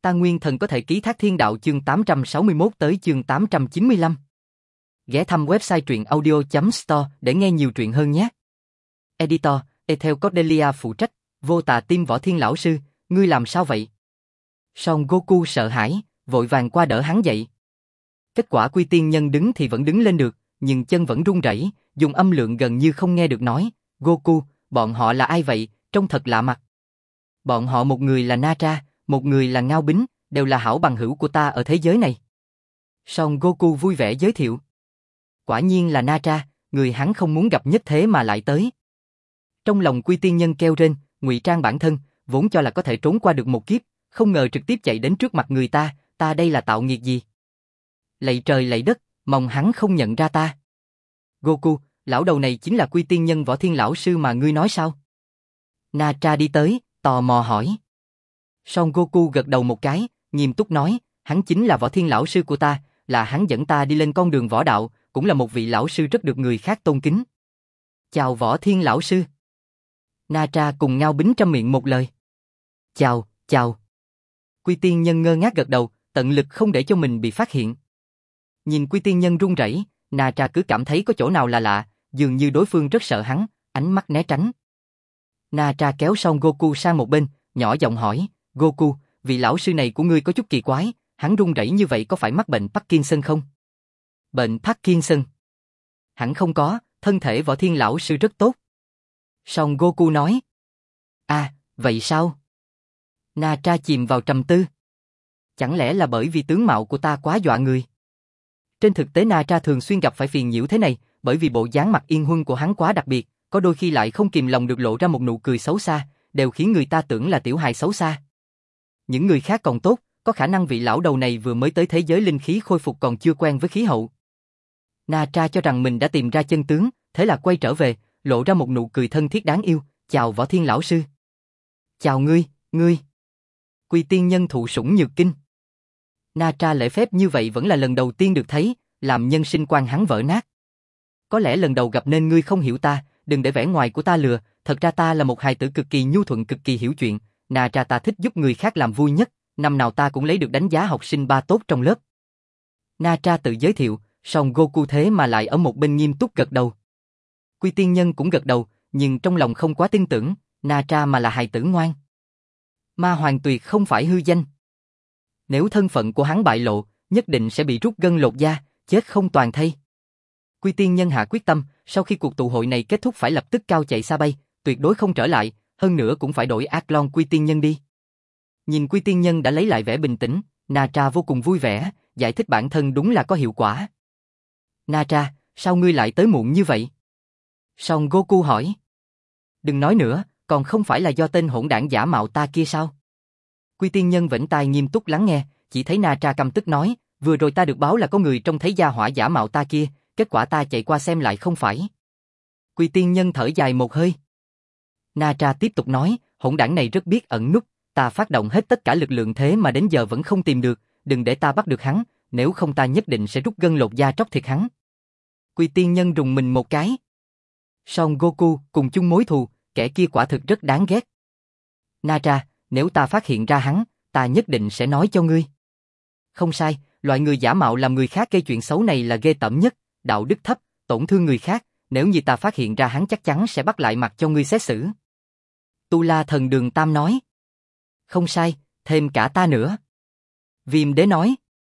Ta nguyên thần có thể ký thác thiên đạo chương 861 tới chương 895. Ghé thăm website truyện audio.store để nghe nhiều truyện hơn nhé. Editor, Ethel Cordelia phụ trách, Vô Tà Tim Võ Thiên lão sư, ngươi làm sao vậy? Son Goku sợ hãi, vội vàng qua đỡ hắn dậy. Kết quả Quy Tiên Nhân đứng thì vẫn đứng lên được, nhưng chân vẫn run rẩy, dùng âm lượng gần như không nghe được nói, Goku, bọn họ là ai vậy, trông thật lạ mặt. Bọn họ một người là Nara, một người là Ngao Bính, đều là hảo bằng hữu của ta ở thế giới này. Son Goku vui vẻ giới thiệu. Quả nhiên là Nara, người hắn không muốn gặp nhất thế mà lại tới. Trong lòng Quy Tiên Nhân kêu rên, ngụy trang bản thân, vốn cho là có thể trốn qua được một kiếp, không ngờ trực tiếp chạy đến trước mặt người ta đây là tạo nghiệt gì? Lạy trời lạy đất, mong hắn không nhận ra ta. Goku, lão đầu này chính là Quy Tiên Nhân Võ Thiên lão sư mà ngươi nói sao? Nara đi tới, tò mò hỏi. Son Goku gật đầu một cái, nghiêm túc nói, hắn chính là Võ Thiên lão sư của ta, là hắn dẫn ta đi lên con đường võ đạo, cũng là một vị lão sư rất được người khác tôn kính. Chào Võ Thiên lão sư. Nara cùng Ngao Bính trăm miệng một lời. Chào, chào. Quy Tiên Nhân ngơ ngác gật đầu, tận lực không để cho mình bị phát hiện. Nhìn Quy Tiên Nhân run rẩy, Nara cứ cảm thấy có chỗ nào là lạ, dường như đối phương rất sợ hắn, ánh mắt né tránh. Nara kéo Son Goku sang một bên, nhỏ giọng hỏi, Goku, vị lão sư này của ngươi có chút kỳ quái, hắn run rẩy như vậy có phải mắc bệnh Parkinson không? Bệnh Parkinson? Hẳn không có, thân thể Võ Thiên lão sư rất tốt. Son Goku nói. À, vậy sao? Nara chìm vào trầm tư. Chẳng lẽ là bởi vì tướng mạo của ta quá dọa người? Trên thực tế Nara thường xuyên gặp phải phiền nhiễu thế này, bởi vì bộ dáng mặt Yên Huân của hắn quá đặc biệt, có đôi khi lại không kìm lòng được lộ ra một nụ cười xấu xa, đều khiến người ta tưởng là tiểu hài xấu xa. Những người khác còn tốt, có khả năng vị lão đầu này vừa mới tới thế giới linh khí khôi phục còn chưa quen với khí hậu. Nara cho rằng mình đã tìm ra chân tướng, thế là quay trở về, lộ ra một nụ cười thân thiết đáng yêu, chào Võ Thiên lão sư. Chào ngươi. Quy Tiên Nhân thụ sủng nhược kinh. Nara lễ phép như vậy vẫn là lần đầu tiên được thấy, làm nhân sinh quan hắn vỡ nát. Có lẽ lần đầu gặp nên ngươi không hiểu ta, đừng để vẻ ngoài của ta lừa, thật ra ta là một hài tử cực kỳ nhu thuận cực kỳ hiểu chuyện, Nara ta thích giúp người khác làm vui nhất, năm nào ta cũng lấy được đánh giá học sinh 3 tốt trong lớp. Nara tự giới thiệu, Son Goku thế mà lại ở một bên nghiêm túc gật đầu. Quy Tiên Nhân cũng gật đầu, nhưng trong lòng không quá tin tưởng, Nara mà là hài tử ngoan. Ma Hoàng tuyệt không phải hư danh. Nếu thân phận của hắn bại lộ, nhất định sẽ bị rút gân lột da, chết không toàn thây. Quy Tiên Nhân hạ quyết tâm, sau khi cuộc tụ hội này kết thúc phải lập tức cao chạy xa bay, tuyệt đối không trở lại, hơn nữa cũng phải đổi Ác Long Quy Tiên Nhân đi. Nhìn Quy Tiên Nhân đã lấy lại vẻ bình tĩnh, Nara vô cùng vui vẻ, giải thích bản thân đúng là có hiệu quả. Nara, sao ngươi lại tới muộn như vậy? Son Goku hỏi. Đừng nói nữa, còn không phải là do tên hỗn đảng giả mạo ta kia sao? Quy Tiên Nhân vểnh tai nghiêm túc lắng nghe, chỉ thấy Nara căm tức nói, vừa rồi ta được báo là có người trông thấy gia hỏa giả mạo ta kia, kết quả ta chạy qua xem lại không phải. Quy Tiên Nhân thở dài một hơi. Nara tiếp tục nói, hỗn đảng này rất biết ẩn núp, ta phát động hết tất cả lực lượng thế mà đến giờ vẫn không tìm được, đừng để ta bắt được hắn, nếu không ta nhất định sẽ rút gân lột da tróc thịt hắn. Quy Tiên Nhân rùng mình một cái. Son Goku cùng chung mối thù, kẻ kia quả thực rất đáng ghét. Nara, nếu ta phát hiện ra hắn, ta nhất định sẽ nói cho ngươi. Không sai, loại người giả mạo làm người khác gây chuyện xấu này là ghê tởm nhất, đạo đức thấp, tổn thương người khác, nếu như ta phát hiện ra hắn chắc chắn sẽ bắt lại mặt cho ngươi xét xử. Tu La Thần Đường Tam nói. Không sai, thêm cả ta nữa. Viêm Đế nói.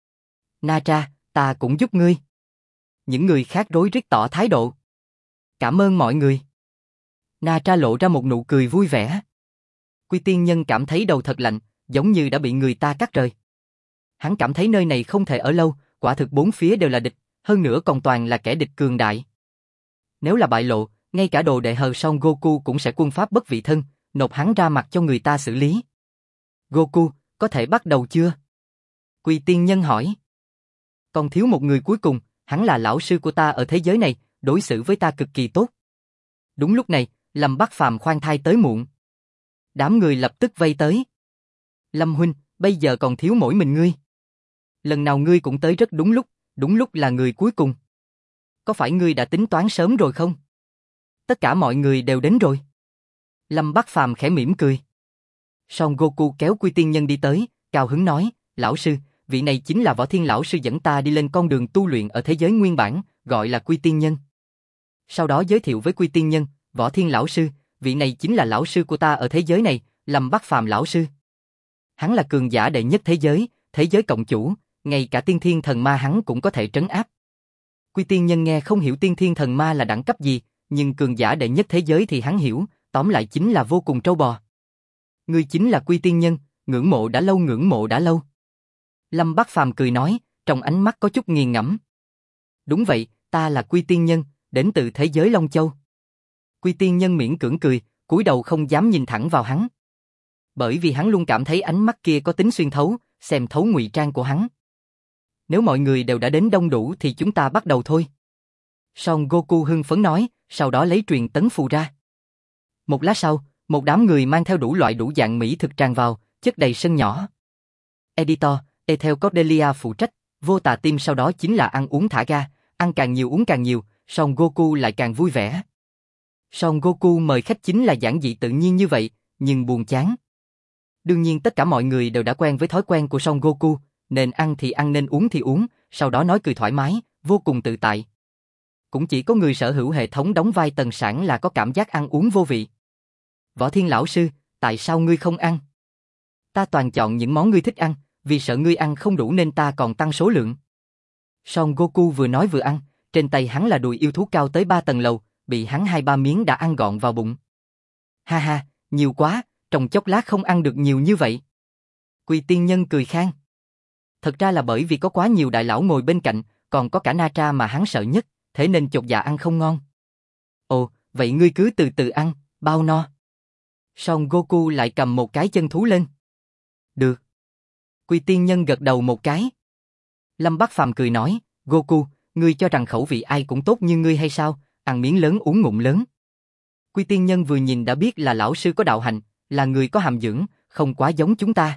Nara, ta cũng giúp ngươi. Những người khác rối rít tỏ thái độ. Cảm ơn mọi người. Nara lộ ra một nụ cười vui vẻ. Quy Tiên Nhân cảm thấy đầu thật lạnh, giống như đã bị người ta cắt rời. Hắn cảm thấy nơi này không thể ở lâu, quả thực bốn phía đều là địch, hơn nữa còn toàn là kẻ địch cường đại. Nếu là bại lộ, ngay cả đồ đệ hờ Son Goku cũng sẽ quân pháp bất vị thân, nộp hắn ra mặt cho người ta xử lý. Goku, có thể bắt đầu chưa? Quy Tiên Nhân hỏi. Còn thiếu một người cuối cùng, hắn là lão sư của ta ở thế giới này, đối xử với ta cực kỳ tốt. Đúng lúc này, Lâm Bắc Phàm khoan thai tới muộn. Đám người lập tức vây tới. Lâm huynh, bây giờ còn thiếu mỗi mình ngươi. Lần nào ngươi cũng tới rất đúng lúc là người cuối cùng. Có phải ngươi đã tính toán sớm rồi không? Tất cả mọi người đều đến rồi. Lâm Bắc Phàm khẽ mỉm cười. Son Goku kéo Quy Tiên Nhân đi tới, cao hứng nói, lão sư, vị này chính là Võ Thiên lão sư dẫn ta đi lên con đường tu luyện ở thế giới nguyên bản, gọi là Quy Tiên Nhân. Sau đó giới thiệu với Quy Tiên Nhân, Võ Thiên lão sư, vị này chính là lão sư của ta ở thế giới này, Lâm Bắc Phàm lão sư. Hắn là cường giả đệ nhất thế giới cộng chủ, ngay cả tiên thiên thần ma hắn cũng có thể trấn áp. Quy Tiên Nhân nghe không hiểu tiên thiên thần ma là đẳng cấp gì, nhưng cường giả đệ nhất thế giới thì hắn hiểu, tóm lại chính là vô cùng trâu bò. Ngươi chính là Quy Tiên Nhân, ngưỡng mộ đã lâu ngưỡng mộ đã lâu. Lâm Bắc Phàm cười nói, trong ánh mắt có chút nghiền ngẫm. Đúng vậy, ta là Quy Tiên Nhân, đến từ thế giới Long Châu. Quy Tiên Nhân miễn cưỡng cười, cúi đầu không dám nhìn thẳng vào hắn. Bởi vì hắn luôn cảm thấy ánh mắt kia có tính xuyên thấu, xem thấu ngụy trang của hắn. Nếu mọi người đều đã đến đông đủ thì chúng ta bắt đầu thôi. Son Goku hưng phấn nói, sau đó lấy truyền tấn phù ra. Một lát sau, một đám người mang theo đủ loại đủ dạng mỹ thực tràn vào, chất đầy sân nhỏ. Editor, Ethel Cordelia phụ trách, vô tà team sau đó chính là ăn uống thả ga, ăn càng nhiều uống càng nhiều, Son Goku lại càng vui vẻ. Son Goku mời khách chính là giản dị tự nhiên như vậy, nhưng buồn chán. Đương nhiên tất cả mọi người đều đã quen với thói quen của Son Goku, nên ăn thì ăn nên uống thì uống, sau đó nói cười thoải mái, vô cùng tự tại. Cũng chỉ có người sở hữu hệ thống đóng vai tần sản là có cảm giác ăn uống vô vị. Võ Thiên lão sư, tại sao ngươi không ăn? Ta toàn chọn những món ngươi thích ăn, vì sợ ngươi ăn không đủ nên ta còn tăng số lượng. Son Goku vừa nói vừa ăn, trên tay hắn là đùi yêu thú cao tới 3 tầng lầu, bị hắn 2-3 miếng đã ăn gọn vào bụng. Ha ha, nhiều quá, trong chốc lát không ăn được nhiều như vậy. Quy Tiên Nhân cười khan. Thật ra là bởi vì có quá nhiều đại lão ngồi bên cạnh, còn có cả Na Tra mà hắn sợ nhất, thế nên chột dạ ăn không ngon. Ồ, vậy ngươi cứ từ từ ăn, bao no. Son Goku lại cầm một cái chân thú lên. Được. Quy Tiên Nhân gật đầu một cái. Lâm Bắc Phàm cười nói, Goku, ngươi cho rằng khẩu vị ai cũng tốt như ngươi hay sao, ăn miếng lớn uống ngụm lớn. Quy Tiên Nhân vừa nhìn đã biết là lão sư có đạo hạnh, là người có hàm dưỡng, không quá giống chúng ta.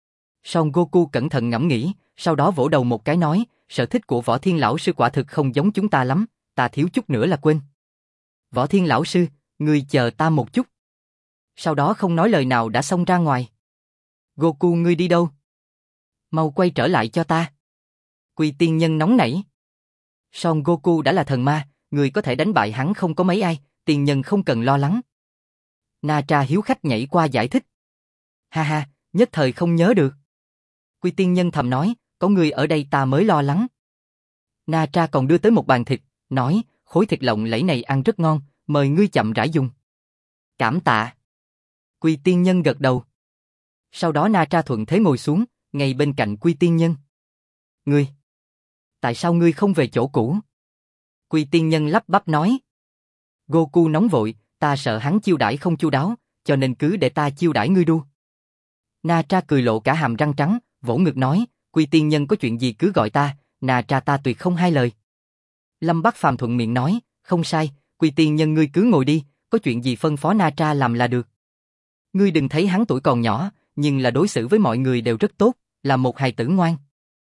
Son Goku cẩn thận ngẫm nghĩ, sau đó vỗ đầu một cái nói, sở thích của Võ Thiên lão sư quả thực không giống chúng ta lắm, ta thiếu chút nữa là quên. Võ Thiên lão sư, ngươi chờ ta một chút. Sau đó không nói lời nào đã xông ra ngoài. Goku ngươi đi đâu? Mau quay trở lại cho ta. Quy Tiên Nhân nóng nảy. Son Goku đã là thần ma, người có thể đánh bại hắn không có mấy ai, tiên nhân không cần lo lắng. Na Tra hiếu khách nhảy qua giải thích. Ha ha, nhất thời không nhớ được. Quy Tiên Nhân thầm nói, có người ở đây ta mới lo lắng. Na Tra còn đưa tới một bàn thịt, nói, khối thịt lộng lẫy này ăn rất ngon, mời ngươi chậm rãi dùng. Cảm tạ. Quy Tiên Nhân gật đầu. Sau đó Na Tra thuận thế ngồi xuống, ngay bên cạnh Quy Tiên Nhân. Ngươi, tại sao ngươi không về chỗ cũ? Quy Tiên Nhân lắp bắp nói. Goku nóng vội, ta sợ hắn chiêu đãi không chu đáo, cho nên cứ để ta chiêu đãi ngươi đu. Na Tra cười lộ cả hàm răng trắng, vỗ ngực nói, Quy Tiên Nhân có chuyện gì cứ gọi ta, Na Tra ta tuyệt không hai lời. Lâm Bắc Phàm thuận miệng nói, không sai, Quy Tiên Nhân ngươi cứ ngồi đi, có chuyện gì phân phó Na Tra làm là được. Ngươi đừng thấy hắn tuổi còn nhỏ, nhưng là đối xử với mọi người đều rất tốt, là một hài tử ngoan.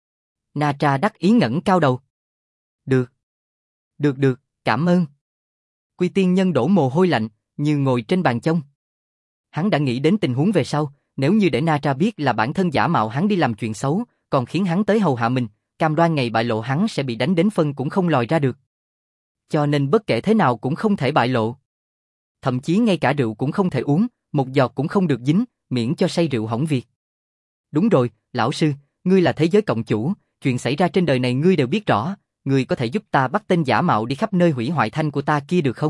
Na Tra đắc ý ngẩng cao đầu. Được. Được, cảm ơn. Quy Tiên Nhân đổ mồ hôi lạnh, như ngồi trên bàn chông. Hắn đã nghĩ đến tình huống về sau, nếu như để Na Tra biết là bản thân giả mạo hắn đi làm chuyện xấu, còn khiến hắn tới hầu hạ mình, cam đoan ngày bại lộ hắn sẽ bị đánh đến phân cũng không lòi ra được. Cho nên bất kể thế nào cũng không thể bại lộ. Thậm chí ngay cả rượu cũng không thể uống, một giọt cũng không được dính, miễn cho say rượu hỏng việc. Đúng rồi, lão sư, ngươi là thế giới cộng chủ, chuyện xảy ra trên đời này ngươi đều biết rõ, ngươi có thể giúp ta bắt tên giả mạo đi khắp nơi hủy hoại thanh của ta kia được không?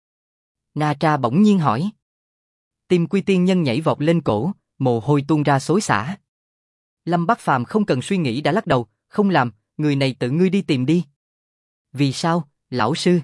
Na Tra bỗng nhiên hỏi. Tim Quy Tiên Nhân nhảy vọt lên cổ, mồ hôi tuôn ra xối xả. Lâm Bắc Phàm không cần suy nghĩ đã lắc đầu, không làm, người này tự ngươi đi tìm đi. Vì sao, lão sư?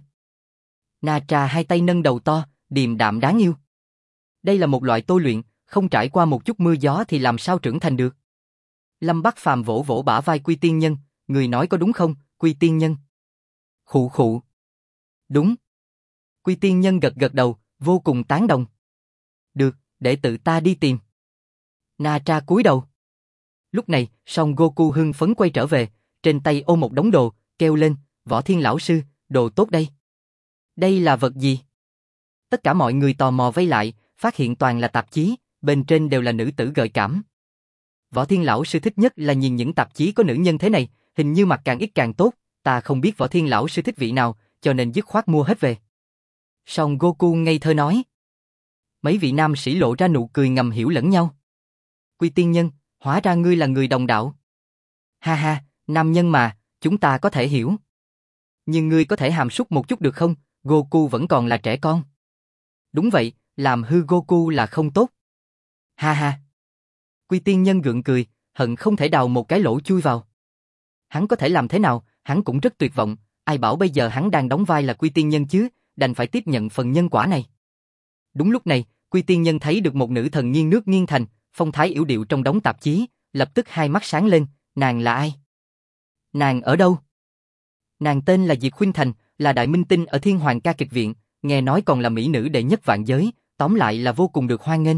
Na Tra hai tay nâng đầu to, điềm đạm đáng yêu. Đây là một loại tôi luyện, không trải qua một chút mưa gió thì làm sao trưởng thành được. Lâm Bắc Phàm vỗ vỗ bả vai Quy Tiên Nhân, người nói có đúng không, Quy Tiên Nhân? Khụ khụ. Đúng. Quy Tiên Nhân gật gật đầu, vô cùng tán đồng. Được, để tự ta đi tìm. Na Tra cúi đầu. Lúc này, Son Goku hưng phấn quay trở về, trên tay ôm một đống đồ, kêu lên, Võ Thiên lão sư, đồ tốt đây. Đây là vật gì? Tất cả mọi người tò mò vây lại, phát hiện toàn là tạp chí, bên trên đều là nữ tử gợi cảm. Võ Thiên lão sư thích nhất là nhìn những tạp chí có nữ nhân thế này, hình như mặt càng ít càng tốt, ta không biết Võ Thiên lão sư thích vị nào, cho nên dứt khoát mua hết về. Son Goku ngây thơ nói. Mấy vị nam sĩ lộ ra nụ cười ngầm hiểu lẫn nhau. Quy tiên nhân, hóa ra ngươi là người đồng đạo. Ha ha, nam nhân mà, chúng ta có thể hiểu. Nhưng ngươi có thể hàm súc một chút được không, Goku vẫn còn là trẻ con. Đúng vậy, làm hư Goku là không tốt. Ha ha. Quy tiên nhân gượng cười, hận không thể đào một cái lỗ chui vào. Hắn có thể làm thế nào, hắn cũng rất tuyệt vọng, ai bảo bây giờ hắn đang đóng vai là Quy tiên nhân chứ, đành phải tiếp nhận phần nhân quả này. Đúng lúc này, Quy tiên nhân thấy được một nữ thần nghiêng nước nghiêng thành, phong thái yểu điệu trong đống tạp chí, lập tức hai mắt sáng lên, nàng là ai? Nàng ở đâu? Nàng tên là Diệp Khuynh Thành, là đại minh tinh ở Thiên Hoàng ca kịch viện, nghe nói còn là mỹ nữ đệ nhất vạn giới, tóm lại là vô cùng được hoan nghênh.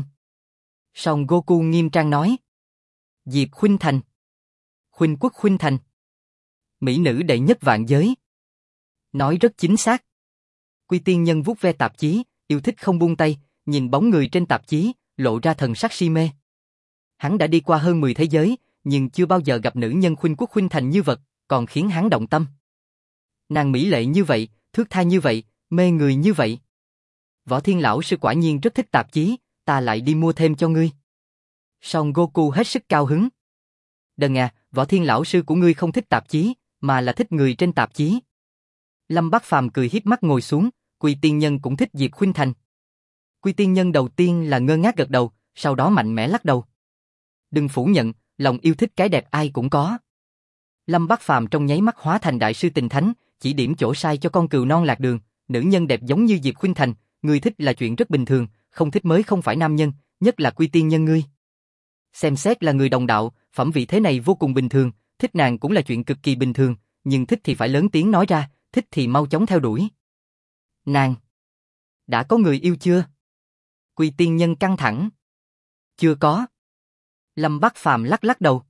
Son Goku nghiêm trang nói. Diệp Khuynh Thành. Khuynh Quốc Khuynh Thành. Mỹ nữ đệ nhất vạn giới. Nói rất chính xác. Quy tiên nhân vuốt ve tạp chí, yêu thích không buông tay, nhìn bóng người trên tạp chí, lộ ra thần sắc si mê. Hắn đã đi qua hơn 10 thế giới, nhưng chưa bao giờ gặp nữ nhân Khuynh Quốc Khuynh Thành như vật, còn khiến hắn động tâm. Nàng mỹ lệ như vậy, thước tha như vậy, mê người như vậy. Võ Thiên lão sư quả nhiên rất thích tạp chí, ta lại đi mua thêm cho ngươi. Son Goku hết sức cao hứng. Đần à, Võ Thiên lão sư của ngươi không thích tạp chí, mà là thích người trên tạp chí. Lâm Bác Phàm cười hiếp mắt ngồi xuống, Quy tiên nhân cũng thích Diệp Khuynh Thành. Quy tiên nhân đầu tiên là ngơ ngác gật đầu, sau đó mạnh mẽ lắc đầu. Đừng phủ nhận, lòng yêu thích cái đẹp ai cũng có. Lâm Bác Phàm trong nháy mắt hóa thành đại sư tình thánh, chỉ điểm chỗ sai cho con cừu non lạc đường, nữ nhân đẹp giống như Diệp Khuynh Thành, người thích là chuyện rất bình thường, không thích mới không phải nam nhân, nhất là Quy tiên nhân ngươi. Xem xét là người đồng đạo, phẩm vị thế này vô cùng bình thường, thích nàng cũng là chuyện cực kỳ bình thường, nhưng thích thì phải lớn tiếng nói ra, thích thì mau chóng theo đuổi. Nàng đã có người yêu chưa? Quy tiên nhân căng thẳng. Chưa có. Lâm Bác Phàm lắc lắc đầu.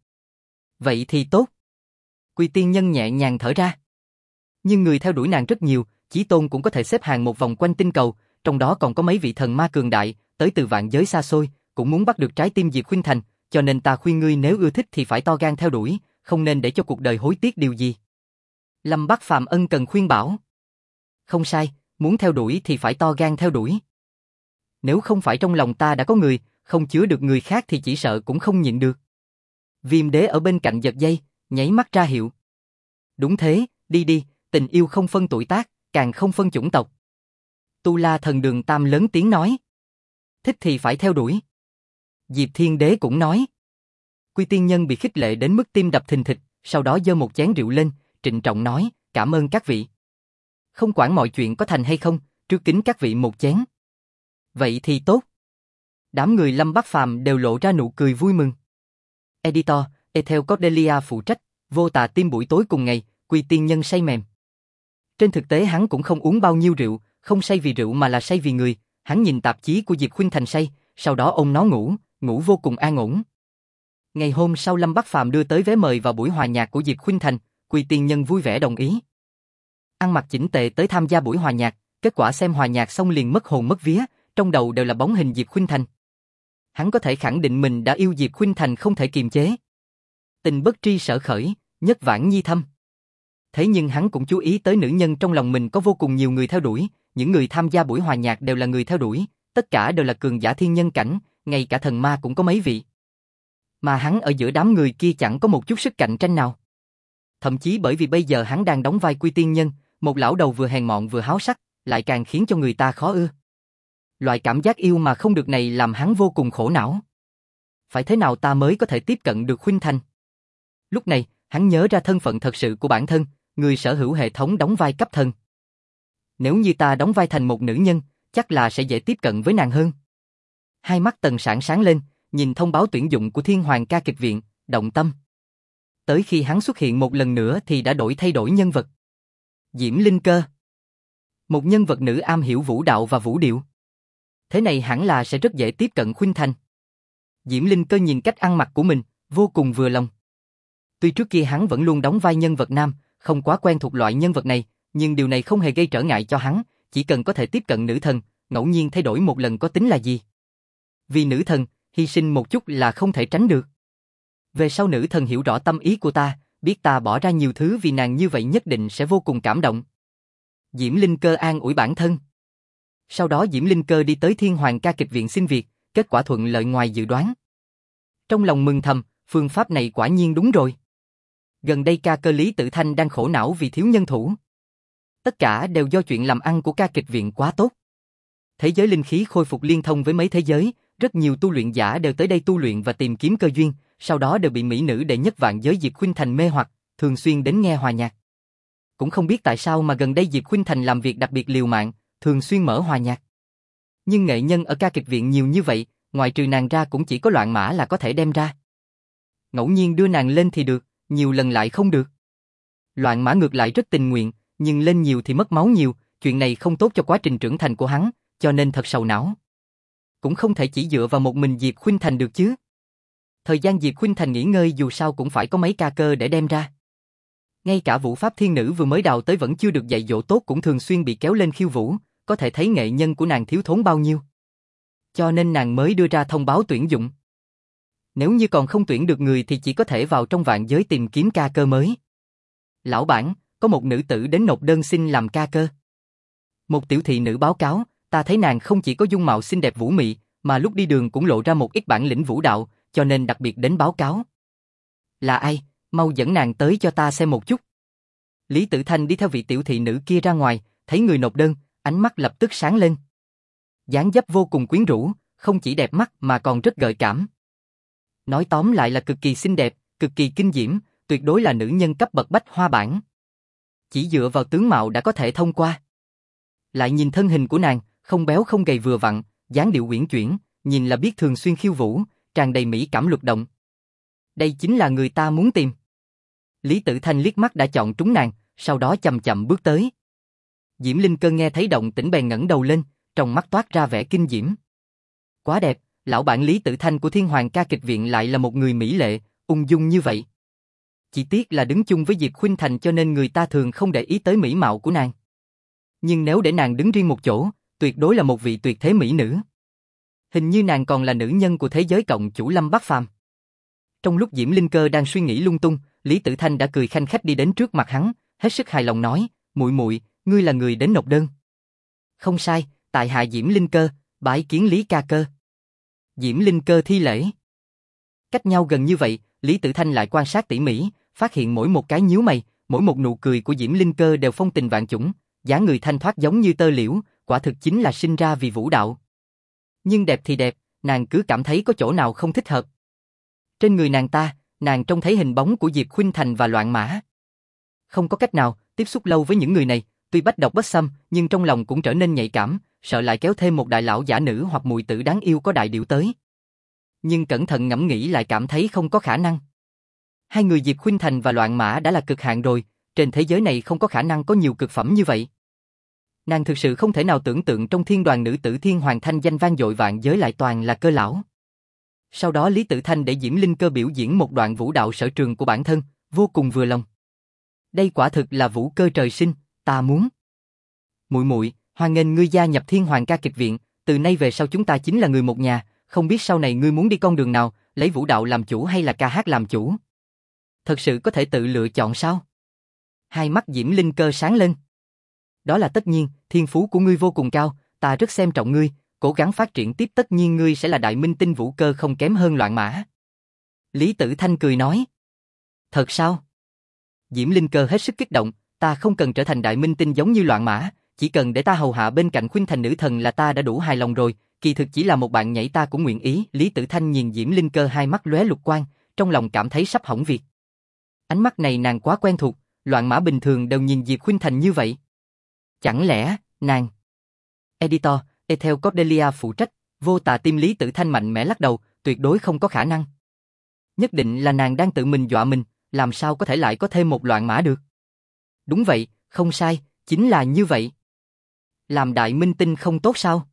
Vậy thì tốt. Quy tiên nhân nhẹ nhàng thở ra. Nhưng người theo đuổi nàng rất nhiều, Chí Tôn cũng có thể xếp hàng một vòng quanh tinh cầu, trong đó còn có mấy vị thần ma cường đại, tới từ vạn giới xa xôi, cũng muốn bắt được trái tim Diệp Khuynh Thành, cho nên ta khuyên ngươi nếu ưa thích thì phải to gan theo đuổi, không nên để cho cuộc đời hối tiếc điều gì. Lâm Bác Phàm ân cần khuyên bảo. Không sai, muốn theo đuổi thì phải to gan theo đuổi. Nếu không phải trong lòng ta đã có người, không chứa được người khác thì chỉ sợ cũng không nhịn được. Viêm đế ở bên cạnh giật dây, nháy mắt ra hiệu. Đúng thế, đi đi, tình yêu không phân tuổi tác, càng không phân chủng tộc. Tu La Thần Đường Tam lớn tiếng nói. Thích thì phải theo đuổi. Diệp Thiên Đế cũng nói. Quy tiên nhân bị khích lệ đến mức tim đập thình thịch, sau đó giơ một chén rượu lên, trịnh trọng nói, cảm ơn các vị. Không quản mọi chuyện có thành hay không, trước kính các vị một chén. Vậy thì tốt. Đám người Lâm Bác Phàm đều lộ ra nụ cười vui mừng. Editor, Ethel Cordelia phụ trách, vô tà tim buổi tối cùng ngày, Quy tiên nhân say mềm. Trên thực tế hắn cũng không uống bao nhiêu rượu, không say vì rượu mà là say vì người, hắn nhìn tạp chí của Diệp Khuynh Thành say, sau đó ôm nó ngủ, ngủ vô cùng an ổn. Ngày hôm sau Lâm Bác Phàm đưa tới vé mời vào buổi hòa nhạc của Diệp Khuynh Thành, Quy tiên nhân vui vẻ đồng ý. Ăn mặc chỉnh tề tới tham gia buổi hòa nhạc, kết quả xem hòa nhạc xong liền mất hồn mất vía, trong đầu đều là bóng hình Diệp Khuynh Thành. Hắn có thể khẳng định mình đã yêu Diệp Khuynh Thành không thể kiềm chế. Tình bất tri sở khởi, nhất vãng nhi thâm. Thế nhưng hắn cũng chú ý tới nữ nhân trong lòng mình có vô cùng nhiều người theo đuổi, những người tham gia buổi hòa nhạc đều là người theo đuổi, tất cả đều là cường giả thiên nhân cảnh, ngay cả thần ma cũng có mấy vị. Mà hắn ở giữa đám người kia chẳng có một chút sức cạnh tranh nào. Thậm chí bởi vì bây giờ hắn đang đóng vai Quy tiên nhân, một lão đầu vừa hèn mọn vừa háo sắc, lại càng khiến cho người ta khó ưa. Loại cảm giác yêu mà không được này làm hắn vô cùng khổ não. Phải thế nào ta mới có thể tiếp cận được Khuynh Thành? Lúc này, hắn nhớ ra thân phận thật sự của bản thân, người sở hữu hệ thống đóng vai cấp thần. Nếu như ta đóng vai thành một nữ nhân, chắc là sẽ dễ tiếp cận với nàng hơn. Hai mắt Tần Sảng sáng lên, nhìn thông báo tuyển dụng của Thiên Hoàng ca kịch viện, động tâm. Tới khi hắn xuất hiện một lần nữa thì đã thay đổi nhân vật. Diễm Linh Cơ. Một nhân vật nữ am hiểu vũ đạo và vũ điệu. Thế này hẳn là sẽ rất dễ tiếp cận Khuynh Thành. Diễm Linh Cơ nhìn cách ăn mặc của mình, vô cùng vừa lòng. Tuy trước kia hắn vẫn luôn đóng vai nhân vật nam, không quá quen thuộc loại nhân vật này, nhưng điều này không hề gây trở ngại cho hắn, chỉ cần có thể tiếp cận nữ thần, ngẫu nhiên thay đổi một lần có tính là gì. Vì nữ thần, hy sinh một chút là không thể tránh được. Về sau nữ thần hiểu rõ tâm ý của ta, biết ta bỏ ra nhiều thứ vì nàng như vậy nhất định sẽ vô cùng cảm động. Diễm Linh Cơ an ủi bản thân. Sau đó Diễm Linh Cơ đi tới Thiên Hoàng ca kịch viện xin việc, kết quả thuận lợi ngoài dự đoán. Trong lòng mừng thầm, phương pháp này quả nhiên đúng rồi. Gần đây ca cơ Lý Tử Thanh đang khổ não vì thiếu nhân thủ. Tất cả đều do chuyện làm ăn của ca kịch viện quá tốt. Thế giới linh khí khôi phục liên thông với mấy thế giới, rất nhiều tu luyện giả đều tới đây tu luyện và tìm kiếm cơ duyên, sau đó đều bị mỹ nữ đệ nhất vạn giới Diệp Khuynh Thành mê hoặc, thường xuyên đến nghe hòa nhạc. Cũng không biết tại sao mà gần đây Diệp Khuynh Thành làm việc đặc biệt liều mạng, thường xuyên mở hòa nhạc. Nhưng nghệ nhân ở ca kịch viện nhiều như vậy, ngoài trừ nàng ra cũng chỉ có Loạn Mã là có thể đem ra. Ngẫu nhiên đưa nàng lên thì được, nhiều lần lại không được. Loạn Mã ngược lại rất tình nguyện, nhưng lên nhiều thì mất máu nhiều, chuyện này không tốt cho quá trình trưởng thành của hắn, cho nên thật sầu não. Cũng không thể chỉ dựa vào một mình Diệp Khuynh Thành được chứ. Thời gian Diệp Khuynh Thành nghỉ ngơi dù sao cũng phải có mấy ca cơ để đem ra. Ngay cả Vũ Pháp Thiên Nữ vừa mới đào tới vẫn chưa được dạy dỗ tốt cũng thường xuyên bị kéo lên khiêu vũ, có thể thấy nghệ nhân của nàng thiếu thốn bao nhiêu. Cho nên nàng mới đưa ra thông báo tuyển dụng. Nếu như còn không tuyển được người thì chỉ có thể vào trong vạn giới tìm kiếm ca cơ mới. Lão bản, có một nữ tử đến nộp đơn xin làm ca cơ. Một tiểu thị nữ báo cáo, ta thấy nàng không chỉ có dung mạo xinh đẹp vũ mị, mà lúc đi đường cũng lộ ra một ít bản lĩnh vũ đạo, cho nên đặc biệt đến báo cáo. Là ai? Mau dẫn nàng tới cho ta xem một chút. Lý Tử Thanh đi theo vị tiểu thị nữ kia ra ngoài, thấy người nộp đơn, ánh mắt lập tức sáng lên. Dáng dấp vô cùng quyến rũ, không chỉ đẹp mắt mà còn rất gợi cảm. Nói tóm lại là cực kỳ xinh đẹp, cực kỳ kinh diễm, tuyệt đối là nữ nhân cấp bậc bách hoa bản. Chỉ dựa vào tướng mạo đã có thể thông qua. Lại nhìn thân hình của nàng, không béo không gầy vừa vặn, dáng điệu uyển chuyển, nhìn là biết thường xuyên khiêu vũ, tràn đầy mỹ cảm luật động. Đây chính là người ta muốn tìm. Lý Tử Thanh liếc mắt đã chọn trúng nàng, sau đó chậm chậm bước tới. Diễm Linh Cơ nghe thấy động tĩnh bèn ngẩng đầu lên, trong mắt toát ra vẻ kinh diễm. Quá đẹp, lão bản Lý Tử Thanh của Thiên Hoàng ca kịch viện lại là một người mỹ lệ, ung dung như vậy. Chỉ tiếc là đứng chung với Diệp Khuynh Thành cho nên người ta thường không để ý tới mỹ mạo của nàng. Nhưng nếu để nàng đứng riêng một chỗ, tuyệt đối là một vị tuyệt thế mỹ nữ. Hình như nàng còn là nữ nhân của thế giới cộng chủ Lâm Bắc Phàm. Trong lúc Diễm Linh Cơ đang suy nghĩ lung tung, Lý Tử Thanh đã cười khanh khách đi đến trước mặt hắn, hết sức hài lòng nói, muội muội, ngươi là người đến nộp đơn. Không sai, tại hạ Diễm Linh Cơ, bái kiến Lý ca cơ. Diễm Linh Cơ thi lễ. Cách nhau gần như vậy, Lý Tử Thanh lại quan sát tỉ mỉ, phát hiện mỗi một cái nhíu mày, mỗi một nụ cười của Diễm Linh Cơ đều phong tình vạn chủng, dáng người thanh thoát giống như tơ liễu, quả thực chính là sinh ra vì vũ đạo. Nhưng đẹp thì đẹp, nàng cứ cảm thấy có chỗ nào không thích hợp. Trên người nàng ta, nàng trông thấy hình bóng của Diệp Khuynh Thành và Loạn Mã. Không có cách nào, tiếp xúc lâu với những người này, tuy bách độc bất xâm, nhưng trong lòng cũng trở nên nhạy cảm, sợ lại kéo thêm một đại lão giả nữ hoặc muội tử đáng yêu có đại điệu tới. Nhưng cẩn thận ngẫm nghĩ lại cảm thấy không có khả năng. Hai người Diệp Khuynh Thành và Loạn Mã đã là cực hạn rồi, trên thế giới này không có khả năng có nhiều cực phẩm như vậy. Nàng thực sự không thể nào tưởng tượng trong thiên đoàn nữ tử Thiên Hoàng thanh danh vang dội vạn giới lại toàn là cơ lão. Sau đó Lý Tử Thanh để Diễm Linh Cơ biểu diễn một đoạn vũ đạo sở trường của bản thân, vô cùng vừa lòng. Đây quả thực là vũ cơ trời sinh, ta muốn. Muội muội, hoan nghênh ngươi gia nhập Thiên Hoàng ca kịch viện, từ nay về sau chúng ta chính là người một nhà, không biết sau này ngươi muốn đi con đường nào, lấy vũ đạo làm chủ hay là ca hát làm chủ? Thật sự có thể tự lựa chọn sao? Hai mắt Diễm Linh Cơ sáng lên. Đó là tất nhiên, thiên phú của ngươi vô cùng cao, ta rất xem trọng ngươi, cố gắng phát triển tiếp tất nhiên ngươi sẽ là đại minh tinh vũ cơ không kém hơn Loạn Mã. Lý Tử Thanh cười nói. Thật sao? Diễm Linh Cơ hết sức kích động, ta không cần trở thành đại minh tinh giống như Loạn Mã, chỉ cần để ta hầu hạ bên cạnh Khuynh Thành nữ thần là ta đã đủ hài lòng rồi, kỳ thực chỉ là một bạn nhảy ta cũng nguyện ý. Lý Tử Thanh nhìn Diễm Linh Cơ hai mắt lóe lục quang, trong lòng cảm thấy sắp hỏng việc. Ánh mắt này nàng quá quen thuộc, Loạn Mã bình thường đều nhìn Diệp Khuynh Thành như vậy. Chẳng lẽ, nàng... Editor, Ethel Cordelia phụ trách, vô tà tim Lý Tử Thanh mạnh mẽ lắc đầu, tuyệt đối không có khả năng. Nhất định là nàng đang tự mình dọa mình, làm sao có thể lại có thêm một Loạn Mã được. Đúng vậy, không sai, chính là như vậy. Làm đại minh tinh không tốt sao?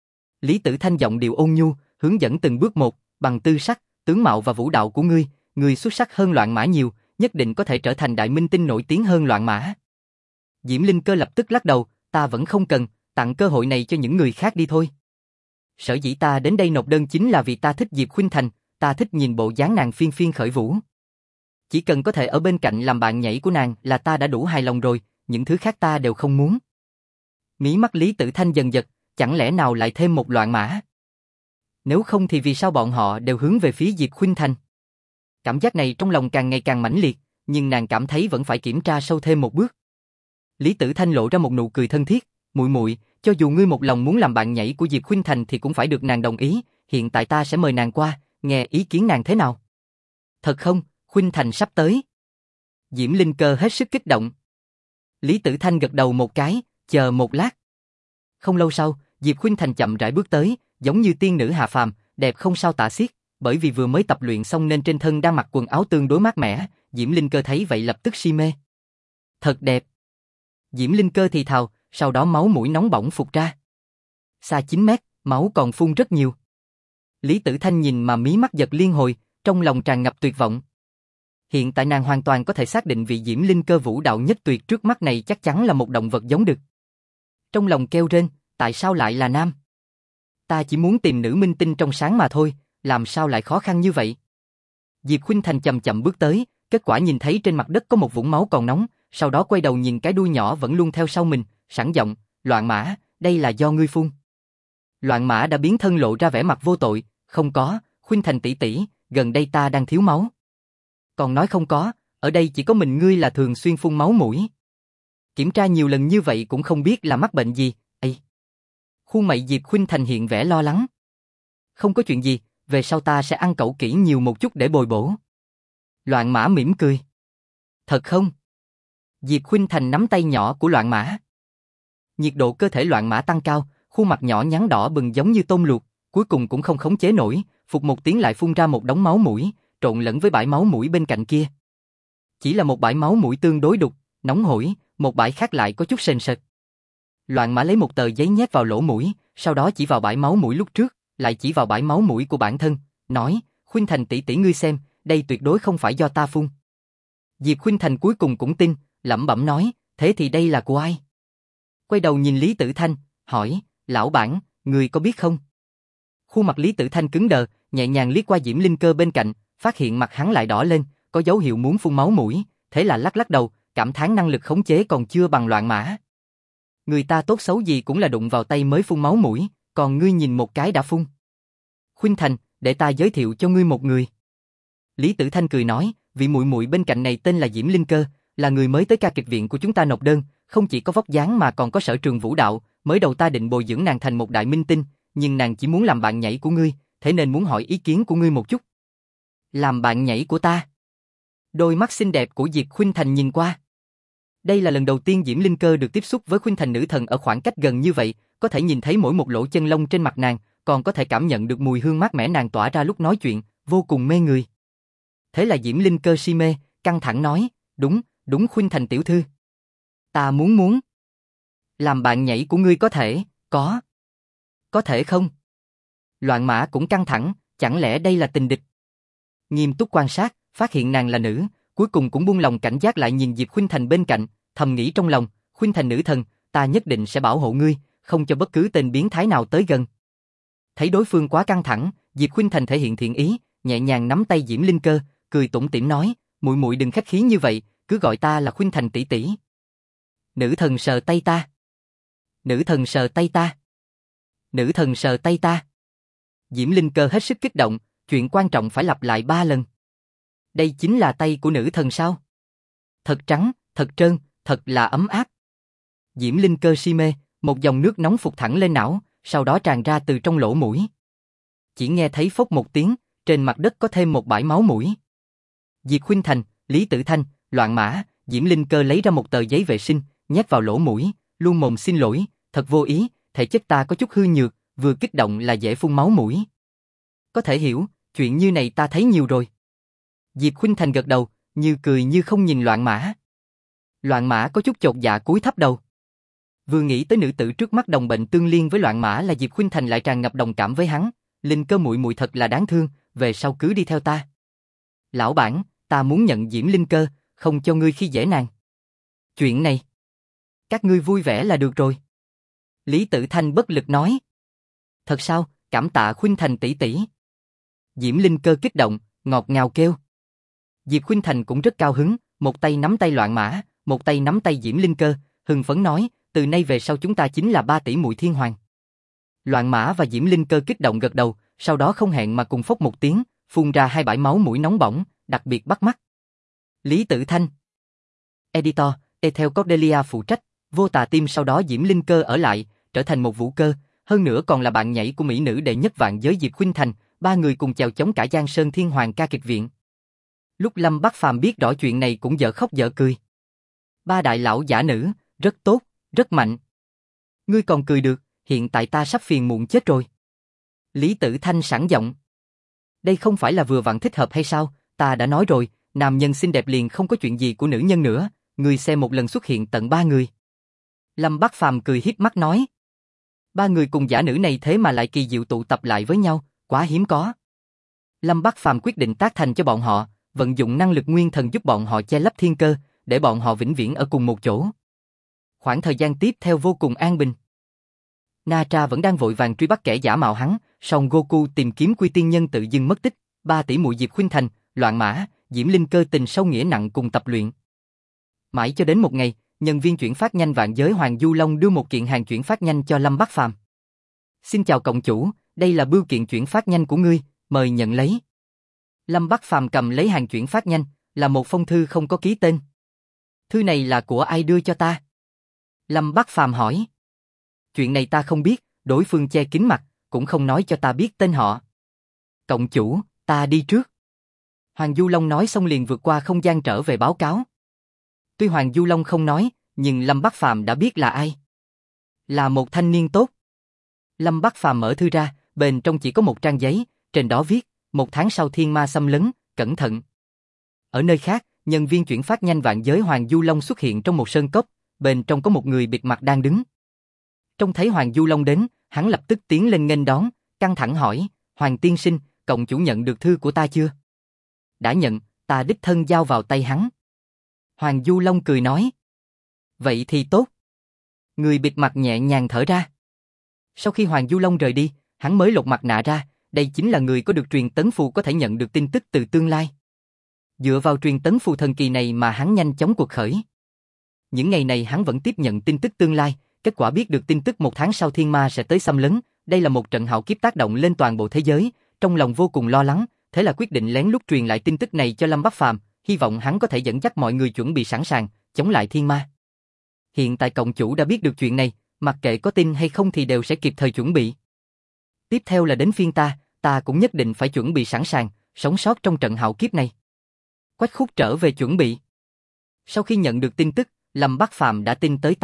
Lý Tử Thanh giọng điệu ôn nhu, hướng dẫn từng bước một, bằng tư sắc, tướng mạo và vũ đạo của ngươi, ngươi xuất sắc hơn Loạn Mã nhiều, nhất định có thể trở thành đại minh tinh nổi tiếng hơn Loạn Mã. Diễm Linh Cơ lập tức lắc đầu, ta vẫn không cần, tặng cơ hội này cho những người khác đi thôi. Sở dĩ ta đến đây nộp đơn chính là vì ta thích Diệp Khuynh Thành, ta thích nhìn bộ dáng nàng phiên phiên khởi vũ. Chỉ cần có thể ở bên cạnh làm bạn nhảy của nàng là ta đã đủ hài lòng rồi, những thứ khác ta đều không muốn. Mí mắt Lý Tử Thanh dần giật, chẳng lẽ nào lại thêm một Loạn Mã? Nếu không thì vì sao bọn họ đều hướng về phía Diệp Khuynh Thành? Cảm giác này trong lòng càng ngày càng mãnh liệt, nhưng nàng cảm thấy vẫn phải kiểm tra sâu thêm một bước. Lý Tử Thanh lộ ra một nụ cười thân thiết, muội muội, cho dù ngươi một lòng muốn làm bạn nhảy của Diệp Khuynh Thành thì cũng phải được nàng đồng ý, hiện tại ta sẽ mời nàng qua, nghe ý kiến nàng thế nào. Thật không, Khuynh Thành sắp tới. Diễm Linh Cơ hết sức kích động. Lý Tử Thanh gật đầu một cái, chờ một lát. Không lâu sau, Diệp Khuynh Thành chậm rãi bước tới, giống như tiên nữ hạ phàm, đẹp không sao tả xiết, bởi vì vừa mới tập luyện xong nên trên thân đang mặc quần áo tương đối mát mẻ, Diễm Linh Cơ thấy vậy lập tức si mê. Thật đẹp. Diễm Linh Cơ thì thào, sau đó máu mũi nóng bỏng phụt ra. Xa 9 mét, máu còn phun rất nhiều. Lý Tử Thanh nhìn mà mí mắt giật liên hồi, trong lòng tràn ngập tuyệt vọng. Hiện tại nàng hoàn toàn có thể xác định vị Diễm Linh Cơ vũ đạo nhất tuyệt trước mắt này chắc chắn là một động vật giống đực. Trong lòng kêu rên, tại sao lại là nam? Ta chỉ muốn tìm nữ minh tinh trong sáng mà thôi, làm sao lại khó khăn như vậy? Diệp Khuynh Thành chậm chậm bước tới, kết quả nhìn thấy trên mặt đất có một vũng máu còn nóng, sau đó quay đầu nhìn cái đuôi nhỏ vẫn luôn theo sau mình, sẵn giọng, Loạn Mã, đây là do ngươi phun. Loạn Mã đã biến thân lộ ra vẻ mặt vô tội, không có, Khuynh Thành tỷ tỷ, gần đây ta đang thiếu máu. Còn nói không có, ở đây chỉ có mình ngươi là thường xuyên phun máu mũi. Kiểm tra nhiều lần như vậy cũng không biết là mắc bệnh gì, ây. Khuôn mặt Diệp Khuynh Thành hiện vẻ lo lắng. Không có chuyện gì, về sau ta sẽ ăn cẩu kỹ nhiều một chút để bồi bổ. Loạn Mã mỉm cười. Thật không? Diệp Khuynh Thành nắm tay nhỏ của Loạn Mã. Nhiệt độ cơ thể Loạn Mã tăng cao, khuôn mặt nhỏ nhắn đỏ bừng giống như tôm luộc, cuối cùng cũng không khống chế nổi, phụt một tiếng lại phun ra một đống máu mũi, trộn lẫn với bãi máu mũi bên cạnh kia. Chỉ là một bãi máu mũi tương đối đục, nóng hổi, một bãi khác lại có chút sền sệt. Loạn Mã lấy một tờ giấy nhét vào lỗ mũi, sau đó chỉ vào bãi máu mũi lúc trước, lại chỉ vào bãi máu mũi của bản thân, nói, Khuynh Thành tỷ tỷ ngươi xem, đây tuyệt đối không phải do ta phun. Diệp Khuynh Thành cuối cùng cũng tin, lẩm bẩm nói, thế thì đây là của ai? Quay đầu nhìn Lý Tử Thanh, hỏi, lão bản, người có biết không? Khuôn mặt Lý Tử Thanh cứng đờ, nhẹ nhàng liếc qua Diễm Linh Cơ bên cạnh, phát hiện mặt hắn lại đỏ lên, có dấu hiệu muốn phun máu mũi, thế là lắc lắc đầu, cảm thán năng lực khống chế còn chưa bằng Loạn Mã. Người ta tốt xấu gì cũng là đụng vào tay mới phun máu mũi, còn ngươi nhìn một cái đã phun. Khuynh Thành, để ta giới thiệu cho ngươi một người. Lý Tử Thanh cười nói, vị muội muội bên cạnh này tên là Diễm Linh Cơ, là người mới tới ca kịch viện của chúng ta nộp đơn, không chỉ có vóc dáng mà còn có sở trường vũ đạo, mới đầu ta định bồi dưỡng nàng thành một đại minh tinh, nhưng nàng chỉ muốn làm bạn nhảy của ngươi, thế nên muốn hỏi ý kiến của ngươi một chút. Làm bạn nhảy của ta? Đôi mắt xinh đẹp của Diệp Khuynh Thành nhìn qua. Đây là lần đầu tiên Diễm Linh Cơ được tiếp xúc với Khuynh Thành nữ thần ở khoảng cách gần như vậy, có thể nhìn thấy mỗi một lỗ chân lông trên mặt nàng, còn có thể cảm nhận được mùi hương mát mẻ nàng tỏa ra lúc nói chuyện, vô cùng mê người. Thế là Diễm Linh Cơ si mê, căng thẳng nói, đúng Khuynh Thành tiểu thư. Ta muốn. Làm bạn nhảy của ngươi có thể, có thể không? Loạn Mã cũng căng thẳng, chẳng lẽ đây là tình địch? Nghiêm túc quan sát, phát hiện nàng là nữ, cuối cùng cũng buông lòng cảnh giác lại nhìn Diệp Khuynh Thành bên cạnh, thầm nghĩ trong lòng, Khuynh Thành nữ thần, ta nhất định sẽ bảo hộ ngươi, không cho bất cứ tên biến thái nào tới gần. Thấy đối phương quá căng thẳng, Diệp Khuynh Thành thể hiện thiện ý, nhẹ nhàng nắm tay Diễm Linh Cơ, cười tủm tỉm nói, muội muội đừng khách khí như vậy, cứ gọi ta là Khuynh Thành tỷ tỷ. Nữ thần sờ tay ta. Nữ thần sờ tay ta. Nữ thần sờ tay ta. Diễm Linh Cơ hết sức kích động, chuyện quan trọng phải lặp lại 3 lần. Đây chính là tay của nữ thần sao? Thật trắng, thật trơn, thật là ấm áp. Diễm Linh Cơ si mê, một dòng nước nóng phụt thẳng lên não, sau đó tràn ra từ trong lỗ mũi. Chỉ nghe thấy phốc một tiếng, trên mặt đất có thêm một bãi máu mũi. Diệp Khuynh Thành, Lý Tử Thanh, Loạn Mã, Diễm Linh Cơ lấy ra một tờ giấy vệ sinh, nhét vào lỗ mũi, luôn mồm xin lỗi, thật vô ý, thể chất ta có chút hư nhược, vừa kích động là dễ phun máu mũi. Có thể hiểu, chuyện như này ta thấy nhiều rồi. Diệp Khuynh Thành gật đầu, như cười như không nhìn Loạn Mã. Loạn Mã có chút chột dạ cúi thấp đầu. Vừa nghĩ tới nữ tử trước mắt đồng bệnh tương liên với Loạn Mã là Diệp Khuynh Thành lại tràn ngập đồng cảm với hắn, Linh Cơ muội muội thật là đáng thương, về sau cứ đi theo ta. Lão bản, ta muốn nhận Diễm Linh Cơ, không cho ngươi khi dễ nàng. Chuyện này, các ngươi vui vẻ là được rồi. Lý Tử Thanh bất lực nói. Thật sao, cảm tạ Khuynh Thành tỷ tỷ. Diễm Linh Cơ kích động, ngọt ngào kêu. Diệp Khuynh Thành cũng rất cao hứng, một tay nắm tay Loạn Mã, một tay nắm tay Diễm Linh Cơ, hưng phấn nói, từ nay về sau chúng ta chính là 3 tỷ muội thiên hoàng. Loạn Mã và Diễm Linh Cơ kích động gật đầu, sau đó không hẹn mà cùng phốc một tiếng, phun ra 2 bãi máu mũi nóng bỏng, đặc biệt bắt mắt. Lý Tử Thanh. Editor, Ethel Cordelia phụ trách, Vô Tà Team sau đó Diễm Linh Cơ ở lại, trở thành một vũ cơ, hơn nữa còn là bạn nhảy của mỹ nữ đệ nhất vạn giới Diệp Khuynh Thành, 3 người cùng chèo chống cả Giang Sơn Thiên Hoàng ca kịch viện. Lúc Lâm Bắc Phàm biết rõ chuyện này cũng dở khóc dở cười. 3 đại lão giả nữ, rất tốt, rất mạnh. Ngươi còn cười được, hiện tại ta sắp phiền muộn chết rồi. Lý Tử Thanh sảng giọng. Đây không phải là vừa vặn thích hợp hay sao, ta đã nói rồi, nam nhân xinh đẹp liền không có chuyện gì của nữ nhân nữa, ngươi xem một lần xuất hiện tận 3 người. Lâm Bắc Phàm cười hiếp mắt nói. 3 người cùng giả nữ này thế mà lại kỳ diệu tụ tập lại với nhau, quá hiếm có. Lâm Bắc Phàm quyết định tác thành cho bọn họ, vận dụng năng lực nguyên thần giúp bọn họ che lấp thiên cơ, để bọn họ vĩnh viễn ở cùng một chỗ. Khoảng thời gian tiếp theo vô cùng an bình. Natra vẫn đang vội vàng truy bắt kẻ giả mạo hắn, Son Goku tìm kiếm Quy Tiên Nhân tự dưng mất tích, 3 tỷ muội Diệp Khuynh Thành, Loạn Mã, Diễm Linh Cơ tình sâu nghĩa nặng cùng tập luyện. Mãi cho đến một ngày, nhân viên chuyển phát nhanh vạn giới Hoàng Du Long đưa một kiện hàng chuyển phát nhanh cho Lâm Bắc Phàm. Xin chào cộng chủ, đây là bưu kiện chuyển phát nhanh của ngươi, mời nhận lấy. Lâm Bắc Phàm cầm lấy hàng chuyển phát nhanh, là một phong thư không có ký tên. Thư này là của ai đưa cho ta? Lâm Bắc Phàm hỏi. Chuyện này ta không biết, đối phương che kín mặt, cũng không nói cho ta biết tên họ. Cộng chủ, ta đi trước. Hoàng Du Long nói xong liền vượt qua không gian trở về báo cáo. Tuy Hoàng Du Long không nói, nhưng Lâm Bắc Phàm đã biết là ai. Là một thanh niên tốt. Lâm Bắc Phàm mở thư ra, bên trong chỉ có một trang giấy, trên đó viết, 1 tháng sau thiên ma xâm lấn, cẩn thận. Ở nơi khác, nhân viên chuyển phát nhanh vạn giới Hoàng Du Long xuất hiện trong một sơn cốc, bên trong có một người bịt mặt đang đứng. Trông thấy Hoàng Du Long đến, hắn lập tức tiến lên nghênh đón, căng thẳng hỏi, Hoàng tiên sinh, cộng chủ nhận được thư của ta chưa? Đã nhận, ta đích thân giao vào tay hắn. Hoàng Du Long cười nói. Vậy thì tốt. Người bịt mặt nhẹ nhàng thở ra. Sau khi Hoàng Du Long rời đi, hắn mới lột mặt nạ ra, đây chính là người có được truyền tấn phù có thể nhận được tin tức từ tương lai. Dựa vào truyền tấn phù thần kỳ này mà hắn nhanh chóng cuộc khởi. Những ngày này hắn vẫn tiếp nhận tin tức tương lai, kết quả biết được tin tức 1 tháng sau thiên ma sẽ tới xâm lấn, đây là một trận hạo kiếp tác động lên toàn bộ thế giới, trong lòng vô cùng lo lắng, thế là quyết định lén lút truyền lại tin tức này cho Lâm Bắc Phàm, hy vọng hắn có thể dẫn dắt mọi người chuẩn bị sẵn sàng, chống lại thiên ma. Hiện tại cộng chủ đã biết được chuyện này, mặc kệ có tin hay không thì đều sẽ kịp thời chuẩn bị. Tiếp theo là đến phiên ta cũng nhất định phải chuẩn bị sẵn sàng, sống sót trong trận hạo kiếp này. Quách Khúc trở về chuẩn bị. Sau khi nhận được tin tức, Lâm Bắc Phàm đã tin tới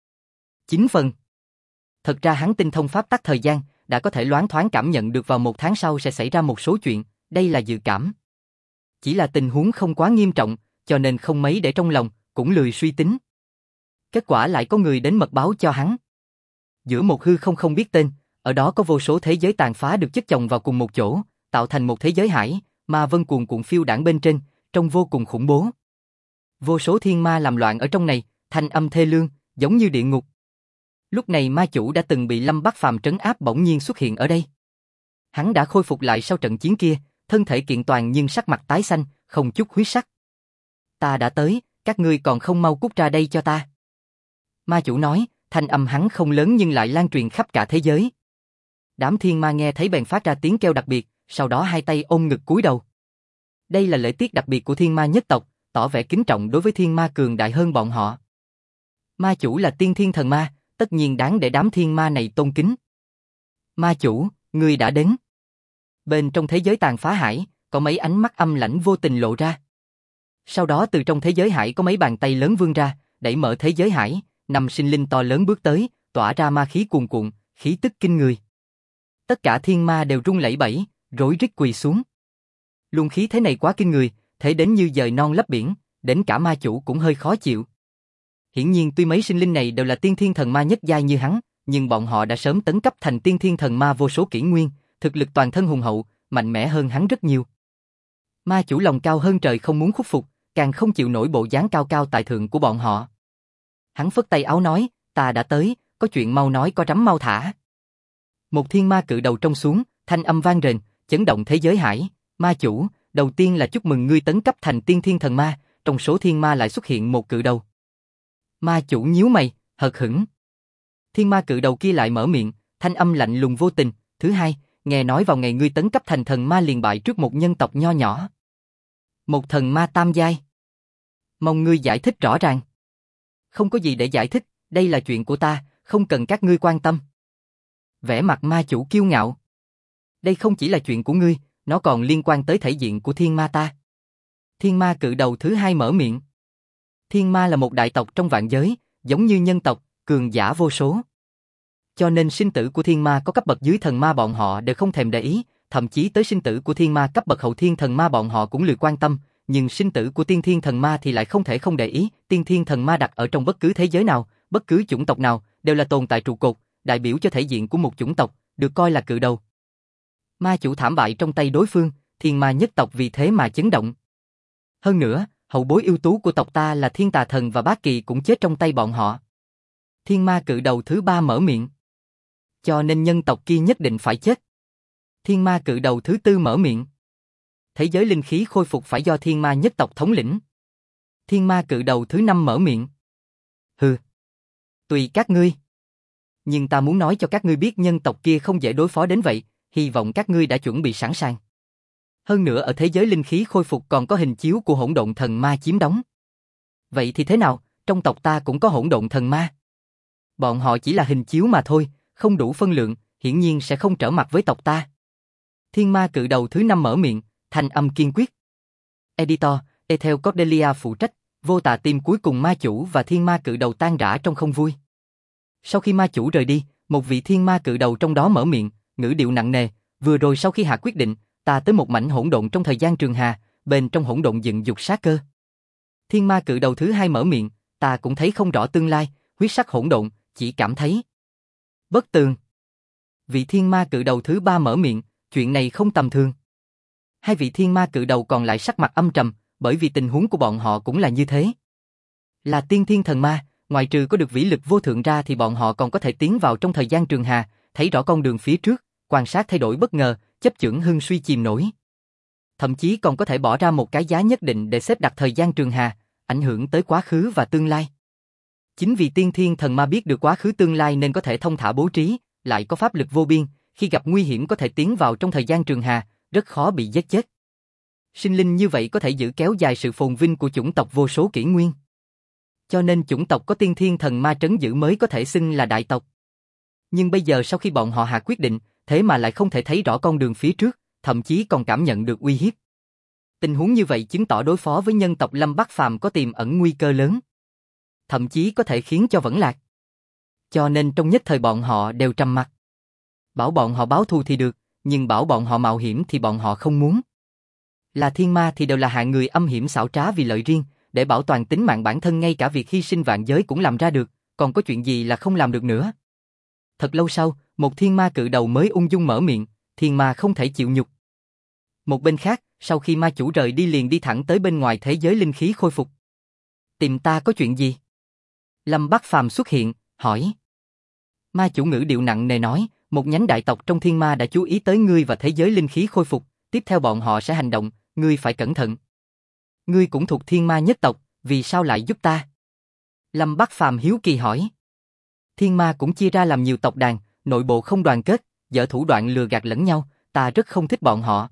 9 phần. Thật ra hắn tinh thông pháp tắc thời gian, đã có thể loáng thoáng cảm nhận được vào 1 tháng sau sẽ xảy ra một số chuyện, đây là dự cảm. Chỉ là tình huống không quá nghiêm trọng, cho nên không mấy để trong lòng, cũng lười suy tính. Kết quả lại có người đến mật báo cho hắn. Giữa một hư không biết tên, ở đó có vô số thế giới tàn phá được chất chồng vào cùng một chỗ, tạo thành một thế giới hải, ma vân cuồn cuộn phiêu đãng bên trên, trông vô cùng khủng bố. Vô số thiên ma làm loạn ở trong này, thanh âm thê lương, giống như địa ngục. Lúc này ma chủ đã từng bị Lâm Bắc Phàm trấn áp bỗng nhiên xuất hiện ở đây. Hắn đã khôi phục lại sau trận chiến kia, thân thể kiện toàn nhưng sắc mặt tái xanh, không chút huyết sắc. Ta đã tới, các ngươi còn không mau cút ra đây cho ta. Ma chủ nói, thanh âm hắn không lớn nhưng lại lan truyền khắp cả thế giới. Đám thiên ma nghe thấy bèn phát ra tiếng kêu đặc biệt, sau đó hai tay ôm ngực cúi đầu. Đây là lễ tiết đặc biệt của thiên ma nhất tộc, tỏ vẻ kính trọng đối với thiên ma cường đại hơn bọn họ. Ma chủ là tiên thiên thần ma, tất nhiên đáng để đám thiên ma này tôn kính. Ma chủ, ngươi đã đến. Bên trong thế giới tàn phá hải, có mấy ánh mắt âm lãnh vô tình lộ ra. Sau đó từ trong thế giới hải có mấy bàn tay lớn vươn ra, đẩy mở thế giới hải, 5 sinh linh to lớn bước tới, tỏa ra ma khí cuồn cuộn, khí tức kinh người. Tất cả thiên ma đều run lẩy bẩy, rối rít quỳ xuống. Luồng khí thế này quá kinh người, thế đến như dời non lấp biển, đến cả ma chủ cũng hơi khó chịu. Hiển nhiên tuy mấy sinh linh này đều là tiên thiên thần ma nhất giai như hắn, nhưng bọn họ đã sớm tấn cấp thành tiên thiên thần ma vô số kỷ nguyên, thực lực toàn thân hùng hậu, mạnh mẽ hơn hắn rất nhiều. Ma chủ lòng cao hơn trời không muốn khuất phục, càng không chịu nổi bộ dáng cao cao tại thượng của bọn họ. Hắn phất tay áo nói, ta đã tới, có chuyện mau nói có rắm mau thả. Một thiên ma cự đầu trông xuống, thanh âm vang rền, chấn động thế giới hải. Ma chủ, đầu tiên là chúc mừng ngươi tấn cấp thành tiên thiên thần ma, trong số thiên ma lại xuất hiện một cự đầu. Ma chủ nhíu mày, hờ hững. Thiên ma cự đầu kia lại mở miệng, thanh âm lạnh lùng vô tình. Thứ hai, nghe nói vào ngày ngươi tấn cấp thành thần ma liền bại trước một nhân tộc nho nhỏ. Một thần ma tam giai. Mong ngươi giải thích rõ ràng. Không có gì để giải thích, đây là chuyện của ta, không cần các ngươi quan tâm. Vẻ mặt ma chủ kiêu ngạo. Đây không chỉ là chuyện của ngươi, nó còn liên quan tới thể diện của thiên ma ta. Thiên ma cự đầu thứ hai mở miệng. Thiên ma là một đại tộc trong vạn giới, giống như nhân tộc, cường giả vô số. Cho nên sinh tử của thiên ma có cấp bậc dưới thần ma bọn họ đều không thèm để ý, thậm chí tới sinh tử của thiên ma cấp bậc hậu thiên thần ma bọn họ cũng lười quan tâm, nhưng sinh tử của tiên thiên thần ma thì lại không thể không để ý. Tiên thiên thần ma đặt ở trong bất cứ thế giới nào, bất cứ chủng tộc nào, đều là tồn tại trụ cột, đại biểu cho thể diện của một chủng tộc, được coi là cự đầu. Ma chủ thảm bại trong tay đối phương, thiên ma nhất tộc vì thế mà chấn động. Hơn nữa, hậu bối ưu tú của tộc ta là thiên tà thần và bát kỳ cũng chết trong tay bọn họ. Thiên ma cự đầu thứ ba mở miệng. Cho nên nhân tộc kia nhất định phải chết. Thiên ma cự đầu thứ tư mở miệng. Thế giới linh khí khôi phục phải do thiên ma nhất tộc thống lĩnh. Thiên ma cự đầu thứ năm mở miệng. Hừ. Tùy các ngươi. Nhưng ta muốn nói cho các ngươi biết nhân tộc kia không dễ đối phó đến vậy, hy vọng các ngươi đã chuẩn bị sẵn sàng. Hơn nữa ở thế giới linh khí khôi phục còn có hình chiếu của hỗn độn thần ma chiếm đóng. Vậy thì thế nào, trong tộc ta cũng có hỗn độn thần ma. Bọn họ chỉ là hình chiếu mà thôi, không đủ phân lượng, hiển nhiên sẽ không trở mặt với tộc ta. Thiên ma cự đầu thứ năm mở miệng, thanh âm kiên quyết. Editor, Ethel Cordelia phụ trách, vô tà tim cuối cùng ma chủ và thiên ma cự đầu tan rã trong không vui. Sau khi ma chủ rời đi, một vị thiên ma cự đầu trong đó mở miệng, ngữ điệu nặng nề, vừa rồi sau khi hạ quyết định, ta tới một mảnh hỗn độn trong thời gian trường hà, bên trong hỗn độn dựng dục sát cơ. Thiên ma cự đầu thứ hai mở miệng, ta cũng thấy không rõ tương lai, huyết sắc hỗn độn, chỉ cảm thấy bất tường. Vị thiên ma cự đầu thứ ba mở miệng, chuyện này không tầm thường. Hai vị thiên ma cự đầu còn lại sắc mặt âm trầm, bởi vì tình huống của bọn họ cũng là như thế. Là tiên thiên thần ma, ngoài trừ có được vĩ lực vô thượng ra thì bọn họ còn có thể tiến vào trong thời gian trường hà, thấy rõ con đường phía trước, quan sát thay đổi bất ngờ, chấp chưởng hưng suy chìm nổi. Thậm chí còn có thể bỏ ra một cái giá nhất định để xếp đặt thời gian trường hà, ảnh hưởng tới quá khứ và tương lai. Chính vì tiên thiên thần ma biết được quá khứ tương lai nên có thể thông thả bố trí, lại có pháp lực vô biên, khi gặp nguy hiểm có thể tiến vào trong thời gian trường hà, rất khó bị giết chết. Sinh linh như vậy có thể giữ kéo dài sự phồn vinh của chủng tộc vô số kỷ nguyên. Cho nên chủng tộc có tiên thiên thần ma trấn giữ mới có thể xưng là đại tộc. Nhưng bây giờ sau khi bọn họ hạ quyết định, thế mà lại không thể thấy rõ con đường phía trước, thậm chí còn cảm nhận được uy hiếp. Tình huống như vậy chứng tỏ đối phó với nhân tộc Lâm Bắc Phàm có tiềm ẩn nguy cơ lớn. Thậm chí có thể khiến cho vẫn lạc. Cho nên trong nhất thời bọn họ đều trầm mặc. Bảo bọn họ báo thù thì được, nhưng bảo bọn họ mạo hiểm thì bọn họ không muốn. Là thiên ma thì đều là hạng người âm hiểm xảo trá vì lợi riêng, để bảo toàn tính mạng bản thân ngay cả việc hy sinh vạn giới cũng làm ra được, còn có chuyện gì là không làm được nữa. Thật lâu sau, một thiên ma cự đầu mới ung dung mở miệng, thiên ma không thể chịu nhục. Một bên khác, sau khi ma chủ rời đi liền đi thẳng tới bên ngoài thế giới linh khí khôi phục. Tìm ta có chuyện gì? Lâm Bắc Phàm xuất hiện, hỏi. Ma chủ ngữ điệu nặng nề nói, một nhánh đại tộc trong thiên ma đã chú ý tới ngươi và thế giới linh khí khôi phục, tiếp theo bọn họ sẽ hành động, ngươi phải cẩn thận. Ngươi cũng thuộc thiên ma nhất tộc, vì sao lại giúp ta? Lâm Bắc Phàm hiếu kỳ hỏi. Thiên ma cũng chia ra làm nhiều tộc đàn, nội bộ không đoàn kết, dở thủ đoạn lừa gạt lẫn nhau, ta rất không thích bọn họ.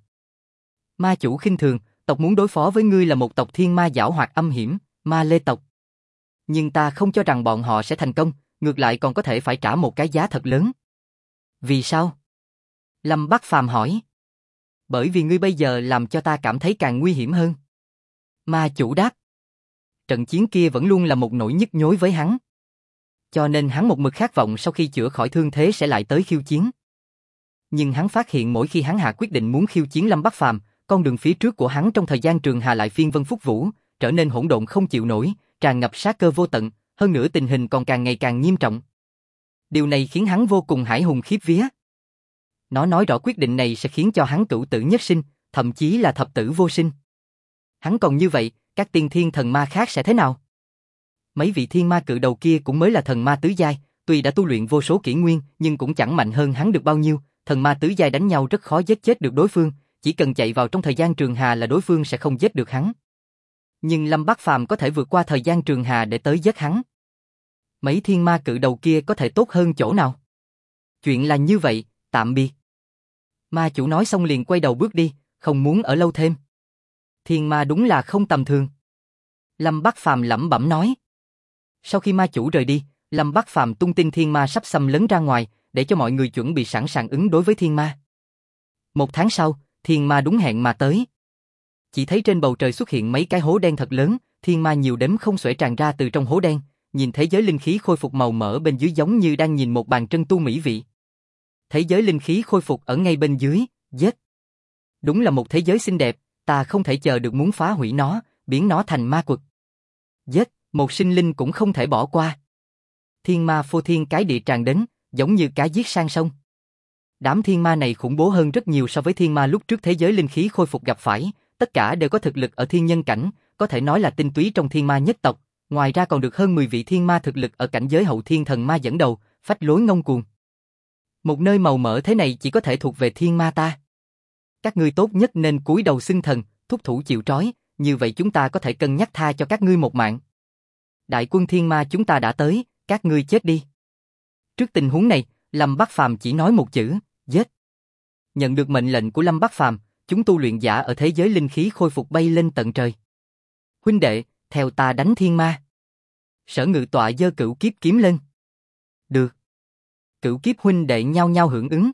Ma chủ khinh thường, tộc muốn đối phó với ngươi là một tộc thiên ma giảo hoạt âm hiểm, ma lê tộc. Nhưng ta không cho rằng bọn họ sẽ thành công, ngược lại còn có thể phải trả một cái giá thật lớn. Vì sao? Lâm Bắc Phàm hỏi. Bởi vì ngươi bây giờ làm cho ta cảm thấy càng nguy hiểm hơn. Ma chủ đáp. Trận chiến kia vẫn luôn là một nỗi nhức nhối với hắn. Cho nên hắn một mực khát vọng sau khi chữa khỏi thương thế sẽ lại tới khiêu chiến. Nhưng hắn phát hiện mỗi khi hắn hạ quyết định muốn khiêu chiến Lâm Bắc Phàm, con đường phía trước của hắn trong thời gian trường hà lại phiên vân phúc vũ, trở nên hỗn độn không chịu nổi, tràn ngập sát cơ vô tận, hơn nữa tình hình còn càng ngày càng nghiêm trọng. Điều này khiến hắn vô cùng hãi hùng khiếp vía. Nó nói rõ quyết định này sẽ khiến cho hắn cửu tử nhất sinh, thậm chí là thập tử vô sinh. Hắn còn như vậy, các tiên thiên thần ma khác sẽ thế nào? Mấy vị thiên ma cự đầu kia cũng mới là thần ma tứ giai, tuy đã tu luyện vô số kỷ nguyên nhưng cũng chẳng mạnh hơn hắn được bao nhiêu, thần ma tứ giai đánh nhau rất khó giết chết được đối phương, chỉ cần chạy vào trong thời gian trường hà là đối phương sẽ không giết được hắn. Nhưng Lâm Bác Phàm có thể vượt qua thời gian trường hà để tới giết hắn. Mấy thiên ma cự đầu kia có thể tốt hơn chỗ nào? Chuyện là như vậy, tạm biệt. Ma chủ nói xong liền quay đầu bước đi, không muốn ở lâu thêm. Thiên ma đúng là không tầm thường. Lâm Bác Phàm lẩm bẩm nói. Sau khi ma chủ rời đi, Lâm Bác Phàm tung tin thiên ma sắp xâm lấn ra ngoài, để cho mọi người chuẩn bị sẵn sàng ứng đối với thiên ma. 1 tháng sau, thiên ma đúng hẹn mà tới. Chỉ thấy trên bầu trời xuất hiện mấy cái hố đen thật lớn, thiên ma nhiều đếm không xuể tràn ra từ trong hố đen, nhìn thế giới linh khí khôi phục màu mỡ bên dưới giống như đang nhìn một bàn trân tu mỹ vị. Thế giới linh khí khôi phục ở ngay bên dưới, giết. Đúng là một thế giới xinh đẹp, ta không thể chờ được muốn phá hủy nó, biến nó thành ma quật. Giết, một sinh linh cũng không thể bỏ qua. Thiên ma phô thiên cái địa tràn đến, giống như cá giết sang sông. Đám thiên ma này khủng bố hơn rất nhiều so với thiên ma lúc trước thế giới linh khí khôi phục gặp phải, tất cả đều có thực lực ở thiên nhân cảnh, có thể nói là tinh túy trong thiên ma nhất tộc, ngoài ra còn được hơn 10 vị thiên ma thực lực ở cảnh giới hậu thiên thần ma dẫn đầu, phách lối ngông cuồng. Một nơi màu mỡ thế này chỉ có thể thuộc về thiên ma ta. Các ngươi tốt nhất nên cúi đầu xưng thần, thúc thủ chịu trói, như vậy chúng ta có thể cân nhắc tha cho các ngươi một mạng. Đại quân thiên ma chúng ta đã tới, các ngươi chết đi. Trước tình huống này, Lâm Bác Phàm chỉ nói một chữ, giết. Nhận được mệnh lệnh của Lâm Bác Phàm, chúng tu luyện giả ở thế giới linh khí khôi phục bay lên tận trời. Huynh đệ, theo ta đánh thiên ma. Sở Ngự Tọa giơ Cửu Kiếp kiếm lên. Được. Cửu Kiếp huynh đệ nhao nhao hưởng ứng.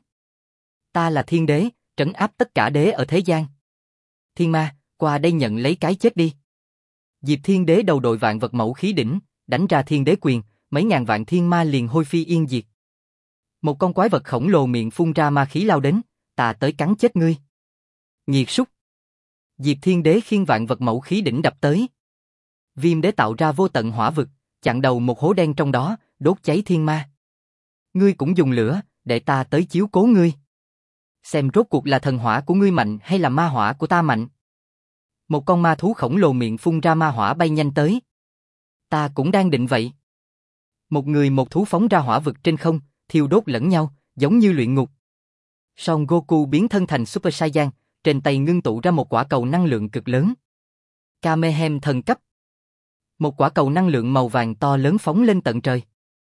Ta là thiên đế, trấn áp tất cả đế ở thế gian. Thiên ma, qua đây nhận lấy cái chết đi. Diệp Thiên Đế đầu đội vạn vật mẫu khí đỉnh, đánh ra thiên đế quyền, mấy ngàn vạn thiên ma liền hôi phi yên diệt. Một con quái vật khổng lồ miệng phun ra ma khí lao đến, ta tới cắn chết ngươi. Nghiệt súc. Diệp Thiên Đế khiêng vạn vật mẫu khí đỉnh đập tới. Viêm Đế tạo ra vô tận hỏa vực, chặn đầu một hố đen trong đó, đốt cháy thiên ma. Ngươi cũng dùng lửa, để ta tới chiếu cố ngươi. Xem rốt cuộc là thần hỏa của ngươi mạnh hay là ma hỏa của ta mạnh. Một con ma thú khổng lồ miệng phun ra ma hỏa bay nhanh tới. Ta cũng đang định vậy. Một người một thú phóng ra hỏa vực trên không, thiêu đốt lẫn nhau, giống như luyện ngục. Son Goku biến thân thành Super Saiyan, trên tay ngưng tụ ra một quả cầu năng lượng cực lớn. Kamehem thần cấp. Một quả cầu năng lượng màu vàng to lớn phóng lên tận trời.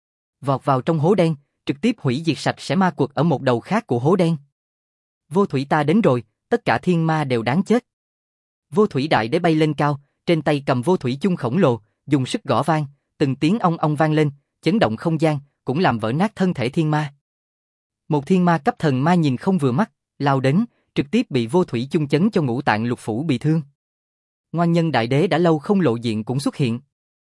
Vọt vào trong hố đen, trực tiếp hủy diệt sạch sẽ ma quật ở một đầu khác của hố đen. Vô thủy ta đến rồi, tất cả thiên ma đều đáng chết. Vô thủy đại đế bay lên cao, trên tay cầm vô thủy chung khổng lồ, dùng sức gõ vang, từng tiếng ong ong vang lên, chấn động không gian, cũng làm vỡ nát thân thể thiên ma. Một thiên ma cấp thần ma nhìn không vừa mắt, lao đến, trực tiếp bị vô thủy chung chấn cho ngũ tạng lục phủ bị thương. Ngoan nhân đại đế đã lâu không lộ diện cũng xuất hiện.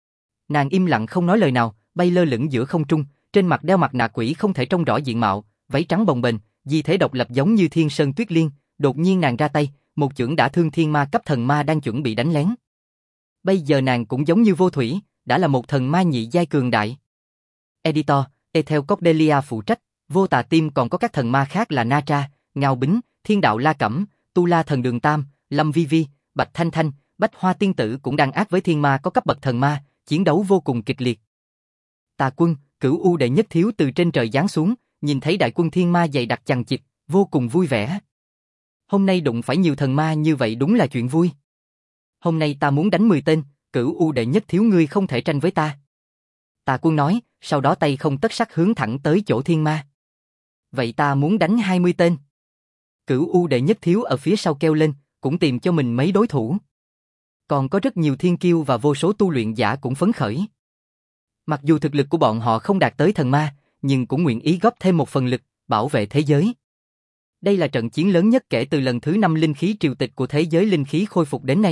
Nàng im lặng không nói lời nào, bay lơ lửng giữa không trung, trên mặt đeo mặt nạ quỷ không thể trông rõ diện mạo, váy trắng bồng bềnh, di thể độc lập giống như thiên sơn tuyết liên, đột nhiên nàng ra tay, một chưởng đã thương thiên ma cấp thần ma đang chuẩn bị đánh lén. Bây giờ nàng cũng giống như vô thủy, đã là một thần ma nhị giai cường đại. Editor, Ethel Cordelia phụ trách, vô tà tim còn có các thần ma khác là Na Tra, Ngao Bính, Thiên đạo La Cẩm, Tu La thần Đường Tam, Lâm Vi Vi, Bạch Thanh Thanh, Bách Hoa tiên tử cũng đang ác với thiên ma có cấp bậc thần ma, chiến đấu vô cùng kịch liệt. Tà quân, Cửu U đệ nhất thiếu từ trên trời giáng xuống, nhìn thấy đại quân thiên ma dày đặc chằng chịt, vô cùng vui vẻ. Hôm nay đụng phải nhiều thần ma như vậy đúng là chuyện vui. Hôm nay ta muốn đánh 10 tên, Cửu U đệ nhất thiếu ngươi không thể tranh với ta. Tà quân nói, sau đó tay không tất sắc hướng thẳng tới chỗ thiên ma. Vậy ta muốn đánh 20 tên. Cửu U đệ nhất thiếu ở phía sau kêu lên, cũng tìm cho mình mấy đối thủ. Còn có rất nhiều thiên kiêu và vô số tu luyện giả cũng phấn khởi. Mặc dù thực lực của bọn họ không đạt tới thần ma, nhưng cũng nguyện ý góp thêm một phần lực, bảo vệ thế giới. Đây là trận chiến lớn nhất kể từ lần thứ 5 linh khí triều tịch của thế giới linh khí khôi phục đến nay.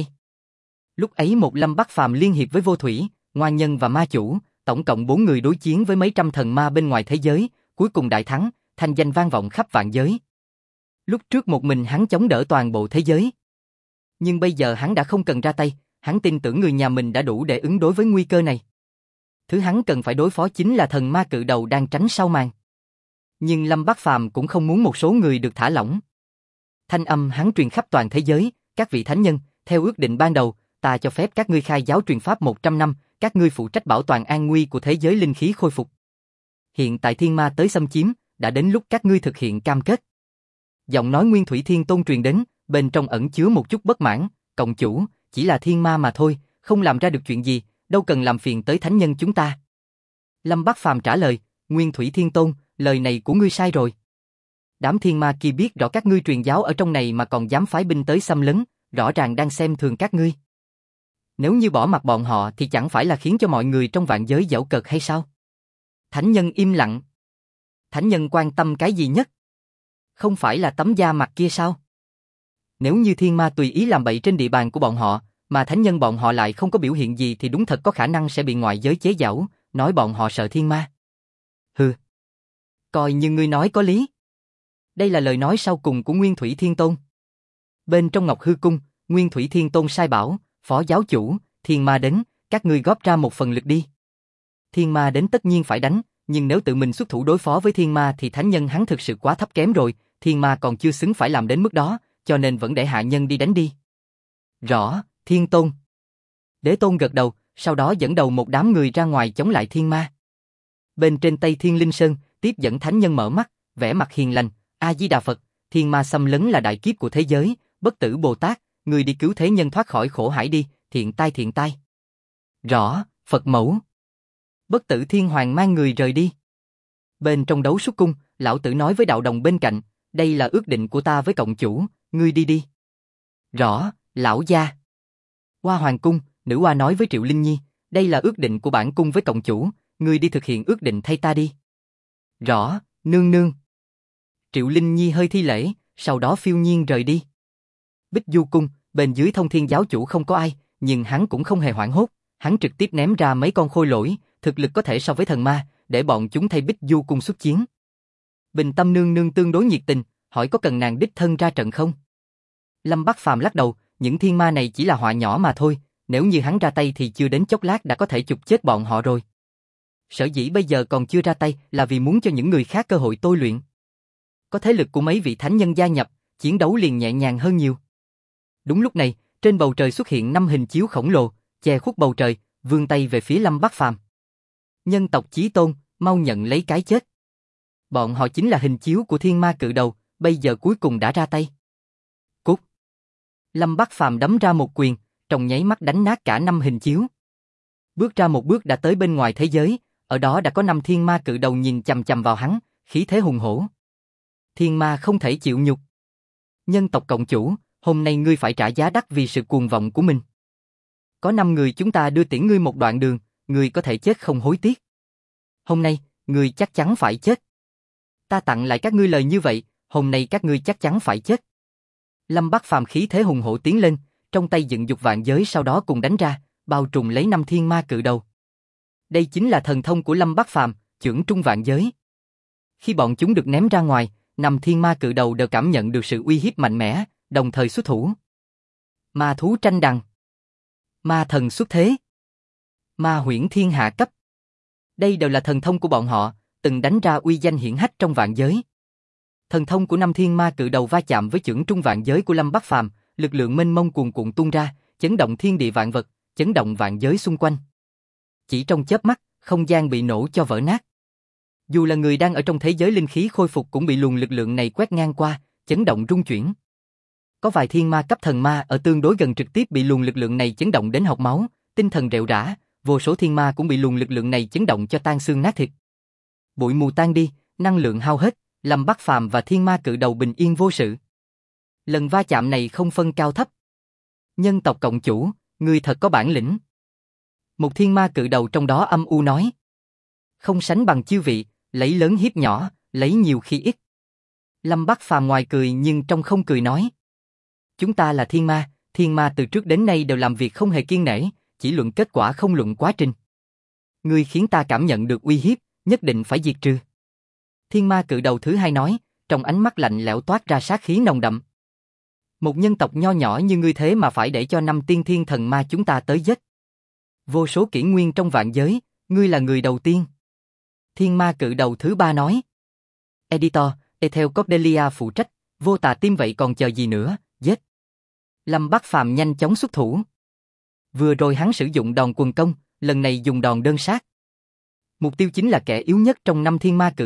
Lúc ấy một Lâm Bắc Phàm liên hiệp với vô thủy, ngoan nhân và ma chủ, tổng cộng 4 người đối chiến với mấy trăm thần ma bên ngoài thế giới, cuối cùng đại thắng, thanh danh vang vọng khắp vạn giới. Lúc trước một mình hắn chống đỡ toàn bộ thế giới. Nhưng bây giờ hắn đã không cần ra tay, hắn tin tưởng người nhà mình đã đủ để ứng đối với nguy cơ này. Thứ hắn cần phải đối phó chính là thần ma cự đầu đang tránh sau màn. Nhưng Lâm Bắc Phàm cũng không muốn một số người được thả lỏng. Thanh âm hắn truyền khắp toàn thế giới, các vị thánh nhân, theo ước định ban đầu, ta cho phép các ngươi khai giáo truyền pháp 100 năm, các ngươi phụ trách bảo toàn an nguy của thế giới linh khí khôi phục. Hiện tại thiên ma tới xâm chiếm, đã đến lúc các ngươi thực hiện cam kết. Giọng nói Nguyên Thủy Thiên Tôn truyền đến, bên trong ẩn chứa một chút bất mãn, cộng chủ, chỉ là thiên ma mà thôi, không làm ra được chuyện gì, đâu cần làm phiền tới thánh nhân chúng ta. Lâm Bát Phàm trả lời, Nguyên Thủy Thiên Tôn, lời này của ngươi sai rồi. Đám thiên ma kia biết rõ các ngươi truyền giáo ở trong này mà còn dám phái binh tới xâm lấn, rõ ràng đang xem thường các ngươi. Nếu như bỏ mặc bọn họ thì chẳng phải là khiến cho mọi người trong vạn giới giễu cợt hay sao? Thánh nhân im lặng. Thánh nhân quan tâm cái gì nhất? Không phải là tấm da mặt kia sao? Nếu như thiên ma tùy ý làm bậy trên địa bàn của bọn họ, mà thánh nhân bọn họ lại không có biểu hiện gì thì đúng thật có khả năng sẽ bị ngoại giới chế giễu, nói bọn họ sợ thiên ma. Hừ. Coi như ngươi nói có lý. Đây là lời nói sau cùng của Nguyên Thủy Thiên Tôn. Bên trong Ngọc Hư Cung, Nguyên Thủy Thiên Tôn sai bảo, phó giáo chủ, thiên ma đến, các ngươi góp ra một phần lực đi. Thiên ma đến tất nhiên phải đánh, nhưng nếu tự mình xuất thủ đối phó với thiên ma thì thánh nhân hắn thực sự quá thấp kém rồi, thiên ma còn chưa xứng phải làm đến mức đó, cho nên vẫn để hạ nhân đi đánh đi. Rõ, Thiên Tôn. Đế Tôn gật đầu, sau đó dẫn đầu một đám người ra ngoài chống lại thiên ma. Bên trên Tây Thiên Linh Sơn, tiếp dẫn thánh nhân mở mắt, vẻ mặt hiền lành, A-di-đà Phật, thiên ma xâm lấn là đại kiếp của thế giới, bất tử Bồ Tát, người đi cứu thế nhân thoát khỏi khổ hải đi, thiện tai thiện tai. Rõ, Phật mẫu. Bất tử Thiên Hoàng mang người rời đi. Bên trong Đấu Xuất Cung, lão tử nói với đạo đồng bên cạnh, đây là ước định của ta với cộng chủ, ngươi đi đi. Rõ, lão gia. Hoa Hoàng Cung, nữ hoa nói với Triệu Linh Nhi, đây là ước định của bản cung với cộng chủ, ngươi đi thực hiện ước định thay ta đi. Rõ, nương nương. Triệu Linh Nhi hơi thi lễ, sau đó phiêu nhiên rời đi. Bích Du Cung, bên dưới Thông Thiên giáo chủ không có ai, nhưng hắn cũng không hề hoảng hốt, hắn trực tiếp ném ra mấy con khôi lỗi, thực lực có thể so với thần ma, để bọn chúng thay Bích Du Cung xuất chiến. Bình Tâm nương nương tương đối nhiệt tình, hỏi có cần nàng đích thân ra trận không? Lâm Bát Phàm lắc đầu, những thiên ma này chỉ là họa nhỏ mà thôi, nếu như hắn ra tay thì chưa đến chốc lát đã có thể chụp chết bọn họ rồi. Sở dĩ bây giờ còn chưa ra tay là vì muốn cho những người khác cơ hội tôi luyện. Có thế lực của mấy vị thánh nhân gia nhập, chiến đấu liền nhẹ nhàng hơn nhiều. Đúng lúc này, trên bầu trời xuất hiện 5 hình chiếu khổng lồ, che khuất bầu trời, vươn tay về phía Lâm Bát Phàm. Nhân tộc Chí Tôn, mau nhận lấy cái chết. Bọn họ chính là hình chiếu của thiên ma cự đầu, bây giờ cuối cùng đã ra tay. Cút. Lâm Bát Phàm đấm ra một quyền, trong nháy mắt đánh nát cả 5 hình chiếu. Bước ra một bước đã tới bên ngoài thế giới, ở đó đã có 5 thiên ma cự đầu nhìn chằm chằm vào hắn, khí thế hùng hổ. Thiên ma không thể chịu nhục. Nhân tộc cộng chủ, hôm nay ngươi phải trả giá đắt vì sự cuồng vọng của mình. Có 5 người chúng ta đưa tiễn ngươi một đoạn đường, ngươi có thể chết không hối tiếc. Hôm nay, ngươi chắc chắn phải chết. Ta tặng lại các ngươi lời như vậy, hôm nay các ngươi chắc chắn phải chết. Lâm Bát Phàm khí thế hùng hổ tiến lên, trong tay dựng dục vạn giới sau đó cùng đánh ra, bao trùm lấy 5 thiên ma cự đầu. Đây chính là thần thông của Lâm Bát Phàm, chưởng trung vạn giới. Khi bọn chúng được ném ra ngoài, 5 thiên ma cự đầu đều cảm nhận được sự uy hiếp mạnh mẽ, đồng thời xuất thủ. Ma thú tranh đằng, ma thần xuất thế, ma huyễn thiên hạ cấp. Đây đều là thần thông của bọn họ, từng đánh ra uy danh hiển hách trong vạn giới. Thần thông của 5 thiên ma cự đầu va chạm với chưởng trung vạn giới của Lâm Bát Phàm, lực lượng mênh mông cuồn cuộn tuôn ra, chấn động thiên địa vạn vật, chấn động vạn giới xung quanh. Chỉ trong chớp mắt, không gian bị nổ cho vỡ nát. Dù là người đang ở trong thế giới linh khí khôi phục cũng bị luồng lực lượng này quét ngang qua, chấn động rung chuyển. Có vài thiên ma cấp thần ma ở tương đối gần trực tiếp bị luồng lực lượng này chấn động đến hộc máu, tinh thần rệu rã, vô số thiên ma cũng bị luồng lực lượng này chấn động cho tan xương nát thịt. Bụi mù tan đi, năng lượng hao hết, Lâm Bát Phàm và thiên ma cự đầu bình yên vô sự. Lần va chạm này không phân cao thấp. Nhân tộc cộng chủ, ngươi thật có bản lĩnh. Một thiên ma cự đầu trong đó âm u nói. Không sánh bằng chư vị, lấy lớn hiếp nhỏ, lấy nhiều khi ít. Lâm Bát Phàm ngoài cười nhưng trong không cười nói. Chúng ta là thiên ma từ trước đến nay đều làm việc không hề kiêng nể, chỉ luận kết quả không luận quá trình. Ngươi khiến ta cảm nhận được uy hiếp, nhất định phải diệt trừ. Thiên ma cự đầu thứ hai nói, trong ánh mắt lạnh lẽo toát ra sát khí nồng đậm. Một nhân tộc nho nhỏ như ngươi thế mà phải để cho 5 tiên thiên thần ma chúng ta tới giết. Vô số kỷ nguyên trong vạn giới, ngươi là người đầu tiên. Thiên ma cự đầu thứ ba nói. Editor, Ethel Cordelia phụ trách, vô tà tim vậy còn chờ gì nữa, giết. Lâm Bát Phàm nhanh chóng xuất thủ. Vừa rồi hắn sử dụng đòn quần công, lần này dùng đòn đơn sát. Mục tiêu chính là kẻ yếu nhất trong 5 thiên ma cự đầu,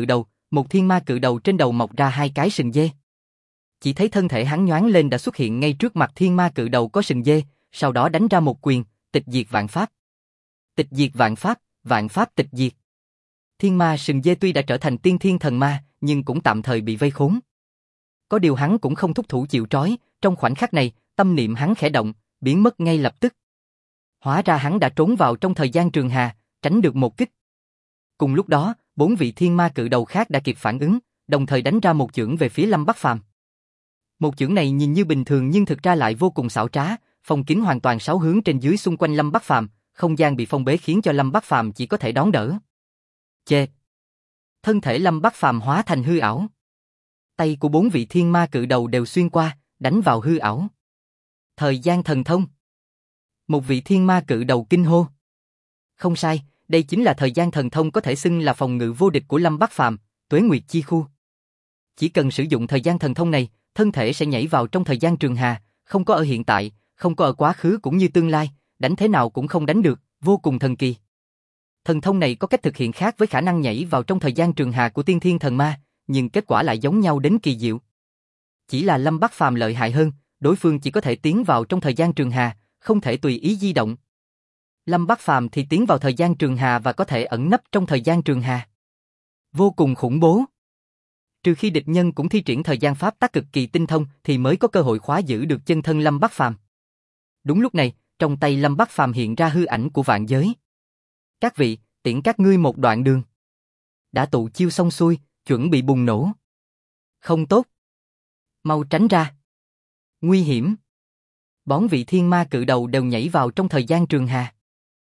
một thiên ma cự đầu trên đầu mọc ra hai cái sừng dê. Chỉ thấy thân thể hắn nhoáng lên đã xuất hiện ngay trước mặt thiên ma cự đầu có sừng dê, sau đó đánh ra một quyền, tịch diệt vạn pháp. Tịch diệt vạn pháp tịch diệt. Thiên ma sừng dê tuy đã trở thành tiên thiên thần ma, nhưng cũng tạm thời bị vây khốn. Có điều hắn cũng không thúc thủ chịu trói, trong khoảnh khắc này, tâm niệm hắn khẽ động, biến mất ngay lập tức. Hóa ra hắn đã trốn vào trong thời gian trường hà, tránh được một kích. Cùng lúc đó, 4 vị thiên ma cự đầu khác đã kịp phản ứng, đồng thời đánh ra một chưởng về phía Lâm Bắc Phàm. Một chưởng này nhìn như bình thường nhưng thực ra lại vô cùng xảo trá, phong kín hoàn toàn 6 hướng trên dưới xung quanh Lâm Bắc Phàm, không gian bị phong bế khiến cho Lâm Bắc Phàm chỉ có thể đón đỡ. Chê! Thân thể Lâm Bắc Phàm hóa thành hư ảo. Tay của 4 vị thiên ma cự đầu đều xuyên qua, đánh vào hư ảo. Thời gian thần thông. Một vị thiên ma cự đầu kinh hô. Không sai, đây chính là thời gian thần thông có thể xưng là phòng ngự vô địch của Lâm Bắc Phàm, Tuế Nguyệt Chi Khu. Chỉ cần sử dụng thời gian thần thông này, thân thể sẽ nhảy vào trong thời gian trường hà, không có ở hiện tại, không có ở quá khứ cũng như tương lai, đánh thế nào cũng không đánh được, vô cùng thần kỳ. Thần thông này có cách thực hiện khác với khả năng nhảy vào trong thời gian trường hà của tiên thiên thần ma, nhưng kết quả lại giống nhau đến kỳ diệu. Chỉ là Lâm Bắc Phàm lợi hại hơn, đối phương chỉ có thể tiến vào trong thời gian trường hà, không thể tùy ý di động. Lâm Bắc Phàm thì tiến vào thời gian trường hà và có thể ẩn nấp trong thời gian trường hà. Vô cùng khủng bố. Trừ khi địch nhân cũng thi triển thời gian pháp tắc cực kỳ tinh thông thì mới có cơ hội khóa giữ được chân thân Lâm Bắc Phàm. Đúng lúc này, trong tay Lâm Bắc Phàm hiện ra hư ảnh của vạn giới. Các vị, tiễn các ngươi một đoạn đường. Đã tụ chiêu xong xuôi, chuẩn bị bùng nổ. Không tốt. Mau tránh ra. Nguy hiểm. Bốn vị thiên ma cự đầu đều nhảy vào trong thời gian trường hà.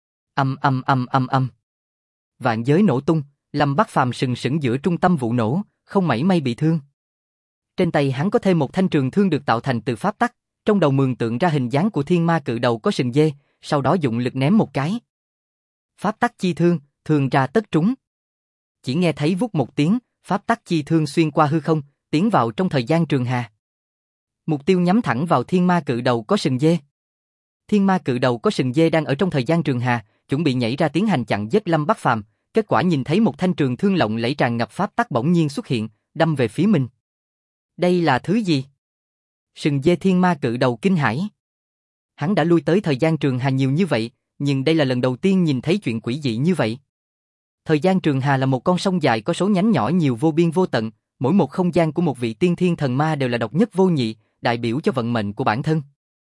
Âm. Vạn giới nổ tung, Lâm Bắc Phàm sừng sững giữa trung tâm vụ nổ, không mảy may bị thương. Trên tay hắn có thêm một thanh trường thương được tạo thành từ pháp tắc, trong đầu mường tượng ra hình dáng của thiên ma cự đầu có sừng dê, sau đó dụng lực ném một cái. Pháp tắc chi thương, thương ra tất trúng. Chỉ nghe thấy vút một tiếng, pháp tắc chi thương xuyên qua hư không, tiến vào trong thời gian trường hà. Mục tiêu nhắm thẳng vào thiên ma cự đầu có sừng dê. Thiên ma cự đầu có sừng dê đang ở trong thời gian trường hà, chuẩn bị nhảy ra tiến hành chặn giết Lâm Bắc Phàm, kết quả nhìn thấy một thanh trường thương lộng lẫy tràn ngập pháp tắc bỗng nhiên xuất hiện, đâm về phía mình. Đây là thứ gì? Sừng dê thiên ma cự đầu kinh hãi. Hắn đã lui tới thời gian trường hà nhiều như vậy, nhưng đây là lần đầu tiên nhìn thấy chuyện quỷ dị như vậy. Thời gian trường hà là một con sông dài có số nhánh nhỏ nhiều vô biên vô tận, mỗi một không gian của một vị tiên thiên thần ma đều là độc nhất vô nhị, đại biểu cho vận mệnh của bản thân.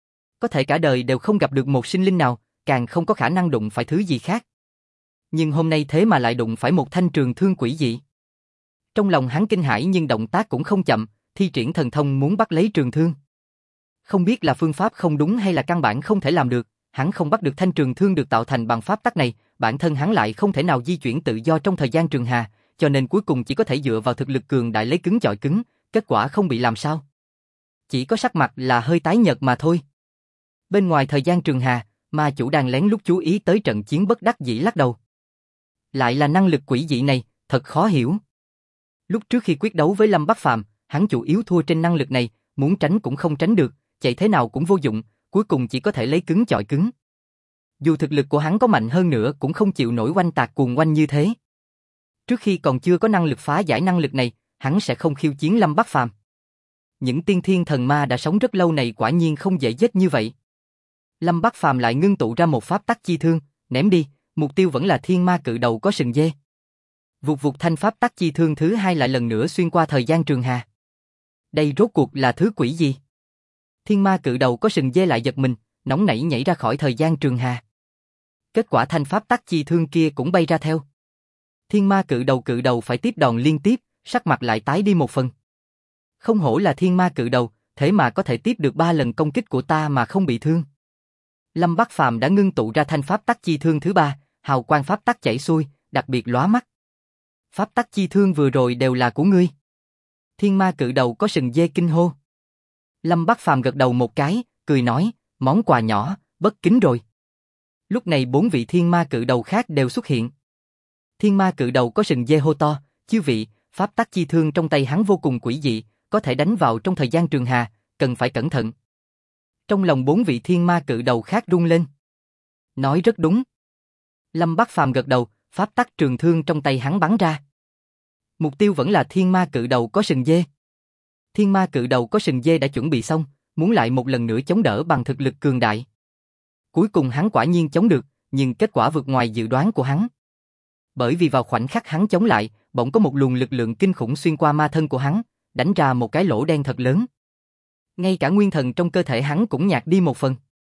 Có thể cả đời đều không gặp được một sinh linh nào, càng không có khả năng đụng phải thứ gì khác. Nhưng hôm nay thế mà lại đụng phải một thanh trường thương quỷ dị. Trong lòng hắn kinh hãi nhưng động tác cũng không chậm, thi triển thần thông muốn bắt lấy trường thương. Không biết là phương pháp không đúng hay là căn bản không thể làm được, hắn không bắt được thanh trường thương được tạo thành bằng pháp tắc này, bản thân hắn lại không thể nào di chuyển tự do trong thời gian trường hà, cho nên cuối cùng chỉ có thể dựa vào thực lực cường đại lấy cứng chọi cứng, kết quả không bị làm sao. Chỉ có sắc mặt là hơi tái nhợt mà thôi. Bên ngoài thời gian trường hà, ma chủ đang lén lút chú ý tới trận chiến bất đắc dĩ lắc đầu. Lại là năng lực quỷ dị này, thật khó hiểu. Lúc trước khi quyết đấu với Lâm Bắc Phàm, hắn chủ yếu thua trên năng lực này, muốn tránh cũng không tránh được, chạy thế nào cũng vô dụng, cuối cùng chỉ có thể lấy cứng chọi cứng. Dù thực lực của hắn có mạnh hơn nữa cũng không chịu nổi oanh tạc cuồng oanh như thế. Trước khi còn chưa có năng lực phá giải năng lực này, hắn sẽ không khiêu chiến Lâm Bắc Phàm. Những tiên thiên thần ma đã sống rất lâu này quả nhiên không dễ giết như vậy. Lâm Bắc Phàm lại ngưng tụ ra một pháp tắc chi thương, ném đi, mục tiêu vẫn là thiên ma cự đầu có sừng dê. Vụt vụt thanh pháp tắc chi thương thứ hai lại lần nữa xuyên qua thời gian trường hà. Đây rốt cuộc là thứ quỷ gì? Thiên ma cự đầu có sừng dê lại giật mình, nóng nảy nhảy ra khỏi thời gian trường hà. Kết quả thanh pháp tắc chi thương kia cũng bay ra theo. Thiên ma cự đầu phải tiếp đòn liên tiếp, sắc mặt lại tái đi một phần. Không hổ là thiên ma cự đầu, thế mà có thể tiếp được 3 lần công kích của ta mà không bị thương. Lâm Bắc Phàm đã ngưng tụ ra thanh pháp tắc chi thương thứ 3, hào quang pháp tắc chảy xuôi, đặc biệt lóa mắt. Pháp tắc chi thương vừa rồi đều là của ngươi. Thiên ma cự đầu có sừng dê kinh hô. Lâm Bắc Phàm gật đầu một cái, cười nói, món quà nhỏ, bất kính rồi. Lúc này 4 vị thiên ma cự đầu khác đều xuất hiện. Thiên ma cự đầu có sừng dê hô to, chư vị, pháp tắc chi thương trong tay hắn vô cùng quỷ dị, có thể đánh vào trong thời gian trường hà, cần phải cẩn thận. Trong lòng 4 vị thiên ma cự đầu khác rung lên. Nói rất đúng. Lâm Bắc Phàm gật đầu, pháp tắc trường thương trong tay hắn bắn ra. Mục tiêu vẫn là thiên ma cự đầu có sừng dê. Thiên ma cự đầu có sừng dê đã chuẩn bị xong, muốn lại một lần nữa chống đỡ bằng thực lực cường đại. Cuối cùng hắn quả nhiên chống được, nhưng kết quả vượt ngoài dự đoán của hắn. Bởi vì vào khoảnh khắc hắn chống lại, bỗng có một luồng lực lượng kinh khủng xuyên qua ma thân của hắn, đánh ra một cái lỗ đen thật lớn. Ngay cả nguyên thần trong cơ thể hắn cũng nhạt đi một phần.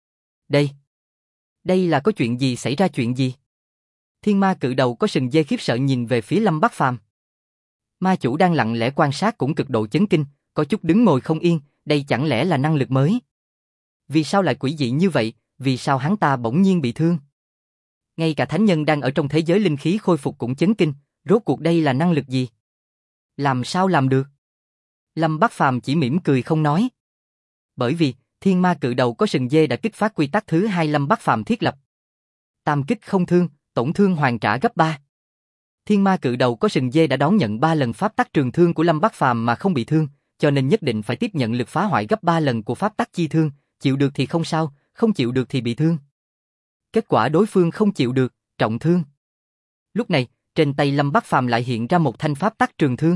Đây là có chuyện gì xảy ra chuyện gì? Thiên ma cự đầu có sừng dê khiếp sợ nhìn về phía Lâm Bắc Phàm. Ma chủ đang lặng lẽ quan sát cũng cực độ chấn kinh, có chút đứng ngồi không yên, đây chẳng lẽ là năng lực mới? Vì sao lại quỷ dị như vậy, vì sao hắn ta bỗng nhiên bị thương? Ngay cả thánh nhân đang ở trong thế giới linh khí khôi phục cũng chấn kinh, rốt cuộc đây là năng lực gì? Làm sao làm được? Lâm Bắc Phàm chỉ mỉm cười không nói. Bởi vì, thiên ma cự đầu có sừng dê đã kích phát quy tắc thứ 2 Lâm Bắc Phàm thiết lập. Tam kích không thương, tổn thương hoàn trả gấp 3. Thiên ma cự đầu có sừng dê đã đón nhận 3 lần pháp tắc trường thương của Lâm Bắc Phàm mà không bị thương, cho nên nhất định phải tiếp nhận lực phá hoại gấp 3 lần của pháp tắc chi thương, chịu được thì không sao, không chịu được thì bị thương. Kết quả đối phương không chịu được, trọng thương. Lúc này, trên tay Lâm Bắc Phàm lại hiện ra một thanh pháp tắc trường thương.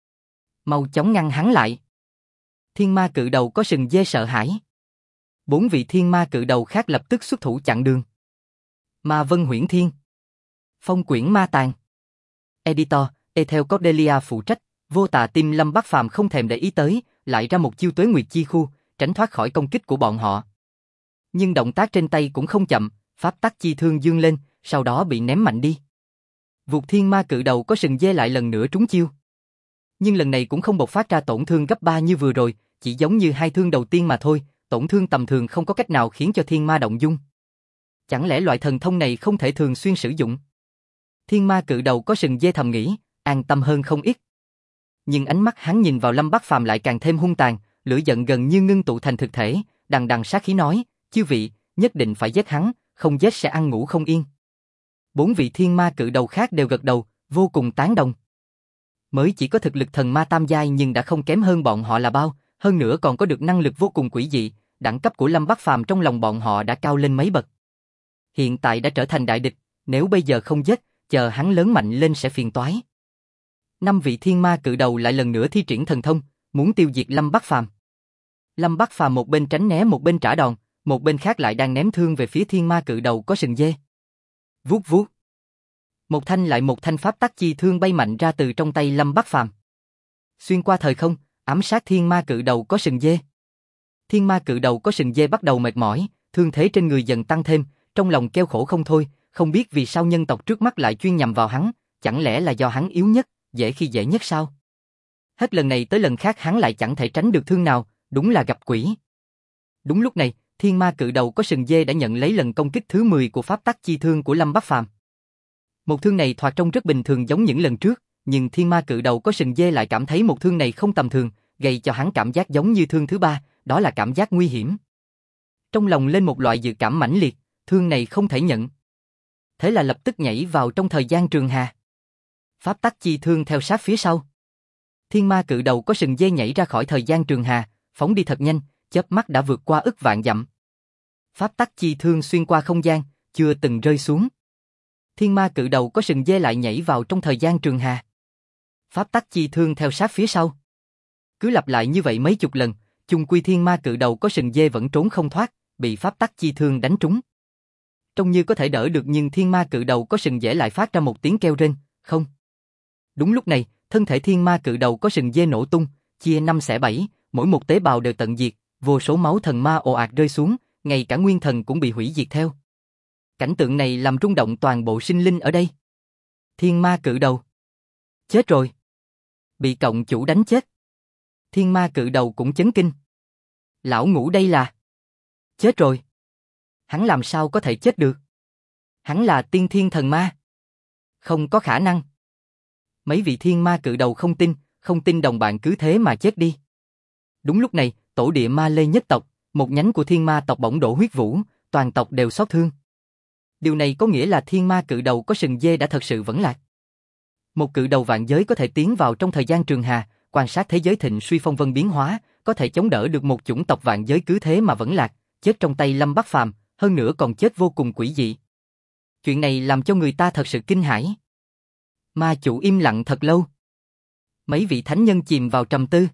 Mau chóng ngăn hắn lại. Thiên ma cự đầu có sừng dê sợ hãi. 4 vị thiên ma cự đầu khác lập tức xuất thủ chặn đường. Ma Vân Huyễn Thiên, Phong Quyển Ma Tàn. Editor, Ethel Cordelia phụ trách, vô tà tim Lâm Bắc Phàm không thèm để ý tới, lại ra một chiêu Tuế Nguyệt Chi Khu, tránh thoát khỏi công kích của bọn họ. Nhưng động tác trên tay cũng không chậm, pháp tắc chi thương dương lên, sau đó bị ném mạnh đi. Vụt thiên ma cự đầu có sừng dê lại lần nữa trúng chiêu. Nhưng lần này cũng không bộc phát ra tổn thương gấp 3 như vừa rồi, chỉ giống như 2 thương đầu tiên mà thôi, tổn thương tầm thường không có cách nào khiến cho thiên ma động dung. Chẳng lẽ loại thần thông này không thể thường xuyên sử dụng? Thiên ma cự đầu có sừng dê thầm nghĩ, an tâm hơn không ít. Nhưng ánh mắt hắn nhìn vào Lâm Bắc Phàm lại càng thêm hung tàn, lửa giận gần như ngưng tụ thành thực thể, đằng đằng sát khí nói, chư vị, nhất định phải giết hắn, không giết sẽ ăn ngủ không yên. 4 vị thiên ma cự đầu khác đều gật đầu, vô cùng tán đồng. Mới chỉ có thực lực thần ma tam giai nhưng đã không kém hơn bọn họ là bao, hơn nữa còn có được năng lực vô cùng quỷ dị, đẳng cấp của Lâm Bắc Phàm trong lòng bọn họ đã cao lên mấy bậc. Hiện tại đã trở thành đại địch, nếu bây giờ không giết, chờ hắn lớn mạnh lên sẽ phiền toái. 5 vị thiên ma cự đầu lại lần nữa thi triển thần thông, muốn tiêu diệt Lâm Bắc Phàm. Lâm Bắc Phàm một bên tránh né một bên trả đòn, một bên khác lại đang ném thương về phía thiên ma cự đầu có sừng dê. Vuốt vuốt. Một thanh lại một thanh pháp tắc chi thương bay mạnh ra từ trong tay Lâm Bắc Phàm. Xuyên qua thời không, ám sát thiên ma cự đầu có sừng dê. Thiên ma cự đầu có sừng dê bắt đầu mệt mỏi, thương thế trên người dần tăng thêm, trong lòng kêu khổ không thôi, không biết vì sao nhân tộc trước mắt lại chuyên nhằm vào hắn, chẳng lẽ là do hắn yếu nhất, dễ khi dễ nhất sao? Hết lần này tới lần khác hắn lại chẳng thể tránh được thương nào, đúng là gặp quỷ. Đúng lúc này, thiên ma cự đầu có sừng dê đã nhận lấy lần công kích thứ 10 của pháp tắc chi thương của Lâm Bắc Phàm. Một thương này thoạt trông rất bình thường giống những lần trước, nhưng thiên ma cự đầu có sừng dê lại cảm thấy một thương này không tầm thường, gây cho hắn cảm giác giống như thương thứ 3, đó là cảm giác nguy hiểm. Trong lòng lên một loại dự cảm mãnh liệt, thương này không thể nhận. Thế là lập tức nhảy vào trong thời gian trường hà. Pháp tắc chi thương theo sát phía sau. Thiên ma cự đầu có sừng dê nhảy ra khỏi thời gian trường hà, phóng đi thật nhanh, chớp mắt đã vượt qua ức vạn dặm. Pháp tắc chi thương xuyên qua không gian, chưa từng rơi xuống. Thiên ma cự đầu có sừng dê lại nhảy vào trong thời gian trường hà. Pháp tắc chi thương theo sát phía sau. Cứ lặp lại như vậy mấy chục lần, chung quy thiên ma cự đầu có sừng dê vẫn trốn không thoát, bị pháp tắc chi thương đánh trúng. Trông như có thể đỡ được nhưng thiên ma cự đầu có sừng dê lại phát ra một tiếng kêu rên, không. Đúng lúc này, thân thể thiên ma cự đầu có sừng dê nổ tung, chia 5 xẻ 7, mỗi một tế bào đều tận diệt, vô số máu thần ma ồ ạt rơi xuống, ngay cả nguyên thần cũng bị hủy diệt theo. Cảnh tượng này làm rung động toàn bộ sinh linh ở đây. Thiên ma cự đầu. Chết rồi. Bị cộng chủ đánh chết. Thiên ma cự đầu cũng chấn kinh. Lão ngũ đây là. Chết rồi. Hắn làm sao có thể chết được? Hắn là tiên thiên thần ma. Không có khả năng. Mấy vị thiên ma cự đầu không tin đồng bạn cứ thế mà chết đi. Đúng lúc này, tổ địa ma lê nhất tộc, một nhánh của thiên ma tộc bỗng đổ huyết vũ, toàn tộc đều xót thương. Điều này có nghĩa là thiên ma cự đầu có sừng dê đã thật sự vẫn lạc. Một cự đầu vạn giới có thể tiến vào trong thời gian trường hà, quan sát thế giới thịnh suy phong vân biến hóa, có thể chống đỡ được một chủng tộc vạn giới cứ thế mà vẫn lạc, chết trong tay Lâm Bắc Phàm, hơn nữa còn chết vô cùng quỷ dị. Chuyện này làm cho người ta thật sự kinh hãi. Ma chủ im lặng thật lâu. Mấy vị thánh nhân chìm vào trầm tư.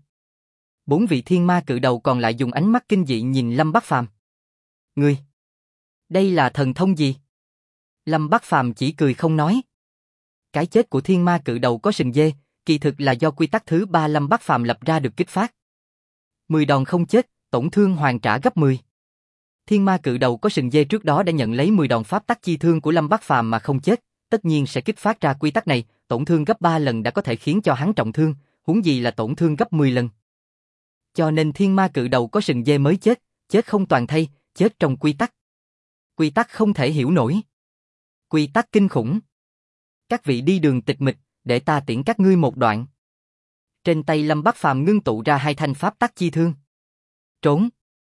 4 vị thiên ma cự đầu còn lại dùng ánh mắt kinh dị nhìn Lâm Bắc Phàm. Ngươi, đây là thần thông gì? Lâm Bắc Phàm chỉ cười không nói. Cái chết của thiên ma cự đầu có sừng dê, kỳ thực là do quy tắc thứ 3 Lâm Bắc Phàm lập ra được kích phát. 10 đòn không chết, tổn thương hoàn trả gấp 10. Thiên ma cự đầu có sừng dê trước đó đã nhận lấy 10 đòn pháp tắc chi thương của Lâm Bắc Phàm mà không chết, tất nhiên sẽ kích phát ra quy tắc này, tổn thương gấp 3 lần đã có thể khiến cho hắn trọng thương, huống gì là tổn thương gấp 10 lần. Cho nên thiên ma cự đầu có sừng dê mới chết, chết không toàn thây, chết trong quy tắc. Quy tắc không thể hiểu nổi. Quy tắc kinh khủng. Các vị đi đường tịch mịch, để ta tiễn các ngươi một đoạn. Trên tay Lâm Bắc Phàm ngưng tụ ra 2 thanh pháp tắc chi thương. Trốn.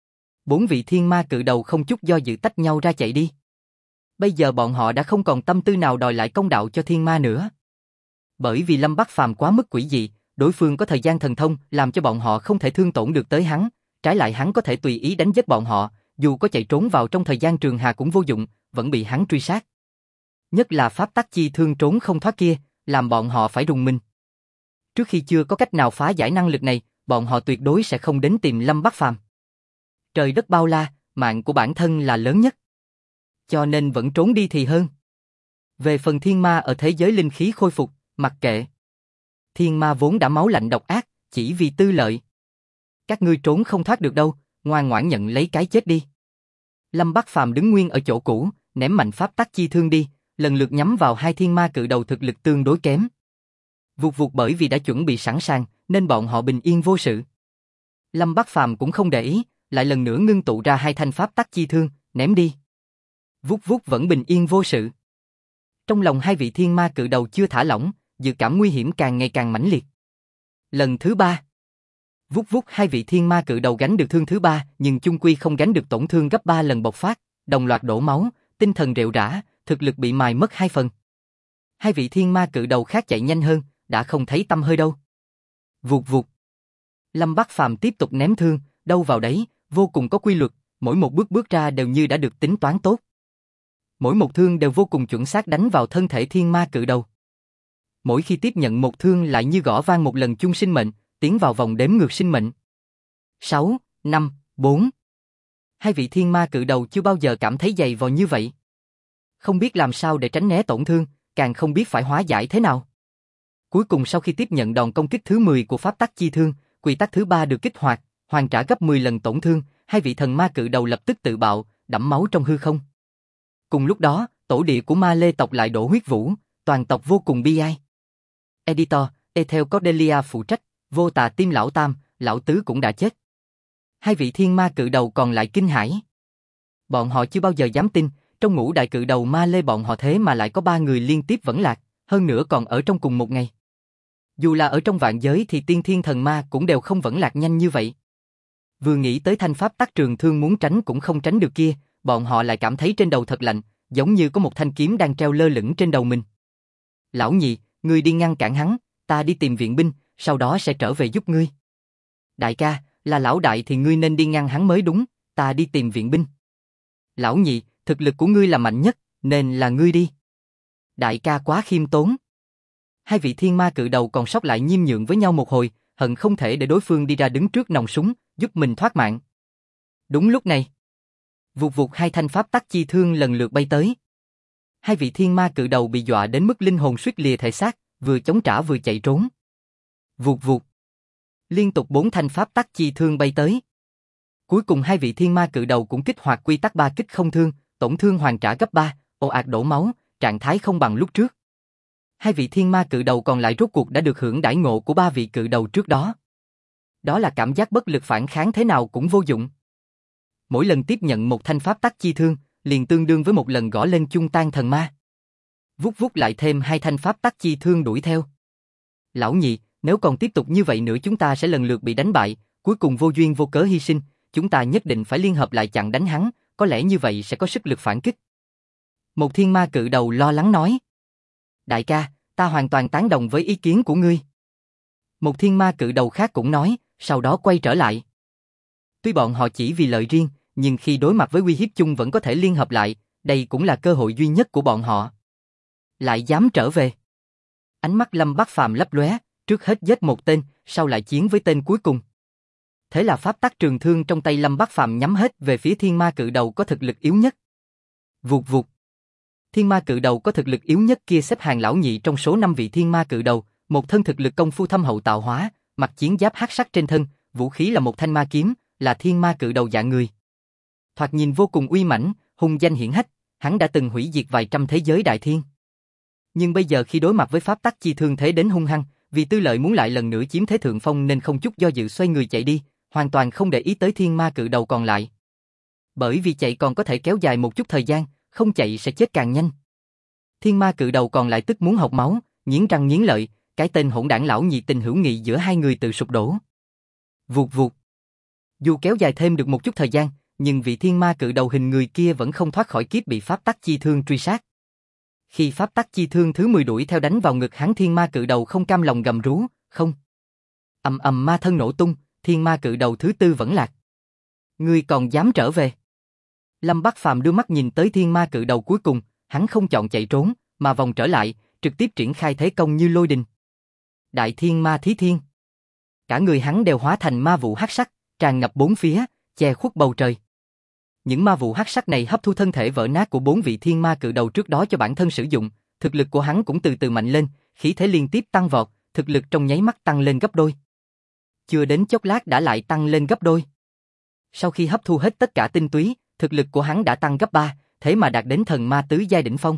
4 vị thiên ma cự đầu không chút do dự tách nhau ra chạy đi. Bây giờ bọn họ đã không còn tâm tư nào đòi lại công đạo cho thiên ma nữa. Bởi vì Lâm Bắc Phàm quá mức quỷ dị, đối phương có thời gian thần thông làm cho bọn họ không thể thương tổn được tới hắn, trái lại hắn có thể tùy ý đánh giết bọn họ, dù có chạy trốn vào trong thời gian trường hà cũng vô dụng, vẫn bị hắn truy sát. Nhất là pháp tắc chi thương trốn không thoát kia, làm bọn họ phải rùng mình. Trước khi chưa có cách nào phá giải năng lực này, bọn họ tuyệt đối sẽ không đến tìm Lâm Bắc Phàm. Trời đất bao la, mạng của bản thân là lớn nhất. Cho nên vẫn trốn đi thì hơn. Về phần thiên ma ở thế giới linh khí khôi phục, mặc kệ. Thiên ma vốn đã máu lạnh độc ác, chỉ vì tư lợi. Các ngươi trốn không thoát được đâu, ngoan ngoãn nhận lấy cái chết đi. Lâm Bắc Phàm đứng nguyên ở chỗ cũ, ném mạnh pháp tắc chi thương đi, lần lượt nhắm vào 2 thiên ma cự đầu thực lực tương đối kém. Vụt vụt bởi vì đã chuẩn bị sẵn sàng, nên bọn họ bình yên vô sự. Lâm Bắc Phàm cũng không để ý, lại lần nữa ngưng tụ ra 2 thanh pháp tắc chi thương, ném đi. Vút vút vẫn bình yên vô sự. Trong lòng 2 vị thiên ma cự đầu chưa thả lỏng, dự cảm nguy hiểm càng ngày càng mãnh liệt. Lần thứ 3. Vút vút 2 vị thiên ma cự đầu gánh được thương thứ 3, nhưng chung quy không gánh được tổn thương gấp 3 lần bộc phát, đồng loạt đổ máu, tinh thần rệu rã, thực lực bị mài mất 2 phần. 2 vị thiên ma cự đầu khác chạy nhanh hơn, đã không thấy tăm hơi đâu. Vụt vụt. Lâm Bắc Phàm tiếp tục ném thương, đâu vào đấy, vô cùng có quy luật, mỗi một bước bước ra đều như đã được tính toán tốt. Mỗi một thương đều vô cùng chuẩn xác đánh vào thân thể thiên ma cự đầu. Mỗi khi tiếp nhận một thương lại như gõ vang một lần chung sinh mệnh, tiến vào vòng đếm ngược sinh mệnh. 6, 5, 4. 2 vị thiên ma cự đầu chưa bao giờ cảm thấy dày vò như vậy. Không biết làm sao để tránh né tổn thương, càng không biết phải hóa giải thế nào. Cuối cùng sau khi tiếp nhận đòn công kích thứ 10 của pháp tắc chi thương, quy tắc thứ 3 được kích hoạt, hoàn trả gấp 10 lần tổn thương, 2 vị thần ma cự đầu lập tức tự bạo, đẫm máu trong hư không. Cùng lúc đó, tổ địa của Ma Lê tộc lại đổ huyết vũ, toàn tộc vô cùng bi ai. Editor, Ethel Cordelia phụ trách, Vô Tà Tim lão tam, lão tứ cũng đã chết. 2 vị thiên ma cự đầu còn lại kinh hãi. Bọn họ chưa bao giờ dám tin, trong ngũ đại cự đầu Ma Lê bọn họ thế mà lại có 3 người liên tiếp vẫn lạc, hơn nữa còn ở trong cùng một ngày. Dù là ở trong vạn giới thì tiên thiên thần ma cũng đều không vẫn lạc nhanh như vậy. Vừa nghĩ tới thanh pháp tắc trường thương muốn tránh cũng không tránh được kia, bọn họ lại cảm thấy trên đầu thật lạnh, giống như có một thanh kiếm đang treo lơ lửng trên đầu mình. Lão nhị, ngươi đi ngăn cản hắn, ta đi tìm viện binh, sau đó sẽ trở về giúp ngươi. Đại ca, là lão đại thì ngươi nên đi ngăn hắn mới đúng, ta đi tìm viện binh. Lão nhị, thực lực của ngươi là mạnh nhất, nên là ngươi đi. Đại ca quá khiêm tốn. 2 vị thiên ma cự đầu còn sót lại nhiêm nhượng với nhau một hồi, hận không thể để đối phương đi ra đứng trước nòng súng, giúp mình thoát mạng. Đúng lúc này, vụt vụt 2 thanh pháp tắc chi thương lần lượt bay tới. 2 vị thiên ma cự đầu bị dọa đến mức linh hồn suýt lìa thể xác, vừa chống trả vừa chạy trốn. Vụt vụt. Liên tục 4 thanh pháp tắc chi thương bay tới. Cuối cùng 2 vị thiên ma cự đầu cũng kích hoạt quy tắc 3 kích không thương, tổn thương hoàn trả gấp 3, ồ ạt đổ máu, trạng thái không bằng lúc trước. 2 vị thiên ma cự đầu còn lại rốt cuộc đã được hưởng đãi ngộ của 3 vị cự đầu trước đó. Đó là cảm giác bất lực phản kháng thế nào cũng vô dụng. Mỗi lần tiếp nhận một thanh pháp tắc chi thương, liền tương đương với một lần gõ lên chung tan thần ma. Vút vút lại thêm 2 thanh pháp tắc chi thương đuổi theo. Lão nhị, nếu còn tiếp tục như vậy nữa chúng ta sẽ lần lượt bị đánh bại, cuối cùng vô duyên vô cớ hy sinh, chúng ta nhất định phải liên hợp lại chặn đánh hắn, có lẽ như vậy sẽ có sức lực phản kích. Một thiên ma cự đầu lo lắng nói. Đại ca, ta hoàn toàn tán đồng với ý kiến của ngươi. Một thiên ma cự đầu khác cũng nói, sau đó quay trở lại. Tuy bọn họ chỉ vì lợi riêng, nhưng khi đối mặt với uy hiếp chung vẫn có thể liên hợp lại, đây cũng là cơ hội duy nhất của bọn họ. Lại dám trở về. Ánh mắt Lâm Bắc Phàm lấp lóe, trước hết giết một tên, sau lại chiến với tên cuối cùng. Thế là pháp tắc trường thương trong tay Lâm Bắc Phàm nhắm hết về phía thiên ma cự đầu có thực lực yếu nhất. Vụt vụt. Thiên ma cự đầu có thực lực yếu nhất kia xếp hàng lão nhị trong số 5 vị thiên ma cự đầu, một thân thực lực công phu thâm hậu tạo hóa, mặc chiến giáp hắc sắc trên thân, vũ khí là một thanh ma kiếm, là thiên ma cự đầu dạng người. Thoạt nhìn vô cùng uy mãnh, hung danh hiển hách, hắn đã từng hủy diệt vài trăm thế giới đại thiên. Nhưng bây giờ khi đối mặt với pháp tắc chi thương thế đến hung hăng, vì tư lợi muốn lại lần nữa chiếm thế thượng phong nên không chút do dự xoay người chạy đi, hoàn toàn không để ý tới thiên ma cự đầu còn lại. Bởi vì chạy còn có thể kéo dài một chút thời gian, không chạy sẽ chết càng nhanh. Thiên ma cự đầu còn lại tức muốn hộc máu, nghiến răng nghiến lợi, cái tên hỗn đảng lão nhị tình hữu nghị giữa hai người tự sụp đổ. Vụt vụt. Dù kéo dài thêm được một chút thời gian, nhưng vị thiên ma cự đầu hình người kia vẫn không thoát khỏi kiếp bị pháp tắc chi thương truy sát. Khi pháp tắc chi thương thứ 10 đuổi theo đánh vào ngực hắn, thiên ma cự đầu không cam lòng gầm rú, không. Ầm ầm ma thân nổ tung, thiên ma cự đầu thứ 4 vẫn lạc. Ngươi còn dám trở về? Lâm Bắc Phàm đưa mắt nhìn tới thiên ma cự đầu cuối cùng, hắn không chọn chạy trốn, mà vòng trở lại, trực tiếp triển khai thế công như lôi đình. Đại thiên ma thí thiên. Cả người hắn đều hóa thành ma vụ hắc sắc, tràn ngập bốn phía, che khuất bầu trời. Những ma vụ hắc sắc này hấp thu thân thể vỡ nát của 4 vị thiên ma cự đầu trước đó cho bản thân sử dụng, thực lực của hắn cũng từ từ mạnh lên, khí thế liên tiếp tăng vọt, thực lực trong nháy mắt tăng lên gấp đôi. Chưa đến chốc lát đã lại tăng lên gấp đôi. Sau khi hấp thu hết tất cả tinh túy, thực lực của hắn đã tăng gấp 3, thế mà đạt đến thần ma tứ giai đỉnh phong.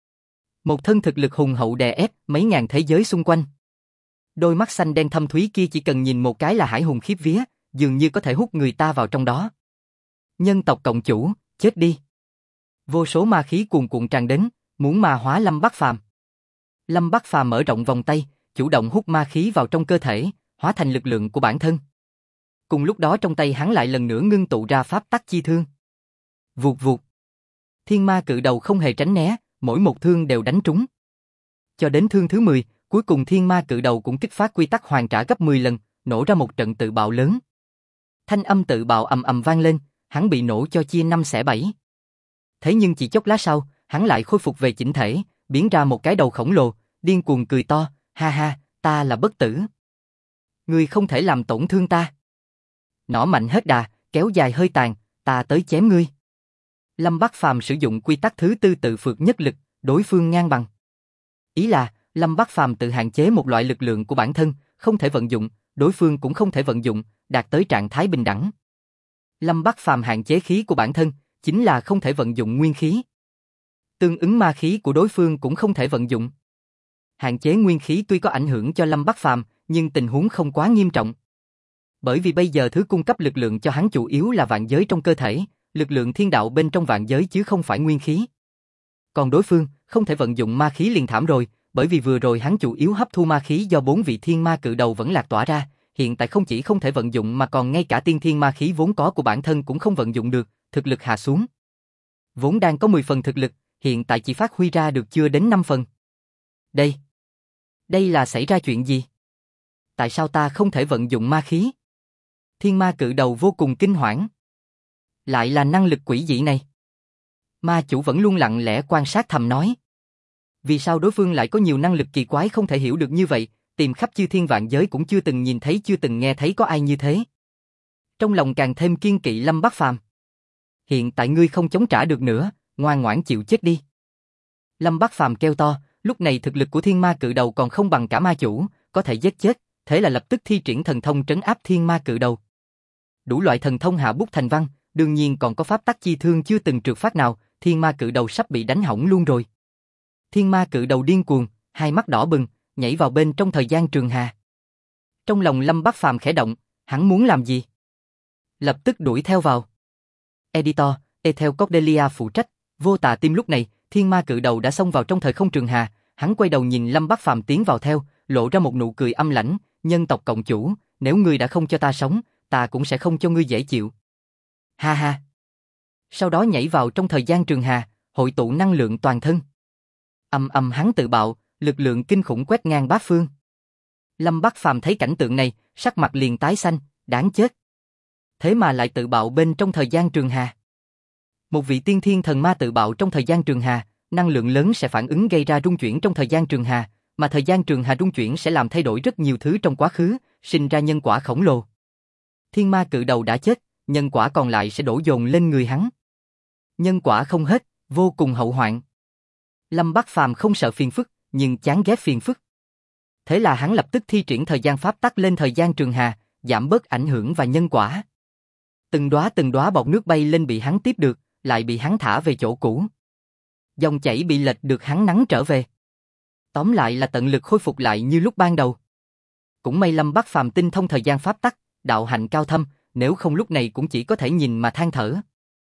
Một thân thực lực hùng hậu đè ép mấy ngàn thế giới xung quanh. Đôi mắt xanh đen thâm thúy kia chỉ cần nhìn một cái là hải hùng khiếp vía, dường như có thể hút người ta vào trong đó. Nhân tộc cộng chủ, chết đi. Vô số ma khí cuồn cuộn tràn đến, muốn ma hóa Lâm Bắc Phàm. Lâm Bắc Phàm mở rộng vòng tay, chủ động hút ma khí vào trong cơ thể, hóa thành lực lượng của bản thân. Cùng lúc đó trong tay hắn lại lần nữa ngưng tụ ra pháp tắc chi thương. Vụt vụt. Thiên ma cự đầu không hề tránh né, mỗi một thương đều đánh trúng. Cho đến thương thứ 10, cuối cùng thiên ma cự đầu cũng kích phát quy tắc hoàn trả gấp 10 lần, nổ ra một trận tự bạo lớn. Thanh âm tự bạo ầm ầm vang lên, hắn bị nổ cho chia 5 xẻ 7. Thế nhưng chỉ chốc lát sau, hắn lại khôi phục về chỉnh thể, biến ra một cái đầu khổng lồ, điên cuồng cười to, ha ha, ta là bất tử. Ngươi không thể làm tổn thương ta. Nỏ mạnh hết đà, kéo dài hơi tàn, ta tới chém ngươi. Lâm Bắc Phàm sử dụng quy tắc thứ 4 tự phược nhất lực, đối phương ngang bằng. Ý là, Lâm Bắc Phàm tự hạn chế một loại lực lượng của bản thân, không thể vận dụng, đối phương cũng không thể vận dụng, đạt tới trạng thái bình đẳng. Lâm Bắc Phàm hạn chế khí của bản thân, chính là không thể vận dụng nguyên khí. Tương ứng ma khí của đối phương cũng không thể vận dụng. Hạn chế nguyên khí tuy có ảnh hưởng cho Lâm Bắc Phàm, nhưng tình huống không quá nghiêm trọng. Bởi vì bây giờ thứ cung cấp lực lượng cho hắn chủ yếu là vạn giới trong cơ thể, lực lượng thiên đạo bên trong vạn giới chứ không phải nguyên khí. Còn đối phương, không thể vận dụng ma khí liền thảm rồi, bởi vì vừa rồi hắn chủ yếu hấp thu ma khí do 4 vị thiên ma cự đầu vẫn lạc tỏa ra, hiện tại không chỉ không thể vận dụng mà còn ngay cả tiên thiên ma khí vốn có của bản thân cũng không vận dụng được, thực lực hạ xuống. Vốn đang có 10 phần thực lực, hiện tại chỉ phát huy ra được chưa đến 5 phần. Đây là xảy ra chuyện gì? Tại sao ta không thể vận dụng ma khí? Thiên ma cự đầu vô cùng kinh hoảng. Lại là năng lực quỷ dị này. Ma chủ vẫn luôn lặng lẽ quan sát thầm nói. Vì sao đối phương lại có nhiều năng lực kỳ quái không thể hiểu được như vậy, tìm khắp chư thiên vạn giới cũng chưa từng nhìn thấy chưa từng nghe thấy có ai như thế. Trong lòng càng thêm kiên kỵ Lâm Bắc Phàm. Hiện tại ngươi không chống trả được nữa, ngoan ngoãn chịu chết đi. Lâm Bắc Phàm kêu to, lúc này thực lực của thiên ma cự đầu còn không bằng cả ma chủ, có thể giết chết, thế là lập tức thi triển thần thông trấn áp thiên ma cự đầu. Đủ loại thần thông hạ bút thành văn, đương nhiên còn có pháp tắc chi thương chưa từng trượt phát nào, thiên ma cự đầu sắp bị đánh hỏng luôn rồi. Thiên ma cự đầu điên cuồng, hai mắt đỏ bừng, nhảy vào bên trong thời gian trường hà. Trong lòng Lâm Bắc Phàm khẽ động, hắn muốn làm gì? Lập tức đuổi theo vào. Editor, Ethel Cordelia phụ trách, vô tà tim lúc này, thiên ma cự đầu đã xông vào trong thời không trường hà, hắn quay đầu nhìn Lâm Bắc Phàm tiến vào theo, lộ ra một nụ cười âm lãnh, nhân tộc cộng chủ, nếu ngươi đã không cho ta sống, ta cũng sẽ không cho ngươi dễ chịu. Ha ha. Sau đó nhảy vào trong thời gian trường hà, hội tụ năng lượng toàn thân. Ầm ầm hắn tự bạo, lực lượng kinh khủng quét ngang bát phương. Lâm Bắc Phàm thấy cảnh tượng này, sắc mặt liền tái xanh, đáng chết. Thế mà lại tự bạo bên trong thời gian trường hà. Một vị tiên thiên thần ma tự bạo trong thời gian trường hà, năng lượng lớn sẽ phản ứng gây ra rung chuyển trong thời gian trường hà, mà thời gian trường hà rung chuyển sẽ làm thay đổi rất nhiều thứ trong quá khứ, sinh ra nhân quả khổng lồ. Thiên ma cự đầu đã chết, nhân quả còn lại sẽ đổ dồn lên người hắn. Nhân quả không hết, vô cùng hậu hoạn. Lâm Bắc Phàm không sợ phiền phức, nhưng chán ghét phiền phức. Thế là hắn lập tức thi triển thời gian pháp tắc lên thời gian trường hà, giảm bớt ảnh hưởng và nhân quả. Từng đóa bọt nước bay lên bị hắn tiếp được, lại bị hắn thả về chỗ cũ. Dòng chảy bị lệch được hắn nắn trở về. Tóm lại là tận lực khôi phục lại như lúc ban đầu. Cũng may Lâm Bắc Phàm tinh thông thời gian pháp tắc, đạo hạnh cao thâm, nếu không lúc này cũng chỉ có thể nhìn mà than thở.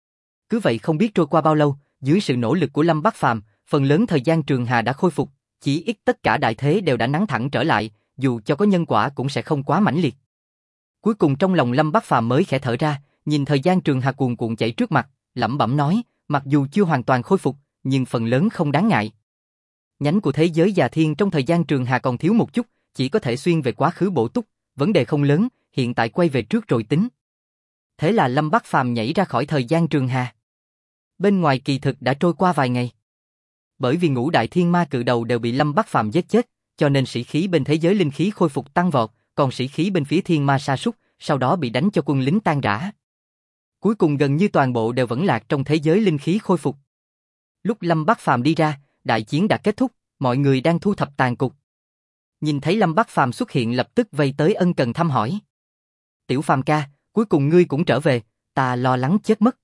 Cứ vậy không biết trôi qua bao lâu, dưới sự nỗ lực của Lâm Bắc Phàm, phần lớn thời gian trường hà đã khôi phục, chỉ ít tất cả đại thế đều đã nắn thẳng trở lại, dù cho có nhân quả cũng sẽ không quá mãnh liệt. Cuối cùng trong lòng Lâm Bắc Phàm mới khẽ thở ra, nhìn thời gian trường hà cuồn cuộn chảy trước mặt, lẩm bẩm nói, mặc dù chưa hoàn toàn khôi phục, nhưng phần lớn không đáng ngại. Nhánh của thế giới già thiên trong thời gian trường hà còn thiếu một chút, chỉ có thể xuyên về quá khứ bổ túc, vấn đề không lớn, hiện tại quay về trước rồi tính. Thế là Lâm Bắc Phàm nhảy ra khỏi thời gian trường hà. Bên ngoài kỳ thực đã trôi qua vài ngày. Bởi vì ngũ đại thiên ma cự đầu đều bị Lâm Bắc Phàm giết chết, cho nên sĩ khí bên thế giới linh khí khôi phục tăng vọt, còn sĩ khí bên phía thiên ma sa sút, sau đó bị đánh cho quân lính tan rã. Cuối cùng gần như toàn bộ đều vẫn lạc trong thế giới linh khí khôi phục. Lúc Lâm Bắc Phàm đi ra, đại chiến đã kết thúc, mọi người đang thu thập tàn cục. Nhìn thấy Lâm Bắc Phàm xuất hiện lập tức vây tới ân cần thăm hỏi. Tiểu Phàm ca, cuối cùng ngươi cũng trở về, ta lo lắng chết mất.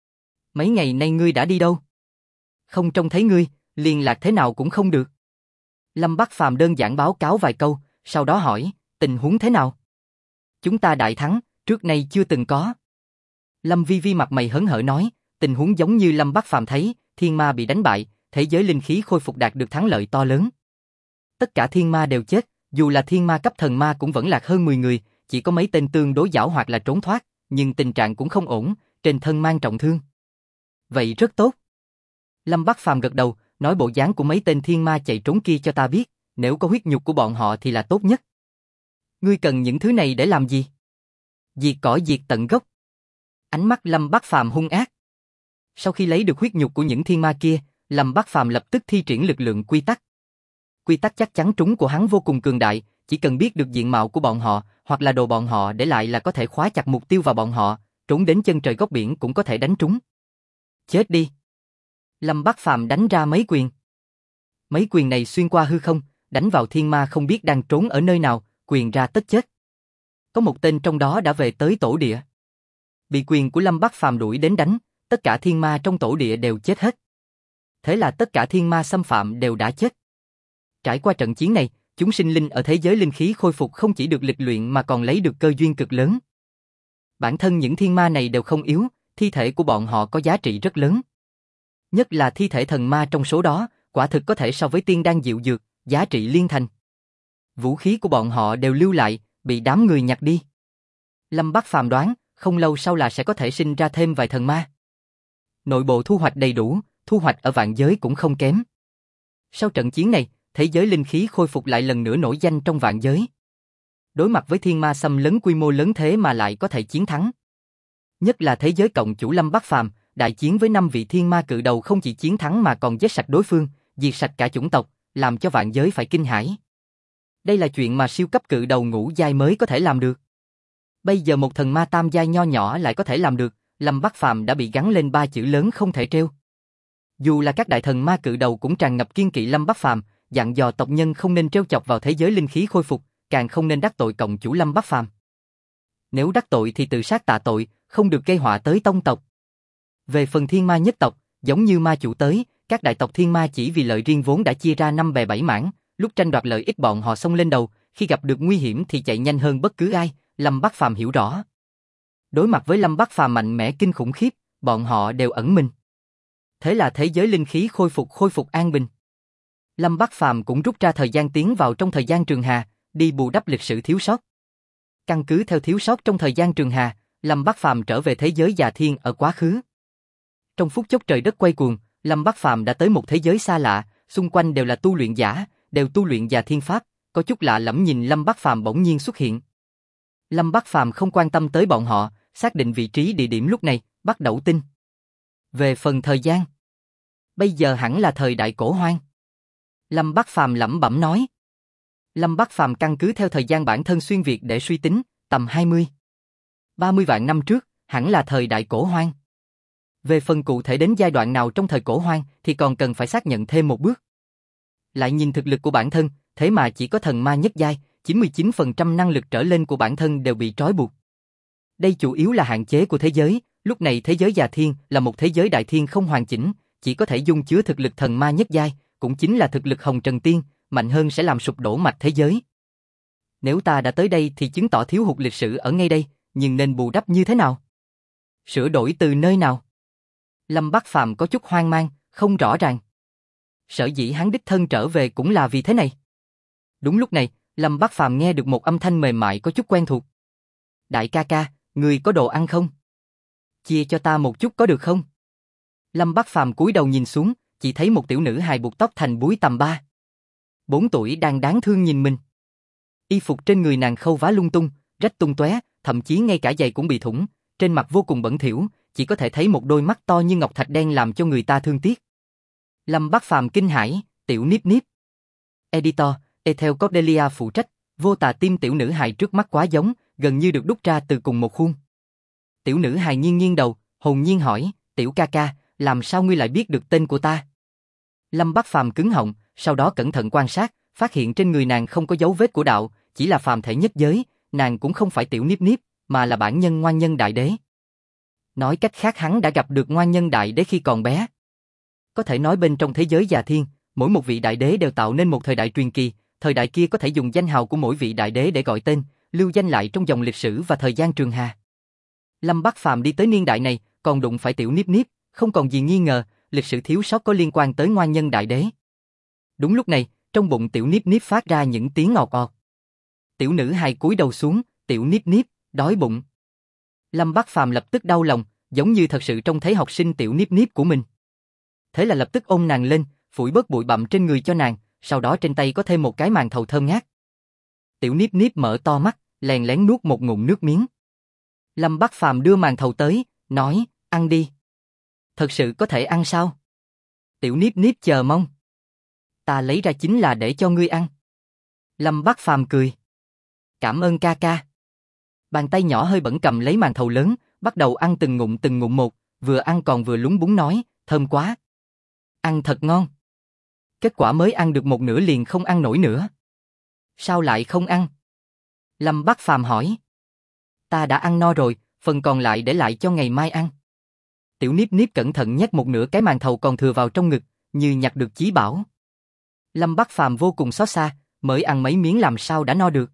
Mấy ngày nay ngươi đã đi đâu? Không trông thấy ngươi, liên lạc thế nào cũng không được. Lâm Bắc Phàm đơn giản báo cáo vài câu, sau đó hỏi, tình huống thế nào? Chúng ta đại thắng, trước nay chưa từng có. Lâm Vi Vi mặt mày hớn hở nói, tình huống giống như Lâm Bắc Phàm thấy, thiên ma bị đánh bại, thế giới linh khí khôi phục đạt được thắng lợi to lớn. Tất cả thiên ma đều chết, dù là thiên ma cấp thần ma cũng vẫn lạc hơn 10 người, chỉ có mấy tên tương đối giảo hoạt là trốn thoát, nhưng tình trạng cũng không ổn, trên thân mang trọng thương. Vậy rất tốt. Lâm Bắc Phàm gật đầu, nói bộ dáng của mấy tên thiên ma chạy trốn kia cho ta biết, nếu có huyết nhục của bọn họ thì là tốt nhất. Ngươi cần những thứ này để làm gì? Diệt cỏ diệt tận gốc. Ánh mắt Lâm Bắc Phàm hung ác. Sau khi lấy được huyết nhục của những thiên ma kia, Lâm Bắc Phàm lập tức thi triển lực lượng quy tắc. Quy tắc chắc chắn trúng của hắn vô cùng cường đại, chỉ cần biết được diện mạo của bọn họ, hoặc là đồ bọn họ để lại là có thể khóa chặt mục tiêu vào bọn họ, trốn đến chân trời góc biển cũng có thể đánh trúng. Chết đi. Lâm Bắc Phàm đánh ra mấy quyền. Mấy quyền này xuyên qua hư không, đánh vào thiên ma không biết đang trốn ở nơi nào, quyền ra tất chết. Có một tên trong đó đã về tới tổ địa. Bị quyền của Lâm Bắc Phàm đuổi đến đánh, tất cả thiên ma trong tổ địa đều chết hết. Thế là tất cả thiên ma xâm phạm đều đã chết. Trải qua trận chiến này, chúng sinh linh ở thế giới linh khí khôi phục không chỉ được lịch luyện mà còn lấy được cơ duyên cực lớn. Bản thân những thiên ma này đều không yếu, thi thể của bọn họ có giá trị rất lớn. Nhất là thi thể thần ma trong số đó, quả thực có thể so với tiên đan diệu dược, giá trị liên thành. Vũ khí của bọn họ đều lưu lại, bị đám người nhặt đi. Lâm Bắc Phàm đoán, không lâu sau là sẽ có thể sinh ra thêm vài thần ma. Nội bộ thu hoạch đầy đủ, thu hoạch ở vạn giới cũng không kém. Sau trận chiến này, thế giới linh khí khôi phục lại lần nữa nổi danh trong vạn giới. Đối mặt với thiên ma xâm lấn quy mô lớn thế mà lại có thể chiến thắng. Nhất là thế giới cộng chủ Lâm Bắc Phàm, đại chiến với 5 vị thiên ma cự đầu không chỉ chiến thắng mà còn giết sạch đối phương, diệt sạch cả chủng tộc, làm cho vạn giới phải kinh hãi. Đây là chuyện mà siêu cấp cự đầu ngũ giai mới có thể làm được. Bây giờ một thần ma tam giai nho nhỏ lại có thể làm được, Lâm Bắc Phàm đã bị gắn lên 3 chữ lớn không thể treo. Dù là các đại thần ma cự đầu cũng tràn ngập kiên kỵ Lâm Bắc Phàm, dặn dò tộc nhân không nên trêu chọc vào thế giới linh khí khôi phục, càng không nên đắc tội cộng chủ Lâm Bắc Phàm. Nếu đắc tội thì tự sát tạ tội, không được gây họa tới tông tộc. Về phần thiên ma nhất tộc, giống như ma chủ tới, các đại tộc thiên ma chỉ vì lợi riêng vốn đã chia ra 5 bè 7 mảng, lúc tranh đoạt lợi ích bọn họ xông lên đầu, khi gặp được nguy hiểm thì chạy nhanh hơn bất cứ ai, Lâm Bắc Phàm hiểu rõ. Đối mặt với Lâm Bắc Phàm mạnh mẽ kinh khủng khiếp, bọn họ đều ẩn mình. Thế là thế giới linh khí khôi phục an bình. Lâm Bắc Phàm cũng rút ra thời gian tiến vào trong thời gian trường hà, đi bù đắp lịch sử thiếu sót. Căn cứ theo thiếu sót trong thời gian trường hà, Lâm Bắc Phàm trở về thế giới già thiên ở quá khứ. Trong phút chốc trời đất quay cuồng, Lâm Bắc Phàm đã tới một thế giới xa lạ, xung quanh đều là tu luyện giả, đều tu luyện già thiên pháp, có chút lạ lẫm nhìn Lâm Bắc Phàm bỗng nhiên xuất hiện. Lâm Bắc Phàm không quan tâm tới bọn họ, xác định vị trí địa điểm lúc này, bắt đầu tin. Về phần thời gian, bây giờ hẳn là thời đại cổ hoang. Lâm Bắc Phàm lẩm bẩm nói. Lâm Bắc Phàm căn cứ theo thời gian bản thân xuyên Việt để suy tính, tầm 20-30 vạn năm trước, hẳn là thời đại cổ hoang. Về phần cụ thể đến giai đoạn nào trong thời cổ hoang thì còn cần phải xác nhận thêm một bước. Lại nhìn thực lực của bản thân, thế mà chỉ có thần ma nhất giai, 99% năng lực trở lên của bản thân đều bị trói buộc. Đây chủ yếu là hạn chế của thế giới, lúc này thế giới già thiên là một thế giới đại thiên không hoàn chỉnh, chỉ có thể dung chứa thực lực thần ma nhất giai, cũng chính là thực lực hồng trần tiên, mạnh hơn sẽ làm sụp đổ mạch thế giới. Nếu ta đã tới đây thì chứng tỏ thiếu hụt lịch sử ở ngay đây, nhưng nên bù đắp như thế nào? Sửa đổi từ nơi nào? Lâm Bắc Phàm có chút hoang mang, không rõ ràng. Sở dĩ hắn đích thân trở về cũng là vì thế này. Đúng lúc này, Lâm Bắc Phàm nghe được một âm thanh mềm mại có chút quen thuộc. Đại ca ca, người có đồ ăn không? Chia cho ta một chút có được không? Lâm Bắc Phàm cúi đầu nhìn xuống, chỉ thấy một tiểu nữ hài buộc tóc thành búi tầm 3-4 tuổi đang đáng thương nhìn mình. Y phục trên người nàng khâu vá lung tung, rách tung tóe, thậm chí ngay cả giày cũng bị thủng, trên mặt vô cùng bẩn thỉu, chỉ có thể thấy một đôi mắt to như ngọc thạch đen làm cho người ta thương tiếc. Lâm Bắc Phàm kinh hãi, tiểu Niếp Niếp. Editor, Ethel Cordelia phụ trách, vô tà tim tiểu nữ hài trước mắt quá giống, gần như được đúc ra từ cùng một khuôn. Tiểu nữ hài nghiêng nghiêng đầu, hồn nhiên hỏi, tiểu ca ca, làm sao ngươi lại biết được tên của ta? Lâm Bắc Phàm cứng họng, sau đó cẩn thận quan sát, phát hiện trên người nàng không có dấu vết của đạo, chỉ là phàm thể nhất giới, nàng cũng không phải tiểu Niếp Niếp, mà là bản nhân Ngoan Nhân Đại Đế. Nói cách khác hắn đã gặp được Ngoan Nhân Đại Đế khi còn bé. Có thể nói bên trong thế giới già thiên, mỗi một vị đại đế đều tạo nên một thời đại truyền kỳ, thời đại kia có thể dùng danh hào của mỗi vị đại đế để gọi tên, lưu danh lại trong dòng lịch sử và thời gian trường hà. Lâm Bắc Phàm đi tới niên đại này, còn đụng phải tiểu Niếp Niếp, không còn gì nghi ngờ, lịch sử thiếu sót có liên quan tới Ngoan Nhân Đại Đế. Đúng lúc này, trong bụng tiểu Niếp Niếp phát ra những tiếng ngọt ngọt. Tiểu nữ hài cúi đầu xuống, tiểu Niếp Niếp, đói bụng. Lâm Bắc Phàm lập tức đau lòng, giống như thật sự trông thấy học sinh tiểu Niếp Niếp của mình. Thế là lập tức ôm nàng lên, phủi bớt bụi bặm trên người cho nàng, sau đó trên tay có thêm một cái màn thầu thơm ngát. Tiểu Niếp Niếp mở to mắt, lén lén nuốt một ngụm nước miếng. Lâm Bắc Phàm đưa màn thầu tới, nói, ăn đi. Thật sự có thể ăn sao? Tiểu Niếp Niếp chờ mong. Ta lấy ra chính là để cho ngươi ăn. Lâm Bắc Phàm cười. Cảm ơn ca ca. Bàn tay nhỏ hơi bẩn cầm lấy màn thầu lớn, bắt đầu ăn từng ngụm một, vừa ăn còn vừa lúng búng nói, thơm quá. Ăn thật ngon. Kết quả mới ăn được một nửa liền không ăn nổi nữa. Sao lại không ăn? Lâm Bắc Phàm hỏi. Ta đã ăn no rồi, phần còn lại để lại cho ngày mai ăn. Tiểu Niếp Niếp cẩn thận nhét một nửa cái màn thầu còn thừa vào trong ngực, như nhặt được chí bảo. Lâm Bắc Phàm vô cùng xót xa, mới ăn mấy miếng làm sao đã no được.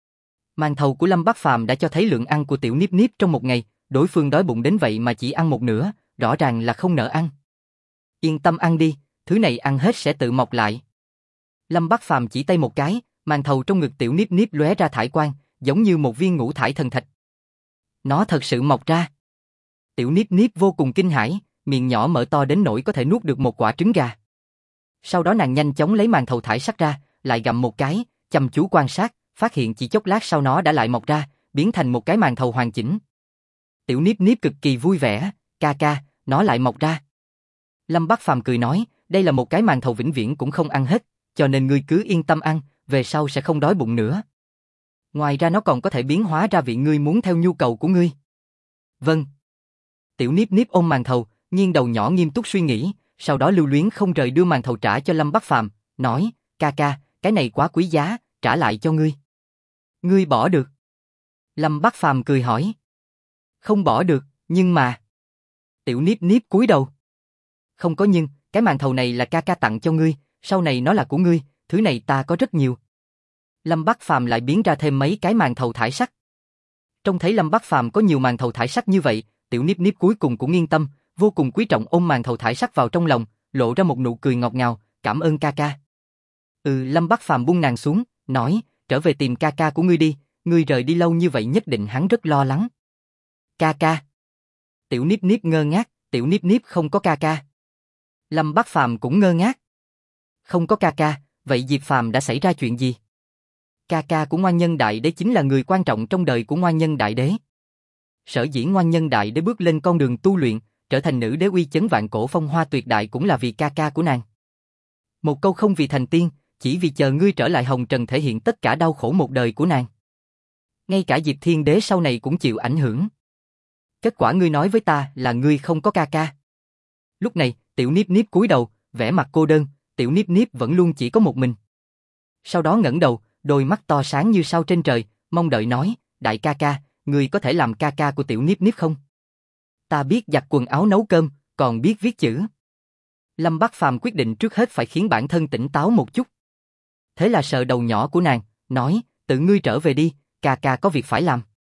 Màn thầu của Lâm Bắc Phàm đã cho thấy lượng ăn của tiểu Niếp Niếp trong một ngày, đối phương đói bụng đến vậy mà chỉ ăn một nửa, rõ ràng là không nỡ ăn. Yên tâm ăn đi, thứ này ăn hết sẽ tự mọc lại. Lâm Bắc Phàm chỉ tay một cái, màn thầu trong ngực tiểu Niếp Niếp lóe ra thải quang, giống như một viên ngũ thải thần thạch. Nó thật sự mọc ra. Tiểu Niếp Niếp vô cùng kinh hãi, miệng nhỏ mở to đến nỗi có thể nuốt được một quả trứng gà. Sau đó nàng nhanh chóng lấy màn thầu thải sắc ra, lại gặm một cái, chăm chú quan sát, phát hiện chỉ chốc lát sau nó đã lại mọc ra, biến thành một cái màn thầu hoàn chỉnh. Tiểu Niếp Niếp cực kỳ vui vẻ, ca ca, nó lại mọc ra. Lâm Bắc Phàm cười nói, đây là một cái màn thầu vĩnh viễn cũng không ăn hết, cho nên ngươi cứ yên tâm ăn, về sau sẽ không đói bụng nữa. Ngoài ra nó còn có thể biến hóa ra vị ngươi muốn theo nhu cầu của ngươi. Vâng. Tiểu Niếp Niếp ôm màn thầu, nghiêng đầu nhỏ nghiêm túc suy nghĩ, sau đó lưu luyến không rời đưa màn thầu trả cho Lâm Bắc Phàm, nói, ca ca, cái này quá quý giá, trả lại cho ngươi. Ngươi bỏ được? Lâm Bắc Phàm cười hỏi. Không bỏ được, nhưng mà... Tiểu Niếp Niếp cúi đầu. Không có nhưng, cái màn thầu này là ca ca tặng cho ngươi, sau này nó là của ngươi, thứ này ta có rất nhiều. Lâm Bắc Phàm lại biến ra thêm mấy cái màn thầu thải sắc. Trông thấy Lâm Bắc Phàm có nhiều màn thầu thải sắc như vậy, Tiểu Niếp Niếp cuối cùng cũng yên tâm, vô cùng quý trọng ôm màn thầu thải sắc vào trong lòng, lộ ra một nụ cười ngọt ngào, cảm ơn ca ca. Lâm Bắc Phàm buông nàng xuống, nói, trở về tìm ca ca của ngươi đi, ngươi rời đi lâu như vậy nhất định hắn rất lo lắng. Ca ca. Tiểu Niếp Niếp ngơ ngác, Tiểu Niếp Niếp không có ca ca. Lâm Bắc Phàm cũng ngơ ngác. Không có ca ca, vậy Diệp Phàm đã xảy ra chuyện gì? Ca ca của Ngoan Nhân Đại Đế chính là người quan trọng trong đời của Ngoan Nhân Đại Đế. Sở dĩ Ngoan Nhân Đại Đế bước lên con đường tu luyện, trở thành nữ đế uy chấn vạn cổ phong hoa tuyệt đại cũng là vì ca ca của nàng. Một câu không vì thành tiên, chỉ vì chờ ngươi trở lại hồng trần thể hiện tất cả đau khổ một đời của nàng. Ngay cả Diệp Thiên Đế sau này cũng chịu ảnh hưởng. Kết quả ngươi nói với ta là ngươi không có ca ca. Lúc này, Tiểu Niếp Niếp cúi đầu, vẻ mặt cô đơn, Tiểu Niếp Niếp vẫn luôn chỉ có một mình. Sau đó ngẩng đầu, đôi mắt to sáng như sao trên trời, mong đợi nói, đại ca ca, ngươi có thể làm ca ca của Tiểu Niếp Niếp không? Ta biết giặt quần áo nấu cơm, còn biết viết chữ. Lâm Bắc Phàm quyết định trước hết phải khiến bản thân tỉnh táo một chút. Thế là sờ đầu nhỏ của nàng, nói, tự ngươi trở về đi, ca ca có việc phải làm.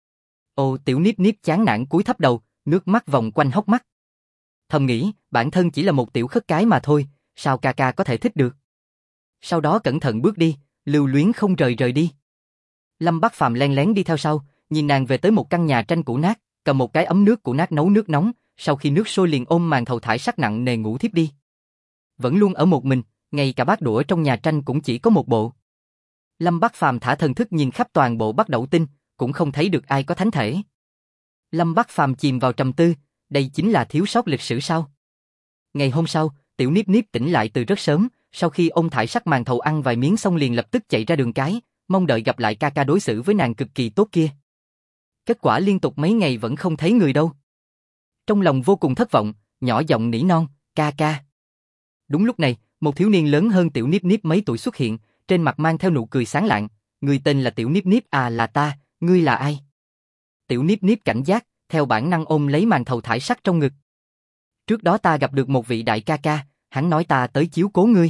Ồ, Tiểu Niếp Niếp chán nản cúi thấp đầu, nước mắt vòng quanh hốc mắt. Thầm nghĩ, bản thân chỉ là một tiểu khất cái mà thôi, sao ca ca có thể thích được. Sau đó cẩn thận bước đi, lưu luyến không rời đi. Lâm Bắc Phàm len lén đi theo sau, nhìn nàng về tới một căn nhà tranh cũ nát, cầm một cái ấm nước cũ nát nấu nước nóng, sau khi nước sôi liền ôm màn thầu thải sắc nặng nề ngủ thiếp đi. Vẫn luôn ở một mình, ngay cả bát đũa trong nhà tranh cũng chỉ có một bộ. Lâm Bắc Phàm thả thần thức nhìn khắp toàn bộ Bắc Đẩu Tinh, cũng không thấy được ai có thánh thể. Lâm Bắc Phàm chìm vào trầm tư, đây chính là thiếu sót lịch sử sao? Ngày hôm sau, Tiểu Niếp Niếp tỉnh lại từ rất sớm, sau khi ôm thải sắc màn thầu ăn vài miếng xong liền lập tức chạy ra đường cái, mong đợi gặp lại ca ca đối xử với nàng cực kỳ tốt kia. Kết quả liên tục mấy ngày vẫn không thấy người đâu. Trong lòng vô cùng thất vọng, nhỏ giọng nỉ non, ca ca. Đúng lúc này, một thiếu niên lớn hơn Tiểu Niếp Niếp mấy tuổi xuất hiện, trên mặt mang theo nụ cười sáng lạng, người tên là Tiểu Niếp Niếp à, là ta, ngươi là ai? Tiểu Niếp Niếp cảnh giác, theo bản năng ôm lấy màn thầu thải sắc trong ngực. Trước đó ta gặp được một vị đại ca ca, hắn nói ta tới chiếu cố ngươi.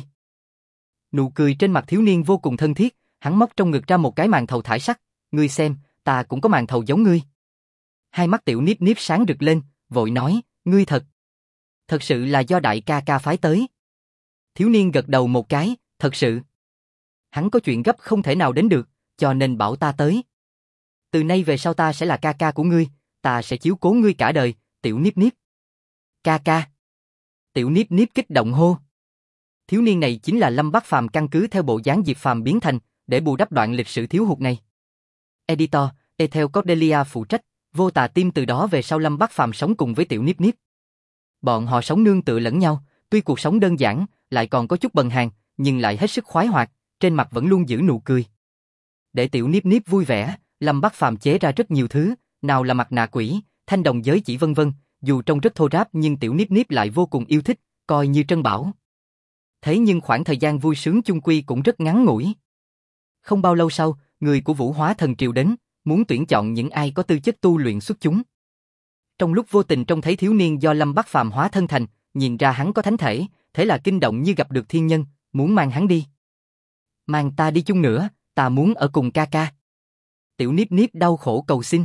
Nụ cười trên mặt thiếu niên vô cùng thân thiết, hắn móc trong ngực ra một cái màn thầu thải sắc, ngươi xem, ta cũng có màn thầu giống ngươi. Hai mắt Tiểu Niếp Niếp sáng rực lên, vội nói, ngươi thật sự là do đại ca ca phái tới. Thiếu niên gật đầu một cái, thật sự. Hắn có chuyện gấp không thể nào đến được, cho nên bảo ta tới. Từ nay về sau ta sẽ là ca ca của ngươi, ta sẽ chiếu cố ngươi cả đời, Tiểu Niếp Niếp. Ca ca. Tiểu Niếp Niếp kích động hô. Thiếu niên này chính là Lâm Bắc Phàm căn cứ theo bộ dáng Diệp Phàm biến thành, để bù đắp đoạn lịch sử thiếu hụt này. Editor, Ethel Cordelia phụ trách, Vô Tà Tim. Từ đó về sau Lâm Bắc Phàm sống cùng với Tiểu Niếp Niếp. Bọn họ sống nương tựa lẫn nhau, tuy cuộc sống đơn giản, lại còn có chút bần hàn, nhưng lại hết sức khoái hoạt, trên mặt vẫn luôn giữ nụ cười. Để Tiểu Niếp Niếp vui vẻ, Lâm Bắc Phàm chế ra rất nhiều thứ, nào là mặt nạ quỷ, thanh đồng giới chỉ vân vân, dù trông rất thô ráp nhưng Tiểu Niếp Niếp lại vô cùng yêu thích, coi như trân bảo. Thế nhưng khoảng thời gian vui sướng chung quy cũng rất ngắn ngủi. Không bao lâu sau, người của Vũ Hóa Thần Triều đến, muốn tuyển chọn những ai có tư chất tu luyện xuất chúng. Trong lúc vô tình trông thấy thiếu niên do Lâm Bắc Phàm hóa thân thành, nhìn ra hắn có thánh thể, thế là kinh động như gặp được thiên nhân, muốn mang hắn đi. Mang ta đi chung nữa, ta muốn ở cùng ca ca. Tiểu Niếp Niếp đau khổ cầu xin.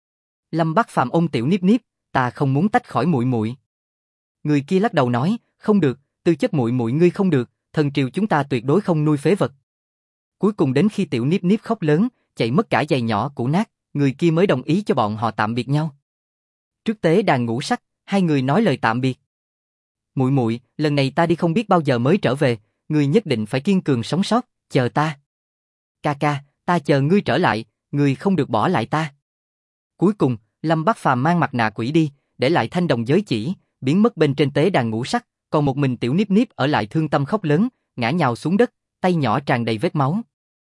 Lâm Bắc Phàm ôm Tiểu Niếp Niếp, ta không muốn tách khỏi muội muội. Người kia lắc đầu nói, không được, tư chất muội muội ngươi không được, thần triều chúng ta tuyệt đối không nuôi phế vật. Cuối cùng đến khi Tiểu Niếp Niếp khóc lớn, chạy mất cả giày nhỏ cũ nát, người kia mới đồng ý cho bọn họ tạm biệt nhau. Trước tế đàn ngũ sắc, hai người nói lời tạm biệt. Muội muội, lần này ta đi không biết bao giờ mới trở về, ngươi nhất định phải kiên cường sống sót, chờ ta. Ca ca, ta chờ ngươi trở lại, ngươi không được bỏ lại ta. Cuối cùng, Lâm Bắc Phàm mang mặt nạ quỷ đi, để lại thanh đồng giới chỉ, biến mất bên trên tế đàn ngũ sắc, còn một mình Tiểu Niếp Niếp ở lại thương tâm khóc lớn, ngã nhào xuống đất, tay nhỏ tràn đầy vết máu.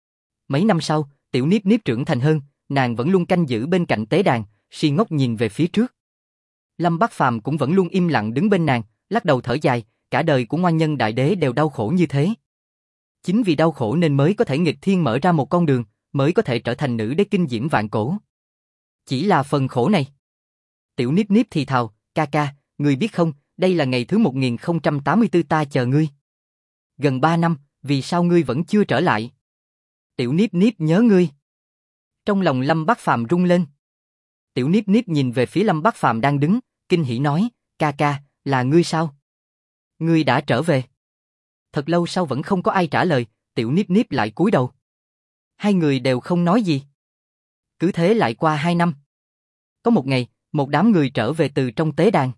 Mấy năm sau, Tiểu Niếp Niếp trưởng thành hơn, nàng vẫn luôn canh giữ bên cạnh tế đàn, si ngốc nhìn về phía trước. Lâm Bắc Phàm cũng vẫn luôn im lặng đứng bên nàng, lắc đầu thở dài, cả đời của ngoan nhân đại đế đều đau khổ như thế. Chính vì đau khổ nên mới có thể nghịch thiên mở ra một con đường, mới có thể trở thành nữ đế kinh diễm vạn cổ. Chỉ là phần khổ này. Tiểu Niếp Niếp thì thào, ca ca, ngươi biết không, đây là ngày thứ 1084 ta chờ ngươi. Gần 3 năm, vì sao ngươi vẫn chưa trở lại? Tiểu Niếp Niếp nhớ ngươi. Trong lòng Lâm Bắc Phàm rung lên. Tiểu Niếp Niếp nhìn về phía Lâm Bắc Phàm đang đứng, kinh hỉ nói, ca ca, là ngươi sao? Ngươi đã trở về. Thật lâu sau vẫn không có ai trả lời, Tiểu Niếp Niếp lại cúi đầu. Hai người đều không nói gì. Cứ thế lại qua 2 năm. Có một ngày, một đám người trở về từ trong tế đàn.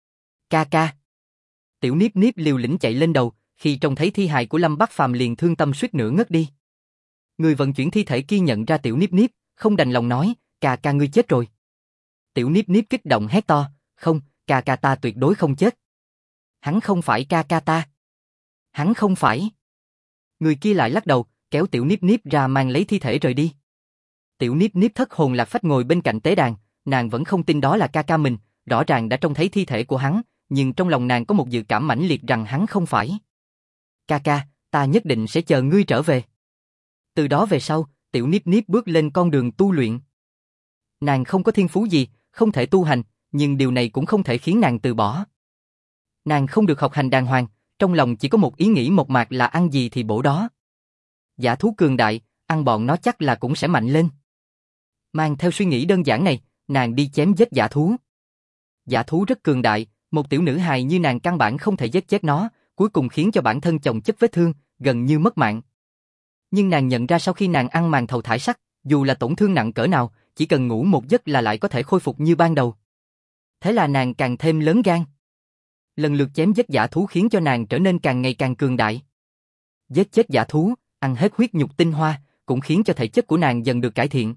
Ca ca. Tiểu Niếp Niếp liều lĩnh chạy lên đầu, khi trông thấy thi hài của Lâm Bắc Phàm liền thương tâm suýt nữa ngất đi. Người vận chuyển thi thể kia nhận ra Tiểu Niếp Niếp, không đành lòng nói, ca ca ngươi chết rồi. Tiểu Niếp Niếp kích động hét to, không, ca ca ta tuyệt đối không chết. Hắn không phải ca ca ta. Hắn không phải. Người kia lại lắc đầu, kéo Tiểu Niếp Niếp ra mang lấy thi thể rời đi. Tiểu Niếp Niếp thất hồn lạc phách ngồi bên cạnh tế đàn, nàng vẫn không tin đó là ca ca mình, rõ ràng đã trông thấy thi thể của hắn, nhưng trong lòng nàng có một dự cảm mãnh liệt rằng hắn không phải. Ca ca, ta nhất định sẽ chờ ngươi trở về. Từ đó về sau, Tiểu Niếp Niếp bước lên con đường tu luyện. Nàng không có thiên phú gì, không thể tu hành, nhưng điều này cũng không thể khiến nàng từ bỏ. Nàng không được học hành đàng hoàng, trong lòng chỉ có một ý nghĩ mộc mạc là ăn gì thì bổ đó. Dã thú cường đại, ăn bọn nó chắc là cũng sẽ mạnh lên. Mang theo suy nghĩ đơn giản này, nàng đi chém giết dã thú. Dã thú rất cường đại, một tiểu nữ hài như nàng căn bản không thể giết chết nó, cuối cùng khiến cho bản thân chồng chất vết thương, gần như mất mạng. Nhưng nàng nhận ra sau khi nàng ăn màn thầu thải sắt, dù là tổn thương nặng cỡ nào, chỉ cần ngủ một giấc là lại có thể khôi phục như ban đầu. Thế là nàng càng thêm lớn gan. Lần lượt chém giết dã thú khiến cho nàng trở nên càng ngày càng cường đại. Giết chết dã thú, ăn hết huyết nhục tinh hoa, cũng khiến cho thể chất của nàng dần được cải thiện.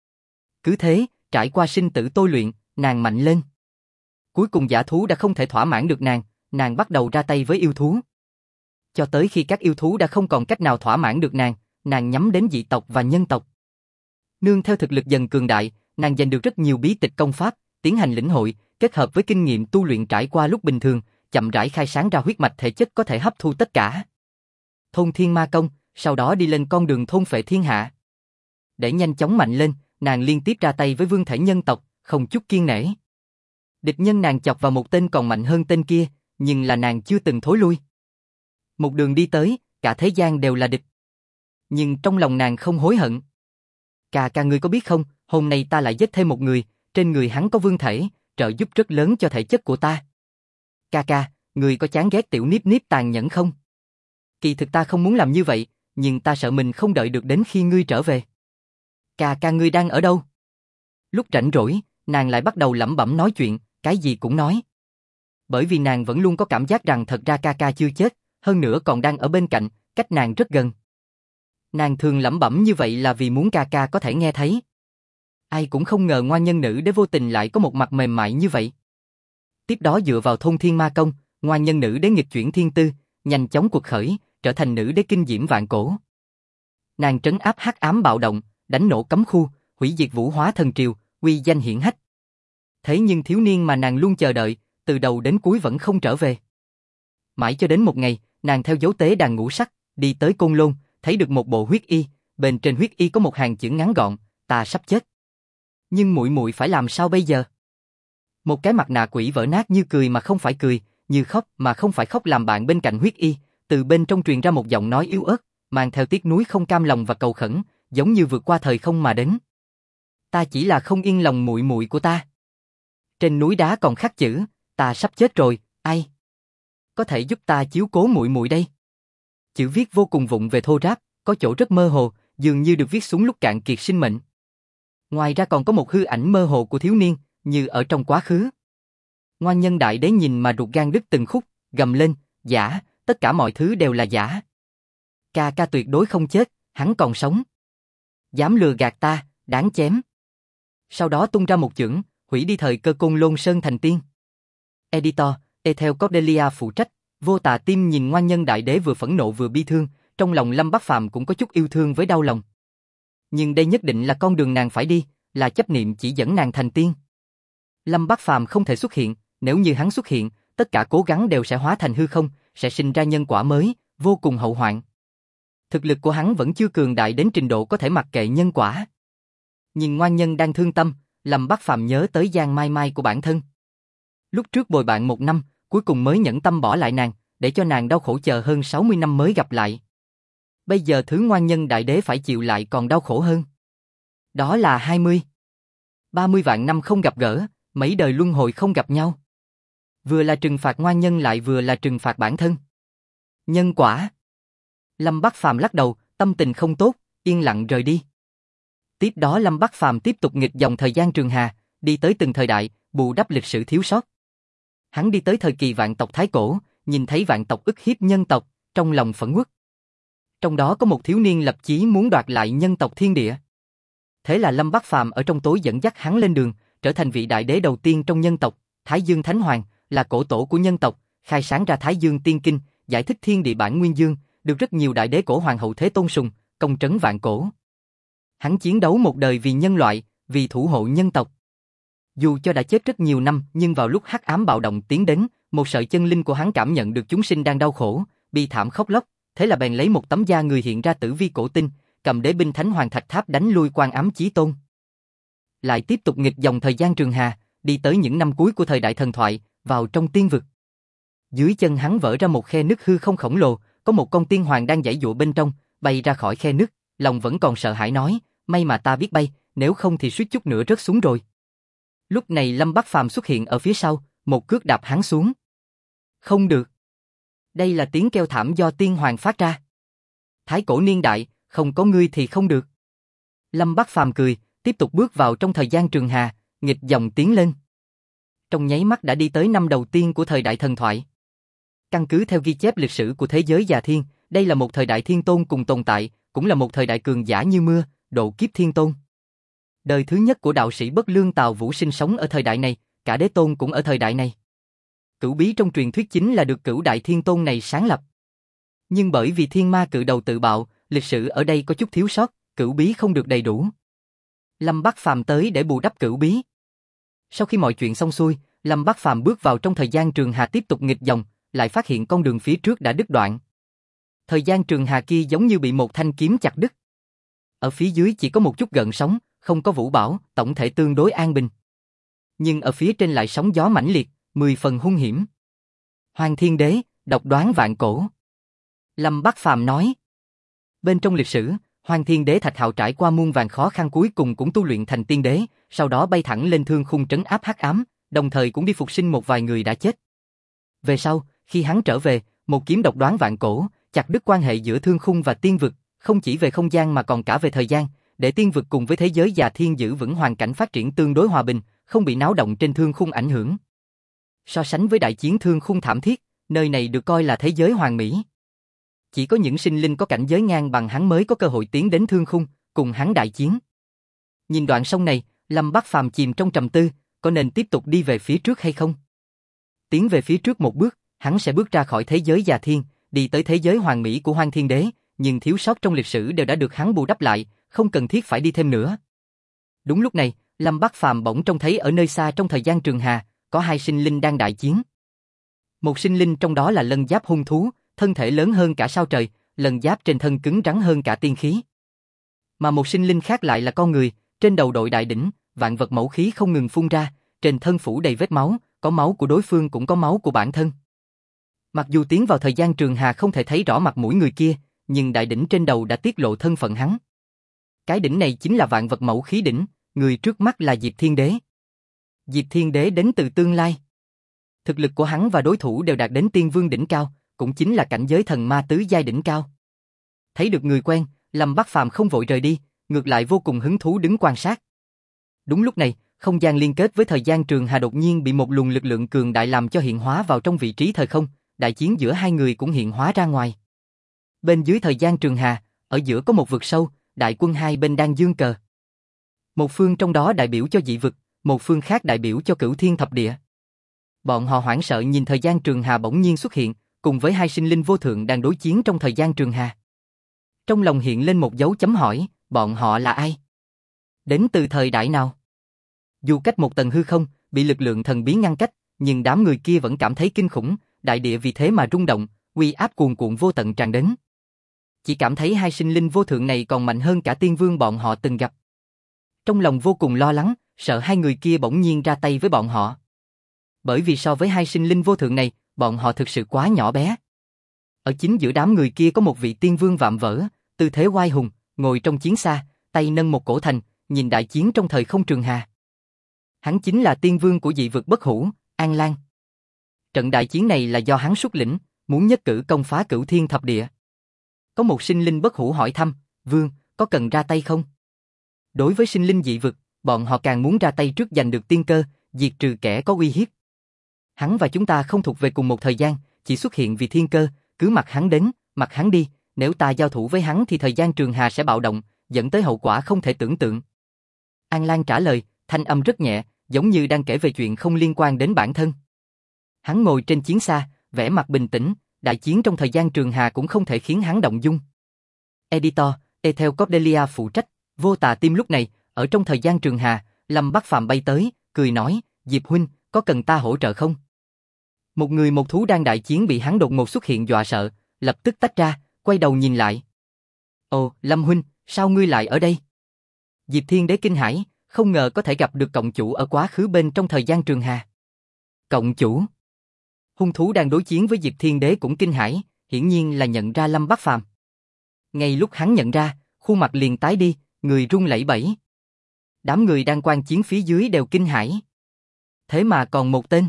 Cứ thế, trải qua sinh tử tôi luyện, nàng mạnh lên. Cuối cùng dã thú đã không thể thỏa mãn được nàng bắt đầu ra tay với yêu thú. Cho tới khi các yêu thú đã không còn cách nào thỏa mãn được nàng nhắm đến dị tộc và nhân tộc. Nương theo thực lực dần cường đại, nàng giành được rất nhiều bí tịch công pháp, tiến hành lĩnh hội, kết hợp với kinh nghiệm tu luyện trải qua lúc bình thường, chậm rãi khai sáng ra huyết mạch thể chất có thể hấp thu tất cả. Thôn Thiên Ma Công, sau đó đi lên con đường thôn phệ thiên hạ. Để nhanh chóng mạnh lên, nàng liên tiếp ra tay với vương thể nhân tộc, không chút kiêng nể. Địch nhân nàng chọc vào một tên còn mạnh hơn tên kia, nhưng là nàng chưa từng thối lui. Một đường đi tới, cả thế gian đều là địch. Nhưng trong lòng nàng không hối hận. Ca ca ngươi có biết không, hôm nay ta lại giết thêm một người, trên người hắn có vương thể, trợ giúp rất lớn cho thể chất của ta. Ca ca, ngươi có chán ghét Tiểu Niếp Niếp tàn nhẫn không? Kỳ thực ta không muốn làm như vậy, nhưng ta sợ mình không đợi được đến khi ngươi trở về. Ca ca ngươi đang ở đâu? Lúc rảnh rỗi, nàng lại bắt đầu lẩm bẩm nói chuyện, cái gì cũng nói. Bởi vì nàng vẫn luôn có cảm giác rằng thật ra ca ca chưa chết, hơn nữa còn đang ở bên cạnh, cách nàng rất gần. Nàng thường lẩm bẩm như vậy là vì muốn ca ca có thể nghe thấy. Ai cũng không ngờ ngoan nhân nữ đế vô tình lại có một mặt mềm mại như vậy. Tiếp đó dựa vào Thôn Thiên Ma Công, ngoan nhân nữ đế nghịch chuyển thiên tư, nhanh chóng cuộc khởi, trở thành nữ đế kinh diễm vạn cổ. Nàng trấn áp hắc ám bạo động, đánh nổ cấm khu, hủy diệt vũ hóa thần triều, uy danh hiển hách. Thế nhưng thiếu niên mà nàng luôn chờ đợi, từ đầu đến cuối vẫn không trở về. Mãi cho đến một ngày, nàng theo dấu tế đàn ngũ sắc, đi tới Côn Lôn, thấy được một bộ huyết y, bên trên huyết y có một hàng chữ ngắn gọn, ta sắp chết. Nhưng muội muội phải làm sao bây giờ? Một cái mặt nạ quỷ vỡ nát như cười mà không phải cười, như khóc mà không phải khóc làm bạn bên cạnh huyết y, từ bên trong truyền ra một giọng nói yếu ớt, mang theo tiếc nuối không cam lòng và cầu khẩn, giống như vượt qua thời không mà đến. Ta chỉ là không yên lòng muội muội của ta. Trên núi đá còn khắc chữ, ta sắp chết rồi, ai có thể giúp ta chiếu cố muội muội đây? Chữ viết vô cùng vụng về thô ráp, có chỗ rất mơ hồ, dường như được viết xuống lúc cạn kiệt sinh mệnh. Ngoài ra còn có một hư ảnh mơ hồ của thiếu niên, như ở trong quá khứ. Ngoan nhân đại đế nhìn mà ruột gan đứt từng khúc, gầm lên, giả, tất cả mọi thứ đều là giả. Ca ca tuyệt đối không chết, hắn còn sống. Dám lừa gạt ta, đáng chém. Sau đó tung ra một chưởng, hủy đi thời cơ Côn Lôn Sơn thành tiên. Editor, Ethel Cordelia phụ trách. Vô Tà Tim nhìn ngoan nhân đại đế vừa phẫn nộ vừa bi thương, trong lòng Lâm Bắc Phàm cũng có chút yêu thương với đau lòng. Nhưng đây nhất định là con đường nàng phải đi, là chấp niệm chỉ dẫn nàng thành tiên. Lâm Bắc Phàm không thể xuất hiện, nếu như hắn xuất hiện, tất cả cố gắng đều sẽ hóa thành hư không, sẽ sinh ra nhân quả mới, vô cùng hậu hoạn. Thực lực của hắn vẫn chưa cường đại đến trình độ có thể mặc kệ nhân quả. Nhìn ngoan nhân đang thương tâm, Lâm Bắc Phàm nhớ tới Giang Mai Mai của bản thân. Lúc trước bồi bạn 1 năm, cuối cùng mới nhẫn tâm bỏ lại nàng, để cho nàng đau khổ chờ hơn 60 năm mới gặp lại. Bây giờ thứ ngoan nhân đại đế phải chịu lại còn đau khổ hơn. Đó là 30 vạn năm không gặp gỡ, mấy đời luân hồi không gặp nhau. Vừa là trừng phạt ngoan nhân lại vừa là trừng phạt bản thân. Nhân quả. Lâm Bắc Phàm lắc đầu, tâm tình không tốt, yên lặng rời đi. Tiếp đó Lâm Bắc Phàm tiếp tục nghịch dòng thời gian trường hà, đi tới từng thời đại, bù đắp lịch sử thiếu sót. Hắn đi tới thời kỳ vạn tộc Thái Cổ, nhìn thấy vạn tộc ức hiếp nhân tộc, trong lòng phẫn uất. Trong đó có một thiếu niên lập chí muốn đoạt lại nhân tộc thiên địa. Thế là Lâm Bắc Phàm ở trong tối dẫn dắt hắn lên đường, trở thành vị đại đế đầu tiên trong nhân tộc, Thái Dương Thánh Hoàng, là cổ tổ của nhân tộc, khai sáng ra Thái Dương Tiên Kinh, giải thích thiên địa bản nguyên dương, được rất nhiều đại đế cổ hoàng hậu thế tôn sùng, công trấn vạn cổ. Hắn chiến đấu một đời vì nhân loại, vì thủ hộ nhân tộc. Dù cho đã chết rất nhiều năm, nhưng vào lúc hắc ám bạo động tiến đến, một sợi chân linh của hắn cảm nhận được chúng sinh đang đau khổ, bi thảm khóc lóc, thế là bèn lấy một tấm da người hiện ra tử vi cổ tinh, cầm đế binh Thánh Hoàng Thạch Tháp đánh lui Quan Ám Chí Tôn. Lại tiếp tục nghịch dòng thời gian trường hà, đi tới những năm cuối của thời đại thần thoại, vào trong tiên vực. Dưới chân hắn vỡ ra một khe nứt hư không khổng lồ, có một con tiên hoàng đang giãy giụa bên trong, bay ra khỏi khe nứt, lòng vẫn còn sợ hãi nói, may mà ta biết bay, nếu không thì suýt chút nữa rớt xuống rồi. Lúc này Lâm Bắc Phàm xuất hiện ở phía sau, một cước đạp hắn xuống. Không được. Đây là tiếng kêu thảm do tiên hoàng phát ra. Thái cổ niên đại, không có ngươi thì không được. Lâm Bắc Phàm cười, tiếp tục bước vào trong thời gian trường hà, nghịch dòng tiến lên. Trong nháy mắt đã đi tới năm đầu tiên của thời đại thần thoại. Căn cứ theo ghi chép lịch sử của thế giới già thiên, đây là một thời đại thiên tôn cùng tồn tại, cũng là một thời đại cường giả như mưa, độ kiếp thiên tôn. Đời thứ nhất của đạo sĩ bất lương Tào Vũ sinh sống ở thời đại này, cả đế tôn cũng ở thời đại này. Cửu bí trong truyền thuyết chính là được cửu đại thiên tôn này sáng lập. Nhưng bởi vì thiên ma cự đầu tự bạo, lịch sử ở đây có chút thiếu sót, cửu bí không được đầy đủ. Lâm Bắc Phàm tới để bù đắp cửu bí. Sau khi mọi chuyện xong xuôi, Lâm Bắc Phàm bước vào trong thời gian trường hà tiếp tục nghịch dòng, lại phát hiện con đường phía trước đã đứt đoạn. Thời gian trường hà kia giống như bị một thanh kiếm chặt đứt. Ở phía dưới chỉ có một chút gợn sóng, không có vũ bão, tổng thể tương đối an bình. Nhưng ở phía trên lại sóng gió mãnh liệt, 10 phần hung hiểm. Hoàng Thiên Đế, độc đoán vạn cổ. Lâm Bắc Phàm nói. Bên trong lịch sử, Hoàng Thiên Đế Thạch Hạo trải qua muôn vàn khó khăn cuối cùng cũng tu luyện thành tiên đế, sau đó bay thẳng lên thương khung trấn áp hắc ám, đồng thời cũng đi phục sinh một vài người đã chết. Về sau, khi hắn trở về, một kiếm độc đoán vạn cổ, chặt đứt quan hệ giữa thương khung và tiên vực, không chỉ về không gian mà còn cả về thời gian, để tiên vực cùng với thế giới già thiên giữ vững hoàn cảnh phát triển tương đối hòa bình, không bị náo động trên thương khung ảnh hưởng. So sánh với đại chiến thương khung thảm thiết, nơi này được coi là thế giới hoàn mỹ. Chỉ có những sinh linh có cảnh giới ngang bằng hắn mới có cơ hội tiến đến thương khung, cùng hắn đại chiến. Nhìn đoạn sông này, Lâm Bắc Phàm chìm trong trầm tư, có nên tiếp tục đi về phía trước hay không? Tiến về phía trước một bước, hắn sẽ bước ra khỏi thế giới già thiên, đi tới thế giới hoàn mỹ của Hoang Thiên Đế, nhưng thiếu sót trong lịch sử đều đã được hắn bù đắp lại, không cần thiết phải đi thêm nữa. Đúng lúc này, Lâm Bắc Phàm bỗng trông thấy ở nơi xa trong thời gian trường hà, có hai sinh linh đang đại chiến. Một sinh linh trong đó là lân giáp hung thú, thân thể lớn hơn cả sao trời, lân giáp trên thân cứng rắn hơn cả tiên khí. Mà một sinh linh khác lại là con người, trên đầu đội đại đỉnh, vạn vật mẫu khí không ngừng phun ra, trên thân phủ đầy vết máu, có máu của đối phương cũng có máu của bản thân. Mặc dù tiến vào thời gian trường hà không thể thấy rõ mặt mũi người kia, nhưng đại đỉnh trên đầu đã tiết lộ thân phận hắn. Cái đỉnh này chính là vạn vật mẫu khí đỉnh, người trước mắt là Diệp Thiên Đế. Diệp Thiên Đế đến từ tương lai. Thực lực của hắn và đối thủ đều đạt đến tiên vương đỉnh cao, cũng chính là cảnh giới thần ma tứ giai đỉnh cao. Thấy được người quen, Lâm Bắc Phàm không vội rời đi, ngược lại vô cùng hứng thú đứng quan sát. Đúng lúc này, không gian liên kết với thời gian trường hà đột nhiên bị một luồng lực lượng cường đại làm cho hiện hóa vào trong vị trí thời không, đại chiến giữa hai người cũng hiện hóa ra ngoài. Bên dưới thời gian trường hà, ở giữa có một vực sâu, đại quân hai bên đang giương cờ. Một phương trong đó đại biểu cho dị vực, một phương khác đại biểu cho cửu thiên thập địa. Bọn họ hoảng sợ nhìn thời gian trường hà bỗng nhiên xuất hiện, cùng với hai sinh linh vô thượng đang đối chiến trong thời gian trường hà. Trong lòng hiện lên một dấu chấm hỏi, bọn họ là ai? Đến từ thời đại nào? Dù cách một tầng hư không, bị lực lượng thần bí ngăn cách, nhưng đám người kia vẫn cảm thấy kinh khủng, đại địa vì thế mà rung động, uy áp cuồn cuộn vô tận tràn đến. Chỉ cảm thấy hai sinh linh vô thượng này còn mạnh hơn cả tiên vương bọn họ từng gặp. Trong lòng vô cùng lo lắng, sợ hai người kia bỗng nhiên ra tay với bọn họ. Bởi vì so với hai sinh linh vô thượng này, bọn họ thực sự quá nhỏ bé. Ở chính giữa đám người kia có một vị tiên vương vạm vỡ, tư thế oai hùng, ngồi trong chiến xa, tay nâng một cổ thành, nhìn đại chiến trong thời không trường hà. Hắn chính là tiên vương của dị vực bất hủ, An Lan. Trận đại chiến này là do hắn xuất lĩnh, muốn nhất cử công phá cửu thiên thập địa. Có một sinh linh bất hủ hỏi thăm, vương, có cần ra tay không? Đối với sinh linh dị vực, bọn họ càng muốn ra tay trước giành được tiên cơ, diệt trừ kẻ có uy hiếp. Hắn và chúng ta không thuộc về cùng một thời gian, chỉ xuất hiện vì thiên cơ, cứ mặc hắn đến, mặc hắn đi, nếu ta giao thủ với hắn thì thời gian trường hà sẽ bạo động, dẫn tới hậu quả không thể tưởng tượng. An Lan trả lời, thanh âm rất nhẹ, giống như đang kể về chuyện không liên quan đến bản thân. Hắn ngồi trên chiến xa, vẻ mặt bình tĩnh, đại chiến trong thời gian Trường Hà cũng không thể khiến hắn động dung. Editor, Ethel Cordelia phụ trách, Vô Tà Tim lúc này, ở trong thời gian Trường Hà, Lâm Bắc Phàm bay tới, cười nói, Diệp huynh, có cần ta hỗ trợ không? Một người một thú đang đại chiến bị hắn đột ngột xuất hiện dọa sợ, lập tức tách ra, quay đầu nhìn lại. Ồ, Lâm huynh, sao ngươi lại ở đây? Diệp Thiên Đế kinh hãi, không ngờ có thể gặp được cộng chủ ở quá khứ bên trong thời gian Trường Hà. Cộng chủ? Hung thú đang đối chiến với Diệp Thiên Đế cũng kinh hãi, hiển nhiên là nhận ra Lâm Bắc Phàm. Ngay lúc hắn nhận ra, khuôn mặt liền tái đi, người run lẩy bẩy. Đám người đang quan chiến phía dưới đều kinh hãi. Thế mà còn một tên.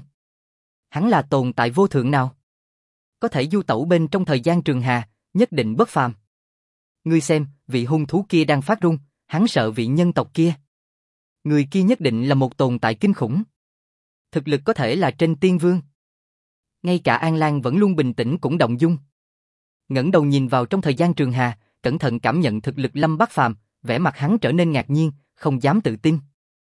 Hắn là tồn tại vô thượng nào? Có thể du tẩu bên trong thời gian Trường Hà, nhất định bất phàm. Ngươi xem, vị hung thú kia đang phát run, hắn sợ vị nhân tộc kia. Người kia nhất định là một tồn tại kinh khủng. Thực lực có thể là trên tiên vương. Ngay cả An Lan vẫn luôn bình tĩnh cũng động dung. Ngẩng đầu nhìn vào trong thời gian Trường Hà, cẩn thận cảm nhận thực lực Lâm Bắc Phàm, vẻ mặt hắn trở nên ngạc nhiên, không dám tự tin.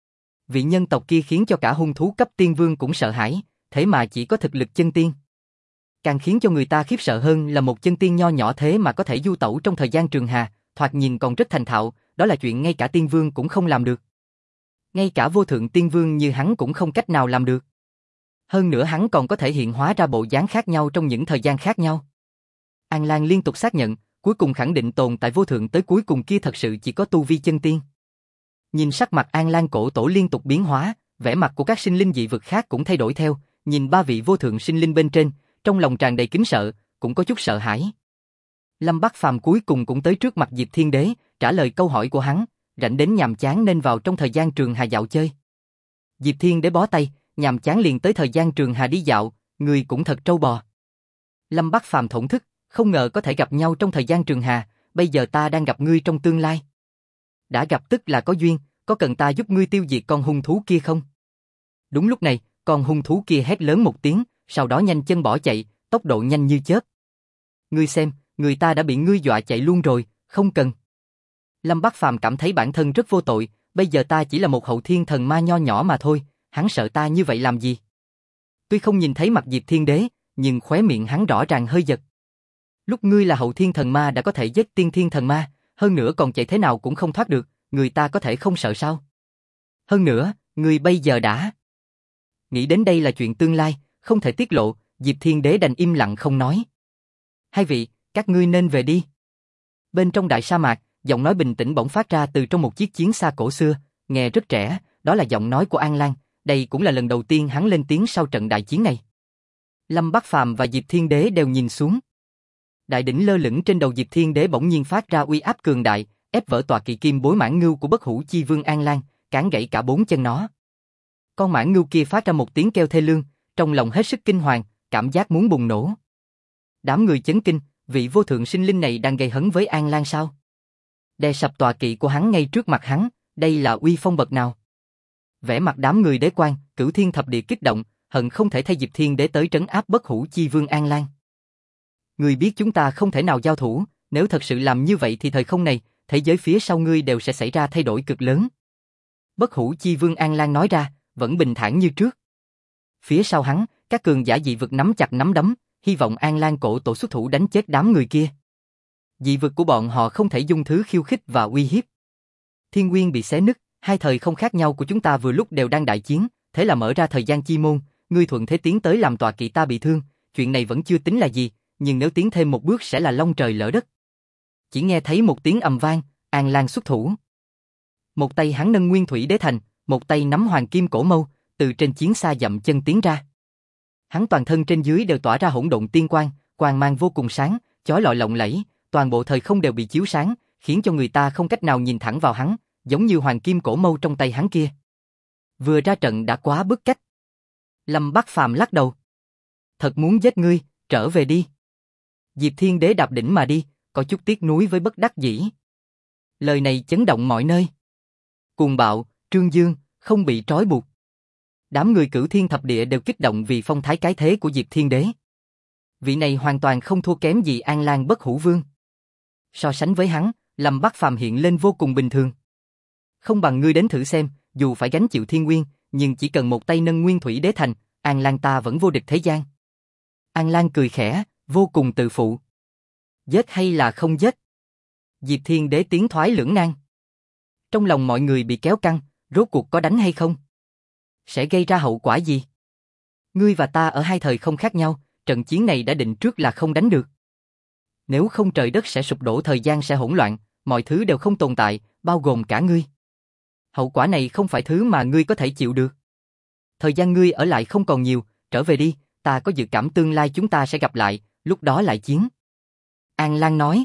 Vị nhân tộc kia khiến cho cả hung thú cấp tiên vương cũng sợ hãi, thế mà chỉ có thực lực chân tiên. Càng khiến cho người ta khiếp sợ hơn là một chân tiên nho nhỏ thế mà có thể du tẩu trong thời gian Trường Hà, thoạt nhìn còn rất thành thạo, đó là chuyện ngay cả tiên vương cũng không làm được. Ngay cả vô thượng tiên vương như hắn cũng không cách nào làm được. Hơn nữa hắn còn có thể hiện hóa ra bộ dáng khác nhau trong những thời gian khác nhau. An Lan liên tục xác nhận, cuối cùng khẳng định tồn tại vô thượng tới cuối cùng kia thật sự chỉ có tu vi chân tiên. Nhìn sắc mặt An Lan cổ tổ liên tục biến hóa, vẻ mặt của các sinh linh dị vực khác cũng thay đổi theo, nhìn ba vị vô thượng sinh linh bên trên, trong lòng tràn đầy kính sợ, cũng có chút sợ hãi. Lâm Bắc Phàm cuối cùng cũng tới trước mặt Diệp Thiên Đế, trả lời câu hỏi của hắn, rảnh đến nhàm chán nên vào trong thời gian Trường Hà dạo chơi. Diệp Thiên Đế bó tay, nhàm chán liền tới thời gian Trường Hà đi dạo, người cũng thật trâu bò. Lâm Bắc Phàm thổn thức, không ngờ có thể gặp nhau trong thời gian Trường Hà, bây giờ ta đang gặp ngươi trong tương lai. Đã gặp tức là có duyên, có cần ta giúp ngươi tiêu diệt con hung thú kia không? Đúng lúc này, con hung thú kia hét lớn một tiếng, sau đó nhanh chân bỏ chạy, tốc độ nhanh như chớp. Ngươi xem, người ta đã bị ngươi dọa chạy luôn rồi, không cần. Lâm Bắc Phàm cảm thấy bản thân rất vô tội, bây giờ ta chỉ là một hậu thiên thần ma nho nhỏ mà thôi, hắn sợ ta như vậy làm gì? Tuy không nhìn thấy mặt Diệp Thiên Đế, nhưng khóe miệng hắn rõ ràng hơi giật. Lúc ngươi là hậu thiên thần ma đã có thể giết tiên thiên thần ma, hơn nữa còn chạy thế nào cũng không thoát được, người ta có thể không sợ sao? Hơn nữa, ngươi bây giờ đã... Nghĩ đến đây là chuyện tương lai, không thể tiết lộ, Diệp Thiên Đế đành im lặng không nói. Hai vị, các ngươi nên về đi. Bên trong đại sa mạc, giọng nói bình tĩnh bỗng phát ra từ trong một chiếc chiến xa cổ xưa, nghe rất trẻ, đó là giọng nói của An Lan, đây cũng là lần đầu tiên hắn lên tiếng sau trận đại chiến này. Lâm Bắc Phàm và Diệp Thiên Đế đều nhìn xuống. Đại đỉnh lơ lửng trên đầu Diệp Thiên Đế bỗng nhiên phát ra uy áp cường đại, ép vỡ tòa kỵ kim bối mãng ngưu của Bất Hủ Chi Vương An Lan, cản gãy cả bốn chân nó. Con mãng ngưu kia phát ra một tiếng kêu thê lương, trong lòng hết sức kinh hoàng, cảm giác muốn bùng nổ. Đám người chấn kinh, vị vô thượng sinh linh này đang gây hấn với An Lan sao? Đè sập tòa kỵ của hắn ngay trước mặt hắn, đây là uy phong bậc nào? Vẻ mặt đám người đế quan, Cửu Thiên Thập Địa kích động, hận không thể thay Diệp Thiên Đế tới trấn áp Bất Hủ Chi Vương An Lan. Ngươi biết chúng ta không thể nào giao thủ, nếu thật sự làm như vậy thì thời không này, thế giới phía sau ngươi đều sẽ xảy ra thay đổi cực lớn. Bất Hủ Chi Vương An Lan nói ra, vẫn bình thản như trước. Phía sau hắn, các cường giả dị vực nắm chặt nắm đấm, hy vọng An Lan cổ tổ xuất thủ đánh chết đám người kia. Dị vực của bọn họ không thể dung thứ khiêu khích và uy hiếp. Thiên nguyên bị xé nứt, hai thời không khác nhau của chúng ta vừa lúc đều đang đại chiến, thế là mở ra thời gian chi môn, ngươi thuận thế tiến tới làm tọa kỵ ta bị thương, chuyện này vẫn chưa tính là gì, nhưng nếu tiến thêm một bước sẽ là long trời lỡ đất. Chỉ nghe thấy một tiếng ầm vang, An Lan xuất thủ. Một tay hắn nâng Nguyên Thủy Đế Thành, một tay nắm Hoàng Kim Cổ Mâu, từ trên chiến xa dậm chân tiến ra. Hắn toàn thân trên dưới đều tỏa ra hỗn độn tiên quang, quang mang vô cùng sáng, chói lọi lộng lẫy, toàn bộ thời không đều bị chiếu sáng, khiến cho người ta không cách nào nhìn thẳng vào hắn, giống như Hoàng Kim Cổ Mâu trong tay hắn kia. Vừa ra trận đã quá bức cách. Lâm Bắc Phàm lắc đầu. Thật muốn giết ngươi, trở về đi. Diệp Thiên Đế đạp đỉnh mà đi, có chút tiếc nuối với bất đắc dĩ. Lời này chấn động mọi nơi. Cuồng bạo, trương dương, không bị trói buộc. Đám người Cửu Thiên Thập Địa đều kích động vì phong thái cái thế của Diệp Thiên Đế. Vị này hoàn toàn không thua kém gì An Lan Bất Hủ Vương. So sánh với hắn, Lâm Bắc Phàm hiện lên vô cùng bình thường. Không bằng ngươi đến thử xem, dù phải gánh chịu thiên nguyên, nhưng chỉ cần một tay nâng Nguyên Thủy Đế Thành, An Lan ta vẫn vô địch thế gian. An Lan cười khẽ, vô cùng tự phụ. Giết hay là không giết? Diệp Thiên Đế tiến thoái lưỡng nan. Trong lòng mọi người bị kéo căng, rốt cuộc có đánh hay không? Sẽ gây ra hậu quả gì? Ngươi và ta ở hai thời không khác nhau, trận chiến này đã định trước là không đánh được. Nếu không trời đất sẽ sụp đổ, thời gian sẽ hỗn loạn, mọi thứ đều không tồn tại, bao gồm cả ngươi. Hậu quả này không phải thứ mà ngươi có thể chịu được. Thời gian ngươi ở lại không còn nhiều, trở về đi, ta có dự cảm tương lai chúng ta sẽ gặp lại, lúc đó lại chiến. An Lan nói.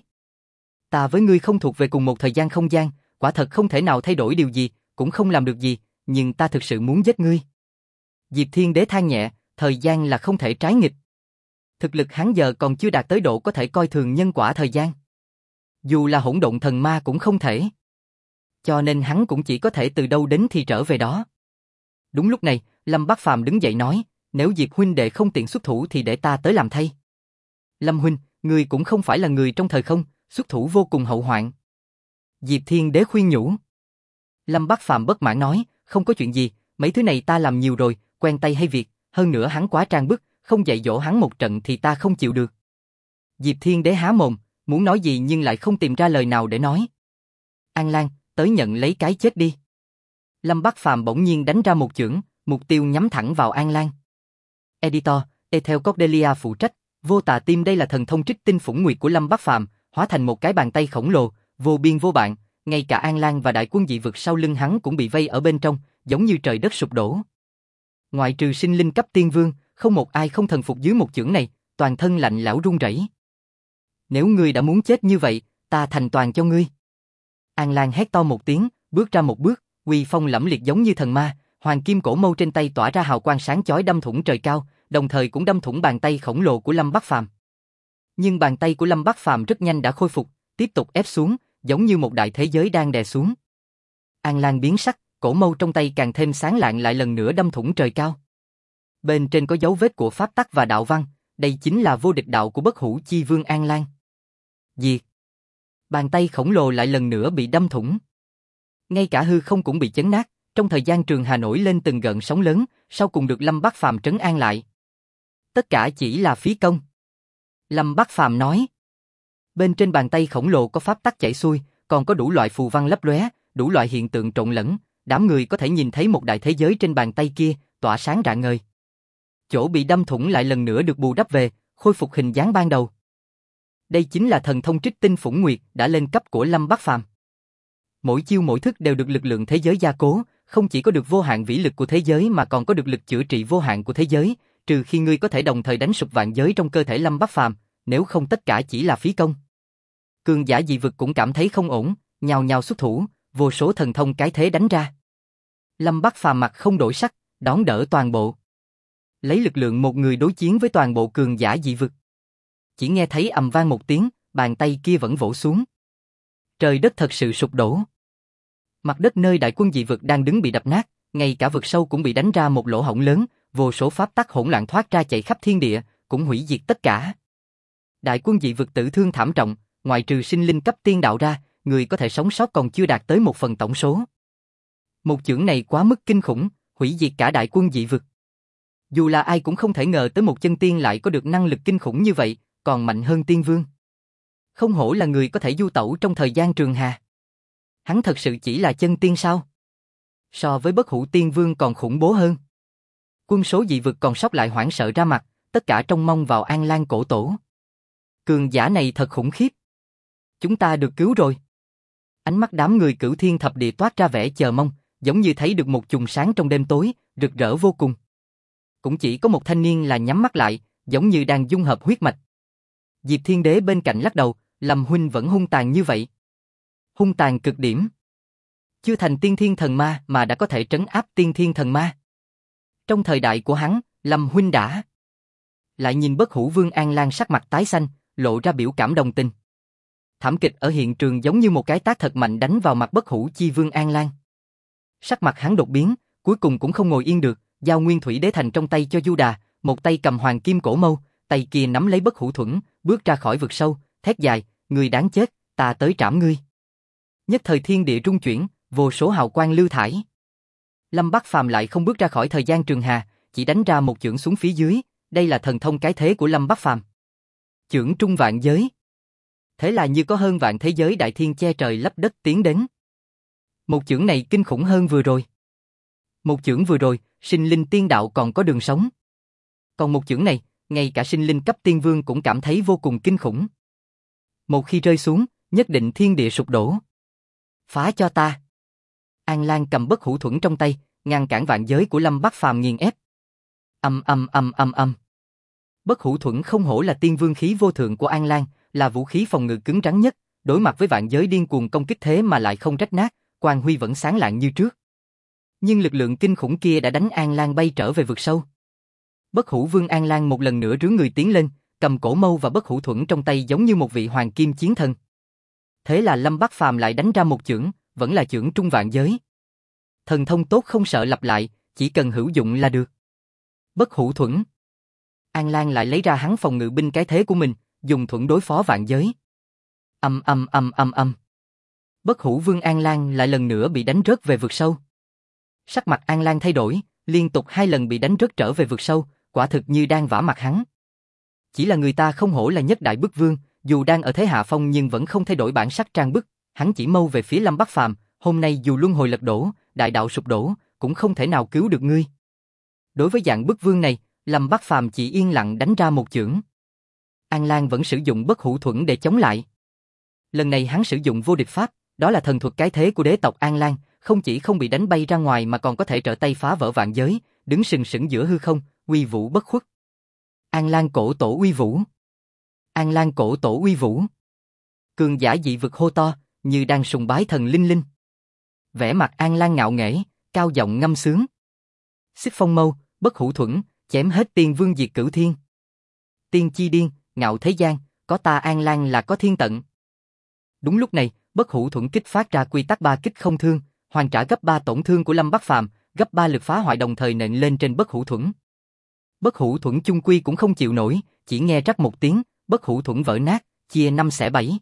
Ta với ngươi không thuộc về cùng một thời gian không gian, quả thật không thể nào thay đổi điều gì, cũng không làm được gì, nhưng ta thực sự muốn giết ngươi. Diệp Thiên Đế than nhẹ, thời gian là không thể trái nghịch. Thực lực hắn giờ còn chưa đạt tới độ có thể coi thường nhân quả thời gian. Dù là hỗn độn thần ma cũng không thể. Cho nên hắn cũng chỉ có thể từ đâu đến thì trở về đó. Đúng lúc này, Lâm Bác Phàm đứng dậy nói, nếu Diệp huynh đệ không tiện xuất thủ thì để ta tới làm thay. Lâm huynh, người cũng không phải là người trong thời không, xuất thủ vô cùng hậu hoạn. Diệp Thiên Đế khuyên nhủ. Lâm Bác Phàm bất mãn nói, không có chuyện gì, mấy thứ này ta làm nhiều rồi, quen tay hay việc, hơn nữa hắn quá trang bức, không dạy dỗ hắn một trận thì ta không chịu được. Diệp Thiên Đế há mồm, muốn nói gì nhưng lại không tìm ra lời nào để nói. An Lan, tới nhận lấy cái chết đi. Lâm Bác Phàm bỗng nhiên đánh ra một chưởng, mục tiêu nhắm thẳng vào An Lan. Editor, Ethel Cordelia phụ trách, vô tà tim. Đây là thần thông trích tinh phủng nguyệt của Lâm Bác Phàm, hóa thành một cái bàn tay khổng lồ, vô biên vô bạn, ngay cả An Lan và đại quân dị vực sau lưng hắn cũng bị vây ở bên trong, giống như trời đất sụp đổ. Ngoại trừ sinh linh cấp tiên vương, không một ai không thần phục dưới một chưởng này, toàn thân lạnh lẽo run rẩy. Nếu ngươi đã muốn chết như vậy, ta thành toàn cho ngươi. An Lan hét to một tiếng, bước ra một bước, uy phong lẫm liệt giống như thần ma, hoàng kim cổ mâu trên tay tỏa ra hào quang sáng chói đâm thủng trời cao, đồng thời cũng đâm thủng bàn tay khổng lồ của Lâm Bác Phàm. Nhưng bàn tay của Lâm Bác Phàm rất nhanh đã khôi phục, tiếp tục ép xuống, giống như một đại thế giới đang đè xuống. An Lan biến sắc, cổ mâu trong tay càng thêm sáng lạng, lại lần nữa đâm thủng trời cao. Bên trên có dấu vết của pháp tắc và đạo văn, đây chính là vô địch đạo của Bất Hủ Chi Vương An Lan. Diệt. Bàn tay khổng lồ lại lần nữa bị đâm thủng. Ngay cả hư không cũng bị chấn nát, trong thời gian Trường Hà nổi lên từng gợn sóng lớn, sau cùng được Lâm Bác Phàm trấn an lại. Tất cả chỉ là phí công. Lâm Bác Phàm nói. Bên trên bàn tay khổng lồ có pháp tắc chảy xuôi, còn có đủ loại phù văn lấp lóe, đủ loại hiện tượng trộn lẫn, đám người có thể nhìn thấy một đại thế giới trên bàn tay kia, tỏa sáng rạng ngời. Chỗ bị đâm thủng lại lần nữa được bù đắp về, khôi phục hình dáng ban đầu. Đây chính là thần thông trích tinh phủng nguyệt đã lên cấp của Lâm Bác Phàm. Mỗi chiêu mỗi thức đều được lực lượng thế giới gia cố, không chỉ có được vô hạn vĩ lực của thế giới mà còn có được lực chữa trị vô hạn của thế giới, trừ khi ngươi có thể đồng thời đánh sụp vạn giới trong cơ thể Lâm Bác Phàm, nếu không tất cả chỉ là phí công. Cường giả dị vực cũng cảm thấy không ổn, nhào nhào xuất thủ, vô số thần thông cái thế đánh ra. Lâm Bác Phàm mặt không đổi sắc, đón đỡ toàn bộ. Lấy lực lượng một người đối chiến với toàn bộ cường giả dị vực. Chỉ nghe thấy ầm vang một tiếng, bàn tay kia vẫn vỗ xuống. Trời đất thật sự sụp đổ. Mặt đất nơi đại quân dị vực đang đứng bị đập nát, ngay cả vực sâu cũng bị đánh ra một lỗ hổng lớn, vô số pháp tắc hỗn loạn thoát ra chạy khắp thiên địa, cũng hủy diệt tất cả. Đại quân dị vực tử thương thảm trọng, ngoại trừ sinh linh cấp tiên đạo ra, người có thể sống sót còn chưa đạt tới 1/10 tổng số. Một chưởng này quá mức kinh khủng, hủy diệt cả đại quân dị vực. Dù là ai cũng không thể ngờ tới một chân tiên lại có được năng lực kinh khủng như vậy, còn mạnh hơn tiên vương. Không hổ là người có thể du tẩu trong thời gian Trường Hà. Hắn thật sự chỉ là chân tiên sao? So với Bất Hủ Tiên Vương còn khủng bố hơn. Quân số dị vực còn sót lại hoảng sợ ra mặt, tất cả trông mong vào An Lan cổ tổ. Cường giả này thật khủng khiếp. Chúng ta được cứu rồi. Ánh mắt đám người Cửu Thiên Thập Địa toát ra vẻ chờ mong, giống như thấy được một chùm sáng trong đêm tối, rực rỡ vô cùng. Cũng chỉ có một thanh niên là nhắm mắt lại, giống như đang dung hợp huyết mạch. Diệp Thiên Đế bên cạnh lắc đầu, Lâm huynh vẫn hung tàn như vậy. Hung tàn cực điểm. Chưa thành tiên thiên thần ma mà đã có thể trấn áp tiên thiên thần ma. Trong thời đại của hắn, Lâm huynh đã. Lại nhìn Bất Hủ Vương An Lan sắc mặt tái xanh, lộ ra biểu cảm đồng tình. Thảm kịch ở hiện trường giống như một cái tát thật mạnh đánh vào mặt Bất Hủ Chi Vương An Lan. Sắc mặt hắn đột biến, cuối cùng cũng không ngồi yên được, giao Nguyên Thủy Đế Thành trong tay cho Du Đà, một tay cầm hoàng kim cổ mâu, tay kia nắm lấy Bất Hủ Thuẫn, bước ra khỏi vực sâu, thét dài, người đáng chết, ta tới trảm ngươi. Nhất thời thiên địa rung chuyển, vô số hào quang lưu thải. Lâm Bác Phàm lại không bước ra khỏi thời gian Trường Hà, chỉ đánh ra một chưởng xuống phía dưới, đây là thần thông cái thế của Lâm Bác Phàm. Chưởng trung vạn giới. Thế là như có hơn vạn thế giới đại thiên che trời lấp đất tiến đến. Một chưởng này kinh khủng hơn vừa rồi. Một chưởng vừa rồi, sinh linh tiên đạo còn có đường sống. Còn một chưởng này, ngay cả sinh linh cấp tiên vương cũng cảm thấy vô cùng kinh khủng. Một khi rơi xuống, nhất định thiên địa sụp đổ. Phá cho ta. An Lan cầm bất hủ thuẫn trong tay, ngăn cản vạn giới của Lâm Bắc Phàm nghiền ép. Âm. Bất hủ thuẫn không hổ là tiên vương khí vô thượng của An Lan, là vũ khí phòng ngự cứng rắn nhất, đối mặt với vạn giới điên cuồng công kích thế mà lại không rách nát, quang huy vẫn sáng lạng như trước. Nhưng lực lượng kinh khủng kia đã đánh An Lan bay trở về vực sâu. Bất hủ vương An Lan một lần nữa rướn người tiến lên, cầm cổ mâu và bất hủ thuẫn trong tay giống như một vị hoàng kim chiến thần. Thế là Lâm Bắc Phàm lại đánh ra một chưởng, vẫn là chưởng trung vạn giới. Thần thông tốt không sợ lặp lại, chỉ cần hữu dụng là được. Bất hủ thuẫn. An Lan lại lấy ra hắn phòng ngự binh cái thế của mình, dùng thuẫn đối phó vạn giới. Âm. Bất hủ vương An Lan lại lần nữa bị đánh rớt về vực sâu. Sắc mặt An Lan thay đổi, liên tục 2 lần bị đánh rớt trở về vực sâu, quả thực như đang vả mặt hắn. Chỉ là người ta không hổ là nhất đại bức vương, dù đang ở thế hạ phong nhưng vẫn không thay đổi bản sắc trang bức, hắn chỉ mâu về phía Lâm Bắc Phàm, hôm nay dù luân hồi lật đổ, đại đạo sụp đổ, cũng không thể nào cứu được ngươi. Đối với dạng bức vương này, Lâm Bắc Phàm chỉ yên lặng đánh ra một chưởng. An Lan vẫn sử dụng bất hủ thuẫn để chống lại. Lần này hắn sử dụng vô địch pháp, đó là thần thuật cái thế của đế tộc An Lan, không chỉ không bị đánh bay ra ngoài mà còn có thể trở tay phá vỡ vạn giới, đứng sừng sững giữa hư không, uy vũ bất khuất. An Lan cổ tổ uy vũ. An Lan cổ tổ uy vũ. Cường giả dị vực hô to, như đang sùng bái thần linh linh. Vẻ mặt An Lan ngạo nghễ, cao giọng ngâm sướng. Xích phong mâu, bất hủ thuẫn, chém hết tiên vương diệt cửu thiên. Tiên chi điên, ngạo thế gian, có ta An Lan là có thiên tận. Đúng lúc này, bất hủ thuẫn kích phát ra quy tắc 3 kích không thương, hoàn trả gấp 3 tổn thương của Lâm Bắc Phàm, gấp 3 lực phá hoại đồng thời nện lên trên bất hủ thuẫn. Bất hủ thuẫn chung quy cũng không chịu nổi, chỉ nghe rắc một tiếng, bất hủ thuẫn vỡ nát, chia 5 xẻ 7.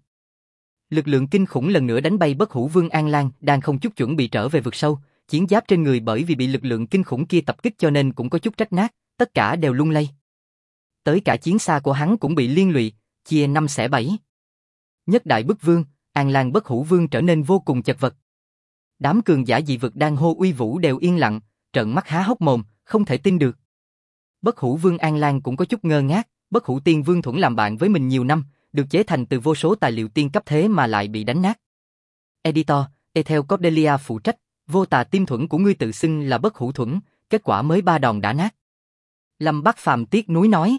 Lực lượng kinh khủng lần nữa đánh bay bất hủ vương An Lan đang không chút chuẩn bị trở về vực sâu, chiến giáp trên người bởi vì bị lực lượng kinh khủng kia tập kích cho nên cũng có chút rách nát, tất cả đều lung lay. Tới cả chiến xa của hắn cũng bị liên lụy, chia 5 xẻ 7. Nhất đại bức vương, An Lan bất hủ vương trở nên vô cùng chật vật. Đám cường giả dị vực đang hô uy vũ đều yên lặng, trợn mắt há hốc mồm, không thể tin được. Bất hủ vương An Lan cũng có chút ngơ ngác, bất hủ tiên vương thuẫn làm bạn với mình nhiều năm, được chế thành từ vô số tài liệu tiên cấp thế mà lại bị đánh nát. Editor, Ethel Cordelia phụ trách, vô tà tiên thuẫn của ngươi tự xưng là bất hủ thuẫn, kết quả mới 3 đòn đã nát. Lâm Bắc Phàm tiếc nuối nói.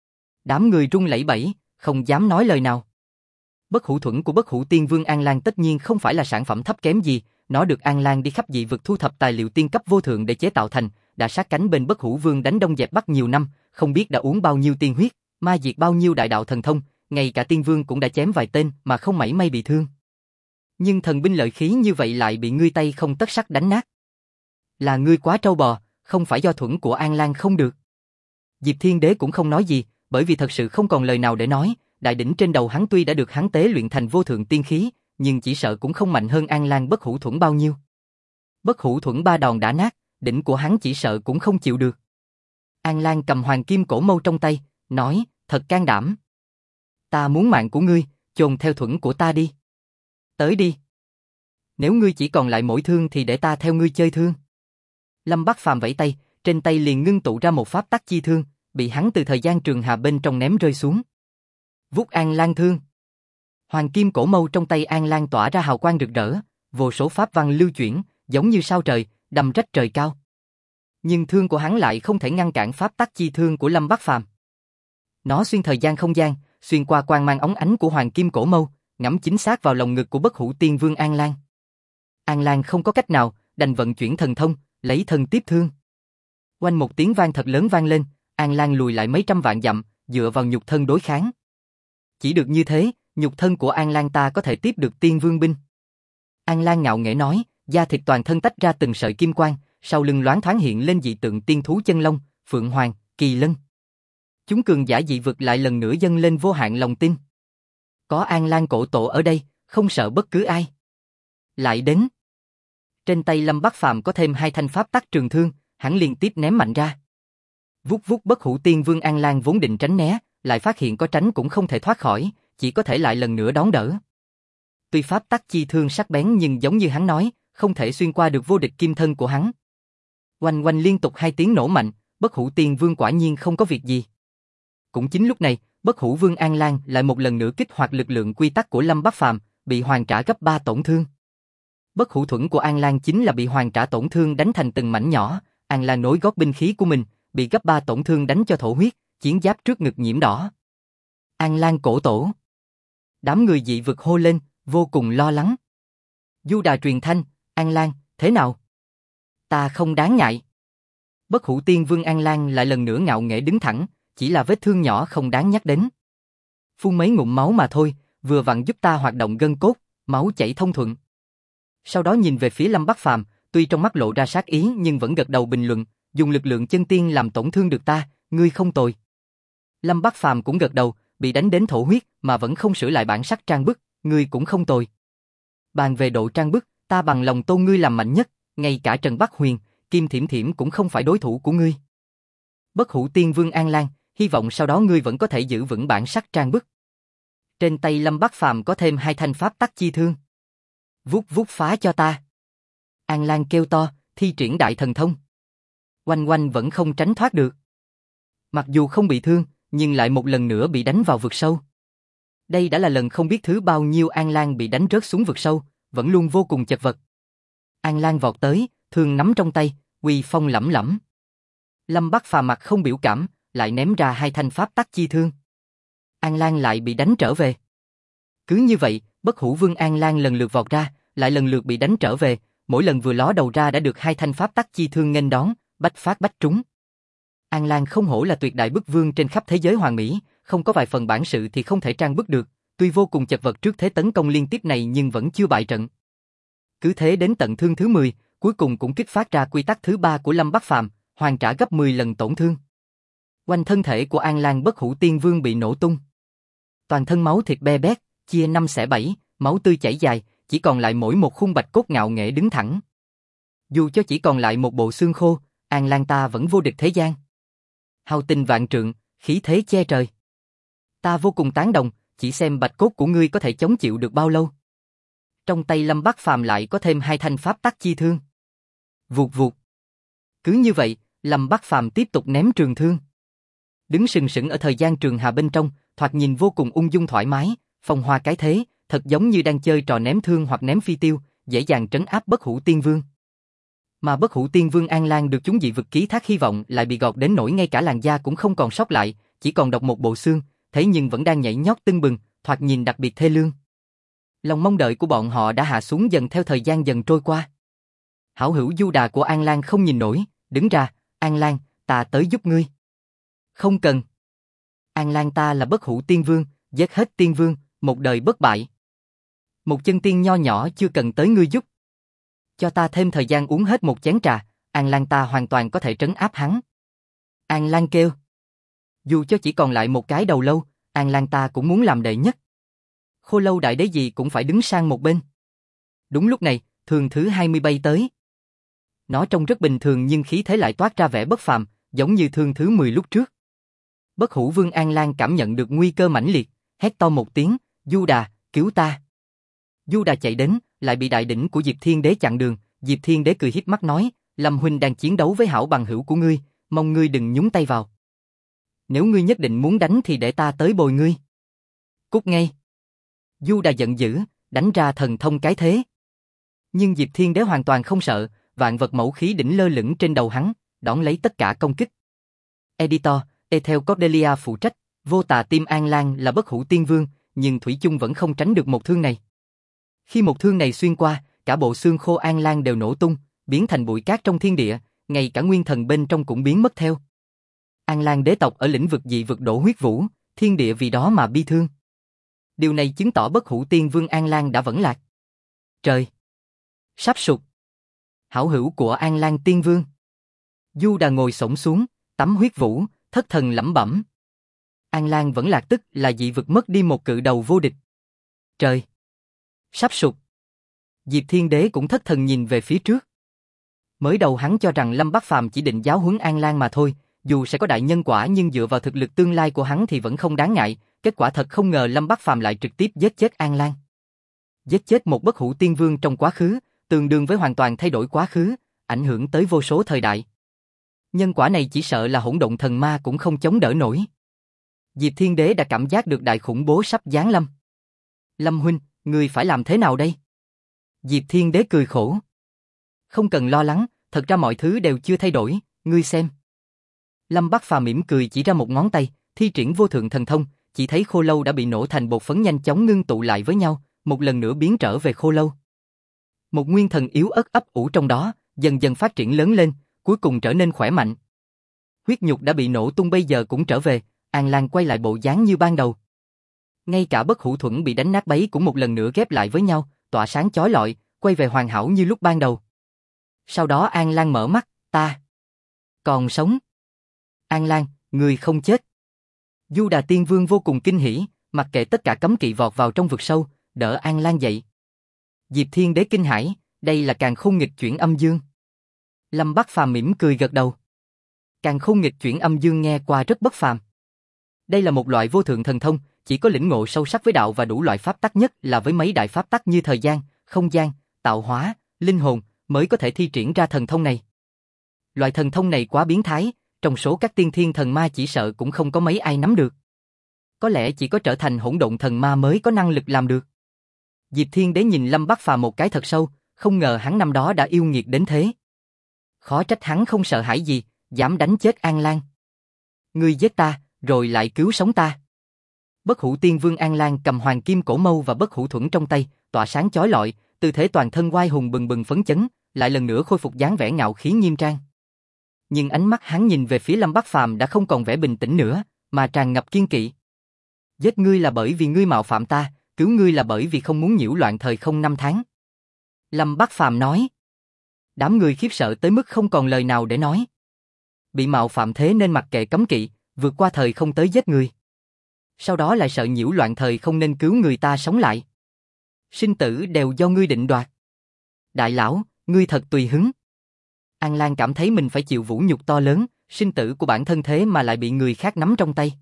Đám người run lẩy bẩy, không dám nói lời nào. Bất hủ thuẫn của bất hủ tiên vương An Lan tất nhiên không phải là sản phẩm thấp kém gì, nó được An Lan đi khắp dị vực thu thập tài liệu tiên cấp vô thượng để chế tạo thành, đã sát cánh bên bất hủ vương đánh đông dẹp bắc nhiều năm, không biết đã uống bao nhiêu tiên huyết, ma diệt bao nhiêu đại đạo thần thông, ngay cả tiên vương cũng đã chém vài tên mà không mảy may bị thương. Nhưng thần binh lợi khí như vậy lại bị ngươi tay không tất sắt đánh nát. Là ngươi quá trâu bò, không phải do thuẫn của An Lan không được. Diệp Thiên Đế cũng không nói gì, bởi vì thật sự không còn lời nào để nói, đại đỉnh trên đầu hắn tuy đã được hắn tế luyện thành vô thượng tiên khí, nhưng chỉ sợ cũng không mạnh hơn An Lan bất hủ thuẫn bao nhiêu. Bất hủ thuẫn 3 đòn đã nát, đỉnh của hắn chỉ sợ cũng không chịu được. An Lan cầm hoàng kim cổ mâu trong tay, nói, thật can đảm. Ta muốn mạng của ngươi, chôn theo thuẫn của ta đi. Tới đi. Nếu ngươi chỉ còn lại mỗi thương thì để ta theo ngươi chơi thương. Lâm Bắc Phàm vẫy tay, trên tay liền ngưng tụ ra một pháp tắc chi thương, bị hắn từ thời gian trường hà bên trong ném rơi xuống. Vút An Lan thương. Hoàng kim cổ mâu trong tay An Lan tỏa ra hào quang rực rỡ, vô số pháp văn lưu chuyển, giống như sao trời, đâm rách trời cao. Nhưng thương của hắn lại không thể ngăn cản pháp tắc chi thương của Lâm Bắc Phàm. Nó xuyên thời gian không gian, xuyên qua quang mang óng ánh của hoàng kim cổ mâu, ngắm chính xác vào lồng ngực của bất hủ tiên vương An Lan. An Lan không có cách nào, đành vận chuyển thần thông, lấy thân tiếp thương. Oanh một tiếng vang thật lớn vang lên, An Lan lùi lại mấy trăm vạn dặm, dựa vào nhục thân đối kháng. Chỉ được như thế, nhục thân của An Lan ta có thể tiếp được tiên vương binh. An Lan ngạo nghễ nói, da thịt toàn thân tách ra từng sợi kim quang, sau lưng loáng thoáng hiện lên dị tượng tiên thú chân long, phượng hoàng, kỳ lân. Chúng cường giả dị vực lại lần nữa dâng lên vô hạn lòng tin. Có An Lan cổ tổ ở đây, không sợ bất cứ ai. Lại đến. Trên tay Lâm Bắc Phàm có thêm 2 thanh pháp tắc trường thương, hắn liên tiếp ném mạnh ra. Vút vút Bất Hủ Tiên Vương An Lan vốn định tránh né, lại phát hiện có tránh cũng không thể thoát khỏi, chỉ có thể lại lần nữa đón đỡ. Tuy pháp tắc chi thương sắc bén nhưng giống như hắn nói, không thể xuyên qua được vô địch kim thân của hắn. Oanh oanh liên tục 2 tiếng nổ mạnh, Bất Hủ Tiên Vương quả nhiên không có việc gì. Cũng chính lúc này, Bất Hủ Vương An Lan lại một lần nữa kích hoạt lực lượng quy tắc của Lâm Bắc Phàm, bị hoàn trả gấp 3 tổn thương. Bất Hủ Thuẫn của An Lan chính là bị hoàn trả tổn thương đánh thành từng mảnh nhỏ, An Lan nối gót binh khí của mình, bị gấp 3 tổn thương đánh cho thổ huyết, chiến giáp trước ngực nhiễm đỏ. An Lan cổ tổ. Đám người dị vực hô lên, vô cùng lo lắng. Du Đà truyền thanh, An Lan, thế nào? Ta không đáng ngại. Bất Hủ Tiên Vương An Lan lại lần nữa ngạo nghễ đứng thẳng, chỉ là vết thương nhỏ không đáng nhắc đến. Phun mấy ngụm máu mà thôi, vừa vặn giúp ta hoạt động gân cốt, máu chảy thông thuận. Sau đó nhìn về phía Lâm Bắc Phàm, tuy trong mắt lộ ra sát ý nhưng vẫn gật đầu bình luận, dùng lực lượng chân tiên làm tổn thương được ta, ngươi không tồi. Lâm Bắc Phàm cũng gật đầu, bị đánh đến thổ huyết mà vẫn không sửa lại bản sắc trang bức, ngươi cũng không tồi. Bàn về độ trang bức, ta bằng lòng tôn ngươi làm mạnh nhất, ngay cả Trần Bắc Huyền, Kim Thiểm Thiểm cũng không phải đối thủ của ngươi. Bất Hủ Tiên Vương An Lan, hy vọng sau đó ngươi vẫn có thể giữ vững bản sắc trang bức. Trên tay Lâm Bắc Phàm có thêm 2 thanh pháp tắc chi thương. Vút vút phá cho ta. An Lan kêu to, thi triển đại thần thông. Oanh oanh vẫn không tránh thoát được. Mặc dù không bị thương, nhưng lại một lần nữa bị đánh vào vực sâu. Đây đã là lần không biết thứ bao nhiêu An Lan bị đánh rớt xuống vực sâu, vẫn luôn vô cùng chật vật. An Lan vọt tới, thương nắm trong tay, uy phong lẫm lẫm. Lâm Bắc Phàm mặt không biểu cảm, lại ném ra 2 thanh pháp tắc chi thương. An Lan lại bị đánh trở về. Cứ như vậy, Bất Hủ Vương An Lan lần lượt vọt ra, lại lần lượt bị đánh trở về, mỗi lần vừa ló đầu ra đã được 2 thanh pháp tắc chi thương nghênh đón, bách phát bách trúng. An Lan không hổ là tuyệt đại bức vương trên khắp thế giới hoàn mỹ, không có vài phần bản sự thì không thể trang bức được, tuy vô cùng chật vật trước thế tấn công liên tiếp này nhưng vẫn chưa bại trận. Cứ thế đến tận thương thứ 10, cuối cùng cũng kích phát ra quy tắc thứ 3 của Lâm Bắc Phàm, hoàn trả gấp 10 lần tổn thương. Quanh thân thể của An Lan Bất Hủ Tiên Vương bị nổ tung. Toàn thân máu thịt be bét, chia 5 xẻ 7, máu tươi chảy dài, chỉ còn lại mỗi một khung bạch cốt ngạo nghễ đứng thẳng. Dù cho chỉ còn lại một bộ xương khô, An Lan ta vẫn vô địch thế gian. Hào tình vạn trượng, khí thế che trời. Ta vô cùng tán đồng, chỉ xem bạch cốt của ngươi có thể chống chịu được bao lâu. Trong tay Lâm Bắc Phàm lại có thêm 2 thanh pháp tắc chi thương. Vụt vụt. Cứ như vậy, Lâm Bắc Phàm tiếp tục ném trường thương. Đứng sừng sững ở thời gian trường hà bên trong, thoạt nhìn vô cùng ung dung thoải mái, phong hoa cái thế, thật giống như đang chơi trò ném thương hoặc ném phi tiêu, dễ dàng trấn áp Bất Hủ Tiên Vương. Mà Bất Hủ Tiên Vương An Lan được chúng dị vực ký thác hy vọng lại bị gọt đến nỗi ngay cả làn da cũng không còn sót lại, chỉ còn độc một bộ xương, thế nhưng vẫn đang nhảy nhót tưng bừng, thoạt nhìn đặc biệt thê lương. Lòng mong đợi của bọn họ đã hạ xuống dần theo thời gian dần trôi qua. Hảo hữu Du Đà của An Lan không nhìn nổi, đứng ra, An Lan, ta tới giúp ngươi. Không cần. An Lan ta là Bất Hủ Tiên Vương, giết hết Tiên Vương, một đời bất bại. Một chân tiên nho nhỏ chưa cần tới ngươi giúp. Cho ta thêm thời gian uống hết một chén trà, An Lan ta hoàn toàn có thể trấn áp hắn. An Lan kêu. Dù cho chỉ còn lại một cái đầu lâu, An Lan ta cũng muốn làm đệ nhất. Khô Lâu đại đế gì cũng phải đứng sang một bên. Đúng lúc này, thường thứ 20 bay tới. Nó trông rất bình thường nhưng khí thế lại toát ra vẻ bất phàm, giống như thương thứ 10 lúc trước. Bất Hủ Vương An Lan cảm nhận được nguy cơ mãnh liệt, hét to một tiếng, Du Đà, cứu ta. Du Đà chạy đến, lại bị đại đỉnh của Diệp Thiên Đế chặn đường, Diệp Thiên Đế cười híp mắt nói, Lâm huynh đang chiến đấu với hảo bằng hữu của ngươi, mong ngươi đừng nhúng tay vào. Nếu ngươi nhất định muốn đánh thì để ta tới bồi ngươi. Cút ngay. Du Đà giận dữ, đánh ra thần thông cái thế. Nhưng Diệp Thiên Đế hoàn toàn không sợ, vạn vật mẫu khí đỉnh lơ lửng trên đầu hắn, đón lấy tất cả công kích. Editor, Ethel Cordelia phụ trách, vô tà tim An Lan là Bất Hủ Tiên Vương, nhưng thủy chung vẫn không tránh được một thương này. Khi một thương này xuyên qua, cả bộ xương khô An Lan đều nổ tung, biến thành bụi cát trong thiên địa, ngay cả nguyên thần bên trong cũng biến mất theo. An Lan đế tộc ở lĩnh vực dị vực đổ huyết vũ, thiên địa vì đó mà bi thương. Điều này chứng tỏ Bất Hủ Tiên Vương An Lan đã vẫn lạc. Trời! Sắp sụp! Hảo hữu của An Lan Tiên Vương. Du Đà ngồi xổm xuống, tắm huyết vũ, thất thần lẩm bẩm. An Lan vẫn lạc tức là dị vực mất đi một cự đầu vô địch. Trời! Sắp sụp! Diệp Thiên Đế cũng thất thần nhìn về phía trước. Mới đầu hắn cho rằng Lâm Bắc Phàm chỉ định giáo huấn An Lan mà thôi, dù sẽ có đại nhân quả nhưng dựa vào thực lực tương lai của hắn thì vẫn không đáng ngại, kết quả thật không ngờ Lâm Bắc Phàm lại trực tiếp giết chết An Lan. Giết chết một bất hủ tiên vương trong quá khứ, tương đương với hoàn toàn thay đổi quá khứ, ảnh hưởng tới vô số thời đại. Nhân quả này chỉ sợ là hỗn độn thần ma cũng không chống đỡ nổi. Diệp Thiên Đế đã cảm giác được đại khủng bố sắp giáng lâm. Lâm huynh, ngươi phải làm thế nào đây? Diệp Thiên Đế cười khổ. Không cần lo lắng, thật ra mọi thứ đều chưa thay đổi, ngươi xem. Lâm Bắc Phàm mỉm cười chỉ ra một ngón tay, thi triển vô thượng thần thông, chỉ thấy khô lâu đã bị nổ thành bột phấn nhanh chóng ngưng tụ lại với nhau, một lần nữa biến trở về khô lâu. Một nguyên thần yếu ớt ấp ủ trong đó, dần dần phát triển lớn lên, cuối cùng trở nên khỏe mạnh. Huyết nhục đã bị nổ tung bây giờ cũng trở về, An Lan quay lại bộ dáng như ban đầu. Ngay cả bất hủ thuẫn bị đánh nát bấy cũng một lần nữa ghép lại với nhau, tỏa sáng chói lọi, quay về hoàn hảo như lúc ban đầu. Sau đó An Lan mở mắt, ta còn sống. An Lan, người không chết. Du Đà Tiên Vương vô cùng kinh hỉ, mặc kệ tất cả cấm kỵ vọt vào trong vực sâu, đỡ An Lan dậy. Diệp Thiên Đế kinh hãi, đây là càn khôn nghịch chuyển âm dương. Lâm Bắc Phàm mỉm cười gật đầu. Càn khôn nghịch chuyển âm dương nghe qua rất bất phàm. Đây là một loại vô thượng thần thông, chỉ có lĩnh ngộ sâu sắc với đạo và đủ loại pháp tắc nhất là với mấy đại pháp tắc như thời gian, không gian, tạo hóa, linh hồn mới có thể thi triển ra thần thông này. Loại thần thông này quá biến thái, trong số các tiên thiên thần ma chỉ sợ cũng không có mấy ai nắm được. Có lẽ chỉ có trở thành hỗn độn thần ma mới có năng lực làm được. Diệp Thiên Đế nhìn Lâm Bắc Phàm một cái thật sâu, không ngờ hắn năm đó đã yêu nghiệt đến thế. Khó trách hắn không sợ hãi gì, dám đánh chết An Lan. Ngươi giết ta, rồi lại cứu sống ta. Bất hủ tiên vương An Lan cầm hoàng kim cổ mâu và bất hủ thuẫn trong tay, tỏa sáng chói lọi, tư thế toàn thân oai hùng bừng bừng phấn chấn, lại lần nữa khôi phục dáng vẻ ngạo khí nghiêm trang. Nhưng ánh mắt hắn nhìn về phía Lâm Bắc Phàm đã không còn vẻ bình tĩnh nữa, mà tràn ngập kiên kỵ. Giết ngươi là bởi vì ngươi mạo phạm ta, cứu ngươi là bởi vì không muốn nhiễu loạn thời không năm tháng. Lâm Bắc Phàm nói. Đám người khiếp sợ tới mức không còn lời nào để nói. Bị mạo phạm thế nên mặc kệ cấm kỵ, vượt qua thời không tới giết người. Sau đó lại sợ nhiễu loạn thời không nên cứu người ta sống lại. Sinh tử đều do ngươi định đoạt. Đại lão, ngươi thật tùy hứng. An Lan cảm thấy mình phải chịu vũ nhục to lớn, sinh tử của bản thân thế mà lại bị người khác nắm trong tay.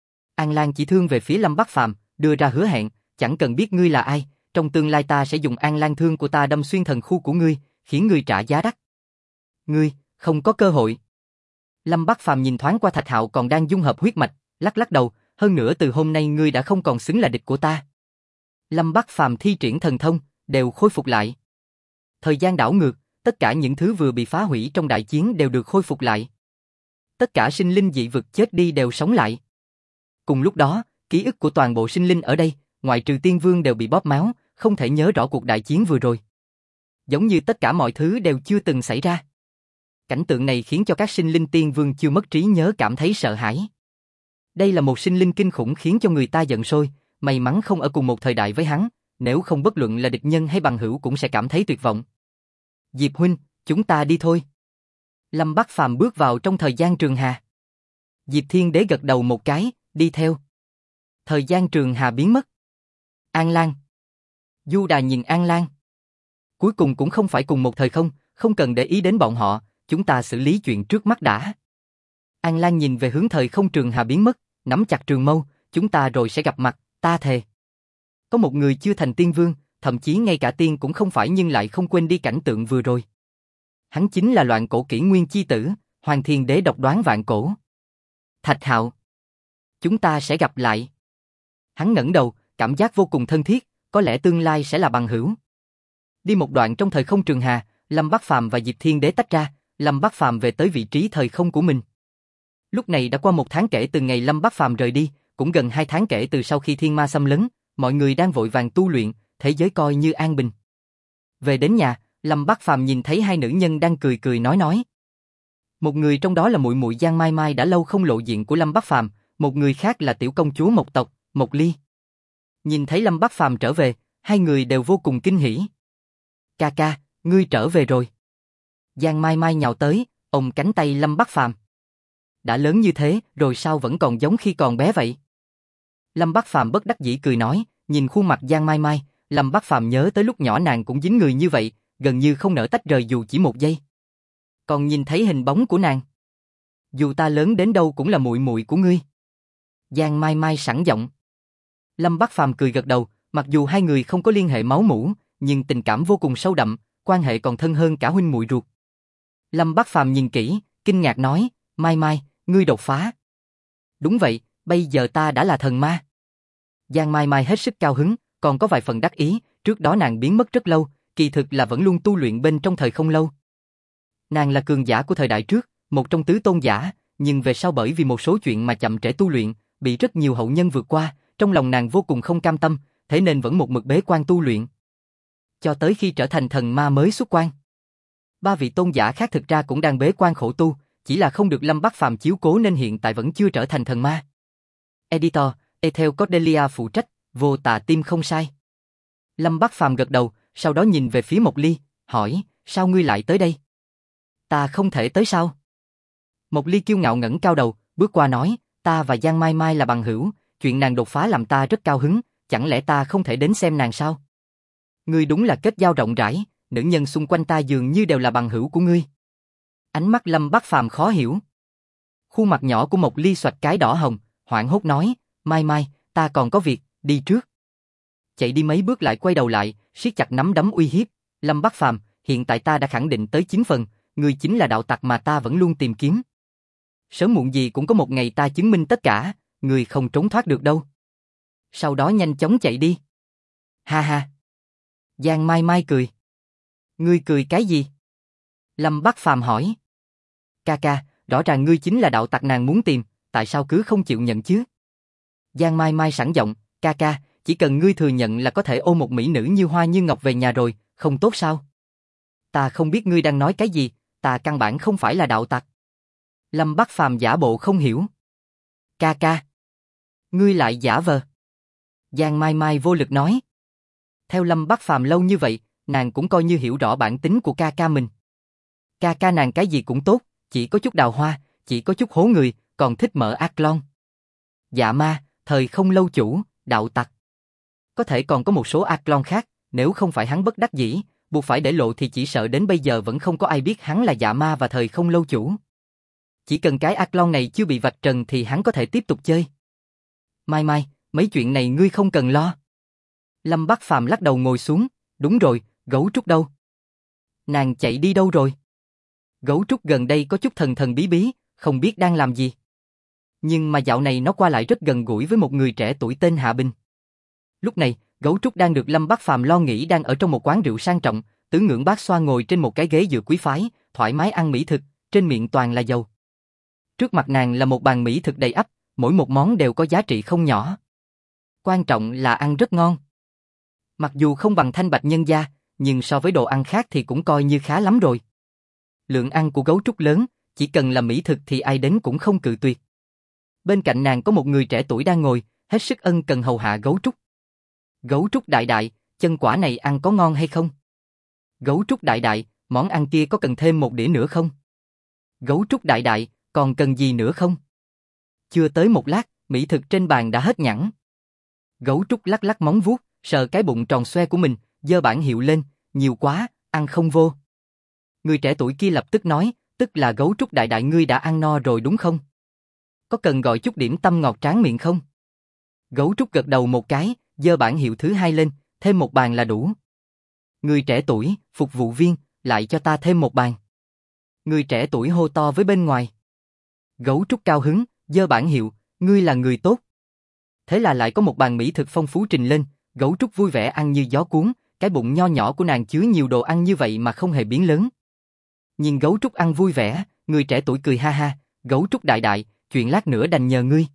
An Lan chỉ thương về phía Lâm Bắc Phàm, đưa ra hứa hẹn, chẳng cần biết ngươi là ai, trong tương lai ta sẽ dùng An Lan thương của ta đâm xuyên thần khu của ngươi, khiến ngươi trả giá đắt. Ngươi, không có cơ hội. Lâm Bắc Phàm nhìn thoáng qua Thạch Hạo còn đang dung hợp huyết mạch, lắc lắc đầu, hơn nữa từ hôm nay ngươi đã không còn xứng là địch của ta. Lâm Bắc Phàm thi triển thần thông, đều khôi phục lại. Thời gian đảo ngược, tất cả những thứ vừa bị phá hủy trong đại chiến đều được khôi phục lại. Tất cả sinh linh dị vực chết đi đều sống lại. Cùng lúc đó, ký ức của toàn bộ sinh linh ở đây, ngoại trừ tiên vương đều bị bóp méo, không thể nhớ rõ cuộc đại chiến vừa rồi. Giống như tất cả mọi thứ đều chưa từng xảy ra. Cảnh tượng này khiến cho các sinh linh tiên vương chưa mất trí nhớ cảm thấy sợ hãi. Đây là một sinh linh kinh khủng khiến cho người ta giận sôi, may mắn không ở cùng một thời đại với hắn, nếu không bất luận là địch nhân hay bằng hữu cũng sẽ cảm thấy tuyệt vọng. Diệp huynh, chúng ta đi thôi. Lâm Bắc Phàm bước vào trong thời gian trường hà. Diệp Thiên Đế gật đầu một cái, đi theo. Thời gian trường hà biến mất. An Lan. Du Đà nhìn An Lan. Cuối cùng cũng không phải cùng một thời không, không cần để ý đến bọn họ, chúng ta xử lý chuyện trước mắt đã. An Lan nhìn về hướng thời không trường hà biến mất, nắm chặt trường mâu, chúng ta rồi sẽ gặp mặt, ta thề. Có một người chưa thành tiên vương, thậm chí ngay cả tiên cũng không phải nhưng lại không quên đi cảnh tượng vừa rồi. Hắn chính là Loạn Cổ Kỷ Nguyên chi tử, Hoàng Thiên Đế độc đoán vạn cổ. Thạch Hạo. Chúng ta sẽ gặp lại. Hắn ngẩng đầu, cảm giác vô cùng thân thiết, có lẽ tương lai sẽ là bằng hữu. Đi một đoạn trong thời không trường hà, Lâm Bắc Phàm và Diệp Thiên Đế tách ra, Lâm Bắc Phàm về tới vị trí thời không của mình. Lúc này đã qua 1 tháng kể từ ngày Lâm Bắc Phàm rời đi, cũng gần 2 tháng kể từ sau khi thiên ma xâm lấn, mọi người đang vội vàng tu luyện, thế giới coi như an bình. Về đến nhà, Lâm Bắc Phàm nhìn thấy 2 nữ nhân đang cười cười nói. Một người trong đó là muội muội Giang Mai Mai đã lâu không lộ diện của Lâm Bắc Phàm, một người khác là tiểu công chúa Mộc tộc, Mộc Ly. Nhìn thấy Lâm Bắc Phàm trở về, 2 người đều vô cùng kinh hỉ. Ca ca, ngươi trở về rồi. Giang Mai Mai nhào tới, ôm cánh tay Lâm Bắc Phàm. Đã lớn như thế, rồi sao vẫn còn giống khi còn bé vậy? Lâm Bắc Phàm bất đắc dĩ cười nói, nhìn khuôn mặt Giang Mai Mai, Lâm Bắc Phàm nhớ tới lúc nhỏ nàng cũng dính người như vậy, gần như không nỡ tách rời dù chỉ 1 giây. Còn nhìn thấy hình bóng của nàng, Dù ta lớn đến đâu cũng là muội muội của ngươi. Giang Mai Mai sẵn giọng. Lâm Bắc Phàm cười gật đầu, mặc dù hai người không có liên hệ máu mủ, nhưng tình cảm vô cùng sâu đậm, quan hệ còn thân hơn cả huynh muội ruột. Lâm Bắc Phàm nhìn kỹ, kinh ngạc nói, Mai Mai, ngươi đột phá. Đúng vậy, bây giờ ta đã là thần ma. Giang Mai Mai hết sức cao hứng, còn có vài phần đắc ý, trước đó nàng biến mất rất lâu, kỳ thực là vẫn luôn tu luyện bên trong thời không lâu. Nàng là cường giả của thời đại trước, một trong tứ tôn giả, nhưng về sau bởi vì một số chuyện mà chậm trễ tu luyện, bị rất nhiều hậu nhân vượt qua, trong lòng nàng vô cùng không cam tâm, thế nên vẫn một mực bế quan tu luyện. Cho tới khi trở thành thần ma mới xuất quan. Ba vị tôn giả khác thực ra cũng đang bế quan khổ tu, chỉ là không được Lâm Bắc Phàm chiếu cố nên hiện tại vẫn chưa trở thành thần ma. Editor, Ethel Cordelia phụ trách, vô tà tim không sai. Lâm Bắc Phàm gật đầu, sau đó nhìn về phía Mộc Ly, hỏi, sao ngươi lại tới đây? Ta không thể tới sao? Mộc Ly kiêu ngạo ngẩng cao đầu, bước qua nói, ta và Giang Mai Mai là bằng hữu, chuyện nàng đột phá làm ta rất cao hứng, chẳng lẽ ta không thể đến xem nàng sao? Ngươi đúng là kết giao rộng rãi, nữ nhân xung quanh ta dường như đều là bằng hữu của ngươi. Ánh mắt Lâm Bắc Phàm khó hiểu. Khuôn mặt nhỏ của Mộc Ly xoạch cái đỏ hồng, hoảng hốt nói, Mai Mai, ta còn có việc, đi trước. Chạy đi mấy bước lại quay đầu lại, siết chặt nắm đấm uy hiếp, Lâm Bắc Phàm, hiện tại ta đã khẳng định tới 9 phần, ngươi chính là đạo tặc mà ta vẫn luôn tìm kiếm. Sớm muộn gì cũng có một ngày ta chứng minh tất cả, ngươi không trốn thoát được đâu. Sau đó nhanh chóng chạy đi. Ha ha. Giang Mai Mai cười. Ngươi cười cái gì? Lâm Bắc Phàm hỏi. Ca ca, rõ ràng ngươi chính là đạo tặc nàng muốn tìm, tại sao cứ không chịu nhận chứ? Giang Mai Mai sẵn giọng, ca ca, chỉ cần ngươi thừa nhận là có thể ôm một mỹ nữ như Hoa Như Ngọc về nhà rồi, không tốt sao? Ta không biết ngươi đang nói cái gì, ta căn bản không phải là đạo tặc. Lâm Bắc Phàm giả bộ không hiểu. Ca ca. Ngươi lại giả vờ. Giang Mai Mai vô lực nói. Theo Lâm Bắc Phàm lâu như vậy, nàng cũng coi như hiểu rõ bản tính của ca ca mình. Ca ca nàng cái gì cũng tốt, chỉ có chút đào hoa, chỉ có chút hố người, còn thích mở ác lon. Dạ ma, thời không lâu chủ, đạo tặc. Có thể còn có một số ác lon khác, nếu không phải hắn bất đắc dĩ, buộc phải để lộ thì chỉ sợ đến bây giờ vẫn không có ai biết hắn là dạ ma và thời không lâu chủ. Chỉ cần cái ác lon này chưa bị vạch trần thì hắn có thể tiếp tục chơi. Mai Mai, mấy chuyện này ngươi không cần lo. Lâm Bắc Phàm lắc đầu ngồi xuống, đúng rồi, Gấu Trúc đâu? Nàng chạy đi đâu rồi? Gấu Trúc gần đây có chút thần thần bí bí, không biết đang làm gì. Nhưng mà dạo này nó qua lại rất gần gũi với một người trẻ tuổi tên Hạ Bình. Lúc này, Gấu Trúc đang được Lâm Bắc Phàm lo nghĩ đang ở trong một quán rượu sang trọng, tứ ngưỡng bát xoa ngồi trên một cái ghế dựa quý phái, thoải mái ăn mỹ thực, trên miệng toàn là dầu. Trước mặt nàng là một bàn mỹ thực đầy ắp, mỗi một món đều có giá trị không nhỏ. Quan trọng là ăn rất ngon. Mặc dù không bằng Thanh Bạch nhân gia, nhưng so với đồ ăn khác thì cũng coi như khá lắm rồi. Lượng ăn của Gấu Trúc lớn, chỉ cần là mỹ thực thì ai đến cũng không cự tuyệt. Bên cạnh nàng có một người trẻ tuổi đang ngồi, hết sức ân cần hầu hạ Gấu Trúc. Gấu Trúc đại đại, chân quả này ăn có ngon hay không? Gấu Trúc đại đại, món ăn kia có cần thêm một đĩa nữa không? Gấu Trúc đại đại, còn cần gì nữa không? Chưa tới một lát, mỹ thực trên bàn đã hết nhẵn. Gấu Trúc lắc lắc móng vuốt, sờ cái bụng tròn xoe của mình, giơ bảng hiệu lên, nhiều quá, ăn không vô. Người trẻ tuổi kia lập tức nói, tức là Gấu Trúc đại đại ngươi đã ăn no rồi đúng không? Có cần gọi chút điểm tâm ngọt tráng miệng không? Gấu Trúc gật đầu một cái, giơ bảng hiệu thứ hai lên, thêm một bàn là đủ. Người trẻ tuổi, phục vụ viên, lại cho ta thêm một bàn. Người trẻ tuổi hô to với bên ngoài. Gấu Trúc cao hứng, giơ bảng hiệu, ngươi là người tốt. Thế là lại có một bàn mỹ thực phong phú trình lên, Gấu Trúc vui vẻ ăn như gió cuốn, cái bụng nho nhỏ của nàng chứa nhiều đồ ăn như vậy mà không hề biến lớn. Nhìn Gấu Trúc ăn vui vẻ, người trẻ tuổi cười ha ha, Gấu Trúc đại đại, chuyện lát nữa đành nhờ ngươi.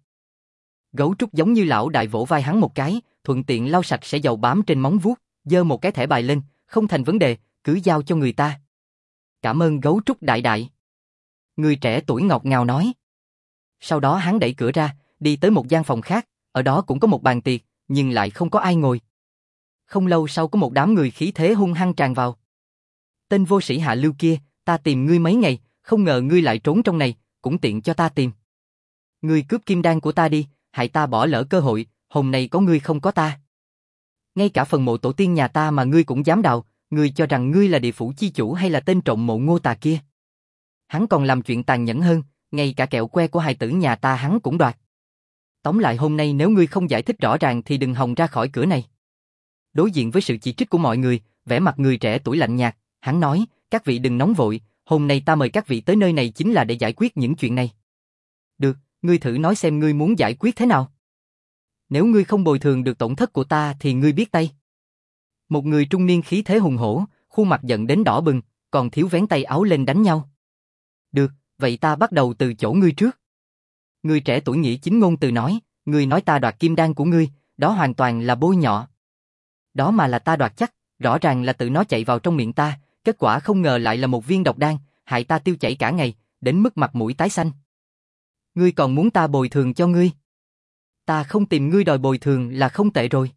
Gấu Trúc giống như lão đại vỗ vai hắn một cái, thuận tiện lau sạch sẽ dầu bám trên móng vuốt, giơ một cái thẻ bài lên, không thành vấn đề, cứ giao cho người ta. Cảm ơn Gấu Trúc đại đại. Người trẻ tuổi ngọt ngào nói. Sau đó hắn đẩy cửa ra, đi tới một gian phòng khác, ở đó cũng có một bàn tiệc, nhưng lại không có ai ngồi. Không lâu sau có một đám người khí thế hung hăng tràn vào. Tên vô sĩ hạ lưu kia, ta tìm ngươi mấy ngày, không ngờ ngươi lại trốn trong này, cũng tiện cho ta tìm. Ngươi cướp kim đan của ta đi, hại ta bỏ lỡ cơ hội, hôm nay có ngươi không có ta. Ngay cả phần mộ tổ tiên nhà ta mà ngươi cũng dám đào, ngươi cho rằng ngươi là địa phủ chi chủ hay là tên trộm mộ Ngô Tà kia. Hắn còn làm chuyện tàn nhẫn hơn, ngay cả kẹo que của hài tử nhà ta hắn cũng đoạt. Tóm lại hôm nay nếu ngươi không giải thích rõ ràng thì đừng hòng ra khỏi cửa này. Đối diện với sự chỉ trích của mọi người, vẻ mặt người trẻ tuổi lạnh nhạt, hắn nói, các vị đừng nóng vội, hôm nay ta mời các vị tới nơi này chính là để giải quyết những chuyện này. Được, ngươi thử nói xem ngươi muốn giải quyết thế nào. Nếu ngươi không bồi thường được tổn thất của ta thì ngươi biết tay. Một người trung niên khí thế hùng hổ, khuôn mặt giận đến đỏ bừng, còn thiếu vén tay áo lên đánh nhau. Được, vậy ta bắt đầu từ chỗ ngươi trước. Người trẻ tuổi nghĩa chính ngôn từ nói, ngươi nói ta đoạt kim đan của ngươi, đó hoàn toàn là bôi nhọ. Đó mà là ta đoạt chắc, rõ ràng là tự nó chạy vào trong miệng ta, kết quả không ngờ lại là một viên độc đan, hại ta tiêu chảy cả ngày, đến mức mặt mũi tái xanh. Ngươi còn muốn ta bồi thường cho ngươi? Ta không tìm ngươi đòi bồi thường là không tệ rồi.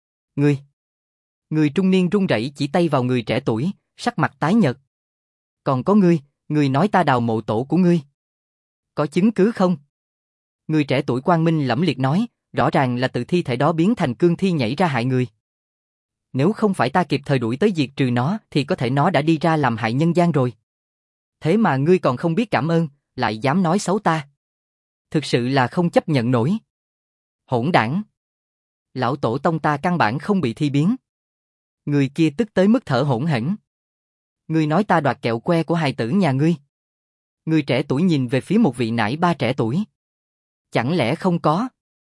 Người trung niên run rẩy chỉ tay vào người trẻ tuổi, sắc mặt tái nhợt. Còn có ngươi nói ta đào mộ tổ của ngươi. Có chứng cứ không? Người trẻ tuổi quang minh lẫm liệt nói, rõ ràng là tự thi thể đó biến thành cương thi nhảy ra hại người. Nếu không phải ta kịp thời đuổi tới diệt trừ nó thì có thể nó đã đi ra làm hại nhân gian rồi. Thế mà ngươi còn không biết cảm ơn, lại dám nói xấu ta. Thực sự là không chấp nhận nổi. Hỗn đảng. Lão tổ tông ta căn bản không bị thi biến. Người kia tức tới mức thở hổn hển. Ngươi nói ta đoạt kẹo que của hài tử nhà ngươi. Người trẻ tuổi nhìn về phía một vị nải ba trẻ tuổi. Chẳng lẽ không có?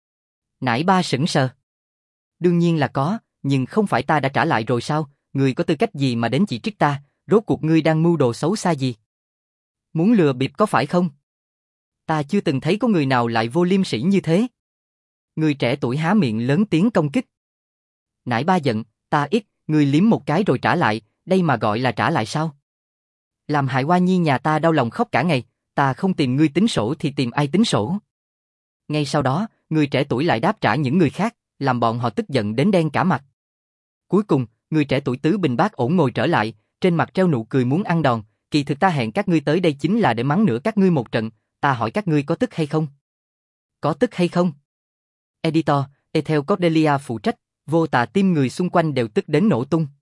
Nải ba sững sờ. Đương nhiên là có, nhưng không phải ta đã trả lại rồi sao? Ngươi có tư cách gì mà đến chỉ trích ta? Rốt cuộc ngươi đang mưu đồ xấu xa gì? Muốn lừa bịp có phải không? Ta chưa từng thấy có người nào lại vô liêm sỉ như thế. Người trẻ tuổi há miệng lớn tiếng công kích. Nải ba giận, ta ít, ngươi liếm một cái rồi trả lại, đây mà gọi là trả lại sao? Làm hại Hoa Nhi nhà ta đau lòng khóc cả ngày, ta không tìm ngươi tính sổ thì tìm ai tính sổ? Ngay sau đó, người trẻ tuổi lại đáp trả những người khác, làm bọn họ tức giận đến đen cả mặt. Cuối cùng, người trẻ tuổi tứ bình bát ổn ngồi trở lại, trên mặt treo nụ cười muốn ăn đòn, kỳ thực ta hẹn các ngươi tới đây chính là để mắng nữa các ngươi một trận, ta hỏi các ngươi có tức hay không? Có tức hay không? Editor, Ethel Cordelia phụ trách, vô tà tim người xung quanh đều tức đến nổ tung.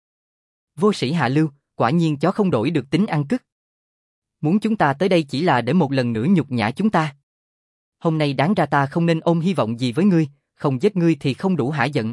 Vô sĩ hạ lưu, quả nhiên chó không đổi được tính ăn cứt. Muốn chúng ta tới đây chỉ là để một lần nữa nhục nhã chúng ta. Hôm nay đáng ra ta không nên ôm hy vọng gì với ngươi, không giết ngươi thì không đủ hả giận.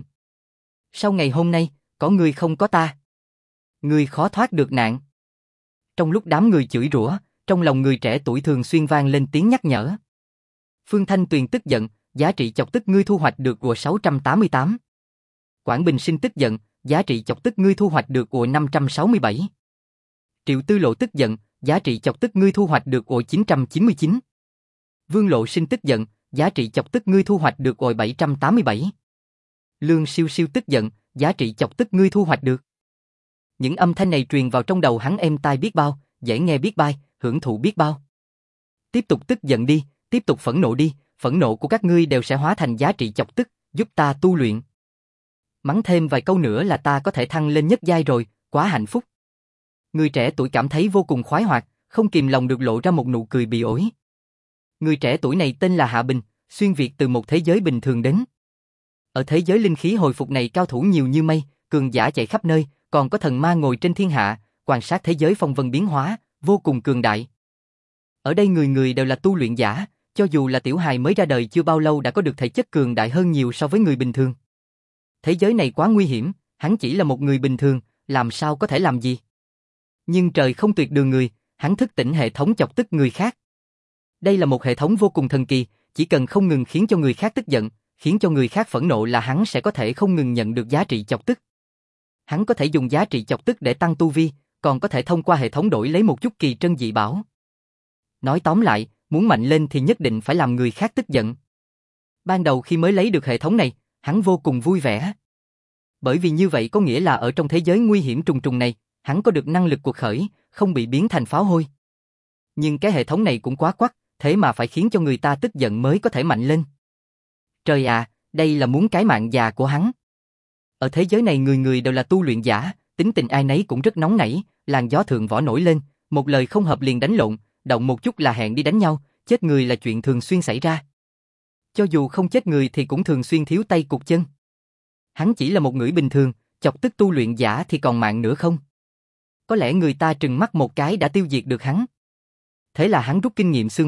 Sau ngày hôm nay, có ngươi không có ta. Ngươi khó thoát được nạn. Trong lúc đám người chửi rủa, trong lòng người trẻ tuổi thường xuyên vang lên tiếng nhắc nhở. Phương Thanh Tuyền tức giận, giá trị chọc tức ngươi thu hoạch được của 688. Quảng Bình Sinh tức giận, giá trị chọc tức ngươi thu hoạch được của 567. Triệu Tư Lộ tức giận, giá trị chọc tức ngươi thu hoạch được của 999. Vương Lộ Sinh tức giận, giá trị chọc tức ngươi thu hoạch được của 787. Lương Siêu Siêu tức giận, giá trị chọc tức ngươi thu hoạch được. Những âm thanh này truyền vào trong đầu hắn êm tai biết bao, dễ nghe biết bay, hưởng thụ biết bao. Tiếp tục tức giận đi, tiếp tục phẫn nộ đi, phẫn nộ của các ngươi đều sẽ hóa thành giá trị chọc tức, giúp ta tu luyện. Mắng thêm vài câu nữa là ta có thể thăng lên nhất giai rồi, quá hạnh phúc. Người trẻ tuổi cảm thấy vô cùng khoái hoạt, không kìm lòng được lộ ra một nụ cười bị ổi. Người trẻ tuổi này tên là Hạ Bình, xuyên việt từ một thế giới bình thường đến. Ở thế giới linh khí hồi phục này cao thủ nhiều như mây, cường giả chạy khắp nơi, còn có thần ma ngồi trên thiên hạ, quan sát thế giới phong vân biến hóa, vô cùng cường đại. Ở đây người người đều là tu luyện giả, cho dù là tiểu hài mới ra đời chưa bao lâu đã có được thể chất cường đại hơn nhiều so với người bình thường. Thế giới này quá nguy hiểm, hắn chỉ là một người bình thường, làm sao có thể làm gì? Nhưng trời không tuyệt đường người, hắn thức tỉnh hệ thống chọc tức người khác. Đây là một hệ thống vô cùng thần kỳ, chỉ cần không ngừng khiến cho người khác tức giận, khiến cho người khác phẫn nộ là hắn sẽ có thể không ngừng nhận được giá trị chọc tức. Hắn có thể dùng giá trị chọc tức để tăng tu vi, còn có thể thông qua hệ thống đổi lấy một chút kỳ trân dị bảo. Nói tóm lại, muốn mạnh lên thì nhất định phải làm người khác tức giận. Ban đầu khi mới lấy được hệ thống này, hắn vô cùng vui vẻ. Bởi vì như vậy có nghĩa là ở trong thế giới nguy hiểm trùng trùng này, hắn có được năng lực cuộc khởi, không bị biến thành pháo hôi. Nhưng cái hệ thống này cũng quá quắc, thế mà phải khiến cho người ta tức giận mới có thể mạnh lên. Trời à, đây là muốn cái mạng già của hắn. Ở thế giới này người người đều là tu luyện giả, tính tình ai nấy cũng rất nóng nảy, làn gió thượng võ nổi lên, một lời không hợp liền đánh lộn, động một chút là hẹn đi đánh nhau, chết người là chuyện thường xuyên xảy ra. Cho dù không chết người thì cũng thường xuyên thiếu tay cụt chân. Hắn chỉ là một người bình thường, chọc tức tu luyện giả thì còn mạng nữa không? Có lẽ người ta trừng mắt một cái đã tiêu diệt được hắn. Thế là hắn rút kinh nghiệm xương máu,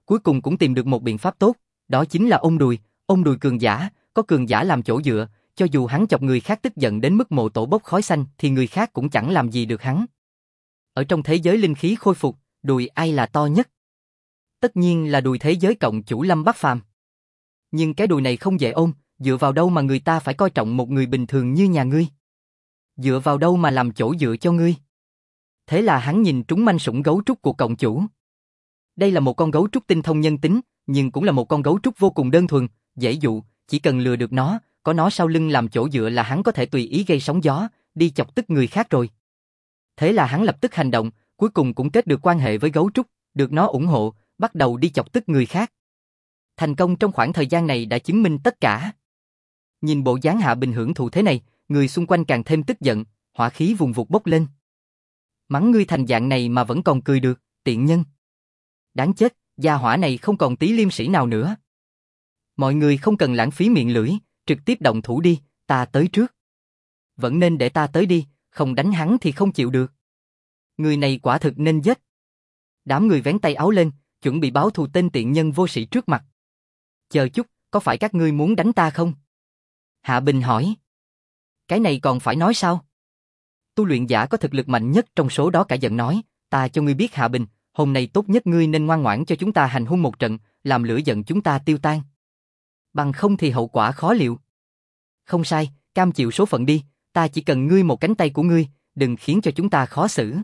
cuối cùng cũng tìm được một biện pháp tốt, đó chính là ôm đùi cường giả, có cường giả làm chỗ dựa, cho dù hắn chọc người khác tức giận đến mức mộ tổ bốc khói xanh thì người khác cũng chẳng làm gì được hắn. Ở trong thế giới linh khí khôi phục, đùi ai là to nhất? Tất nhiên là đùi thế giới cộng chủ Lâm Bắc Phàm. Nhưng cái đùi này không dễ ôm, dựa vào đâu mà người ta phải coi trọng một người bình thường như nhà ngươi? Dựa vào đâu mà làm chỗ dựa cho ngươi? Thế là hắn nhìn trúng manh sủng gấu trúc của cộng chủ. Đây là một con gấu trúc tinh thông nhân tính, nhưng cũng là một con gấu trúc vô cùng đơn thuần, dễ dụ, chỉ cần lừa được nó, có nó sau lưng làm chỗ dựa là hắn có thể tùy ý gây sóng gió, đi chọc tức người khác rồi. Thế là hắn lập tức hành động, cuối cùng cũng kết được quan hệ với gấu trúc, được nó ủng hộ, bắt đầu đi chọc tức người khác. Thành công trong khoảng thời gian này đã chứng minh tất cả. Nhìn bộ dáng Hạ Bình hưởng thụ thế này, người xung quanh càng thêm tức giận, hỏa khí vùng vụt bốc lên. Mắng ngươi thành dạng này mà vẫn còn cười được, tiện nhân. Đáng chết, gia hỏa này không còn tí liêm sỉ nào nữa. Mọi người không cần lãng phí miệng lưỡi, trực tiếp động thủ đi, ta tới trước. Vẫn nên để ta tới đi, không đánh hắn thì không chịu được. Người này quả thực nên giết. Đám người vén tay áo lên, chuẩn bị báo thù tên tiện nhân vô sĩ trước mặt. Chờ chút, có phải các ngươi muốn đánh ta không? Hạ Bình hỏi. Cái này còn phải nói sao? Tu luyện giả có thực lực mạnh nhất trong số đó cả giận nói, ta cho ngươi biết Hạ Bình, hôm nay tốt nhất ngươi nên ngoan ngoãn cho chúng ta hành hung một trận, làm lửa giận chúng ta tiêu tan. Bằng không thì hậu quả khó liệu. Không sai, cam chịu số phận đi, ta chỉ cần ngươi một cánh tay của ngươi, đừng khiến cho chúng ta khó xử.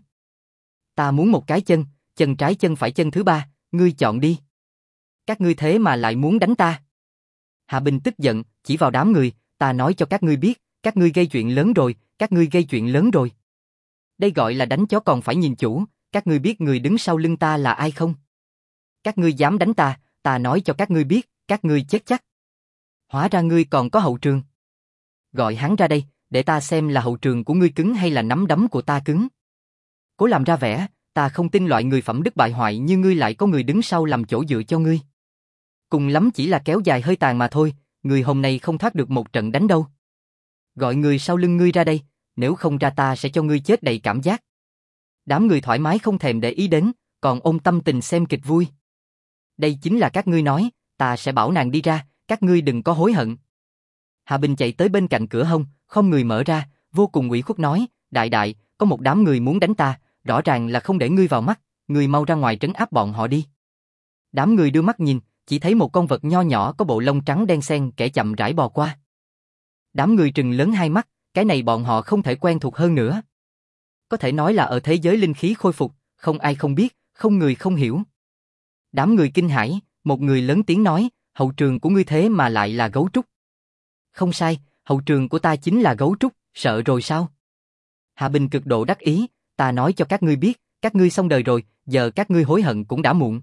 Ta muốn một cái chân, chân trái chân phải chân thứ ba, ngươi chọn đi. Các ngươi thế mà lại muốn đánh ta. Hạ Bình tức giận, chỉ vào đám người, ta nói cho các ngươi biết, các ngươi gây chuyện lớn rồi, các ngươi gây chuyện lớn rồi. Đây gọi là đánh chó còn phải nhìn chủ, các ngươi biết người đứng sau lưng ta là ai không? Các ngươi dám đánh ta, ta nói cho các ngươi biết, các ngươi chết chắc. Hóa ra ngươi còn có hậu trường. Gọi hắn ra đây, để ta xem là hậu trường của ngươi cứng hay là nắm đấm của ta cứng. Cố làm ra vẻ, ta không tin loại người phẩm đức bại hoại như ngươi lại có người đứng sau làm chỗ dựa cho ngươi. Cùng lắm chỉ là kéo dài hơi tàn mà thôi, người hôm nay không thoát được một trận đánh đâu. Gọi người sau lưng ngươi ra đây, nếu không ra ta sẽ cho ngươi chết đầy cảm giác. Đám người thoải mái không thèm để ý đến, còn ôm tâm tình xem kịch vui. Đây chính là các ngươi nói, ta sẽ bảo nàng đi ra, các ngươi đừng có hối hận. Hạ Bình chạy tới bên cạnh cửa hông, không người mở ra, vô cùng ủy khuất nói, đại đại, có một đám người muốn đánh ta, rõ ràng là không để ngươi vào mắt, ngươi mau ra ngoài trấn áp bọn họ đi. Đám người đưa mắt nhìn, chỉ thấy một con vật nho nhỏ có bộ lông trắng đen xen kẻ chậm rãi bò qua. Đám người trừng lớn hai mắt, cái này bọn họ không thể quen thuộc hơn nữa. Có thể nói là ở thế giới linh khí khôi phục, không ai không biết, không người không hiểu. Đám người kinh hãi, một người lớn tiếng nói, hậu trường của ngươi thế mà lại là gấu trúc. Không sai, hậu trường của ta chính là gấu trúc, sợ rồi sao? Hạ Bình cực độ đắc ý, ta nói cho các ngươi biết, các ngươi xong đời rồi, giờ các ngươi hối hận cũng đã muộn.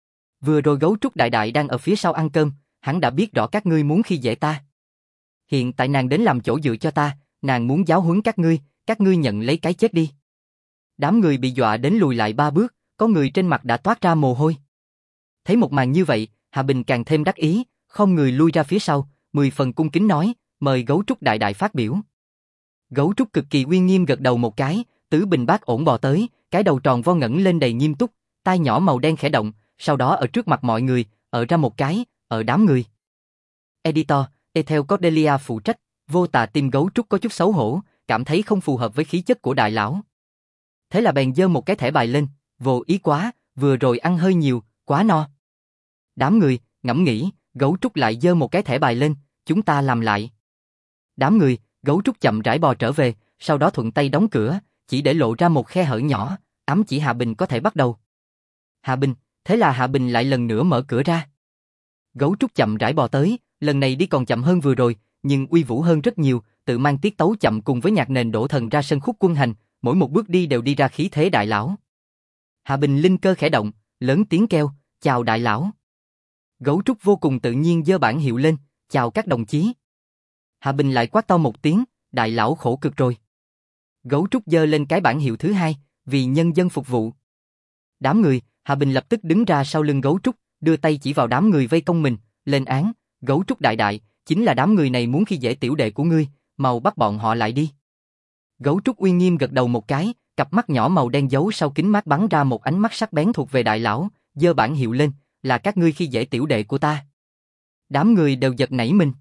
Vừa rồi gấu trúc đại đại đang ở phía sau ăn cơm, hắn đã biết rõ các ngươi muốn khi dễ ta. Hiện tại nàng đến làm chỗ dựa cho ta, nàng muốn giáo huấn các ngươi nhận lấy cái chết đi. Đám người bị dọa đến lùi lại 3 bước, có người trên mặt đã toát ra mồ hôi. Thấy một màn như vậy, Hạ Bình càng thêm đắc ý, không người lui ra phía sau, 10 phần cung kính nói, mời gấu trúc đại đại phát biểu. Gấu trúc cực kỳ uy nghiêm gật đầu một cái, tứ bình bát ổn bò tới, cái đầu tròn vo ngẩng lên đầy nghiêm túc, tai nhỏ màu đen khẽ động, sau đó ở trước mặt mọi người, ra một cái, ở đám người. Editor, Ethel Cordelia phụ trách, vô tà tim gấu trúc có chút xấu hổ, cảm thấy không phù hợp với khí chất của đại lão. Thế là bèn giơ một cái thẻ bài lên, vô ý quá, vừa rồi ăn hơi nhiều, quá no. Đám người, ngẫm nghĩ, gấu trúc lại giơ một cái thẻ bài lên, chúng ta làm lại. Đám người, gấu trúc chậm rãi bò trở về, sau đó thuận tay đóng cửa, chỉ để lộ ra một khe hở nhỏ, ám chỉ Hạ Bình có thể bắt đầu. Hạ Bình, thế là Hạ Bình lại lần nữa mở cửa ra. Gấu trúc chậm rãi bò tới, lần này đi còn chậm hơn vừa rồi, nhưng uy vũ hơn rất nhiều, tự mang tiết tấu chậm cùng với nhạc nền đổ thần ra sân khúc quân hành, mỗi một bước đi đều đi ra khí thế đại lão. Hạ Bình linh cơ khẽ động, lớn tiếng kêu, chào đại lão. Gấu trúc vô cùng tự nhiên giơ bảng hiệu lên, chào các đồng chí. Hạ Bình lại quát to một tiếng, đại lão khổ cực rồi. Gấu trúc giơ lên cái bảng hiệu thứ hai, vì nhân dân phục vụ. Đám người, Hạ Bình lập tức đứng ra sau lưng gấu trúc, đưa tay chỉ vào đám người vây công mình, lên án, gấu trúc đại đại, chính là đám người này muốn khi dễ tiểu đệ của ngươi, mau bắt bọn họ lại đi. Gấu trúc uy nghiêm gật đầu một cái, cặp mắt nhỏ màu đen giấu sau kính mát bắn ra một ánh mắt sắc bén thuộc về đại lão, giơ bảng hiệu lên, là các ngươi khi dễ tiểu đệ của ta. Đám người đều giật nảy mình.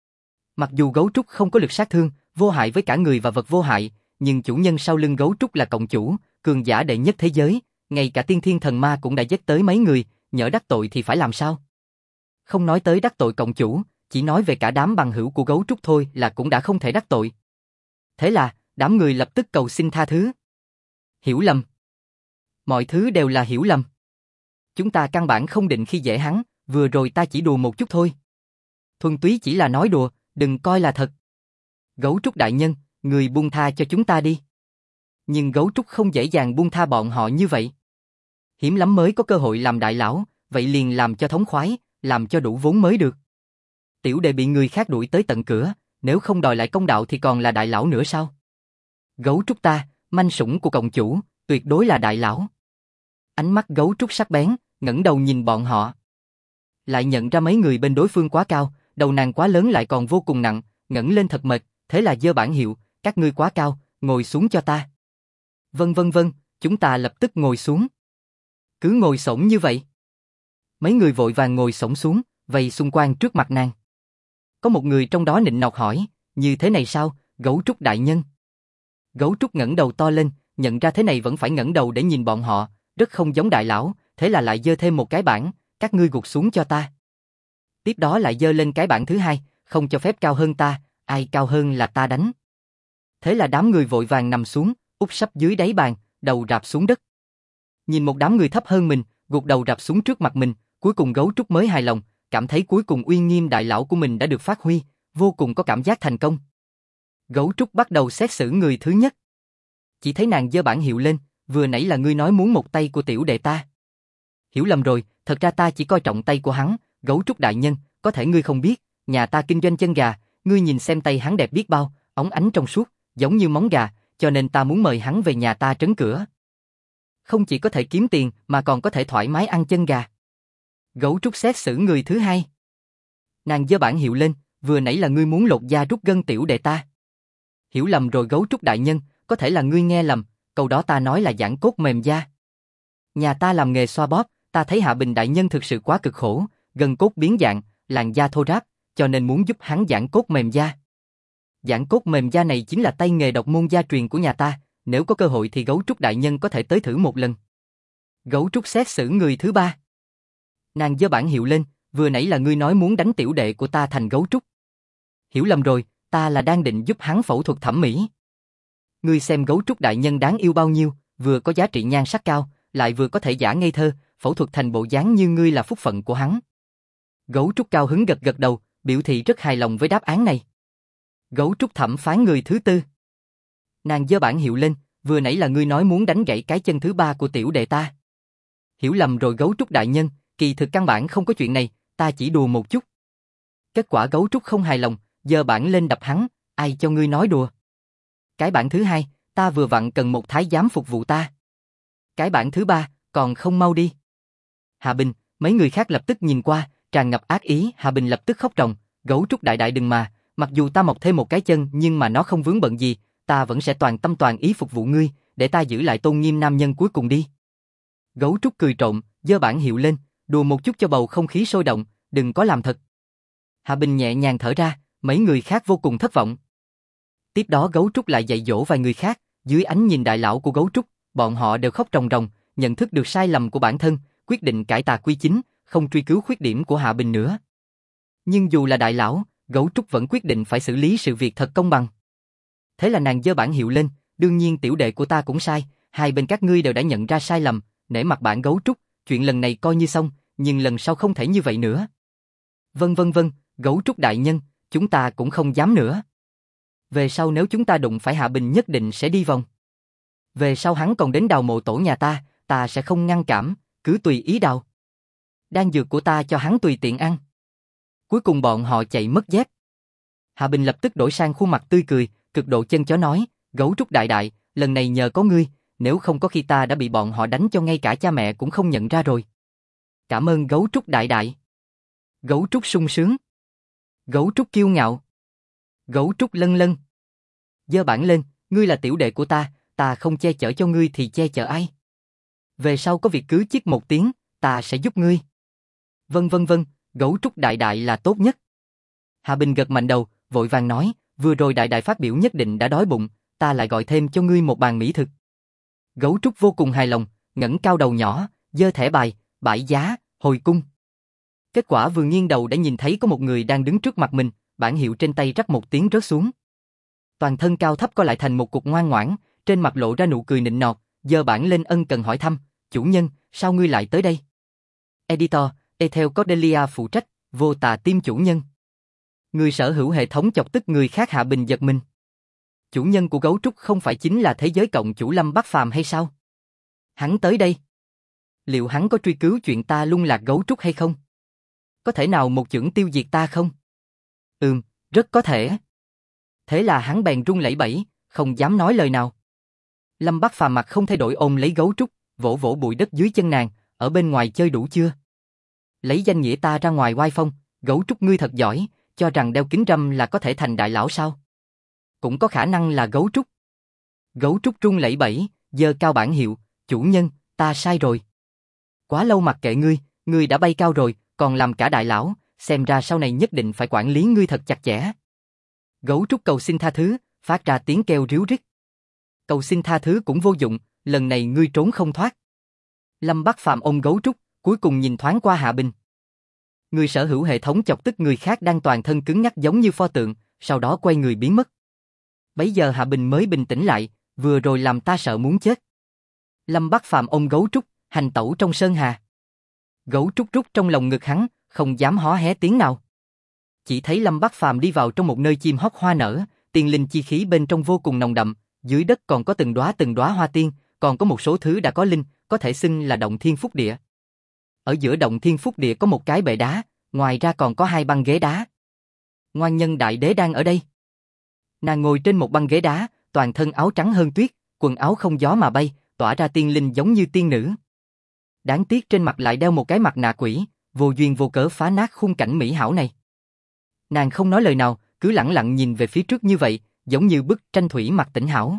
Mặc dù gấu trúc không có lực sát thương, vô hại với cả người và vật vô hại, nhưng chủ nhân sau lưng gấu trúc là cộng chủ, cường giả đệ nhất thế giới, ngay cả tiên thiên thần ma cũng đã giết tới mấy người, nhỡ đắc tội thì phải làm sao? Không nói tới đắc tội cộng chủ, chỉ nói về cả đám bằng hữu của gấu trúc thôi là cũng đã không thể đắc tội. Thế là, đám người lập tức cầu xin tha thứ. Hiểu lầm. Mọi thứ đều là hiểu lầm. Chúng ta căn bản không định khi dễ hắn, vừa rồi ta chỉ đùa một chút thôi. Thuần túy chỉ là nói đùa, đừng coi là thật. Gấu trúc đại nhân, người buông tha cho chúng ta đi. Nhưng gấu trúc không dễ dàng buông tha bọn họ như vậy. Hiếm lắm mới có cơ hội làm đại lão, vậy liền làm cho thống khoái, làm cho đủ vốn mới được. Tiểu đệ bị người khác đuổi tới tận cửa, nếu không đòi lại công đạo thì còn là đại lão nữa sao? Gấu trúc ta, manh sủng của cộng chủ, tuyệt đối là đại lão. Ánh mắt gấu trúc sắc bén, ngẩng đầu nhìn bọn họ. Lại nhận ra mấy người bên đối phương quá cao, đầu nàng quá lớn lại còn vô cùng nặng, ngẩng lên thật mệt, thế là giơ bảng hiệu, các ngươi quá cao, ngồi xuống cho ta. Vâng, chúng ta lập tức ngồi xuống. Cứ ngồi xổm như vậy. Mấy người vội vàng ngồi xổm xuống, vây xung quanh trước mặt nàng. Có một người trong đó nịnh nọt hỏi, như thế này sao, gấu trúc đại nhân? Gấu trúc ngẩng đầu to lên, nhận ra thế này vẫn phải ngẩng đầu để nhìn bọn họ, rất không giống đại lão, thế là lại giơ thêm một cái bảng, các ngươi gục xuống cho ta. Tiếp đó lại giơ lên cái bảng thứ hai, không cho phép cao hơn ta, ai cao hơn là ta đánh. Thế là đám người vội vàng nằm xuống, úp sấp dưới đáy bàn, đầu rạp xuống đất. Nhìn một đám người thấp hơn mình, gục đầu rạp xuống trước mặt mình, cuối cùng gấu trúc mới hài lòng, cảm thấy cuối cùng uy nghiêm đại lão của mình đã được phát huy, vô cùng có cảm giác thành công. Gấu trúc bắt đầu xét xử người thứ nhất. Chỉ thấy nàng giơ bảng hiệu lên, vừa nãy là ngươi nói muốn một tay của tiểu đệ ta. Hiểu lầm rồi, thật ra ta chỉ coi trọng tay của hắn, gấu trúc đại nhân, có thể ngươi không biết, nhà ta kinh doanh chân gà, ngươi nhìn xem tay hắn đẹp biết bao, óng ánh trong suốt, giống như móng gà, cho nên ta muốn mời hắn về nhà ta trấn cửa. Không chỉ có thể kiếm tiền mà còn có thể thoải mái ăn chân gà. Gấu trúc xét xử người thứ hai. Nàng giơ bảng hiệu lên, vừa nãy là ngươi muốn lột da rút gân tiểu đệ ta. Hiểu lầm rồi gấu trúc đại nhân, có thể là ngươi nghe lầm, câu đó ta nói là giãn cốt mềm da. Nhà ta làm nghề xoa bóp, ta thấy Hạ Bình đại nhân thực sự quá cực khổ, gân cốt biến dạng, làn da thô ráp, cho nên muốn giúp hắn giãn cốt mềm da. Giãn cốt mềm da này chính là tay nghề độc môn gia truyền của nhà ta, nếu có cơ hội thì gấu trúc đại nhân có thể tới thử một lần. Gấu trúc xét xử người thứ ba. Nàng giơ bảng hiệu lên, vừa nãy là ngươi nói muốn đánh tiểu đệ của ta thành gấu trúc. Hiểu lầm rồi, ta là đang định giúp hắn phẫu thuật thẩm mỹ. Ngươi xem gấu trúc đại nhân đáng yêu bao nhiêu, vừa có giá trị nhan sắc cao, lại vừa có thể giả ngây thơ, phẫu thuật thành bộ dáng như ngươi là phúc phận của hắn. Gấu trúc cao hứng gật gật đầu, biểu thị rất hài lòng với đáp án này. Gấu trúc thẩm phán người thứ tư. Nàng giơ bảng hiệu lên, vừa nãy là ngươi nói muốn đánh gãy cái chân thứ ba của tiểu đệ ta. Hiểu lầm rồi gấu trúc đại nhân, kỳ thực căn bản không có chuyện này, ta chỉ đùa một chút. Kết quả gấu trúc không hài lòng, giơ bảng lên đập hắn, ai cho ngươi nói đùa. Cái bảng thứ hai, ta vừa vặn cần một thái giám phục vụ ta. Cái bảng thứ ba, còn không mau đi. Hạ Bình, mấy người khác lập tức nhìn qua, tràn ngập ác ý, Hạ Bình lập tức khóc ròng, gấu trúc đại đại đừng mà, mặc dù ta mọc thêm một cái chân nhưng mà nó không vướng bận gì, ta vẫn sẽ toàn tâm toàn ý phục vụ ngươi, để ta giữ lại tôn nghiêm nam nhân cuối cùng đi. Gấu trúc cười trộm, giơ bảng hiệu lên, đùa một chút cho bầu không khí sôi động, đừng có làm thật. Hạ Bình nhẹ nhàng thở ra, mấy người khác vô cùng thất vọng. Tiếp đó gấu trúc lại dạy dỗ vài người khác, dưới ánh nhìn đại lão của gấu trúc, bọn họ đều khóc ròng ròng, nhận thức được sai lầm của bản thân, quyết định cải tà quy chính, không truy cứu khuyết điểm của Hạ Bình nữa. Nhưng dù là đại lão, gấu trúc vẫn quyết định phải xử lý sự việc thật công bằng. Thế là nàng giơ bảng hiệu lên, đương nhiên tiểu đệ của ta cũng sai, hai bên các ngươi đều đã nhận ra sai lầm, nể mặt bản gấu trúc, chuyện lần này coi như xong, nhưng lần sau không thể như vậy nữa. Vâng, gấu trúc đại nhân, chúng ta cũng không dám nữa. Về sau nếu chúng ta đụng phải Hạ Bình nhất định sẽ đi vòng. Về sau hắn còn đến đào mộ tổ nhà ta sẽ không ngăn cản, cứ tùy ý đào. Đan dược của ta cho hắn tùy tiện ăn. Cuối cùng bọn họ chạy mất dép. Hạ Bình lập tức đổi sang khuôn mặt tươi cười, cực độ chân chó nói, gấu trúc đại đại, lần này nhờ có ngươi, nếu không có khi ta đã bị bọn họ đánh cho ngay cả cha mẹ cũng không nhận ra rồi. Cảm ơn gấu trúc đại đại. Gấu trúc sung sướng. Gấu trúc kiêu ngạo. Gấu trúc lân lân. Giơ bảng lên, ngươi là tiểu đệ của ta không che chở cho ngươi thì che chở ai? Về sau có việc cứ chích một tiếng, ta sẽ giúp ngươi. Vâng, gấu trúc đại đại là tốt nhất. Hạ Bình gật mạnh đầu, vội vàng nói, vừa rồi đại đại phát biểu nhất định đã đói bụng, ta lại gọi thêm cho ngươi một bàn mỹ thực. Gấu trúc vô cùng hài lòng, ngẩng cao đầu nhỏ, giơ thẻ bài, bãi giá, hồi cung. Kết quả vừa nghiêng đầu đã nhìn thấy có một người đang đứng trước mặt mình, bảng hiệu trên tay rắc một tiếng rớt xuống. Toàn thân cao thấp co lại thành một cục ngoan ngoãn, trên mặt lộ ra nụ cười nịnh nọt, giơ bảng lên ân cần hỏi thăm, chủ nhân, sao ngươi lại tới đây? Editor, Ethel Cordelia phụ trách, vô tà tim chủ nhân. Người sở hữu hệ thống chọc tức người khác. Hạ Bình giật mình. Chủ nhân của gấu trúc không phải chính là thế giới cộng chủ Lâm Bắc Phàm hay sao? Hắn tới đây. Liệu hắn có truy cứu chuyện ta lung lạc gấu trúc hay không? Có thể nào một chưởng tiêu diệt ta không? Rất có thể. Thế là hắn bèn run lẩy bẩy, không dám nói lời nào. Lâm Bắc Phàm mặt không thay đổi ôm lấy gấu trúc, vỗ vỗ bụi đất dưới chân nàng, ở bên ngoài chơi đủ chưa? Lấy danh nghĩa ta ra ngoài oai phong, gấu trúc ngươi thật giỏi, cho rằng đeo kính râm là có thể thành đại lão sao? Cũng có khả năng là gấu trúc. Gấu trúc run lẩy bẩy, giơ cao bảng hiệu, chủ nhân, ta sai rồi. Quá lâu mặc kệ ngươi đã bay cao rồi, còn làm cả đại lão, xem ra sau này nhất định phải quản lý ngươi thật chặt chẽ. Gấu trúc cầu xin tha thứ, phát ra tiếng kêu ríu rít. Cầu xin tha thứ cũng vô dụng, lần này ngươi trốn không thoát. Lâm Bắc Phàm ôm gấu trúc, cuối cùng nhìn thoáng qua Hạ Bình. Người sở hữu hệ thống chọc tức người khác đang toàn thân cứng nhắc giống như pho tượng, sau đó quay người biến mất. Bấy giờ Hạ Bình mới bình tĩnh lại, vừa rồi làm ta sợ muốn chết. Lâm Bắc Phàm ôm gấu trúc, hành tẩu trong sơn hà. Gấu trúc rút trong lòng ngực hắn, không dám hó hé tiếng nào. Chỉ thấy Lâm Bắc Phàm đi vào trong một nơi chim hót hoa nở, tiên linh chi khí bên trong vô cùng nồng đậm, dưới đất còn có từng đóa hoa tiên, còn có một số thứ đã có linh, có thể xưng là động thiên phúc địa. Ở giữa động thiên phúc địa có một cái bệ đá, ngoài ra còn có 2 băng ghế đá. Ngoan nhân đại đế đang ở đây. Nàng ngồi trên một băng ghế đá, toàn thân áo trắng hơn tuyết, quần áo không gió mà bay, tỏa ra tiên linh giống như tiên nữ. Đáng tiếc trên mặt lại đeo một cái mặt nạ quỷ, vô duyên vô cớ phá nát khung cảnh mỹ hảo này. Nàng không nói lời nào, cứ lẳng lặng nhìn về phía trước như vậy, giống như bức tranh thủy mặc tỉnh hảo.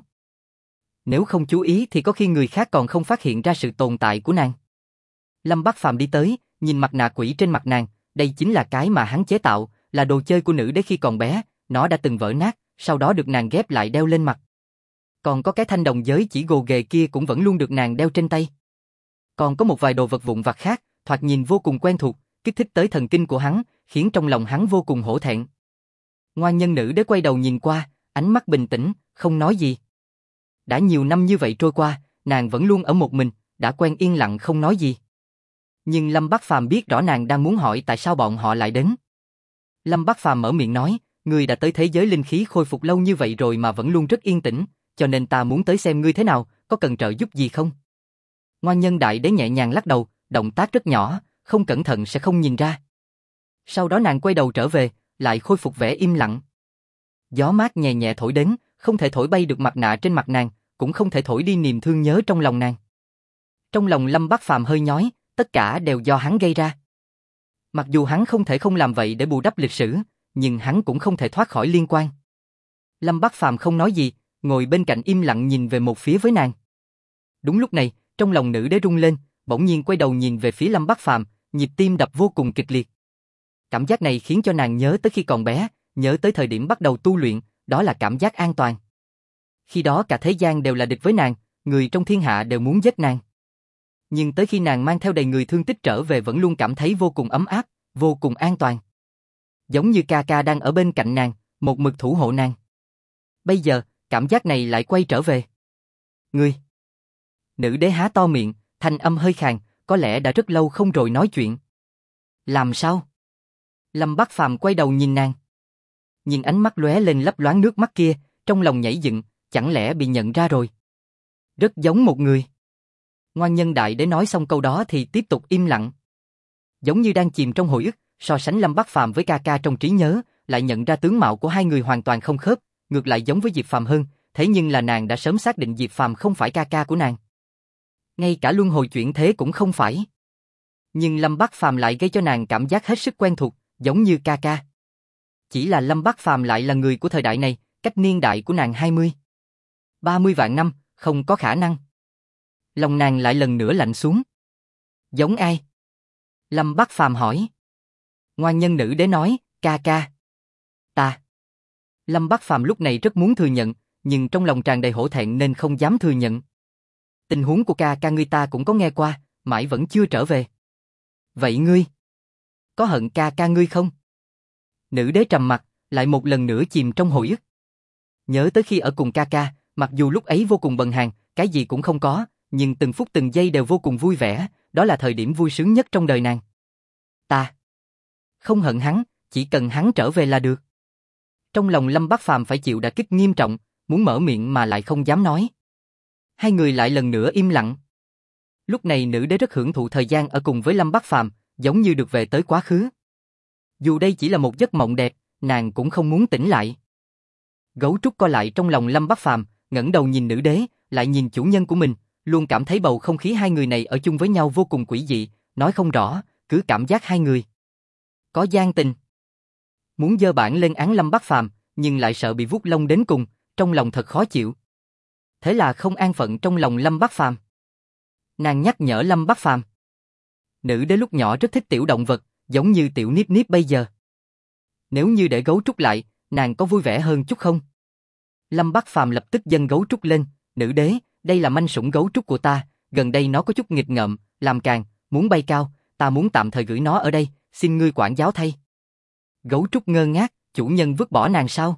Nếu không chú ý thì có khi người khác còn không phát hiện ra sự tồn tại của nàng. Lâm Bắc Phàm đi tới, nhìn mặt nạ quỷ trên mặt nàng, đây chính là cái mà hắn chế tạo, là đồ chơi của nữ đế khi còn bé, nó đã từng vỡ nát, sau đó được nàng ghép lại đeo lên mặt. Còn có cái thanh đồng giới chỉ gồ ghề kia cũng vẫn luôn được nàng đeo trên tay. Còn có một vài đồ vật vụn vặt khác, thoạt nhìn vô cùng quen thuộc, kích thích tới thần kinh của hắn, khiến trong lòng hắn vô cùng hổ thẹn. Ngoan nhân nữ đế quay đầu nhìn qua, ánh mắt bình tĩnh, không nói gì. Đã nhiều năm như vậy trôi qua, nàng vẫn luôn ở một mình, đã quen yên lặng không nói gì. Nhưng Lâm Bắc Phàm biết rõ nàng đang muốn hỏi tại sao bọn họ lại đến. Lâm Bắc Phàm mở miệng nói, ngươi đã tới thế giới linh khí khôi phục lâu như vậy rồi mà vẫn luôn rất yên tĩnh, cho nên ta muốn tới xem ngươi thế nào, có cần trợ giúp gì không? Ngoan nhân đại đế nhẹ nhàng lắc đầu, động tác rất nhỏ, không cẩn thận sẽ không nhìn ra. Sau đó nàng quay đầu trở về, lại khôi phục vẻ im lặng. Gió mát nhẹ nhẹ thổi đến, không thể thổi bay được mặt nạ trên mặt nàng, cũng không thể thổi đi niềm thương nhớ trong lòng nàng. Trong lòng Lâm Bắc Phàm hơi nhói, tất cả đều do hắn gây ra. Mặc dù hắn không thể không làm vậy để bù đắp lịch sử, nhưng hắn cũng không thể thoát khỏi liên quan. Lâm Bắc Phàm không nói gì, ngồi bên cạnh im lặng nhìn về một phía với nàng. Đúng lúc này, trong lòng nữ đế rung lên, bỗng nhiên quay đầu nhìn về phía Lâm Bắc Phàm, nhịp tim đập vô cùng kịch liệt. Cảm giác này khiến cho nàng nhớ tới khi còn bé, nhớ tới thời điểm bắt đầu tu luyện, đó là cảm giác an toàn. Khi đó cả thế gian đều là địch với nàng, người trong thiên hạ đều muốn giết nàng. Nhưng tới khi nàng mang theo đầy người thương tích trở về vẫn luôn cảm thấy vô cùng ấm áp, vô cùng an toàn. Giống như ca ca đang ở bên cạnh nàng, một mực thủ hộ nàng. Bây giờ, cảm giác này lại quay trở về. Ngươi! Nữ đế há to miệng, thanh âm hơi khàn, có lẽ đã rất lâu không rồi nói chuyện. Làm sao? Lâm Bắc Phàm quay đầu nhìn nàng. Nhìn ánh mắt lóe lên lấp loáng nước mắt kia, trong lòng nhảy dựng, chẳng lẽ bị nhận ra rồi? Rất giống một người. Ngoan nhân đại đế nói xong câu đó thì tiếp tục im lặng. Giống như đang chìm trong hồi ức, so sánh Lâm Bắc Phàm với ca ca trong trí nhớ, lại nhận ra tướng mạo của hai người hoàn toàn không khớp, ngược lại giống với Diệp Phàm hơn, thế nhưng là nàng đã sớm xác định Diệp Phàm không phải ca ca của nàng. Ngay cả luân hồi chuyển thế cũng không phải. Nhưng Lâm Bắc Phàm lại gây cho nàng cảm giác hết sức quen thuộc, giống như ca ca. Chỉ là Lâm Bắc Phàm lại là người của thời đại này, cách niên đại của nàng 30 vạn năm, không có khả năng. Lòng nàng lại lần nữa lạnh xuống. Giống ai? Lâm Bắc Phàm hỏi. Ngoan nhân nữ đế nói, ca ca. Ta. Lâm Bắc Phàm lúc này rất muốn thừa nhận, nhưng trong lòng tràn đầy hổ thẹn nên không dám thừa nhận. Tình huống của ca ca ngươi ta cũng có nghe qua, mãi vẫn chưa trở về. Vậy ngươi có hận ca ca ngươi không? Nữ đế trầm mặt, lại một lần nữa chìm trong hồi ức. Nhớ tới khi ở cùng ca ca, mặc dù lúc ấy vô cùng bần hàn, cái gì cũng không có, nhưng từng phút từng giây đều vô cùng vui vẻ, đó là thời điểm vui sướng nhất trong đời nàng. Ta không hận hắn, chỉ cần hắn trở về là được. Trong lòng Lâm Bắc Phàm phải chịu đả kích nghiêm trọng, muốn mở miệng mà lại không dám nói. Hai người lại lần nữa im lặng. Lúc này nữ đế rất hưởng thụ thời gian ở cùng với Lâm Bắc Phàm, giống như được về tới quá khứ. Dù đây chỉ là một giấc mộng đẹp, nàng cũng không muốn tỉnh lại. Gấu trúc co lại trong lòng Lâm Bắc Phàm, ngẩng đầu nhìn nữ đế, lại nhìn chủ nhân của mình, luôn cảm thấy bầu không khí hai người này ở chung với nhau vô cùng quỷ dị, nói không rõ, cứ cảm giác hai người có gian tình. Muốn giơ bản lên án Lâm Bắc Phàm, nhưng lại sợ bị vuốt lông đến cùng, trong lòng thật khó chịu. Thế là không an phận trong lòng Lâm Bắc Phàm. Nàng nhắc nhở Lâm Bắc Phàm. Nữ đế lúc nhỏ rất thích tiểu động vật, giống như tiểu Niếp Niếp bây giờ. Nếu như để gấu trúc lại, nàng có vui vẻ hơn chút không? Lâm Bắc Phàm lập tức dâng gấu trúc lên, nữ đế, đây là manh sủng gấu trúc của ta, gần đây nó có chút nghịch ngợm, làm càng, muốn bay cao, ta muốn tạm thời gửi nó ở đây, xin ngươi quản giáo thay. Gấu trúc ngơ ngác, chủ nhân vứt bỏ nàng sao?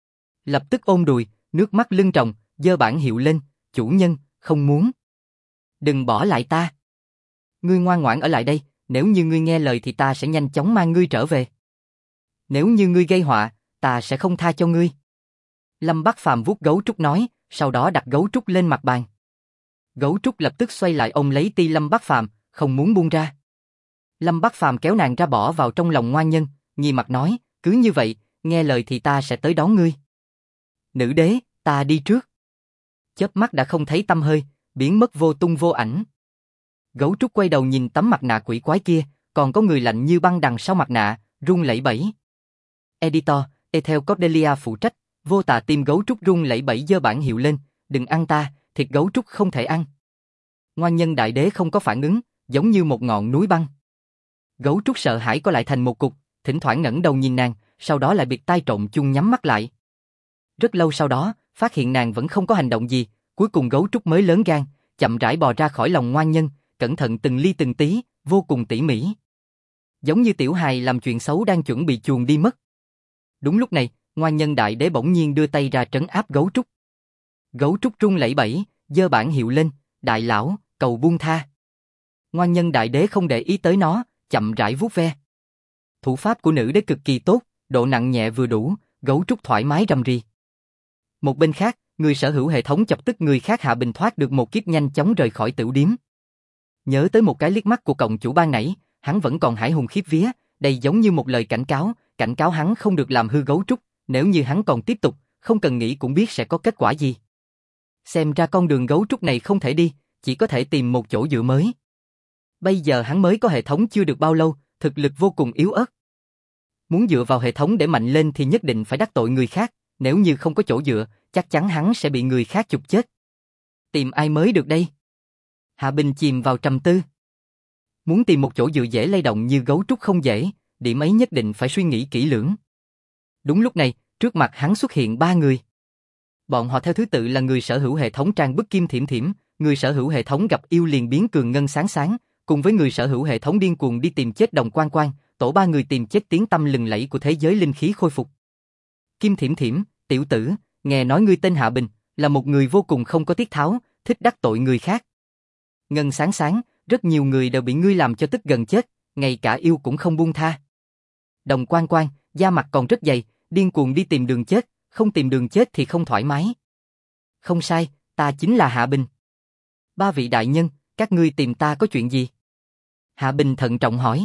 Lập tức ôm đùi, nước mắt lưng tròng, giơ bản hiệu lên, chủ nhân, không muốn. Đừng bỏ lại ta. Ngươi ngoan ngoãn ở lại đây, nếu như ngươi nghe lời thì ta sẽ nhanh chóng mang ngươi trở về. Nếu như ngươi gây họa, ta sẽ không tha cho ngươi. Lâm Bắc Phàm vuốt gấu trúc nói, sau đó đặt gấu trúc lên mặt bàn. Gấu trúc lập tức xoay lại ôm lấy ti Lâm Bắc Phàm, không muốn buông ra. Lâm Bắc Phàm kéo nàng ra bỏ vào trong lòng ngoan nhân, nghiêm mặt nói, cứ như vậy, nghe lời thì ta sẽ tới đón ngươi. Nữ đế, ta đi trước. Chớp mắt đã không thấy tăm hơi, biến mất vô tung vô ảnh. Gấu trúc quay đầu nhìn tấm mặt nạ quỷ quái kia, còn có người lạnh như băng đằng sau mặt nạ, run lẩy bẩy. Editor, Ethel Cordelia phụ trách, vô tà tim gấu trúc run lẩy bẩy giơ bản hiệu lên, đừng ăn ta, thịt gấu trúc không thể ăn. Ngoan nhân đại đế không có phản ứng, giống như một ngọn núi băng. Gấu trúc sợ hãi co lại thành một cục, thỉnh thoảng ngẩng đầu nhìn nàng, sau đó lại biệt tai trộn chung nhắm mắt lại. Rất lâu sau đó, phát hiện nàng vẫn không có hành động gì, cuối cùng gấu trúc mới lớn gan, chậm rãi bò ra khỏi lòng ngoan nhân, cẩn thận từng ly từng tí, vô cùng tỉ mỉ. Giống như tiểu hài làm chuyện xấu đang chuẩn bị chuồn đi mất. Đúng lúc này, ngoan nhân đại đế bỗng nhiên đưa tay ra trấn áp gấu trúc. Gấu trúc run lẩy bẩy, giơ bản hiệu lên, đại lão, cầu buông tha. Ngoan nhân đại đế không để ý tới nó, chậm rãi vuốt ve. Thủ pháp của nữ đế cực kỳ tốt, độ nặng nhẹ vừa đủ, gấu trúc thoải mái rầm rì. Một bên khác, người sở hữu hệ thống chọc tức người khác Hạ Bình thoát được một kiếp nhanh chóng rời khỏi tiểu điếm. Nhớ tới một cái liếc mắt của cộng chủ ban nãy, hắn vẫn còn hải hùng khiếp vía, đây giống như một lời cảnh cáo hắn không được làm hư gấu trúc, nếu như hắn còn tiếp tục, không cần nghĩ cũng biết sẽ có kết quả gì. Xem ra con đường gấu trúc này không thể đi, chỉ có thể tìm một chỗ dựa mới. Bây giờ hắn mới có hệ thống chưa được bao lâu, thực lực vô cùng yếu ớt. Muốn dựa vào hệ thống để mạnh lên thì nhất định phải đắc tội người khác, nếu như không có chỗ dựa, chắc chắn hắn sẽ bị người khác chụp chết. Tìm ai mới được đây? Hạ Bình chìm vào trầm tư. Muốn tìm một chỗ dựa dễ lay động như gấu trúc không dễ, điểm ấy nhất định phải suy nghĩ kỹ lưỡng. Đúng lúc này, trước mặt hắn xuất hiện ba người. Bọn họ theo thứ tự là người sở hữu hệ thống trang bức Kim Thiểm Thiểm, người sở hữu hệ thống gặp yêu liền biến cường ngân sáng sáng, cùng với người sở hữu hệ thống điên cuồng đi tìm chết Đồng Quan Quan, tổ ba người tìm chết tiếng tăm lừng lẫy của thế giới linh khí khôi phục. Kim Thiểm Thiểm, tiểu tử, nghe nói ngươi tên Hạ Bình, là một người vô cùng không có tiết tháo, thích đắc tội người khác. Ngân sáng sáng, rất nhiều người đều bị ngươi làm cho tức gần chết, ngay cả yêu cũng không buông tha. Đồng Quan Quan, da mặt còn rất dày, điên cuồng đi tìm đường chết, không tìm đường chết thì không thoải mái. Không sai, ta chính là Hạ Bình. Ba vị đại nhân, các ngươi tìm ta có chuyện gì? Hạ Bình thận trọng hỏi.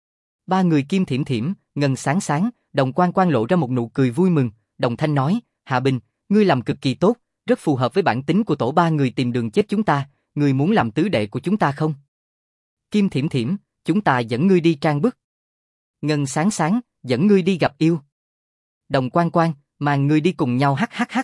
Ba người Kim Thiểm Thiểm, Ngân sáng sáng, Đồng Quan Quan lộ ra một nụ cười vui mừng, đồng thanh nói, Hạ Bình, ngươi làm cực kỳ tốt, rất phù hợp với bản tính của tổ ba người tìm đường chết chúng ta, ngươi muốn làm tứ đệ của chúng ta không? Kim Thiểm Thiểm, chúng ta dẫn ngươi đi trang bức. Ngân sáng sáng, dẫn ngươi đi gặp yêu. Đồng Quan Quan, mang ngươi đi cùng nhau hắc.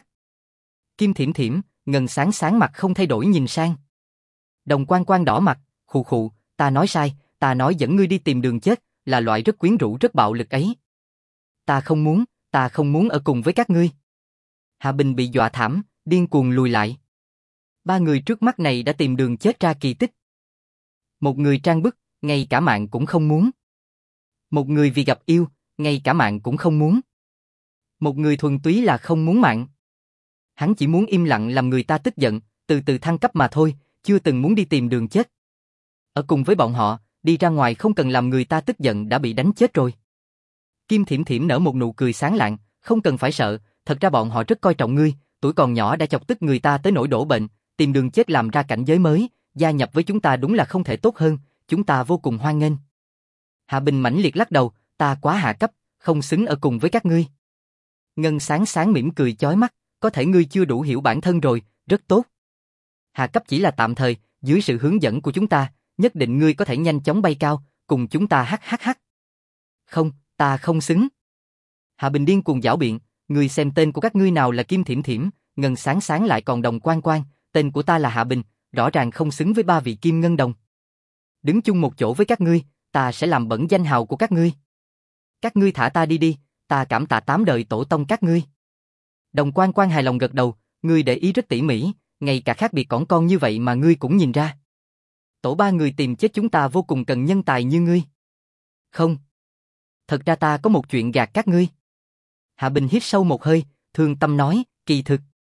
Kim Thiểm Thiểm, Ngân sáng sáng mặt không thay đổi nhìn sang. Đồng Quan Quan đỏ mặt, khụ khụ, ta nói sai, ta nói dẫn ngươi đi tìm đường chết, là loại rất quyến rũ rất bạo lực ấy. Ta không muốn ở cùng với các ngươi. Hạ Bình bị dọa thảm, điên cuồng lùi lại. Ba người trước mắt này đã tìm đường chết ra kỳ tích. Một người trang bức, ngay cả mạng cũng không muốn. Một người vì gặp yêu, ngay cả mạng cũng không muốn. Một người thuần túy là không muốn mạng. Hắn chỉ muốn im lặng làm người ta tức giận, từ từ thăng cấp mà thôi, chưa từng muốn đi tìm đường chết. Ở cùng với bọn họ, đi ra ngoài không cần làm người ta tức giận đã bị đánh chết rồi. Kim Thiểm Thiểm nở một nụ cười sáng lạng, không cần phải sợ, thật ra bọn họ rất coi trọng ngươi, tuổi còn nhỏ đã chọc tức người ta tới nỗi đổ bệnh, tìm đường chết làm ra cảnh giới mới, gia nhập với chúng ta đúng là không thể tốt hơn, chúng ta vô cùng hoan nghênh. Hạ Bình mãnh liệt lắc đầu, ta quá hạ cấp, không xứng ở cùng với các ngươi. Ngân Sáng Sáng mỉm cười chói mắt, có thể ngươi chưa đủ hiểu bản thân rồi, rất tốt. Hạ cấp chỉ là tạm thời, dưới sự hướng dẫn của chúng ta, nhất định ngươi có thể nhanh chóng bay cao, cùng chúng ta hhh. Không, ta không xứng. Hạ Bình điên cuồng giảo biện, ngươi xem tên của các ngươi nào là Kim Thiểm Thiểm, Ngân Sáng Sáng lại còn Đồng Quan Quan, tên của ta là Hạ Bình, rõ ràng không xứng với ba vị Kim Ngân Đồng. Đứng chung một chỗ với các ngươi, ta sẽ làm bẩn danh hào của các ngươi. Các ngươi thả ta đi đi, ta cảm tạ 8 đời tổ tông các ngươi. Đồng Quan Quan hài lòng gật đầu, ngươi để ý rất tỉ mỉ, ngay cả khác biệt cỏn con như vậy mà ngươi cũng nhìn ra. Tổ ba người tìm chết chúng ta vô cùng cần nhân tài như ngươi. Không. Thật ra ta có một chuyện gạt các ngươi. Hạ Bình hít sâu một hơi, thương tâm nói, kỳ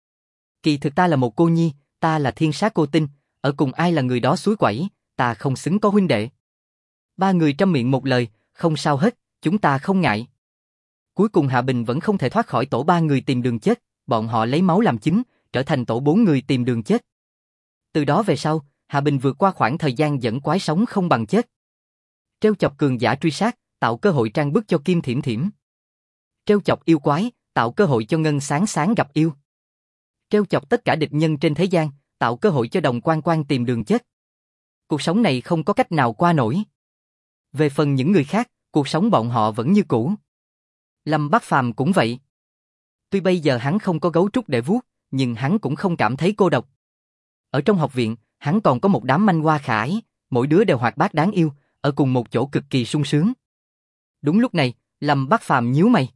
thực ta là một cô nhi, ta là thiên sát cô tinh, ở cùng ai là người đó suối quẩy, ta không xứng có huynh đệ. Ba người trăm miệng một lời, không sao hết, chúng ta không ngại. Cuối cùng Hạ Bình vẫn không thể thoát khỏi tổ ba người tìm đường chết, bọn họ lấy máu làm chứng, trở thành tổ 4 người tìm đường chết. Từ đó về sau, Hạ Bình vượt qua khoảng thời gian dẫn quái sống không bằng chết. Trêu chọc cường giả truy sát, tạo cơ hội trang bức cho Kim Thiểm Thiểm. Trêu chọc yêu quái, tạo cơ hội cho Ngân Sáng Sáng gặp yêu. Trêu chọc tất cả địch nhân trên thế gian, tạo cơ hội cho Đồng Quan Quan tìm đường chết. Cuộc sống này không có cách nào qua nổi. Về phần những người khác, cuộc sống bọn họ vẫn như cũ. Lâm Bác Phàm cũng vậy. Tuy bây giờ hắn không có gấu trúc để vuốt, nhưng hắn cũng không cảm thấy cô độc. Ở trong học viện, hắn còn có một đám manh hoa khả ái, mỗi đứa đều hoạt bát đáng yêu, ở cùng một chỗ cực kỳ sung sướng. Đúng lúc này, Lâm Bác Phàm nhíu mày.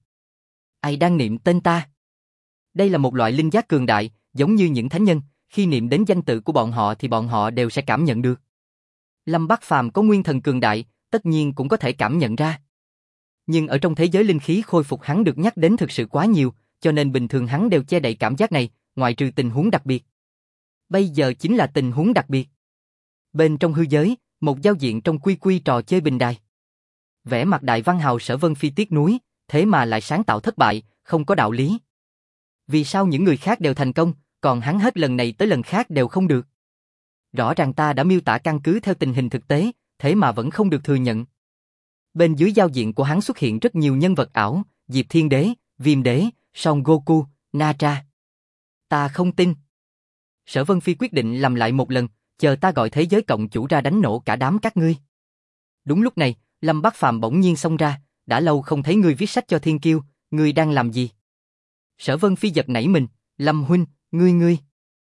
Ai đang niệm tên ta? Đây là một loại linh giác cường đại, giống như những thánh nhân, khi niệm đến danh tự của bọn họ thì bọn họ đều sẽ cảm nhận được. Lâm Bác Phàm có nguyên thần cường đại, tất nhiên cũng có thể cảm nhận ra. Nhưng ở trong thế giới linh khí khôi phục hắn được nhắc đến thực sự quá nhiều, cho nên bình thường hắn đều che đậy cảm giác này, ngoại trừ tình huống đặc biệt. Bây giờ chính là tình huống đặc biệt. Bên trong hư giới, một giao diện trong quy quy trò chơi bình đài. Vẻ mặt đại văn hào Sở Vân Phi tiếc nuối, thế mà lại sáng tạo thất bại, không có đạo lý. Vì sao những người khác đều thành công, còn hắn hết lần này tới lần khác đều không được? Rõ ràng ta đã miêu tả căn cứ theo tình hình thực tế, thế mà vẫn không được thừa nhận. Bên dưới giao diện của hắn xuất hiện rất nhiều nhân vật ảo, Diệp Thiên Đế, Viêm Đế, Son Goku, Natra. Ta không tin. Sở Vân Phi quyết định làm lại một lần, chờ ta gọi thế giới cộng chủ ra đánh nổ cả đám các ngươi. Đúng lúc này, Lâm Bác Phàm bỗng nhiên xông ra, đã lâu không thấy ngươi viết sách cho Thiên Kiêu, ngươi đang làm gì? Sở Vân Phi giật nảy mình, Lâm huynh, ngươi.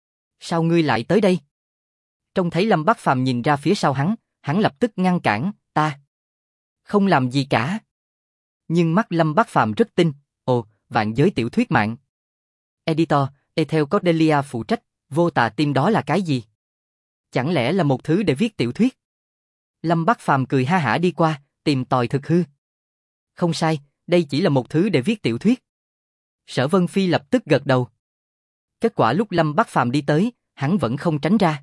Sao ngươi lại tới đây? Trông thấy Lâm Bác Phàm nhìn ra phía sau hắn lập tức ngăn cản, ta không làm gì cả. Nhưng mắt Lâm Bác Phàm rất tinh, ồ, vạn giới tiểu thuyết mạng. Editor, Ethel Cordelia phụ trách, vô tà tim đó là cái gì? Chẳng lẽ là một thứ để viết tiểu thuyết? Lâm Bác Phàm cười ha hả đi qua, tìm tòi thực hư. Không sai, đây chỉ là một thứ để viết tiểu thuyết. Sở Vân Phi lập tức gật đầu. Kết quả lúc Lâm Bác Phàm đi tới, hắn vẫn không tránh ra.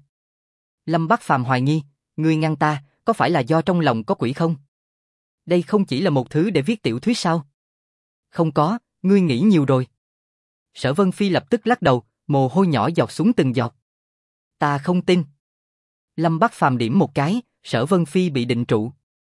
Lâm Bác Phàm hoài nghi, ngươi ngăn ta, có phải là do trong lòng có quỷ không? Đây không chỉ là một thứ để viết tiểu thuyết sao? Không có, ngươi nghĩ nhiều rồi. Sở Vân Phi lập tức lắc đầu, mồ hôi nhỏ giọt xuống từng giọt. Ta không tin. Lâm Bác Phàm điểm một cái, Sở Vân Phi bị định trụ.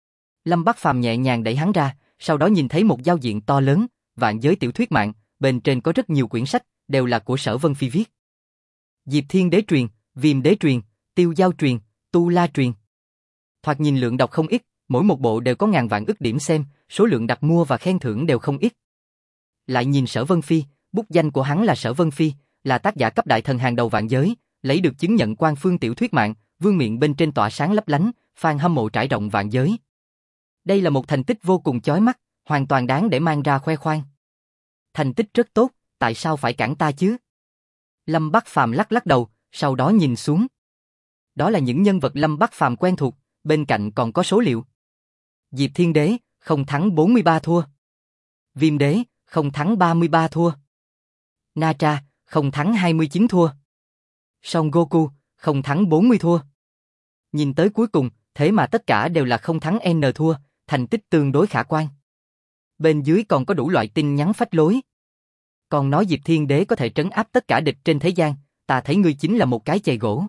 Lâm Bác Phàm nhẹ nhàng đẩy hắn ra, sau đó nhìn thấy một giao diện to lớn, vạn giới tiểu thuyết mạng, bên trên có rất nhiều quyển sách, đều là của Sở Vân Phi viết. Diệp Thiên Đế truyền, Viêm Đế truyền, Tiêu Giao truyền, Tu La truyền. Thoạt nhìn lượng đọc không ít, mỗi một bộ đều có ngàn vạn ức điểm xem, số lượng đặt mua và khen thưởng đều không ít. Lại nhìn Sở Vân Phi, bút danh của hắn là Sở Vân Phi, là tác giả cấp đại thần hàng đầu vạn giới, lấy được chứng nhận Quan Phương tiểu thuyết mạng, vương miện bên trên tỏa sáng lấp lánh, fan hâm mộ trải rộng vạn giới. Đây là một thành tích vô cùng chói mắt, hoàn toàn đáng để mang ra khoe khoang. Thành tích rất tốt, tại sao phải cản ta chứ? Lâm Bắc Phàm lắc lắc đầu, sau đó nhìn xuống. Đó là những nhân vật Lâm Bắc Phàm quen thuộc, bên cạnh còn có số liệu. Diệp Thiên Đế, không thắng 43 thua. Viêm Đế, không thắng 33 thua. Nacha, không thắng 29 thua. Son Goku, không thắng 40 thua. Nhìn tới cuối cùng, thế mà tất cả đều là không thắng N thua, thành tích tương đối khả quan. Bên dưới còn có đủ loại tin nhắn phách lối. Còn nói Diệp Thiên Đế có thể trấn áp tất cả địch trên thế gian, ta thấy ngươi chính là một cái chày gỗ.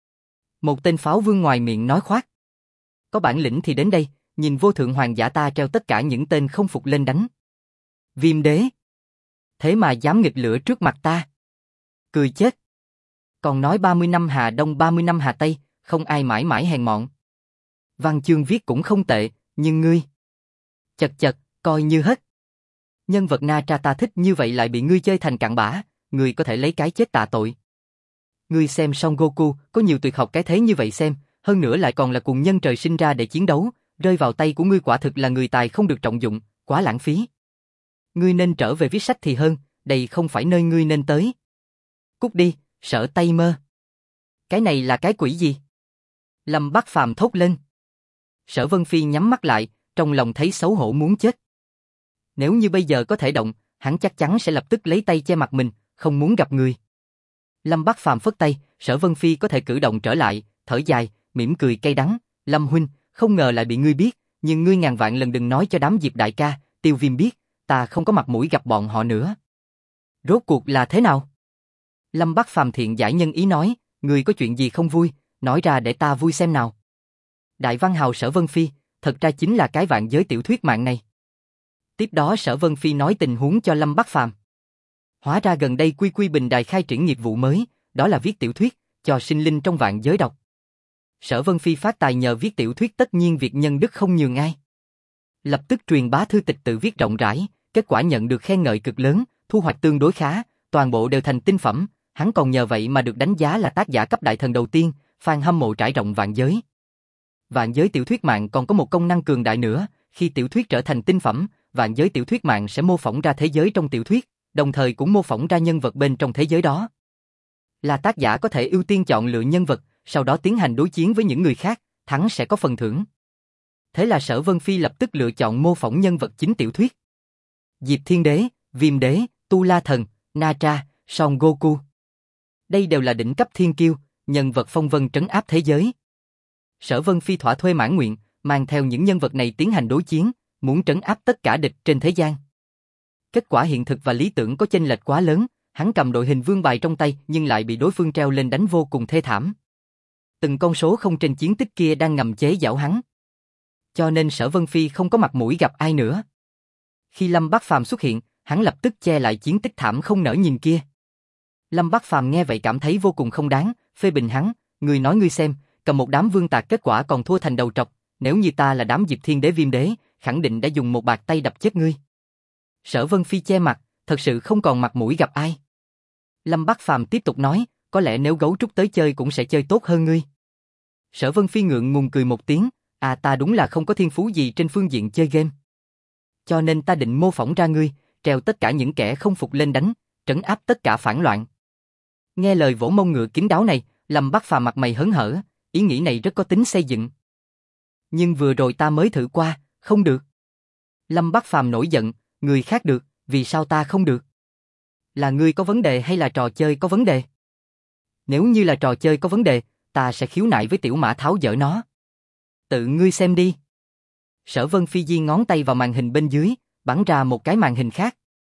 Một tên pháo vương ngoài miệng nói khoác. Có bản lĩnh thì đến đây, nhìn vô thượng hoàng giả ta treo tất cả những tên không phục lên đánh. Viêm Đế. Thế mà dám nghịch lửa trước mặt ta. Cười chết. Còn nói 30 năm Hà Đông 30 năm Hà Tây, không ai mãi mãi hèn mọn. Văn chương viết cũng không tệ, nhưng ngươi... Chật chật, coi như hết. Nhân vật Nacha ta thích như vậy lại bị ngươi chơi thành cặn bã, ngươi có thể lấy cái chết tạ tội. Ngươi xem Son Goku, có nhiều tuyệt học cái thế như vậy xem, hơn nữa lại còn là cùng nhân trời sinh ra để chiến đấu, rơi vào tay của ngươi quả thực là người tài không được trọng dụng, quá lãng phí. Ngươi nên trở về viết sách thì hơn, đây không phải nơi ngươi nên tới. Cút đi, Sở Tây Mơ. Cái này là cái quỷ gì? Lâm Bắc Phàm thốt lên. Sở Vân Phi nhắm mắt lại, trong lòng thấy xấu hổ muốn chết. Nếu như bây giờ có thể động, hắn chắc chắn sẽ lập tức lấy tay che mặt mình, không muốn gặp người. Lâm Bắc Phàm phất tay, Sở Vân Phi có thể cử động trở lại, thở dài, mỉm cười cay đắng. Lâm huynh, không ngờ lại bị ngươi biết, nhưng ngươi ngàn vạn lần đừng nói cho đám Diệp đại ca, Tiêu Viêm biết, ta không có mặt mũi gặp bọn họ nữa. Rốt cuộc là thế nào? Lâm Bắc Phàm thiện giải nhân ý nói, ngươi có chuyện gì không vui, nói ra để ta vui xem nào. Đại văn hào Sở Vân Phi, thật ra chính là cái vạn giới tiểu thuyết mạng này. Tiếp đó Sở Vân Phi nói tình huống cho Lâm Bắc Phàm. Hóa ra gần đây Quy Quy Bình Đài khai triển nghiệp vụ mới, đó là viết tiểu thuyết, cho sinh linh trong vạn giới đọc. Sở Vân Phi phát tài nhờ viết tiểu thuyết tất nhiên việc nhân đức không nhường ai. Lập tức truyền bá thư tịch tự viết rộng rãi, kết quả nhận được khen ngợi cực lớn, thu hoạch tương đối khá, toàn bộ đều thành tinh phẩm, hắn còn nhờ vậy mà được đánh giá là tác giả cấp đại thần đầu tiên, fan hâm mộ trải rộng vạn giới. Vạn giới tiểu thuyết mạng còn có một công năng cường đại nữa, khi tiểu thuyết trở thành tinh phẩm, vạn giới tiểu thuyết mạng sẽ mô phỏng ra thế giới trong tiểu thuyết, đồng thời cũng mô phỏng ra nhân vật bên trong thế giới đó. Là tác giả có thể ưu tiên chọn lựa nhân vật, sau đó tiến hành đối chiến với những người khác, thắng sẽ có phần thưởng. Thế là Sở Vân Phi lập tức lựa chọn mô phỏng nhân vật chính tiểu thuyết. Diệp Thiên Đế, Viêm Đế, Tu La Thần, Nacha, Son Goku. Đây đều là đỉnh cấp thiên kiêu, nhân vật phong vân trấn áp thế giới. Sở Vân Phi thỏa thuê mãn nguyện, mang theo những nhân vật này tiến hành đối chiến, muốn trấn áp tất cả địch trên thế gian. Kết quả hiện thực và lý tưởng có chênh lệch quá lớn, hắn cầm đội hình vương bài trong tay nhưng lại bị đối phương treo lên đánh vô cùng thê thảm. Từng con số không trên chiến tích kia đang ngầm chế giễu hắn. Cho nên Sở Vân Phi không có mặt mũi gặp ai nữa. Khi Lâm Bắc Phàm xuất hiện, hắn lập tức che lại chiến tích thảm không nỡ nhìn kia. Lâm Bắc Phàm nghe vậy cảm thấy vô cùng không đáng, phê bình hắn, ngươi nói ngươi xem, cầm một đám vương tạc kết quả còn thua thành đầu trọc, nếu như ta là đám Diệp Thiên Đế Viêm Đế, khẳng định đã dùng một bạt tay đập chết ngươi. Sở Vân Phi che mặt, thật sự không còn mặt mũi gặp ai. Lâm Bắc Phàm tiếp tục nói, có lẽ nếu gấu trúc tới chơi cũng sẽ chơi tốt hơn ngươi. Sở Vân Phi ngượng ngùng cười một tiếng, ta đúng là không có thiên phú gì trên phương diện chơi game. Cho nên ta định mô phỏng ra ngươi, treo tất cả những kẻ không phục lên đánh, trấn áp tất cả phản loạn. Nghe lời vỗ mông ngựa kín đáo này, Lâm Bắc Phàm mặt mày hớn hở, ý nghĩ này rất có tính xây dựng. Nhưng vừa rồi ta mới thử qua, không được. Lâm Bắc Phàm nổi giận, người khác được, vì sao ta không được? Là ngươi có vấn đề hay là trò chơi có vấn đề? Nếu như là trò chơi có vấn đề, ta sẽ khiếu nại với Tiểu Mã tháo dỡ nó. Tự ngươi xem đi. Sở Vân Phi di ngón tay vào màn hình bên dưới, bắn ra một cái màn hình khác.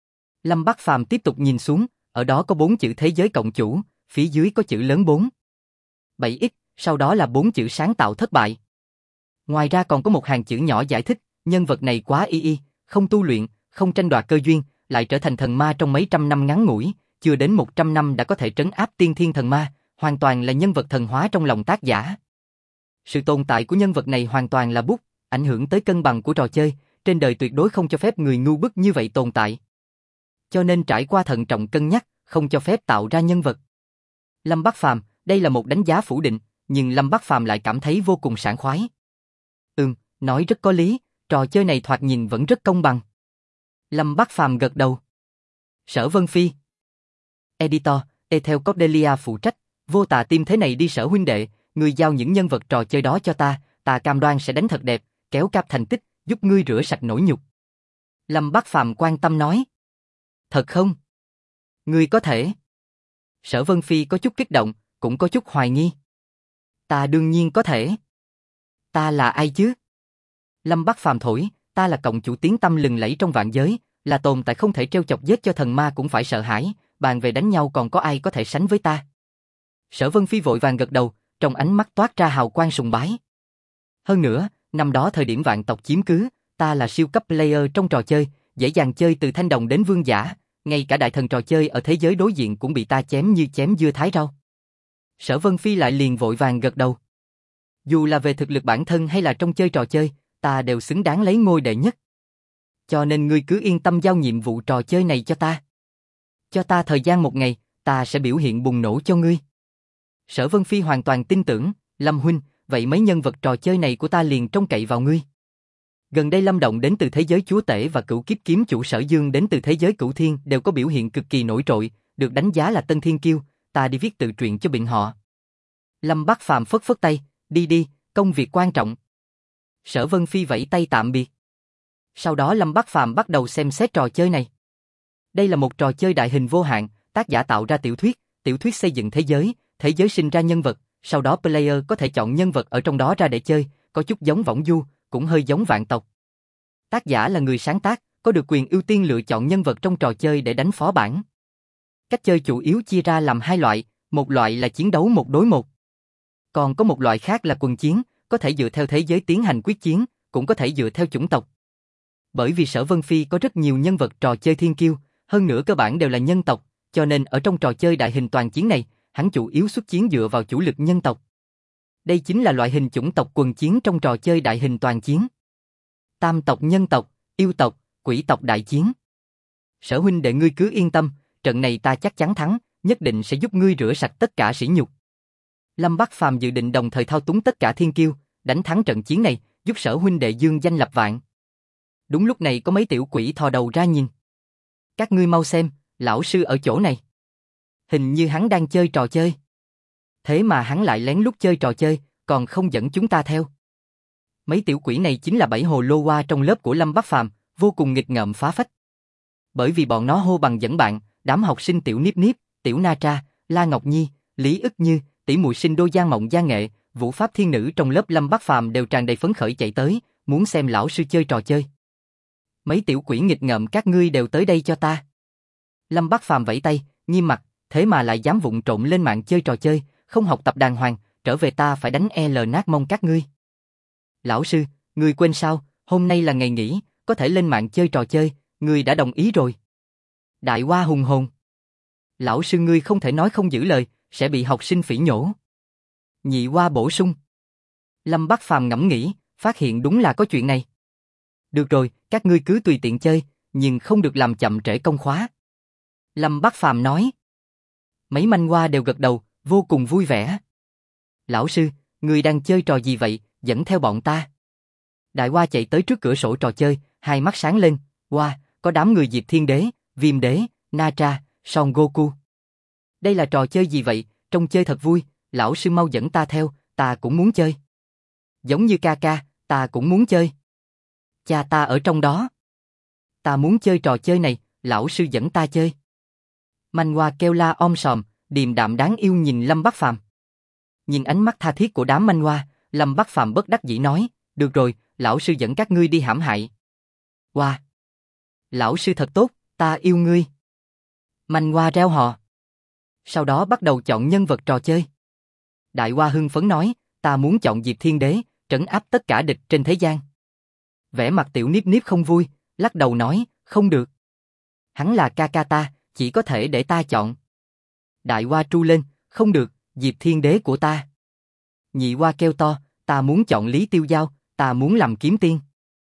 Lâm Bắc Phàm tiếp tục nhìn xuống, ở đó có 4 chữ thế giới cộng chủ, phía dưới có chữ lớn 4. 7x, sau đó là 4 chữ sáng tạo thất bại. Ngoài ra còn có một hàng chữ nhỏ giải thích, nhân vật này quá y, không tu luyện, không tranh đoạt cơ duyên, lại trở thành thần ma trong mấy trăm năm ngắn ngủi, chưa đến 100 năm đã có thể trấn áp tiên thiên thần ma, hoàn toàn là nhân vật thần hóa trong lòng tác giả. Sự tồn tại của nhân vật này hoàn toàn là bút, ảnh hưởng tới cân bằng của trò chơi, trên đời tuyệt đối không cho phép người ngu bức như vậy tồn tại. Cho nên trải qua thận trọng cân nhắc, không cho phép tạo ra nhân vật. Lâm Bắc Phàm, đây là một đánh giá phủ định, nhưng Lâm Bắc Phàm lại cảm thấy vô cùng sảng khoái. Nói rất có lý, trò chơi này thoạt nhìn vẫn rất công bằng. Lâm Bác Phàm gật đầu. Sở Vân Phi. Editor, theo Cordelia phụ trách, vô tà tim thế này đi Sở huynh đệ, ngươi giao những nhân vật trò chơi đó cho ta cam đoan sẽ đánh thật đẹp, kéo cáp thành tích, giúp ngươi rửa sạch nỗi nhục. Lâm Bác Phàm quan tâm nói. Thật không? Ngươi có thể. Sở Vân Phi có chút kích động, cũng có chút hoài nghi. Ta đương nhiên có thể. Ta là ai chứ? Lâm Bác Phàm thổi, ta là cộng chủ tiếng tăm lừng lẫy trong vạn giới, là tồn tại không thể trêu chọc, giết cho thần ma cũng phải sợ hãi, bàn về đánh nhau còn có ai có thể sánh với ta. Sở Vân Phi vội vàng gật đầu, trong ánh mắt toát ra hào quang sùng bái. Hơn nữa, năm đó thời điểm vạn tộc chiếm cứ, ta là siêu cấp player trong trò chơi, dễ dàng chơi từ thanh đồng đến vương giả, ngay cả đại thần trò chơi ở thế giới đối diện cũng bị ta chém như chém dưa thái rau. Sở Vân Phi lại liền vội vàng gật đầu. Dù là về thực lực bản thân hay là trong chơi trò chơi, ta đều xứng đáng lấy ngôi đệ nhất. Cho nên ngươi cứ yên tâm giao nhiệm vụ trò chơi này cho ta. Cho ta thời gian 1 ngày, ta sẽ biểu hiện bùng nổ cho ngươi. Sở Vân Phi hoàn toàn tin tưởng, Lâm huynh, vậy mấy nhân vật trò chơi này của ta liền trông cậy vào ngươi. Gần đây Lâm Động đến từ thế giới chúa tể và cửu kiếp kiếm chủ Sở Dương đến từ thế giới cửu thiên đều có biểu hiện cực kỳ nổi trội, được đánh giá là tân thiên kiêu, ta đi viết tự truyện cho biện họ. Lâm Bác Phàm phất phất tay, đi, công việc quan trọng. Sở Vân Phi vẫy tay tạm biệt. Sau đó Lâm Bác Phàm bắt đầu xem xét trò chơi này. Đây là một trò chơi đại hình vô hạn, tác giả tạo ra tiểu thuyết xây dựng thế giới sinh ra nhân vật, sau đó player có thể chọn nhân vật ở trong đó ra để chơi, có chút giống Võng Du, cũng hơi giống Vạn Tộc. Tác giả là người sáng tác, có được quyền ưu tiên lựa chọn nhân vật trong trò chơi để đánh phó bản. Cách chơi chủ yếu chia ra làm 2 loại, một loại là chiến đấu 1 đối 1. Còn có một loại khác là quần chiến, có thể dựa theo thế giới tiến hành quyết chiến, cũng có thể dựa theo chủng tộc. Bởi vì Sở Vân Phi có rất nhiều nhân vật trò chơi thiên kiêu, hơn nữa cơ bản đều là nhân tộc, cho nên ở trong trò chơi đại hình toàn chiến này, hắn chủ yếu xuất chiến dựa vào chủ lực nhân tộc. Đây chính là loại hình chủng tộc quần chiến trong trò chơi đại hình toàn chiến. Tam tộc, nhân tộc, yêu tộc, quỷ tộc đại chiến. Sở huynh đệ ngươi cứ yên tâm, trận này ta chắc chắn thắng, nhất định sẽ giúp ngươi rửa sạch tất cả sỉ nhục. Lâm Bác Phàm dự định đồng thời thao túng tất cả thiên kiêu, đánh thắng trận chiến này, giúp Sở huynh đệ dương danh lập vạn. Đúng lúc này có mấy tiểu quỷ thò đầu ra nhìn. Các ngươi mau xem, lão sư ở chỗ này. Hình như hắn đang chơi trò chơi. Thế mà hắn lại lén lút chơi trò chơi, còn không dẫn chúng ta theo. Mấy tiểu quỷ này chính là 7 hồ lô hoa trong lớp của Lâm Bác Phàm, vô cùng nghịch ngợm phá phách. Bởi vì bọn nó hô bằng dẫn bạn, đám học sinh tiểu Niếp Niếp, tiểu Na Tra, La Ngọc Nhi, Lý Ức Như, tỷ muội sinh đôi Giang Mộng Giang Nghệ, Vũ Pháp Thiên Nữ trong lớp Lâm Bác Phàm đều tràn đầy phấn khởi chạy tới, muốn xem lão sư chơi trò chơi. Mấy tiểu quỷ nghịch ngợm các ngươi đều tới đây cho ta. Lâm Bác Phàm vẫy tay, nghiêm mặt, thế mà lại dám vụng trộm lên mạng chơi trò chơi, không học tập đàng hoàng, trở về ta phải đánh nát mông các ngươi. Lão sư, ngươi quên sao, hôm nay là ngày nghỉ, có thể lên mạng chơi trò chơi, ngươi đã đồng ý rồi. Đại Hoa hùng hồn. Lão sư ngươi không thể nói không giữ lời, sẽ bị học sinh phỉ nhổ. Nhị Hoa bổ sung. Lâm Bác Phàm ngẫm nghĩ, phát hiện đúng là có chuyện này. Được rồi, các ngươi cứ tùy tiện chơi, nhưng không được làm chậm trễ công khóa. Lâm Bác Phàm nói. Mấy manh hoa đều gật đầu, vô cùng vui vẻ. Lão sư, ngươi đang chơi trò gì vậy, dẫn theo bọn ta. Đại Hoa chạy tới trước cửa sổ trò chơi, hai mắt sáng lên. Hoa, có đám người Diệp Thiên Đế, Viêm Đế, Na Tra, Son Goku. Đây là trò chơi gì vậy, trông chơi thật vui, lão sư mau dẫn ta theo, ta cũng muốn chơi. Giống như ca ca, ta cũng muốn chơi. Cha ta ở trong đó. Ta muốn chơi trò chơi này, lão sư dẫn ta chơi. Manh hoa kêu la om sòm, điềm đạm đáng yêu nhìn Lâm Bác Phàm. Nhìn ánh mắt tha thiết của đám manh hoa, Lâm Bác Phàm bất đắc dĩ nói, được rồi, lão sư dẫn các ngươi đi hãm hại. Hoa! Lão sư thật tốt, ta yêu ngươi. Manh hoa reo hò. Sau đó bắt đầu chọn nhân vật trò chơi. Đại Hoa hưng phấn nói, ta muốn chọn Diệp Thiên Đế, trấn áp tất cả địch trên thế gian. Vẻ mặt tiểu Niếp Niếp không vui, lắc đầu nói, không được. Hắn là ca ca ta, chỉ có thể để ta chọn. Đại Hoa tru lên, không được, Diệp Thiên Đế của ta. Nhị Hoa kêu to, ta muốn chọn Lý Tiêu Giao, ta muốn làm kiếm tiên.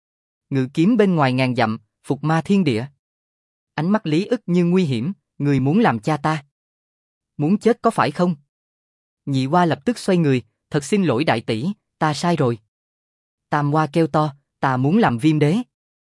Ngự kiếm bên ngoài ngàn dặm, phục ma thiên địa. Ánh mắt Lý Ức Như nguy hiểm, người muốn làm cha ta. Muốn chết có phải không? Nhị Hoa lập tức xoay người, thật xin lỗi đại tỷ, ta sai rồi. Tam Hoa kêu to, ta muốn làm Viêm Đế.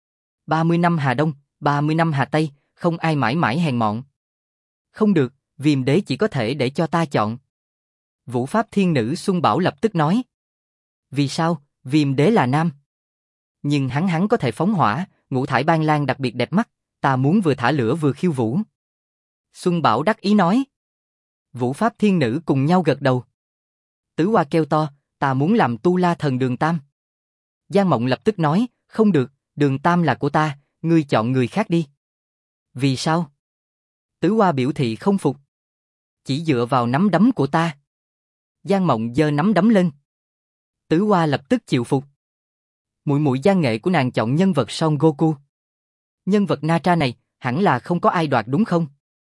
30 năm Hà Đông, 30 năm Hà Tây, không ai mãi mãi hèn mọn. Không được, Viêm Đế chỉ có thể để cho ta chọn. Vũ Pháp Thiên Nữ Xuân Bảo lập tức nói. Vì sao? Viêm Đế là nam. Nhưng hắn có thể phóng hỏa, ngũ thải ban lan đặc biệt đẹp mắt, ta muốn vừa thả lửa vừa khiêu vũ. Xuân Bảo đắc ý nói. Vũ Pháp Thiên Nữ cùng nhau gật đầu. Tứ Hoa kêu to, ta muốn làm Tu La Thần Đường Tam. Giang Mộng lập tức nói, không được, Đường Tam là của ta, ngươi chọn người khác đi. Vì sao? Tứ Hoa biểu thị không phục. Chỉ dựa vào nắm đấm của ta. Giang Mộng giơ nắm đấm lên. Tứ Hoa lập tức chịu phục. Muội muội Giang Nghệ của nàng chọn nhân vật Son Goku. Nhân vật Na Tra này, hẳn là không có ai đoạt đúng không?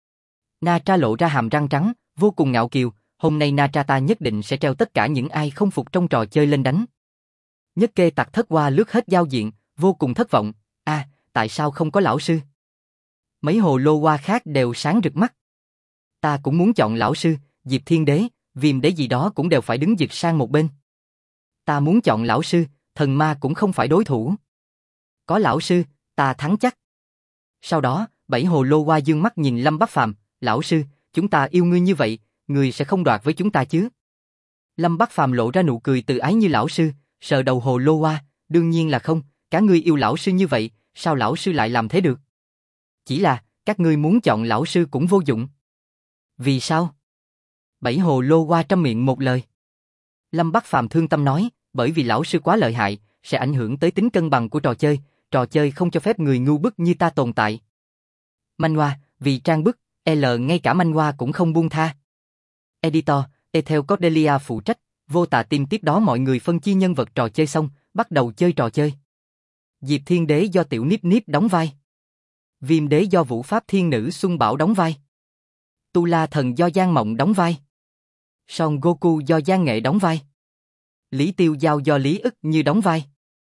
Na Tra lộ ra hàm răng trắng, vô cùng ngạo kiều, hôm nay Na Tra ta nhất định sẽ treo tất cả những ai không phục trong trò chơi lên đánh. Nhất Kê Tặc Thất Hoa lướt hết giao diện, vô cùng thất vọng, tại sao không có lão sư? Mấy hồ lô hoa khác đều sáng rực mắt. Ta cũng muốn chọn lão sư, Diệp Thiên Đế, Viêm Đế gì đó cũng đều phải đứng dịch sang một bên. Ta muốn chọn lão sư, thần ma cũng không phải đối thủ. Có lão sư, ta thắng chắc. Sau đó, 7 hồ lô hoa dương mắt nhìn Lâm Bắc Phàm, lão sư, chúng ta yêu ngươi như vậy, ngươi sẽ không đoạt với chúng ta chứ? Lâm Bắc Phàm lộ ra nụ cười từ ái như lão sư, sờ đầu hồ lô hoa, đương nhiên là không, cả ngươi yêu lão sư như vậy, sao lão sư lại làm thế được? Chỉ là, các ngươi muốn chọn lão sư cũng vô dụng. Vì sao? 7 hồ lô hoa trăm miệng một lời. Lâm Bắc Phàm thương tâm nói, bởi vì lão sư quá lợi hại, sẽ ảnh hưởng tới tính cân bằng của trò chơi không cho phép người ngu bức như ta tồn tại. Manh Hoa, vì trang bức, ngay cả Manh Hoa cũng không buông tha. Editor, Ethel Cordelia phụ trách, Vô Tà Team tiếp đó mọi người phân chia nhân vật trò chơi xong, bắt đầu chơi trò chơi. Diệp Thiên Đế do Tiểu Niếp Niếp đóng vai. Viêm Đế do Vũ Pháp Thiên Nữ Xuân Bảo đóng vai. Tu La Thần do Giang Mộng đóng vai. Son Goku do Giang Nghệ đóng vai. Lý Tiêu Giao do Lý Ức Như đóng vai.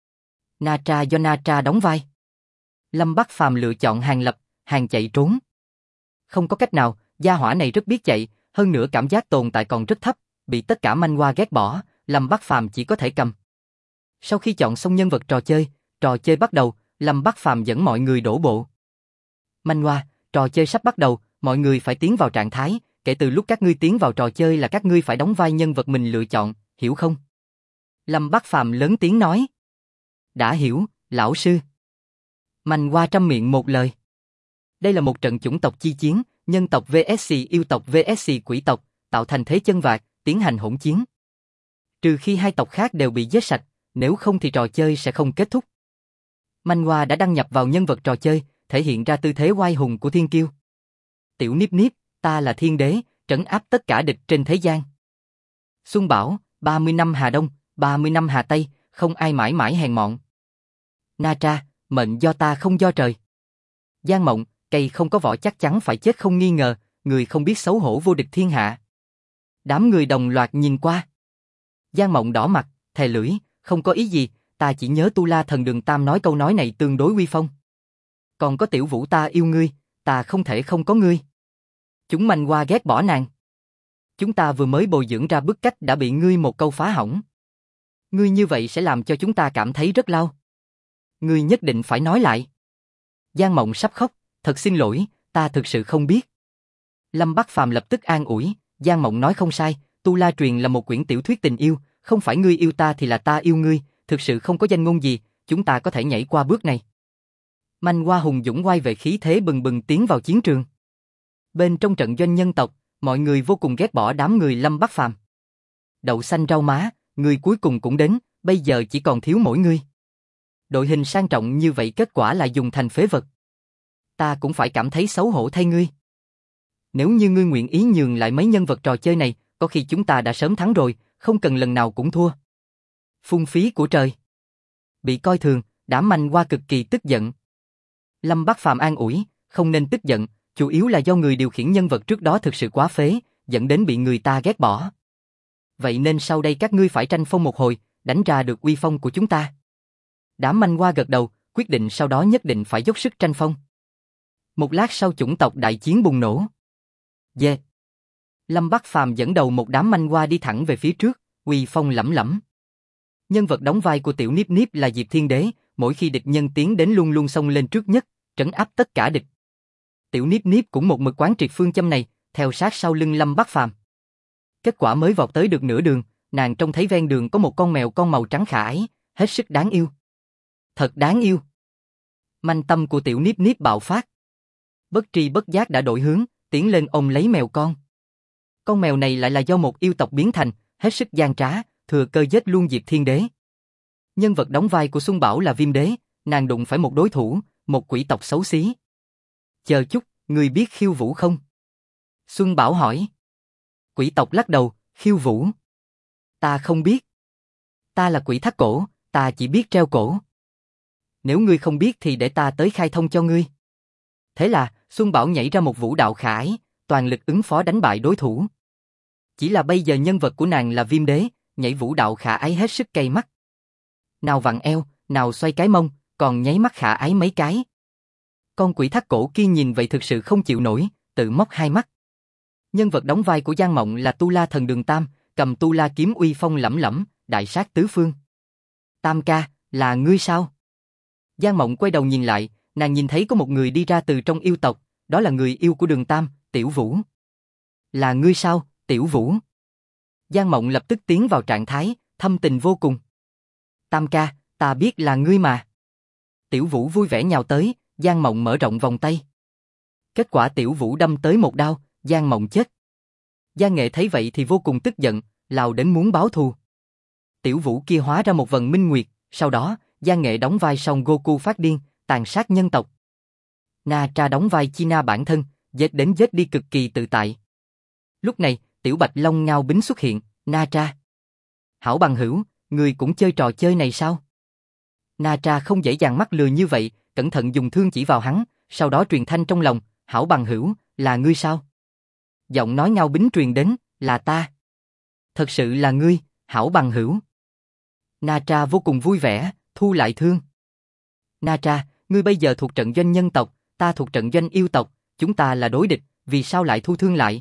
Na Tra do Na Tra đóng vai. Lâm Bắc Phàm lựa chọn hàng lập, hàng chạy trốn. Không có cách nào, gia hỏa này rất biết chạy, hơn nữa cảm giác tồn tại còn rất thấp, bị tất cả manh hoa ghét bỏ, Lâm Bắc Phàm chỉ có thể cầm. Sau khi chọn xong nhân vật trò chơi bắt đầu, Lâm Bắc Phàm dẫn mọi người đổ bộ. Manh hoa, trò chơi sắp bắt đầu, mọi người phải tiến vào trạng thái, kể từ lúc các ngươi tiến vào trò chơi là các ngươi phải đóng vai nhân vật mình lựa chọn, hiểu không? Lâm Bắc Phàm lớn tiếng nói. Đã hiểu, lão sư. Manh hoa trăm miệng một lời. Đây là một trận chủng tộc chi chiến, nhân tộc vs yêu tộc vs quỷ tộc, tạo thành thế chân vạc, tiến hành hỗn chiến. Trừ khi hai tộc khác đều bị giết sạch, nếu không thì trò chơi sẽ không kết thúc. Manh Hoa đã đăng nhập vào nhân vật trò chơi, thể hiện ra tư thế oai hùng của thiên kiêu. Tiểu Niếp Niếp, ta là Thiên Đế, trấn áp tất cả địch trên thế gian. Xuân Bảo, 30 năm Hà Đông, 30 năm Hà Tây, không ai mãi mãi hèn mọn. Na Tra, mệnh do ta không do trời. Giang Mộng, cây không có vỏ chắc chắn phải chết không nghi ngờ, người không biết xấu hổ vô địch thiên hạ. Đám người đồng loạt nhìn qua. Giang Mộng đỏ mặt, thè lưỡi, không có ý gì, ta chỉ nhớ Tu La Thần Đường Tam nói câu nói này tương đối uy phong. Còn có Tiểu Vũ ta yêu ngươi, ta không thể không có ngươi. Chúng manh hoa ghét bỏ nàng. Chúng ta vừa mới bồi dưỡng ra bức cách đã bị ngươi một câu phá hỏng. Ngươi như vậy sẽ làm cho chúng ta cảm thấy rất lao. Ngươi nhất định phải nói lại. Giang Mộng sắp khóc, thật xin lỗi, ta thực sự không biết. Lâm Bắc Phàm lập tức an ủi, Giang Mộng nói không sai, Tu La Truyền là một quyển tiểu thuyết tình yêu, không phải ngươi yêu ta thì là ta yêu ngươi, thực sự không có danh ngôn gì, chúng ta có thể nhảy qua bước này. Manh Hoa hùng dũng quay về khí thế bừng bừng tiến vào chiến trường. Bên trong trận doanh nhân tộc, mọi người vô cùng ghét bỏ đám người Lâm Bắc Phàm. Đậu xanh rau má, người cuối cùng cũng đến, bây giờ chỉ còn thiếu mỗi ngươi. Đội hình sang trọng như vậy kết quả lại dùng thành phế vật. Ta cũng phải cảm thấy xấu hổ thay ngươi. Nếu như ngươi nguyện ý nhường lại mấy nhân vật trò chơi này, có khi chúng ta đã sớm thắng rồi, không cần lần nào cũng thua. Phung phí của trời. Bị coi thường, đám manh hoa cực kỳ tức giận. Lâm Bắc Phàm an ủi, không nên tức giận, chủ yếu là do người điều khiển nhân vật trước đó thực sự quá phế, dẫn đến bị người ta ghét bỏ. Vậy nên sau đây các ngươi phải tranh phong một hồi, đánh ra được uy phong của chúng ta. Đám manh hoa gật đầu, quyết định sau đó nhất định phải dốc sức tranh phong. Một lát sau chủng tộc đại chiến bùng nổ. Yeah. Lâm Bắc Phàm dẫn đầu một đám manh hoa đi thẳng về phía trước, uy phong lẫm lẫm. Nhân vật đóng vai của Tiểu Niếp Niếp là Diệp Thiên Đế, mỗi khi địch nhân tiến đến luôn luôn xông lên trước nhất, trấn áp tất cả địch. Tiểu Niếp Niếp cũng một mực quán triệt phương châm này, theo sát sau lưng Lâm Bắc Phàm. Kết quả mới vọt tới được nửa đường, nàng trông thấy ven đường có một con mèo con màu trắng khả ái, hết sức đáng yêu. Thật đáng yêu. Manh tâm của Tiểu Niếp Niếp bạo phát. Bất tri bất giác đã đổi hướng, tiến lên ôm lấy mèo con. Con mèo này lại là do một yêu tộc biến thành, hết sức gian trá, thừa cơ giết luôn Diệp Thiên Đế. Nhân vật đóng vai của Xuân Bảo là Viêm Đế, nàng đụng phải một đối thủ, một quỷ tộc xấu xí. Chờ chút, ngươi biết khiêu vũ không? Xuân Bảo hỏi. Quỷ tộc lắc đầu, khiêu vũ. Ta không biết. Ta là quỷ thắt cổ, ta chỉ biết treo cổ. Nếu ngươi không biết thì để ta tới khai thông cho ngươi. Thế là, Xuân Bảo nhảy ra một vũ đạo khả ái, toàn lực ứng phó đánh bại đối thủ. Chỉ là bây giờ nhân vật của nàng là Viêm Đế, nhảy vũ đạo khả ái hết sức cay mắt. Nào vặn eo, nào xoay cái mông, còn nháy mắt khả ái mấy cái. Con quỷ thắt cổ kia nhìn vậy thực sự không chịu nổi, tự móc hai mắt. Nhân vật đóng vai của Giang Mộng là Tu La Thần Đường Tam, cầm Tu La kiếm uy phong lẫm lẫm, đại sát tứ phương. Tam ca, là ngươi sao? Giang Mộng quay đầu nhìn lại, nàng nhìn thấy có một người đi ra từ trong yêu tộc, đó là người yêu của Đường Tam, Tiểu Vũ. Là ngươi sao, Tiểu Vũ? Giang Mộng lập tức tiến vào trạng thái, thâm tình vô cùng. Tam ca, ta biết là ngươi mà. Tiểu Vũ vui vẻ nhào tới, Giang Mộng mở rộng vòng tay. Kết quả Tiểu Vũ đâm tới một đao, Giang Mộng chết. Giang Nghệ thấy vậy thì vô cùng tức giận, lao đến muốn báo thù. Tiểu Vũ kia hóa ra một vần minh nguyệt, sau đó, Giang Nghệ đóng vai Son Goku phát điên, tàn sát nhân tộc. Na Tra đóng vai China bản thân, giết đến giết đi cực kỳ tự tại. Lúc này, Tiểu Bạch Long Ngao Bính xuất hiện, Na Tra. Hảo bằng hữu, người cũng chơi trò chơi này sao? Na Tra không dễ dàng mắc lừa như vậy, cẩn thận dùng thương chỉ vào hắn, sau đó truyền thanh trong lòng, Hảo bằng hữu, là ngươi sao? Giọng nói Ngao Bính truyền đến, là ta. Thật sự là ngươi, Hảo bằng hữu. Na Tra vô cùng vui vẻ, thu lại thương. Na Tra, ngươi bây giờ thuộc trận doanh nhân tộc, ta thuộc trận doanh yêu tộc, chúng ta là đối địch, vì sao lại thu thương lại?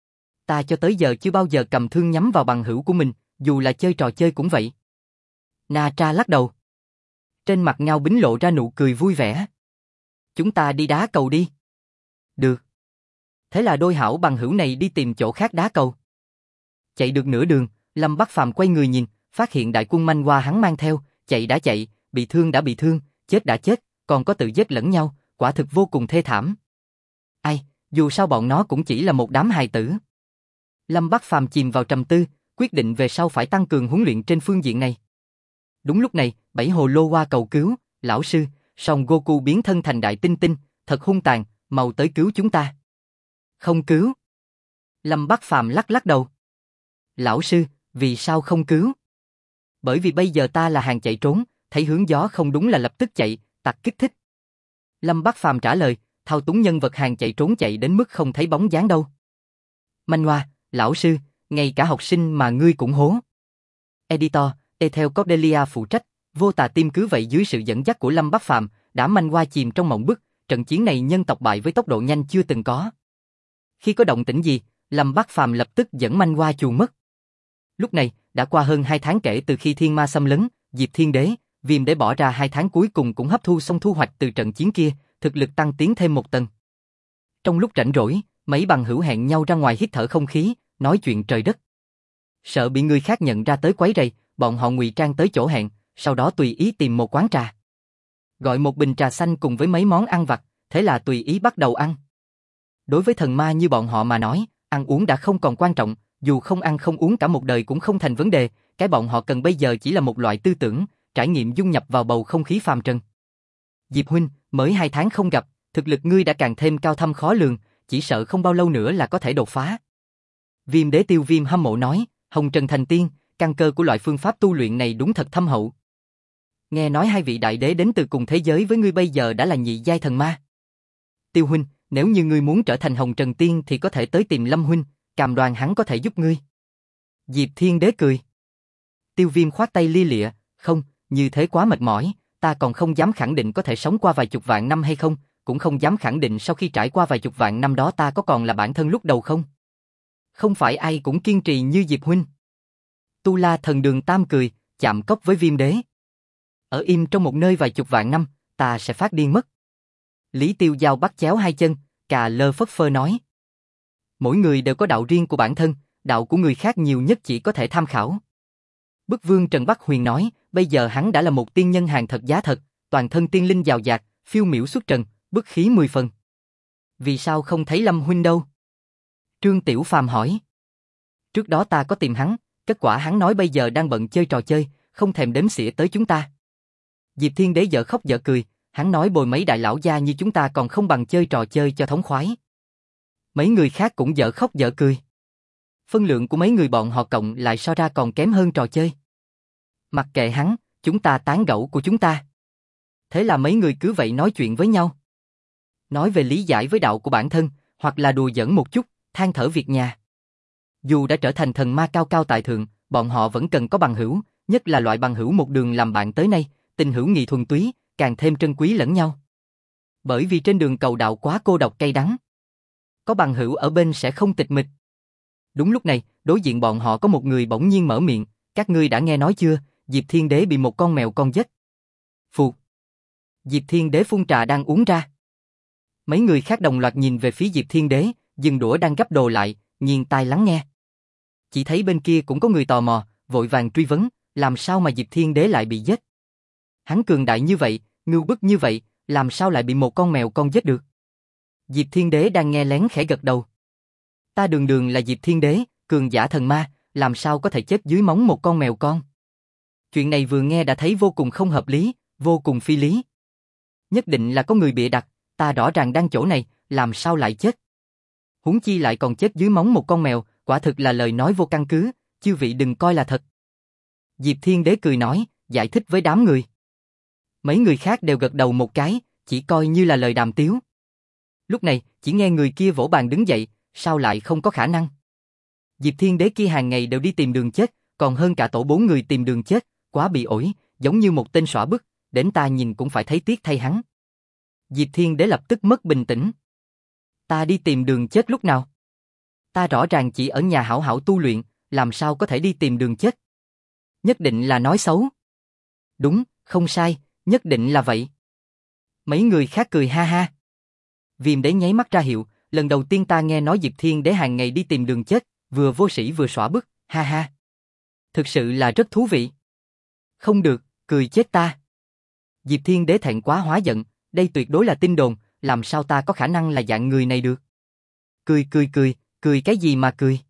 Ta cho tới giờ chưa bao giờ cầm thương nhắm vào bằng hữu của mình, dù là chơi trò chơi cũng vậy. Na Tra lắc đầu. Trên mặt Ngao Bính lộ ra nụ cười vui vẻ. Chúng ta đi đá cầu đi. Được. Thế là đôi hảo bằng hữu này đi tìm chỗ khác đá cầu. Chạy được nửa đường, Lâm Bắc Phàm quay người nhìn, phát hiện đại quân manh hoa hắn mang theo, chạy đã chạy, bị thương đã bị thương, chết đã chết, còn có tự giết lẫn nhau, quả thực vô cùng thê thảm. Ai, dù sao bọn nó cũng chỉ là một đám hài tử. Lâm Bắc Phàm chìm vào trầm tư, quyết định về sau phải tăng cường huấn luyện trên phương diện này. Đúng lúc này, Bảy Hồ Lô qua cầu cứu, lão sư, Son Goku biến thân thành đại tinh tinh, thật hung tàn, mau tới cứu chúng ta. Không cứu. Lâm Bắc Phàm lắc lắc đầu. Lão sư, vì sao không cứu? Bởi vì bây giờ ta là hàng chạy trốn, thấy hướng gió không đúng là lập tức chạy, tặc kích thích. Lâm Bắc Phàm trả lời, thao túng nhân vật hàng chạy trốn chạy đến mức không thấy bóng dáng đâu. Manh Hoa, lão sư, ngay cả học sinh mà ngươi cũng hố. Editor, Ethel Cordelia phụ trách, Vô Tà Tim cứ vậy dưới sự dẫn dắt của Lâm Bắc Phàm đã Manh Hoa chìm trong mộng bức, trận chiến này nhân tộc bại với tốc độ nhanh chưa từng có. Khi có động tĩnh gì, Lâm Bắc Phàm lập tức dẫn Manh Hoa chuồn mất. Lúc này, đã qua hơn 2 tháng kể từ khi thiên ma xâm lấn, Diệp Thiên Đế, Viêm Đế bỏ ra 2 tháng cuối cùng cũng hấp thu xong thu hoạch từ trận chiến kia, thực lực tăng tiến thêm một tầng. Trong lúc rảnh rỗi, mấy bằng hữu hẹn nhau ra ngoài hít thở không khí, nói chuyện trời đất. Sợ bị người khác nhận ra tới quấy rầy, bọn họ ngụy trang tới chỗ hẹn, sau đó tùy ý tìm một quán trà. Gọi một bình trà xanh cùng với mấy món ăn vặt, thế là tùy ý bắt đầu ăn. Đối với thần ma như bọn họ mà nói, ăn uống đã không còn quan trọng, dù không ăn không uống cả một đời cũng không thành vấn đề, cái bọn họ cần bây giờ chỉ là một loại tư tưởng, trải nghiệm dung nhập vào bầu không khí phàm trần. Diệp huynh, mới 2 tháng không gặp, thực lực ngươi đã càng thêm cao thâm khó lường, chỉ sợ không bao lâu nữa là có thể đột phá. Viêm Đế Tiêu Viêm hâm mộ nói, Hồng Trần thành tiên, căn cơ của loại phương pháp tu luyện này đúng thật thâm hậu. Nghe nói 2 vị đại đế đến từ cùng thế giới với ngươi bây giờ đã là nhị giai thần ma. Tiêu huynh, nếu như ngươi muốn trở thành Hồng Trần tiên thì có thể tới tìm Lâm huynh, cam đoan hắn có thể giúp ngươi. Diệp Thiên Đế cười. Tiêu Viêm khoát tay lia lịa, không, như thế quá mệt mỏi, ta còn không dám khẳng định có thể sống qua vài chục vạn năm hay không, cũng không dám khẳng định sau khi trải qua vài chục vạn năm đó ta có còn là bản thân lúc đầu không. Không phải ai cũng kiên trì như Diệp huynh. Tu La Thần Đường Tam cười, chạm cốc với Viêm Đế. Ở im trong một nơi vài chục vạn năm, ta sẽ phát điên mất. Lý Tiêu Giao bắt chéo hai chân, cà lơ phất phơ nói. Mỗi người đều có đạo riêng của bản thân, đạo của người khác nhiều nhất chỉ có thể tham khảo. Bức Vương Trần Bắc Huyền nói, bây giờ hắn đã là một tiên nhân hàng thật giá thật, toàn thân tiên linh giàu dạt, phiêu miểu xuất trần, bức khí 10 phần. Vì sao không thấy Lâm huynh đâu? Trương Tiểu Phàm hỏi. Trước đó ta có tìm hắn, kết quả hắn nói bây giờ đang bận chơi trò chơi, không thèm đếm xỉa tới chúng ta. Diệp Thiên Đế dở khóc dở cười, hắn nói bồi mấy đại lão gia như chúng ta còn không bằng chơi trò chơi cho thống khoái. Mấy người khác cũng dở khóc dở cười. Phân lượng của mấy người bọn họ cộng lại so ra còn kém hơn trò chơi. Mặc kệ hắn, chúng ta tán gẫu của chúng ta. Thế là mấy người cứ vậy nói chuyện với nhau. Nói về lý giải với đạo của bản thân, hoặc là đùa giỡn một chút, than thở việc nhà. Dù đã trở thành thần ma cao cao tại thượng, bọn họ vẫn cần có bằng hữu, nhất là loại bằng hữu một đường làm bạn tới nay, tình hữu nghị thuần túy, càng thêm trân quý lẫn nhau. Bởi vì trên đường cầu đạo quá cô độc cay đắng. Có bằng hữu ở bên sẽ không tịch mịch. Đúng lúc này, đối diện bọn họ có một người bỗng nhiên mở miệng, các ngươi đã nghe nói chưa, Diệp Thiên Đế bị một con mèo con giết. Phụt. Diệp Thiên Đế phun trà đang uống ra. Mấy người khác đồng loạt nhìn về phía Diệp Thiên Đế, dừng đũa đang gắp đồ lại, nghiêng tai lắng nghe. Chỉ thấy bên kia cũng có người tò mò, vội vàng truy vấn, làm sao mà Diệp Thiên Đế lại bị giết? Hắn cường đại như vậy, ngưu bức như vậy, làm sao lại bị một con mèo con giết được? Diệp Thiên Đế đang nghe lén khẽ gật đầu. Ta đường đường là Diệp Thiên Đế, cường giả thần ma, làm sao có thể chết dưới móng một con mèo con? Chuyện này vừa nghe đã thấy vô cùng không hợp lý, vô cùng phi lý. Nhất định là có người bịa đặt, ta rõ ràng đang chỗ này, làm sao lại chết? Huống chi lại còn chết dưới móng một con mèo, quả thực là lời nói vô căn cứ, chư vị đừng coi là thật. Diệp Thiên Đế cười nói, giải thích với đám người. Mấy người khác đều gật đầu một cái, chỉ coi như là lời đàm tiếu. Lúc này, chỉ nghe người kia vỗ bàn đứng dậy, sao lại không có khả năng? Diệp Thiên Đế kia hàng ngày đều đi tìm đường chết, còn hơn cả tổ 4 người tìm đường chết, quá bị ổi, giống như một tên xõa bức, đến ta nhìn cũng phải thấy tiếc thay hắn. Diệp Thiên Đế lập tức mất bình tĩnh. Ta đi tìm đường chết lúc nào? Ta rõ ràng chỉ ở nhà hảo hảo tu luyện, làm sao có thể đi tìm đường chết? Nhất định là nói xấu. Đúng, không sai, nhất định là vậy. Mấy người khác cười ha ha. Viêm Đế nháy mắt ra hiệu, lần đầu tiên ta nghe nói Diệp Thiên Đế hàng ngày đi tìm đường chết, vừa vô sĩ vừa xõa bức, ha ha. Thực sự là rất thú vị. Không được, cười chết ta. Diệp Thiên Đế thẹn quá hóa giận, đây tuyệt đối là tin đồn, làm sao ta có khả năng là dạng người này được? Cười cái gì mà cười?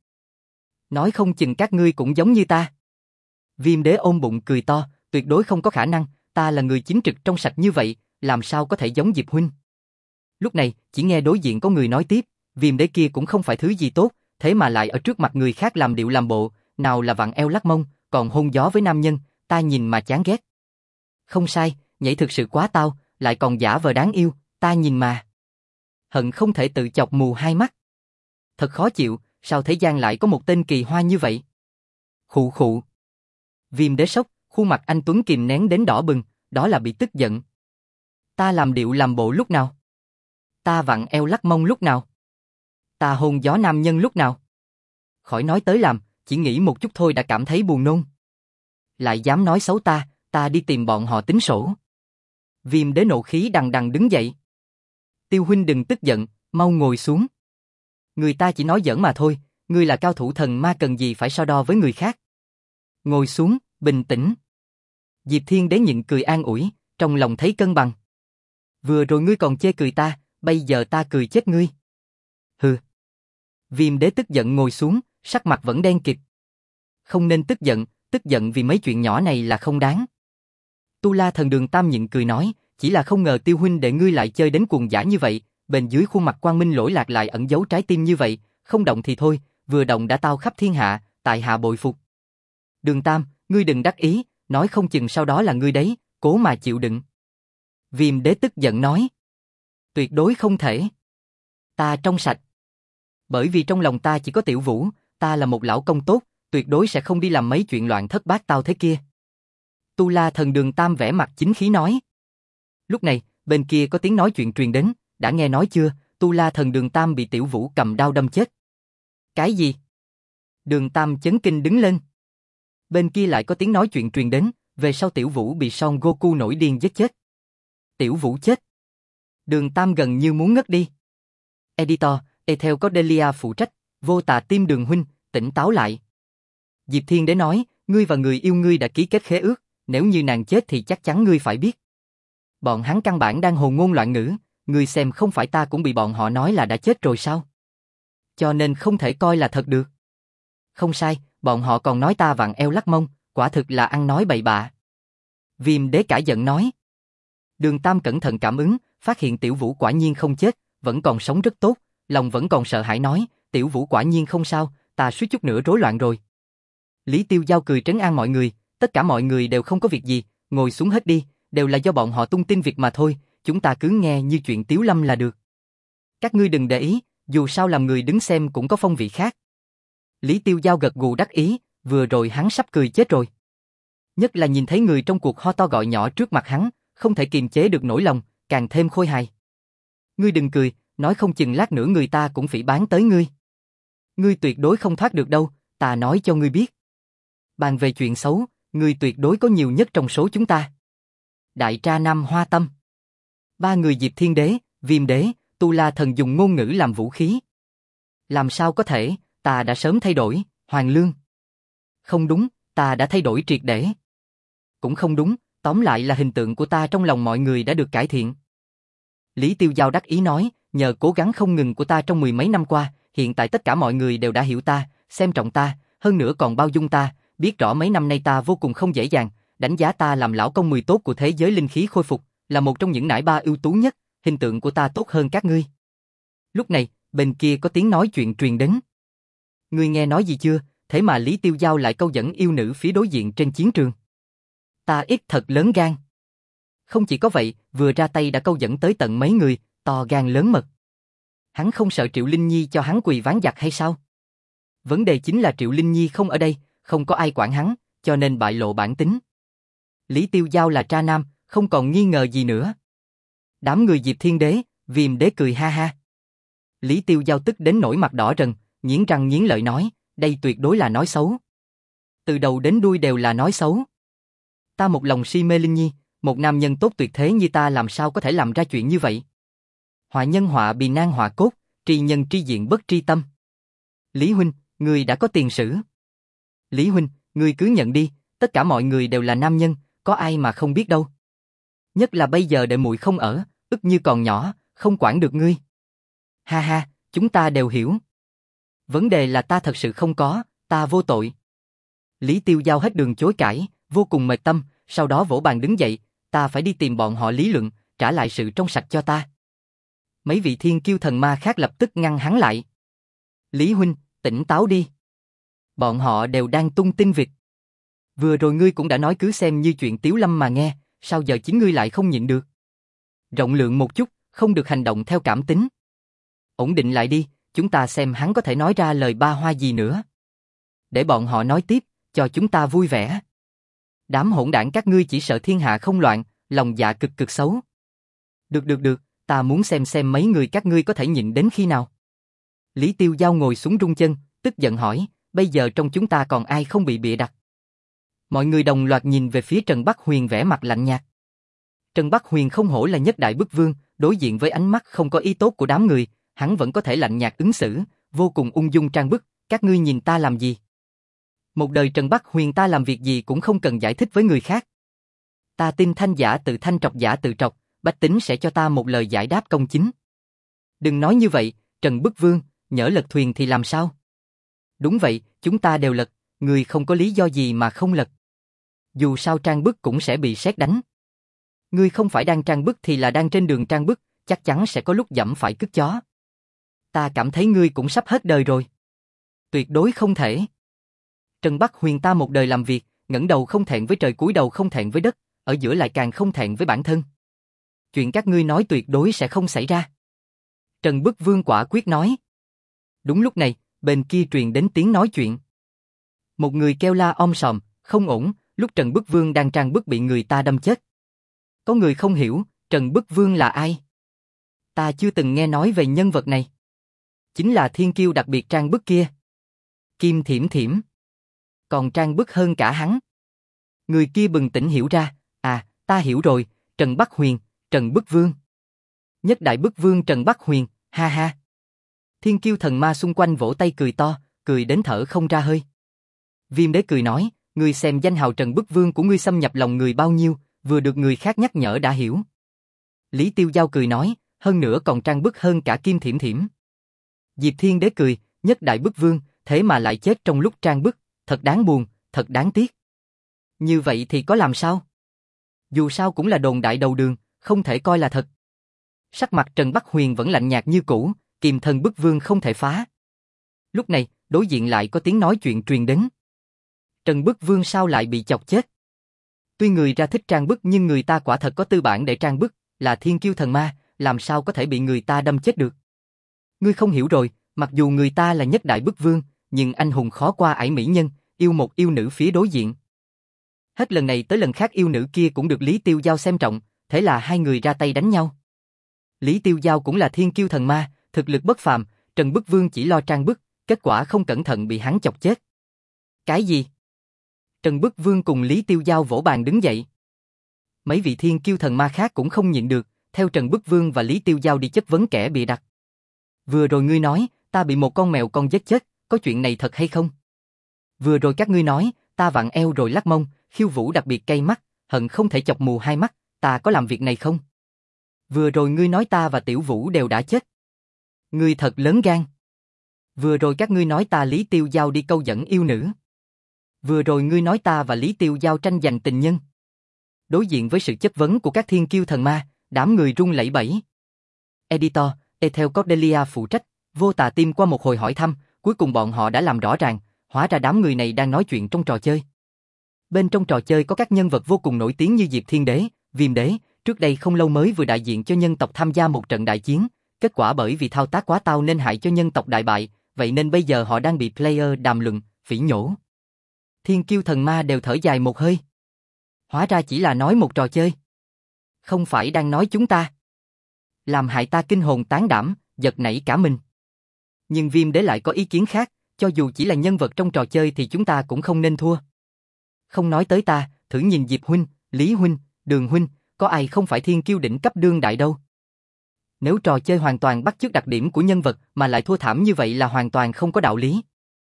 Nói không chừng các ngươi cũng giống như ta. Viêm Đế ôm bụng cười to, tuyệt đối không có khả năng, ta là người chính trực trong sạch như vậy, làm sao có thể giống Diệp huynh? Lúc này, chỉ nghe đối diện có người nói tiếp, Viêm Đế kia cũng không phải thứ gì tốt, thế mà lại ở trước mặt người khác làm điệu làm bộ, nào là vặn eo lắc mông, còn hôn gió với nam nhân, ta nhìn mà chán ghét. Không sai, nhảy thực sự quá tao, lại còn giả vờ đáng yêu, ta nhìn mà. Hận không thể tự chọc mù hai mắt. Thật khó chịu, sao thế gian lại có một tên kỳ hoa như vậy? Khụ khụ. Viêm Đế sốc, khuôn mặt anh tuấn kìm nén đến đỏ bừng, đó là bị tức giận. Ta làm điệu làm bộ lúc nào? Ta vặn eo lắc mông lúc nào? Ta hôn gió nam nhân lúc nào? Khỏi nói tới làm, chỉ nghĩ một chút thôi đã cảm thấy buồn nôn. Lại dám nói xấu ta đi tìm bọn họ tính sổ. Viêm Đế nộ khí đằng đằng đứng dậy. Tiêu huynh đừng tức giận, mau ngồi xuống. Người ta chỉ nói giỡn mà thôi, ngươi là cao thủ thần ma cần gì phải so đo với người khác. Ngồi xuống, bình tĩnh. Diệp Thiên Đế nhịn cười an ủi, trong lòng thấy cân bằng. Vừa rồi ngươi còn chê cười ta, bây giờ ta cười chết ngươi. Hừ. Viêm Đế tức giận ngồi xuống, sắc mặt vẫn đen kịt. Không nên tức giận vì mấy chuyện nhỏ này là không đáng. Tu La Thần Đường Tam nhịn cười nói, chỉ là không ngờ Tiêu huynh để ngươi lại chơi đến cuồng dã như vậy, bên dưới khuôn mặt quang minh lỗi lạc lại ẩn giấu trái tim như vậy, không động thì thôi, vừa động đã tao khắp thiên hạ, tại hạ bội phục. Đường Tam, ngươi đừng đắc ý, nói không chừng sau đó là ngươi đấy, cố mà chịu đựng. Viêm Đế tức giận nói. Tuyệt đối không thể. Ta trong sạch. Bởi vì trong lòng ta chỉ có Tiểu Vũ, ta là một lão công tốt, tuyệt đối sẽ không đi làm mấy chuyện loạn thất bát tao thế kia. Tu La Thần Đường Tam vẻ mặt chính khí nói. Lúc này, bên kia có tiếng nói chuyện truyền đến, đã nghe nói chưa, Tu La Thần Đường Tam bị Tiểu Vũ cầm đao đâm chết. Cái gì? Đường Tam chấn kinh đứng lên. Bên kia lại có tiếng nói chuyện truyền đến, về sau Tiểu Vũ bị Son Goku nổi điên giết chết. Tiểu Vũ chết. Đường Tam gần như muốn ngất đi. Editor, Ethel Cordelia phụ trách, Vô Tà Tim Đường huynh, tỉnh táo lại. Diệp Thiên Đế nói, ngươi và người yêu ngươi đã ký kết khế ước, nếu như nàng chết thì chắc chắn ngươi phải biết. Bọn hắn căn bản đang hồ ngôn loạn ngữ, ngươi xem không phải ta cũng bị bọn họ nói là đã chết rồi sao? Cho nên không thể coi là thật được. Không sai, bọn họ còn nói ta vặn eo lắc mông, quả thực là ăn nói bậy bạ. Viêm Đế cả giận nói. Đường Tam cẩn thận cảm ứng, phát hiện Tiểu Vũ quả nhiên không chết, vẫn còn sống rất tốt, lòng vẫn còn sợ hãi nói, Tiểu Vũ quả nhiên không sao, ta suýt chút nữa rối loạn rồi. Lý Tiêu Giao cười trấn an mọi người, tất cả mọi người đều không có việc gì, ngồi xuống hết đi, đều là do bọn họ tung tin việc mà thôi, chúng ta cứ nghe như chuyện Tiếu Lâm là được. Các ngươi đừng để ý, dù sao làm người đứng xem cũng có phong vị khác. Lý Tiêu Giao gật gù đắc ý, vừa rồi hắn sắp cười chết rồi. Nhất là nhìn thấy người trong cuộc ho to gọi nhỏ trước mặt hắn, không thể kiềm chế được nỗi lòng, càng thêm khôi hài. Ngươi đừng cười, nói không chừng lát nữa người ta cũng phỉ báng tới ngươi. Ngươi tuyệt đối không thoát được đâu, ta nói cho ngươi biết. Bàn về chuyện xấu, ngươi tuyệt đối có nhiều nhất trong số chúng ta. Đại tra Nam Hoa Tâm. Ba người Diệp Thiên Đế, Viêm Đế, Tu La Thần dùng ngôn ngữ làm vũ khí. Làm sao có thể, ta đã sớm thay đổi, Hoàng Lương. Không đúng, ta đã thay đổi triệt để. Cũng không đúng, tóm lại là hình tượng của ta trong lòng mọi người đã được cải thiện. Lý Tiêu Giao đắc ý nói, nhờ cố gắng không ngừng của ta trong mười mấy năm qua, hiện tại tất cả mọi người đều đã hiểu ta, xem trọng ta, hơn nữa còn bao dung ta, biết rõ mấy năm nay ta vô cùng không dễ dàng, đánh giá ta làm lão công 10 tốt của thế giới linh khí khôi phục, là một trong những nải ba ưu tú nhất, hình tượng của ta tốt hơn các ngươi. Lúc này, bên kia có tiếng nói chuyện truyền đến. Ngươi nghe nói gì chưa, thế mà Lý Tiêu Giao lại câu dẫn yêu nữ phía đối diện trên chiến trường. Ta ít thật lớn gan. Không chỉ có vậy, vừa ra tay đã câu dẫn tới tận mấy người, to gan lớn mật. Hắn không sợ Triệu Linh Nhi cho hắn quỳ ván giặt hay sao? Vấn đề chính là Triệu Linh Nhi không ở đây, không có ai quản hắn, cho nên bại lộ bản tính. Lý Tiêu Giao là tra nam, không còn nghi ngờ gì nữa. Đám người Diệp Thiên Đế, Viêm Đế cười ha ha. Lý Tiêu Giao tức đến nỗi mặt đỏ rần, nghiến răng nghiến lợi nói, đây tuyệt đối là nói xấu. Từ đầu đến đuôi đều là nói xấu. Ta một lòng si mê Linh Nhi, một nam nhân tốt tuyệt thế như ta làm sao có thể làm ra chuyện như vậy? Họa nhân họa bì nan họa cốt, tri nhân tri diện bất tri tâm. Lý huynh, ngươi đã có tiền sử. Lý huynh, ngươi cứ nhận đi, tất cả mọi người đều là nam nhân, có ai mà không biết đâu. Nhất là bây giờ đệ muội không ở, ức như còn nhỏ, không quản được ngươi. Ha ha, chúng ta đều hiểu. Vấn đề là ta thật sự không có, ta vô tội. Lý Tiêu Giao hết đường chối cãi, vô cùng mệt tâm, sau đó vỗ bàn đứng dậy, ta phải đi tìm bọn họ lý luận, trả lại sự trong sạch cho ta. Mấy vị thiên kiêu thần ma khác lập tức ngăn hắn lại. Lý huynh, tỉnh táo đi. Bọn họ đều đang tung tin vịt. Vừa rồi ngươi cũng đã nói cứ xem như chuyện Tiếu Lâm mà nghe, sao giờ chính ngươi lại không nhịn được? Rộng lượng một chút, không được hành động theo cảm tính. Ổn định lại đi, chúng ta xem hắn có thể nói ra lời ba hoa gì nữa. Để bọn họ nói tiếp, cho chúng ta vui vẻ. Đám hỗn đảng các ngươi chỉ sợ thiên hạ không loạn, lòng dạ cực cực xấu. Được, ta muốn xem mấy người các ngươi có thể nhịn đến khi nào. Lý Tiêu Giao ngồi xuống rung chân, tức giận hỏi, bây giờ trong chúng ta còn ai không bị bịa đặt? Mọi người đồng loạt nhìn về phía Trần Bắc Huyền vẻ mặt lạnh nhạt. Trần Bắc Huyền không hổ là nhất đại bức vương, đối diện với ánh mắt không có ý tốt của đám người, hắn vẫn có thể lạnh nhạt ứng xử, vô cùng ung dung trang bức, các ngươi nhìn ta làm gì? Một đời Trần Bắc Huyền ta làm việc gì cũng không cần giải thích với người khác. Ta tin thanh giả tự thanh trọc giả tự trọc, bách tính sẽ cho ta một lời giải đáp công chính. Đừng nói như vậy, Trần Bức Vương, nhỡ lật thuyền thì làm sao? Đúng vậy, chúng ta đều lật, người không có lý do gì mà không lật. Dù sao trang bức cũng sẽ bị sét đánh. Ngươi không phải đang trang bức thì là đang trên đường trang bức, chắc chắn sẽ có lúc dẫm phải cứt chó. Ta cảm thấy ngươi cũng sắp hết đời rồi. Tuyệt đối không thể. Trần Bắc Huyền ta một đời làm việc, ngẩng đầu không thẹn với trời cúi đầu không thẹn với đất, ở giữa lại càng không thẹn với bản thân. Chuyện các ngươi nói tuyệt đối sẽ không xảy ra. Trần Bức Vương quả quyết nói. Đúng lúc này, bên kia truyền đến tiếng nói chuyện. Một người kêu la om sòm, không ổn, lúc Trần Bức Vương đang trang bức bị người ta đâm chết. Có người không hiểu, Trần Bức Vương là ai? Ta chưa từng nghe nói về nhân vật này. Chính là thiên kiêu đặc biệt trang bức kia. Kim Thiểm Thiểm. còn trang bức hơn cả hắn. Người kia bừng tỉnh hiểu ra, ta hiểu rồi, Trần Bắc Huyền, Trần Bức Vương. Nhất đại bức vương Trần Bắc Huyền, ha ha. Thiên kiêu thần ma xung quanh vỗ tay cười to, cười đến thở không ra hơi. Viêm đế cười nói, ngươi xem danh hào Trần Bức Vương của ngươi xâm nhập lòng người bao nhiêu, vừa được người khác nhắc nhở đã hiểu. Lý Tiêu Giao cười nói, hơn nữa còn trang bức hơn cả Kim Thiểm Thiểm. Diệp Thiên Đế cười, nhất đại bức vương, thế mà lại chết trong lúc trang bức, thật đáng buồn, thật đáng tiếc. Như vậy thì có làm sao? Dù sao cũng là đồn đại đầu đường, không thể coi là thật. Sắc mặt Trần Bắc Huyền vẫn lạnh nhạt như cũ, kiềm thần bức vương không thể phá. Lúc này, đối diện lại có tiếng nói chuyện truyền đến. Trần Bức Vương sao lại bị chọc chết? Tuy người ra thích trang bức nhưng người ta quả thật có tư bản để trang bức, là thiên kiêu thần ma, làm sao có thể bị người ta đâm chết được? Ngươi không hiểu rồi, mặc dù người ta là nhất đại bức vương, nhưng anh hùng khó qua ải mỹ nhân, yêu một yêu nữ phía đối diện. Hết lần này tới lần khác yêu nữ kia cũng được Lý Tiêu Giao xem trọng, thế là hai người ra tay đánh nhau. Lý Tiêu Giao cũng là thiên kiêu thần ma, thực lực bất phàm, Trần Bức Vương chỉ lo trang bức, kết quả không cẩn thận bị hắn chọc chết. Cái gì? Trần Bức Vương cùng Lý Tiêu Giao vỗ bàn đứng dậy. Mấy vị thiên kiêu thần ma khác cũng không nhịn được, theo Trần Bức Vương và Lý Tiêu Giao đi chất vấn kẻ bịa đặt. Vừa rồi ngươi nói, ta bị một con mèo con giết chết, có chuyện này thật hay không? Vừa rồi các ngươi nói, ta vặn eo rồi lắc mông, khiêu vũ đặc biệt cay mắt, hận không thể chọc mù hai mắt, ta có làm việc này không? Vừa rồi ngươi nói ta và Tiểu Vũ đều đã chết. Ngươi thật lớn gan. Vừa rồi các ngươi nói ta Lý Tiêu Giao đi câu dẫn yêu nữ. Vừa rồi ngươi nói ta và Lý Tiêu Giao tranh giành tình nhân. Đối diện với sự chất vấn của các thiên kiêu thần ma, đám người run lẩy bẩy. Editor, Ethel Cordelia phụ trách, vô tà tim qua một hồi hỏi thăm, cuối cùng bọn họ đã làm rõ ràng, hóa ra đám người này đang nói chuyện trong trò chơi. Bên trong trò chơi có các nhân vật vô cùng nổi tiếng như Diệp Thiên Đế, Viêm Đế, trước đây không lâu mới vừa đại diện cho nhân tộc tham gia một trận đại chiến, kết quả bởi vì thao tác quá tao nên hại cho nhân tộc đại bại, vậy nên bây giờ họ đang bị player đàm luận, phỉ nhổ. Thiên kiêu thần ma đều thở dài một hơi. Hóa ra chỉ là nói một trò chơi. Không phải đang nói chúng ta. Làm hại ta kinh hồn tán đảm, giật nảy cả mình. Nhưng Viêm Đế lại có ý kiến khác, cho dù chỉ là nhân vật trong trò chơi thì chúng ta cũng không nên thua. Không nói tới ta, thử nhìn Diệp Huynh, Lý Huynh, Đường Huynh, có ai không phải thiên kiêu đỉnh cấp đương đại đâu. Nếu trò chơi hoàn toàn bắt chước đặc điểm của nhân vật mà lại thua thảm như vậy là hoàn toàn không có đạo lý.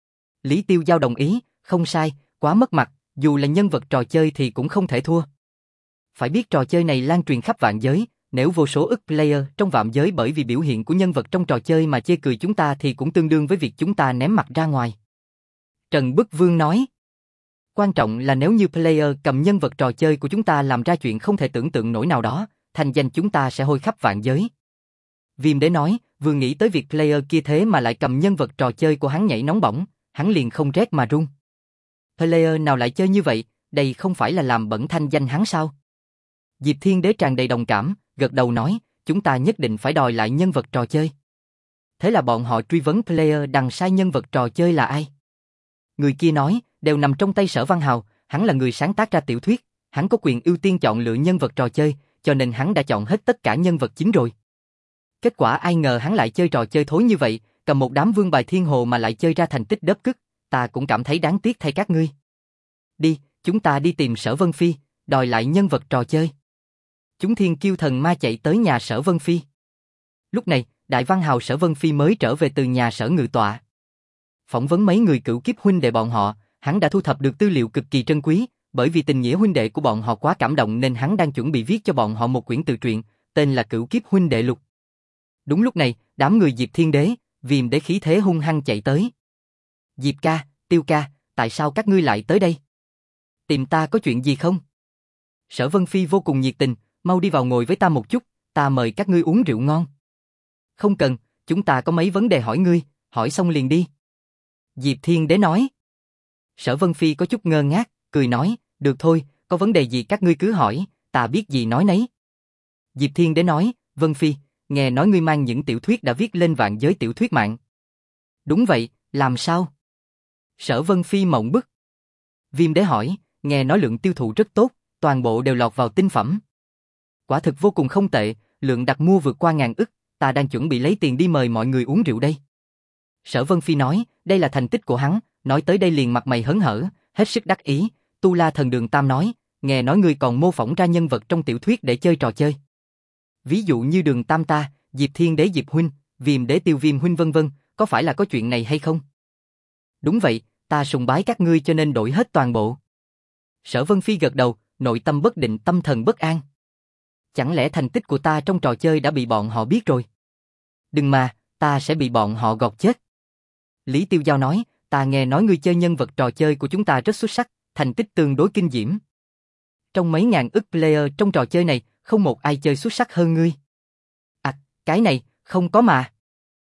Lý Tiêu Giao đồng ý, không sai, quá mất mặt, dù là nhân vật trò chơi thì cũng không thể thua. Phải biết trò chơi này lan truyền khắp vạn giới, nếu vô số ức player trong vạn giới bởi vì biểu hiện của nhân vật trong trò chơi mà chê cười chúng ta thì cũng tương đương với việc chúng ta ném mặt ra ngoài. Trần Bức Vương nói. Quan trọng là nếu như player cầm nhân vật trò chơi của chúng ta làm ra chuyện không thể tưởng tượng nổi nào đó, thành danh chúng ta sẽ hôi khắp vạn giới. Viêm Đế nói, vừa nghĩ tới việc player kia thế mà lại cầm nhân vật trò chơi của hắn nhảy nóng bỏng, hắn liền không rét mà run. Player nào lại chơi như vậy, đây không phải là làm bẩn thanh danh hắn sao? Diệp Thiên Đế tràn đầy đồng cảm, gật đầu nói, chúng ta nhất định phải đòi lại nhân vật trò chơi. Thế là bọn họ truy vấn player đằng sai nhân vật trò chơi là ai. Người kia nói, đều nằm trong tay Sở Văn Hào, hắn là người sáng tác ra tiểu thuyết, hắn có quyền ưu tiên chọn lựa nhân vật trò chơi, cho nên hắn đã chọn hết tất cả nhân vật chính rồi. Kết quả ai ngờ hắn lại chơi trò chơi thối như vậy, cầm một đám vương bài thiên hồ mà lại chơi ra thành tích đớp cứt, ta cũng cảm thấy đáng tiếc thay các ngươi. Đi, chúng ta đi tìm Sở Vân Phi, đòi lại nhân vật trò chơi. Chúng thiên kiêu thần ma chạy tới nhà Sở Vân Phi. Lúc này, Đại Văn Hào Sở Vân Phi mới trở về từ nhà Sở Ngự Tọa. Phỏng vấn mấy người cựu kiếp huynh đệ bọn họ, hắn đã thu thập được tư liệu cực kỳ trân quý, bởi vì tình nghĩa huynh đệ của bọn họ quá cảm động nên hắn đang chuẩn bị viết cho bọn họ một quyển tự truyện, tên là Cựu Kiếp Huynh Đệ Lục. Đúng lúc này, đám người Diệp Thiên Đế, Viêm Đế khí thế hung hăng chạy tới. Diệp ca, Tiêu ca, tại sao các ngươi lại tới đây? Tìm ta có chuyện gì không? Sở Vân Phi vô cùng nhiệt tình, mau đi vào ngồi với ta một chút, ta mời các ngươi uống rượu ngon. Không cần, chúng ta có mấy vấn đề hỏi ngươi, hỏi xong liền đi. Diệp Thiên Đế nói. Sở Vân Phi có chút ngơ ngác, cười nói, được thôi, có vấn đề gì các ngươi cứ hỏi, ta biết gì nói nấy. Diệp Thiên Đế nói, Vân Phi, nghe nói ngươi mang những tiểu thuyết đã viết lên vạn giới tiểu thuyết mạng. Đúng vậy, làm sao? Sở Vân Phi mộng bức. Viêm Đế hỏi, nghe nói lượng tiêu thụ rất tốt, toàn bộ đều lọt vào tinh phẩm. Quả thực vô cùng không tệ, lượng đặt mua vượt qua 1000 ức, ta đang chuẩn bị lấy tiền đi mời mọi người uống rượu đây. Sở Vân Phi nói, đây là thành tích của hắn, nói tới đây liền mặt mày hớn hở, hết sức đắc ý. Tu La Thần Đường Tam nói, nghe nói ngươi còn mô phỏng ra nhân vật trong tiểu thuyết để chơi trò chơi. Ví dụ như Đường Tam ta, Diệp Thiên Đế Diệp huynh, Viêm Đế Tiêu Viêm huynh vân vân, có phải là có chuyện này hay không? Đúng vậy, ta sùng bái các ngươi cho nên đổi hết toàn bộ. Sở Vân Phi gật đầu, nội tâm bất định, tâm thần bất an. Chẳng lẽ thành tích của ta trong trò chơi đã bị bọn họ biết rồi? Đừng mà, ta sẽ bị bọn họ gọt chết. Lý Tiêu Giao nói, ta nghe nói ngươi chơi nhân vật trò chơi của chúng ta rất xuất sắc, thành tích tương đối kinh diễm. Trong mấy ngàn ức player trong trò chơi này, không một ai chơi xuất sắc hơn ngươi. À, cái này, không có mà.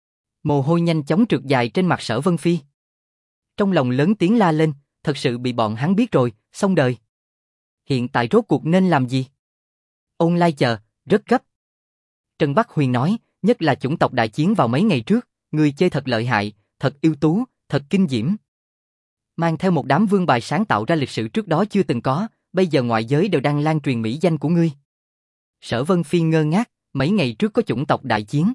Mồ hôi nhanh chóng trượt dài trên mặt Sở Vân Phi. Trong lòng lớn tiếng la lên, thật sự bị bọn hắn biết rồi, xong đời. Hiện tại rốt cuộc nên làm gì? Online chờ, rất gấp. Trần Bắc Huyền nói, nhất là chủng tộc đại chiến vào mấy ngày trước, người chơi thật lợi hại, thật ưu tú, thật kinh diễm. Mang theo một đám vương bài sáng tạo ra lịch sử trước đó chưa từng có, bây giờ ngoại giới đều đang lan truyền mỹ danh của ngươi. Sở Vân Phi ngơ ngác, mấy ngày trước có chủng tộc đại chiến.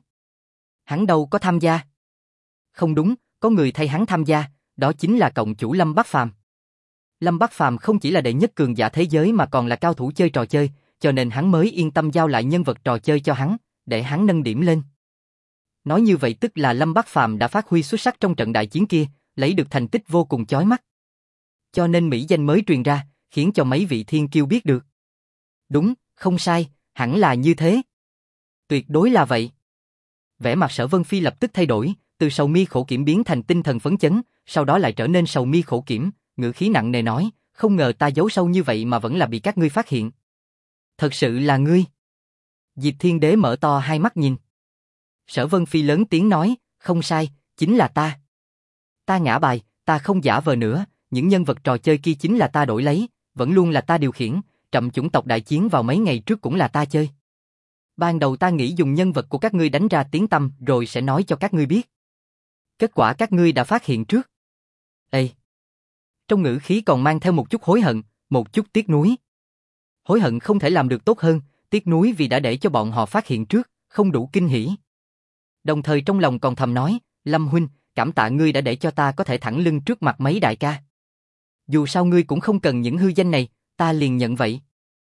Hắn đâu có tham gia. Không đúng, có người thay hắn tham gia, đó chính là cộng chủ Lâm Bắc Phàm. Lâm Bắc Phàm không chỉ là đệ nhất cường giả thế giới mà còn là cao thủ chơi trò chơi, cho nên hắn mới yên tâm giao lại nhân vật trò chơi cho hắn, để hắn nâng điểm lên. Nói như vậy tức là Lâm Bắc Phàm đã phát huy xuất sắc trong trận đại chiến kia, lấy được thành tích vô cùng chói mắt. Cho nên mỹ danh mới truyền ra, khiến cho mấy vị thiên kiêu biết được. Đúng, không sai, hẳn là như thế. Tuyệt đối là vậy. Vẻ mặt Sở Vân Phi lập tức thay đổi, từ sầu mi khổ kiểm biến thành tinh thần phấn chấn, sau đó lại trở nên sầu mi khổ kiểm, ngữ khí nặng nề nói, không ngờ ta giấu sâu như vậy mà vẫn là bị các ngươi phát hiện. Thật sự là ngươi. Diệp Thiên Đế mở to hai mắt nhìn. Sở Vân Phi lớn tiếng nói, không sai, chính là ta. Ta ngã bài, ta không giả vờ nữa, những nhân vật trò chơi kia chính là ta đổi lấy, vẫn luôn là ta điều khiển, trầm chủng tộc đại chiến vào mấy ngày trước cũng là ta chơi. Ban đầu ta nghĩ dùng nhân vật của các ngươi đánh ra tiếng tăm rồi sẽ nói cho các ngươi biết. Kết quả các ngươi đã phát hiện trước. Ê! Trong ngữ khí còn mang theo một chút hối hận, một chút tiếc nuối. Hối hận không thể làm được tốt hơn, tiếc nuối vì đã để cho bọn họ phát hiện trước, không đủ kinh hỉ. Đồng thời trong lòng còn thầm nói, Lâm huynh, cảm tạ ngươi đã để cho ta có thể thẳng lưng trước mặt mấy đại ca. Dù sao ngươi cũng không cần những hư danh này, ta liền nhận vậy.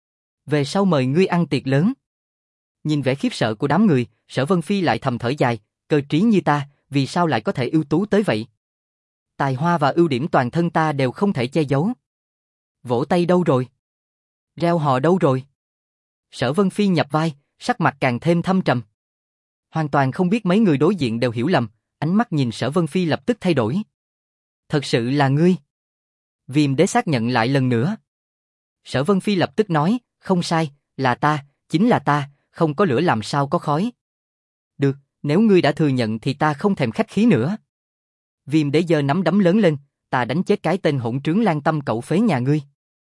Về sau mời ngươi ăn tiệc lớn. Nhìn vẻ khiếp sợ của đám người, Sở Vân Phi lại thầm thở dài, cơ trí như ta, vì sao lại có thể ưu tú tới vậy? Tài hoa và ưu điểm toàn thân ta đều không thể che giấu. Vỗ tay đâu rồi? Reo hò đâu rồi? Sở Vân Phi nhập vai, sắc mặt càng thêm thâm trầm. Hoàn toàn không biết mấy người đối diện đều hiểu lầm, ánh mắt nhìn Sở Vân Phi lập tức thay đổi. Thật sự là ngươi. Viêm Đế xác nhận lại lần nữa. Sở Vân Phi lập tức nói, không sai, là ta, chính là ta, không có lửa làm sao có khói. Được, nếu ngươi đã thừa nhận thì ta không thèm khách khí nữa. Viêm Đế giơ nắm đấm lớn lên, ta đánh chết cái tên hỗn trướng Lan Tâm cậu phế nhà ngươi.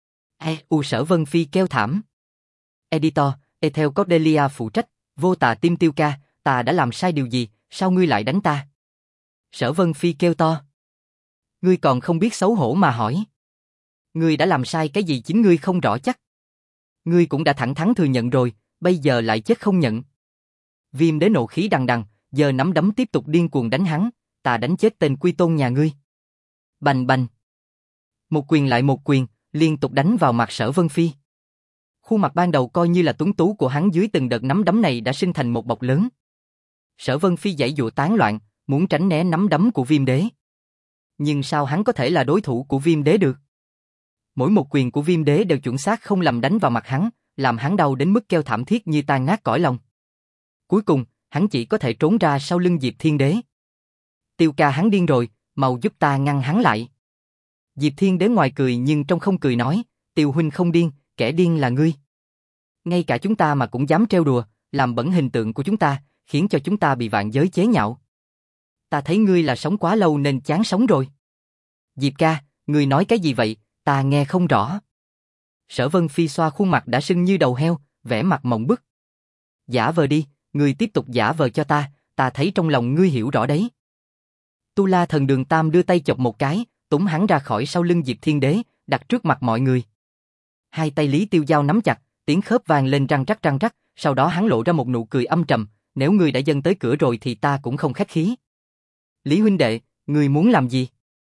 Sở Vân Phi kêu thảm. Editor, Ethel Cordelia phụ trách, vô tà Tim Tiêu ca, ta đã làm sai điều gì, sao ngươi lại đánh ta? Sở Vân Phi kêu to. Ngươi còn không biết xấu hổ mà hỏi. Ngươi đã làm sai cái gì chính ngươi không rõ chắc. Ngươi cũng đã thẳng thắn thừa nhận rồi, bây giờ lại chết không nhận. Viêm Đế nộ khí đằng đằng, giờ nắm đấm tiếp tục điên cuồng đánh hắn, ta đánh chết tên Quy Tôn nhà ngươi. Bành bành. Một quyền lại một quyền, liên tục đánh vào mặt Sở Vân Phi. Khuôn mặt ban đầu coi như là tuấn tú của hắn dưới từng đợt nắm đấm này đã sinh thành một bọc lớn. Sở Vân Phi giãy giụa tán loạn, muốn tránh né nắm đấm của Viêm Đế. Nhưng sao hắn có thể là đối thủ của Viêm Đế được? Mỗi một quyền của Viêm Đế đều chuẩn xác không lầm đánh vào mặt hắn, làm hắn đau đến mức kêu thảm thiết như tan nát cõi lòng. Cuối cùng, hắn chỉ có thể trốn ra sau lưng Diệp Thiên Đế. Tiêu ca hắn điên rồi, mau giúp ta ngăn hắn lại. Diệp Thiên Đế ngoài cười nhưng trong không cười nói, Tiêu huynh không điên, kẻ điên là ngươi. Ngay cả chúng ta mà cũng dám trêu đùa, làm bẩn hình tượng của chúng ta, khiến cho chúng ta bị vạn giới chế nhạo. Ta thấy ngươi là sống quá lâu nên chán sống rồi. Diệp ca, ngươi nói cái gì vậy, ta nghe không rõ. Sở Vân Phi xoa khuôn mặt đã sưng như đầu heo, vẻ mặt mộng bức. Giả vờ đi, ngươi tiếp tục giả vờ cho ta thấy trong lòng ngươi hiểu rõ đấy. Tu La Thần Đường Tam đưa tay chộp một cái, túm hắn ra khỏi sau lưng Diệp Thiên Đế, đặt trước mặt mọi người. Hai tay Lý Tiêu Giao nắm chặt, tiếng khớp vang lên răng rắc, sau đó hắn lộ ra một nụ cười âm trầm, nếu ngươi đã dâng tới cửa rồi thì ta cũng không khách khí. Lý huynh đệ, ngươi muốn làm gì?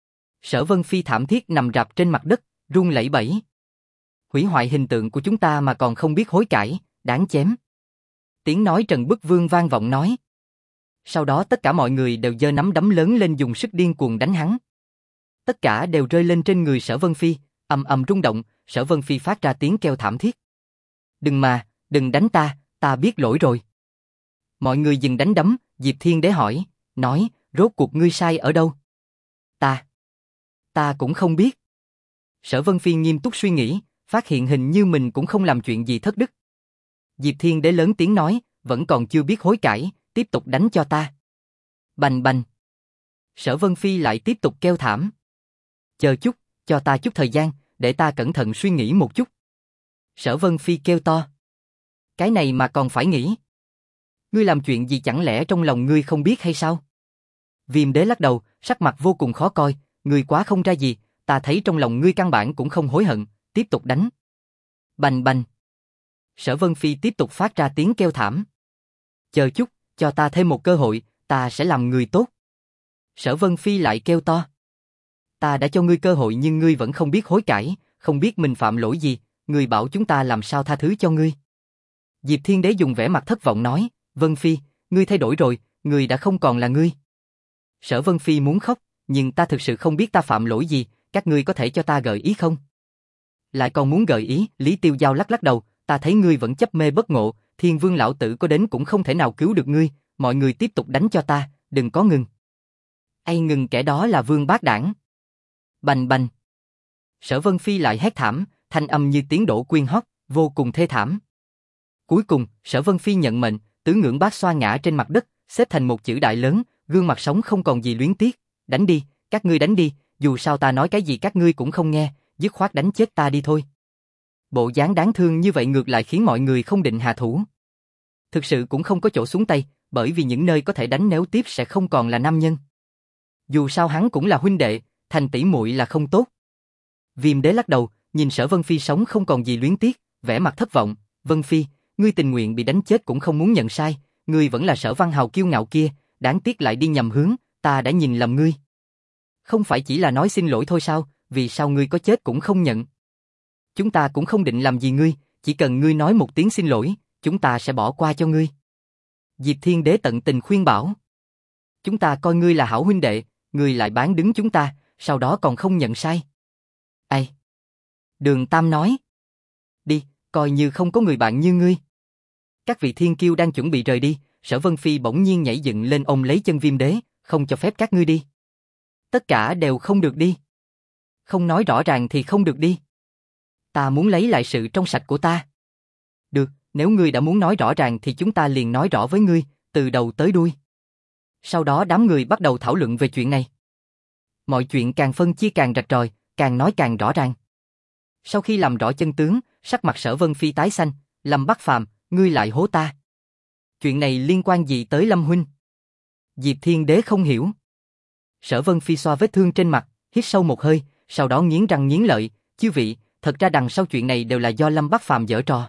Sở Vân Phi thảm thiết nằm rạp trên mặt đất, run lẩy bẩy. Hủy hoại hình tượng của chúng ta mà còn không biết hối cải, đáng chém. Tiếng nói Trần Bức Vương vang vọng nói. Sau đó tất cả mọi người đều giơ nắm đấm lớn lên dùng sức điên cuồng đánh hắn. Tất cả đều rơi lên trên người Sở Vân Phi, ầm ầm rung động, Sở Vân Phi phát ra tiếng kêu thảm thiết. Đừng đánh ta biết lỗi rồi. Mọi người dừng đánh đấm, Diệp Thiên Đế hỏi, nói, rốt cuộc ngươi sai ở đâu? Ta cũng không biết. Sở Vân Phi nghiêm túc suy nghĩ, phát hiện hình như mình cũng không làm chuyện gì thất đức. Diệp Thiên Đế lớn tiếng nói, vẫn còn chưa biết hối cải, tiếp tục đánh cho ta. Bành bành. Sở Vân Phi lại tiếp tục kêu thảm. Chờ chút, cho ta chút thời gian, để ta cẩn thận suy nghĩ một chút. Sở Vân Phi kêu to. Cái này mà còn phải nghĩ. Ngươi làm chuyện gì chẳng lẽ trong lòng ngươi không biết hay sao? Viêm Đế lắc đầu, sắc mặt vô cùng khó coi, ngươi quá không ra gì, ta thấy trong lòng ngươi căn bản cũng không hối hận, tiếp tục đánh. Bành bành. Sở Vân Phi tiếp tục phát ra tiếng kêu thảm. Chờ chút, cho ta thêm một cơ hội, ta sẽ làm người tốt. Sở Vân Phi lại kêu to. Ta đã cho ngươi cơ hội nhưng ngươi vẫn không biết hối cải, không biết mình phạm lỗi gì, ngươi bảo chúng ta làm sao tha thứ cho ngươi. Diệp Thiên Đế dùng vẻ mặt thất vọng nói, Vân Phi, ngươi thay đổi rồi, ngươi đã không còn là ngươi. Sở Vân Phi muốn khóc, nhưng ta thực sự không biết ta phạm lỗi gì, các ngươi có thể cho ta gợi ý không? Lại còn muốn gợi ý, Lý Tiêu Giao lắc lắc đầu, ta thấy ngươi vẫn chấp mê bất ngộ, Thiên Vương lão tử có đến cũng không thể nào cứu được ngươi, mọi người tiếp tục đánh cho ta, đừng có ngừng. Ai ngừng kẻ đó là Vương Bác Đảng. Bành bành. Sở Vân Phi lại hét thảm, thanh âm như tiếng đổ quyên hót, vô cùng thê thảm. Cuối cùng, Sở Vân Phi nhận mệnh, tứ ngưỡng bát xoa ngã trên mặt đất, xếp thành một chữ đại lớn, gương mặt sống không còn gì luyến tiếc. Đánh đi, các ngươi đánh đi, dù sao ta nói cái gì các ngươi cũng không nghe, dứt khoát đánh chết ta đi thôi. Bộ dáng đáng thương như vậy ngược lại khiến mọi người không định hạ thủ. Thực sự cũng không có chỗ xuống tay, bởi vì những nơi có thể đánh nếu tiếp sẽ không còn là nam nhân. Dù sao hắn cũng là huynh đệ, thành tỷ muội là không tốt. Viêm Đế lắc đầu, nhìn Sở Vân Phi sống không còn gì luyến tiếc, vẻ mặt thất vọng. Vân Phi, ngươi tình nguyện bị đánh chết cũng không muốn nhận sai, ngươi vẫn là Sở Văn Hào kiêu ngạo kia, đáng tiếc lại đi nhầm hướng, ta đã nhìn lầm ngươi. Không phải chỉ là nói xin lỗi thôi sao, vì sao ngươi có chết cũng không nhận? Chúng ta cũng không định làm gì ngươi, chỉ cần ngươi nói một tiếng xin lỗi, chúng ta sẽ bỏ qua cho ngươi. Diệp Thiên Đế tận tình khuyên bảo. Chúng ta coi ngươi là hảo huynh đệ, ngươi lại bán đứng chúng ta, sau đó còn không nhận sai. Ai? Đường Tam nói. Đi, coi như không có người bạn như ngươi. Các vị thiên kiêu đang chuẩn bị rời đi, Sở Vân Phi bỗng nhiên nhảy dựng lên ôm lấy chân Viêm Đế, không cho phép các ngươi đi. Tất cả đều không được đi. Không nói rõ ràng thì không được đi. Ta muốn lấy lại sự trong sạch của ta. Được, nếu ngươi đã muốn nói rõ ràng thì chúng ta liền nói rõ với ngươi, từ đầu tới đuôi. Sau đó đám người bắt đầu thảo luận về chuyện này. Mọi chuyện càng phân chia càng rạch ròi, càng nói càng rõ ràng. Sau khi làm rõ chân tướng, sắc mặt Sở Vân Phi tái xanh, Lâm Bắc Phàm, ngươi lại hố ta. Chuyện này liên quan gì tới Lâm huynh? Diệp Thiên Đế không hiểu. Sở Vân Phi xoa vết thương trên mặt, hít sâu một hơi, sau đó nghiến răng nghiến lợi, chư vị, thật ra đằng sau chuyện này đều là do Lâm Bắc Phàm giở trò.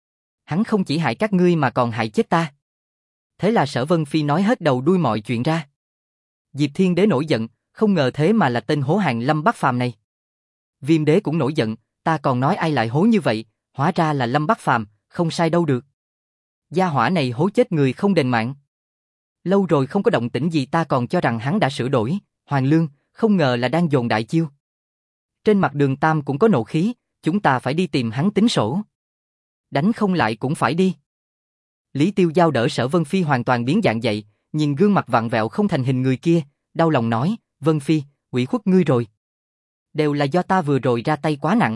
Hắn không chỉ hại các ngươi mà còn hại chết ta. Thế là Sở Vân Phi nói hết đầu đuôi mọi chuyện ra. Diệp Thiên Đế nổi giận, không ngờ thế mà là tên hố hàng Lâm Bắc Phàm này. Viêm Đế cũng nổi giận, ta còn nói ai lại hố như vậy, hóa ra là Lâm Bắc Phàm, không sai đâu được. Gia hỏa này hố chết người không đền mạng. Lâu rồi không có động tĩnh gì ta còn cho rằng hắn đã sửa đổi, Hoàng Lương, không ngờ là đang dồn đại chiêu. Trên mặt Đường Tam cũng có nộ khí, chúng ta phải đi tìm hắn tính sổ. Đánh không lại cũng phải đi. Lý Tiêu Giao đỡ Sở Vân Phi hoàn toàn biến dạng dậy, nhìn gương mặt vặn vẹo không thành hình người kia, đau lòng nói, Vân Phi, ủy khuất ngươi rồi. Đều là do ta vừa rồi ra tay quá nặng.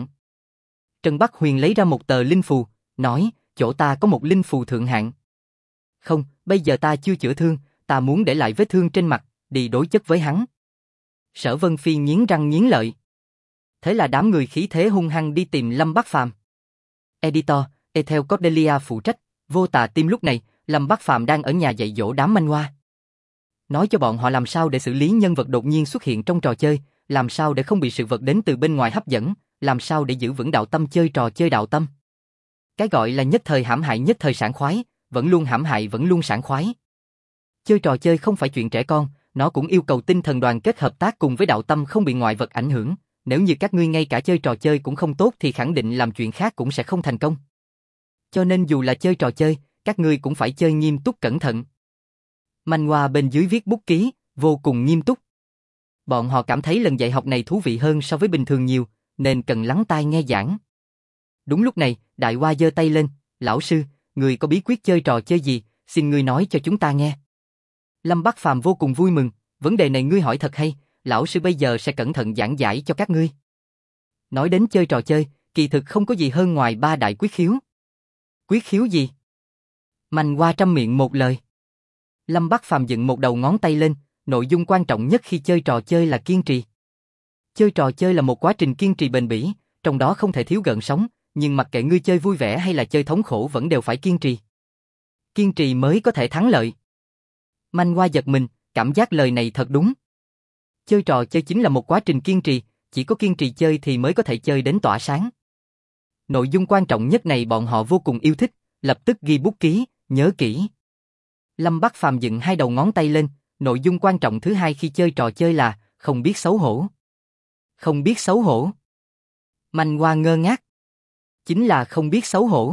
Trần Bắc Huyền lấy ra một tờ linh phù, nói, chỗ ta có một linh phù thượng hạng. Không, bây giờ ta chưa chữa thương, ta muốn để lại vết thương trên mặt, đi đối chất với hắn. Sở Vân Phi nghiến răng nghiến lợi. Thế là đám người khí thế hung hăng đi tìm Lâm Bắc Phàm. Editor, Ethel Cordelia phụ trách, Vô Tà Tim lúc này, Lâm Bắc Phàm đang ở nhà dạy dỗ đám manh hoa. Nói cho bọn họ làm sao để xử lý nhân vật đột nhiên xuất hiện trong trò chơi, làm sao để không bị sự vật đến từ bên ngoài hấp dẫn, làm sao để giữ vững đạo tâm chơi trò chơi đạo tâm. Cái gọi là nhất thời hãm hại nhất thời sảng khoái, vẫn luôn hãm hại vẫn luôn sảng khoái. Chơi trò chơi không phải chuyện trẻ con, nó cũng yêu cầu tinh thần đoàn kết hợp tác cùng với đạo tâm không bị ngoại vật ảnh hưởng, nếu như các ngươi ngay cả chơi trò chơi cũng không tốt thì khẳng định làm chuyện khác cũng sẽ không thành công. Cho nên dù là chơi trò chơi, các ngươi cũng phải chơi nghiêm túc cẩn thận. Manh Hoa bên dưới viết bút ký, vô cùng nghiêm túc. Bọn họ cảm thấy lần dạy học này thú vị hơn so với bình thường nhiều, nên cần lắng tai nghe giảng. Đúng lúc này, Đại Hoa giơ tay lên, lão sư, người có bí quyết chơi trò chơi gì, xin ngươi nói cho chúng ta nghe. Lâm Bắc Phàm vô cùng vui mừng, vấn đề này ngươi hỏi thật hay, lão sư bây giờ sẽ cẩn thận giảng giải cho các ngươi. Nói đến chơi trò chơi, kỳ thực không có gì hơn ngoài 3 đại quyết khiếu. Quyết khiếu gì? Manh Hoa trăm miệng một lời. Lâm Bắc Phàm dựng một đầu ngón tay lên, nội dung quan trọng nhất khi chơi trò chơi là kiên trì. Chơi trò chơi là một quá trình kiên trì bền bỉ, trong đó không thể thiếu gợn sóng, nhưng mặc kệ ngươi chơi vui vẻ hay là chơi thống khổ vẫn đều phải kiên trì. Kiên trì mới có thể thắng lợi. Manh Hoa giật mình, cảm giác lời này thật đúng. Chơi trò chơi chính là một quá trình kiên trì, chỉ có kiên trì chơi thì mới có thể chơi đến tỏa sáng. Nội dung quan trọng nhất này bọn họ vô cùng yêu thích, lập tức ghi bút ký, nhớ kỹ. Lâm Bắc Phàm dựng 2 đầu ngón tay lên, nội dung quan trọng thứ 2 khi chơi trò chơi là không biết xấu hổ. Không biết xấu hổ. Manh Hoa ngơ ngác. Chính là không biết xấu hổ.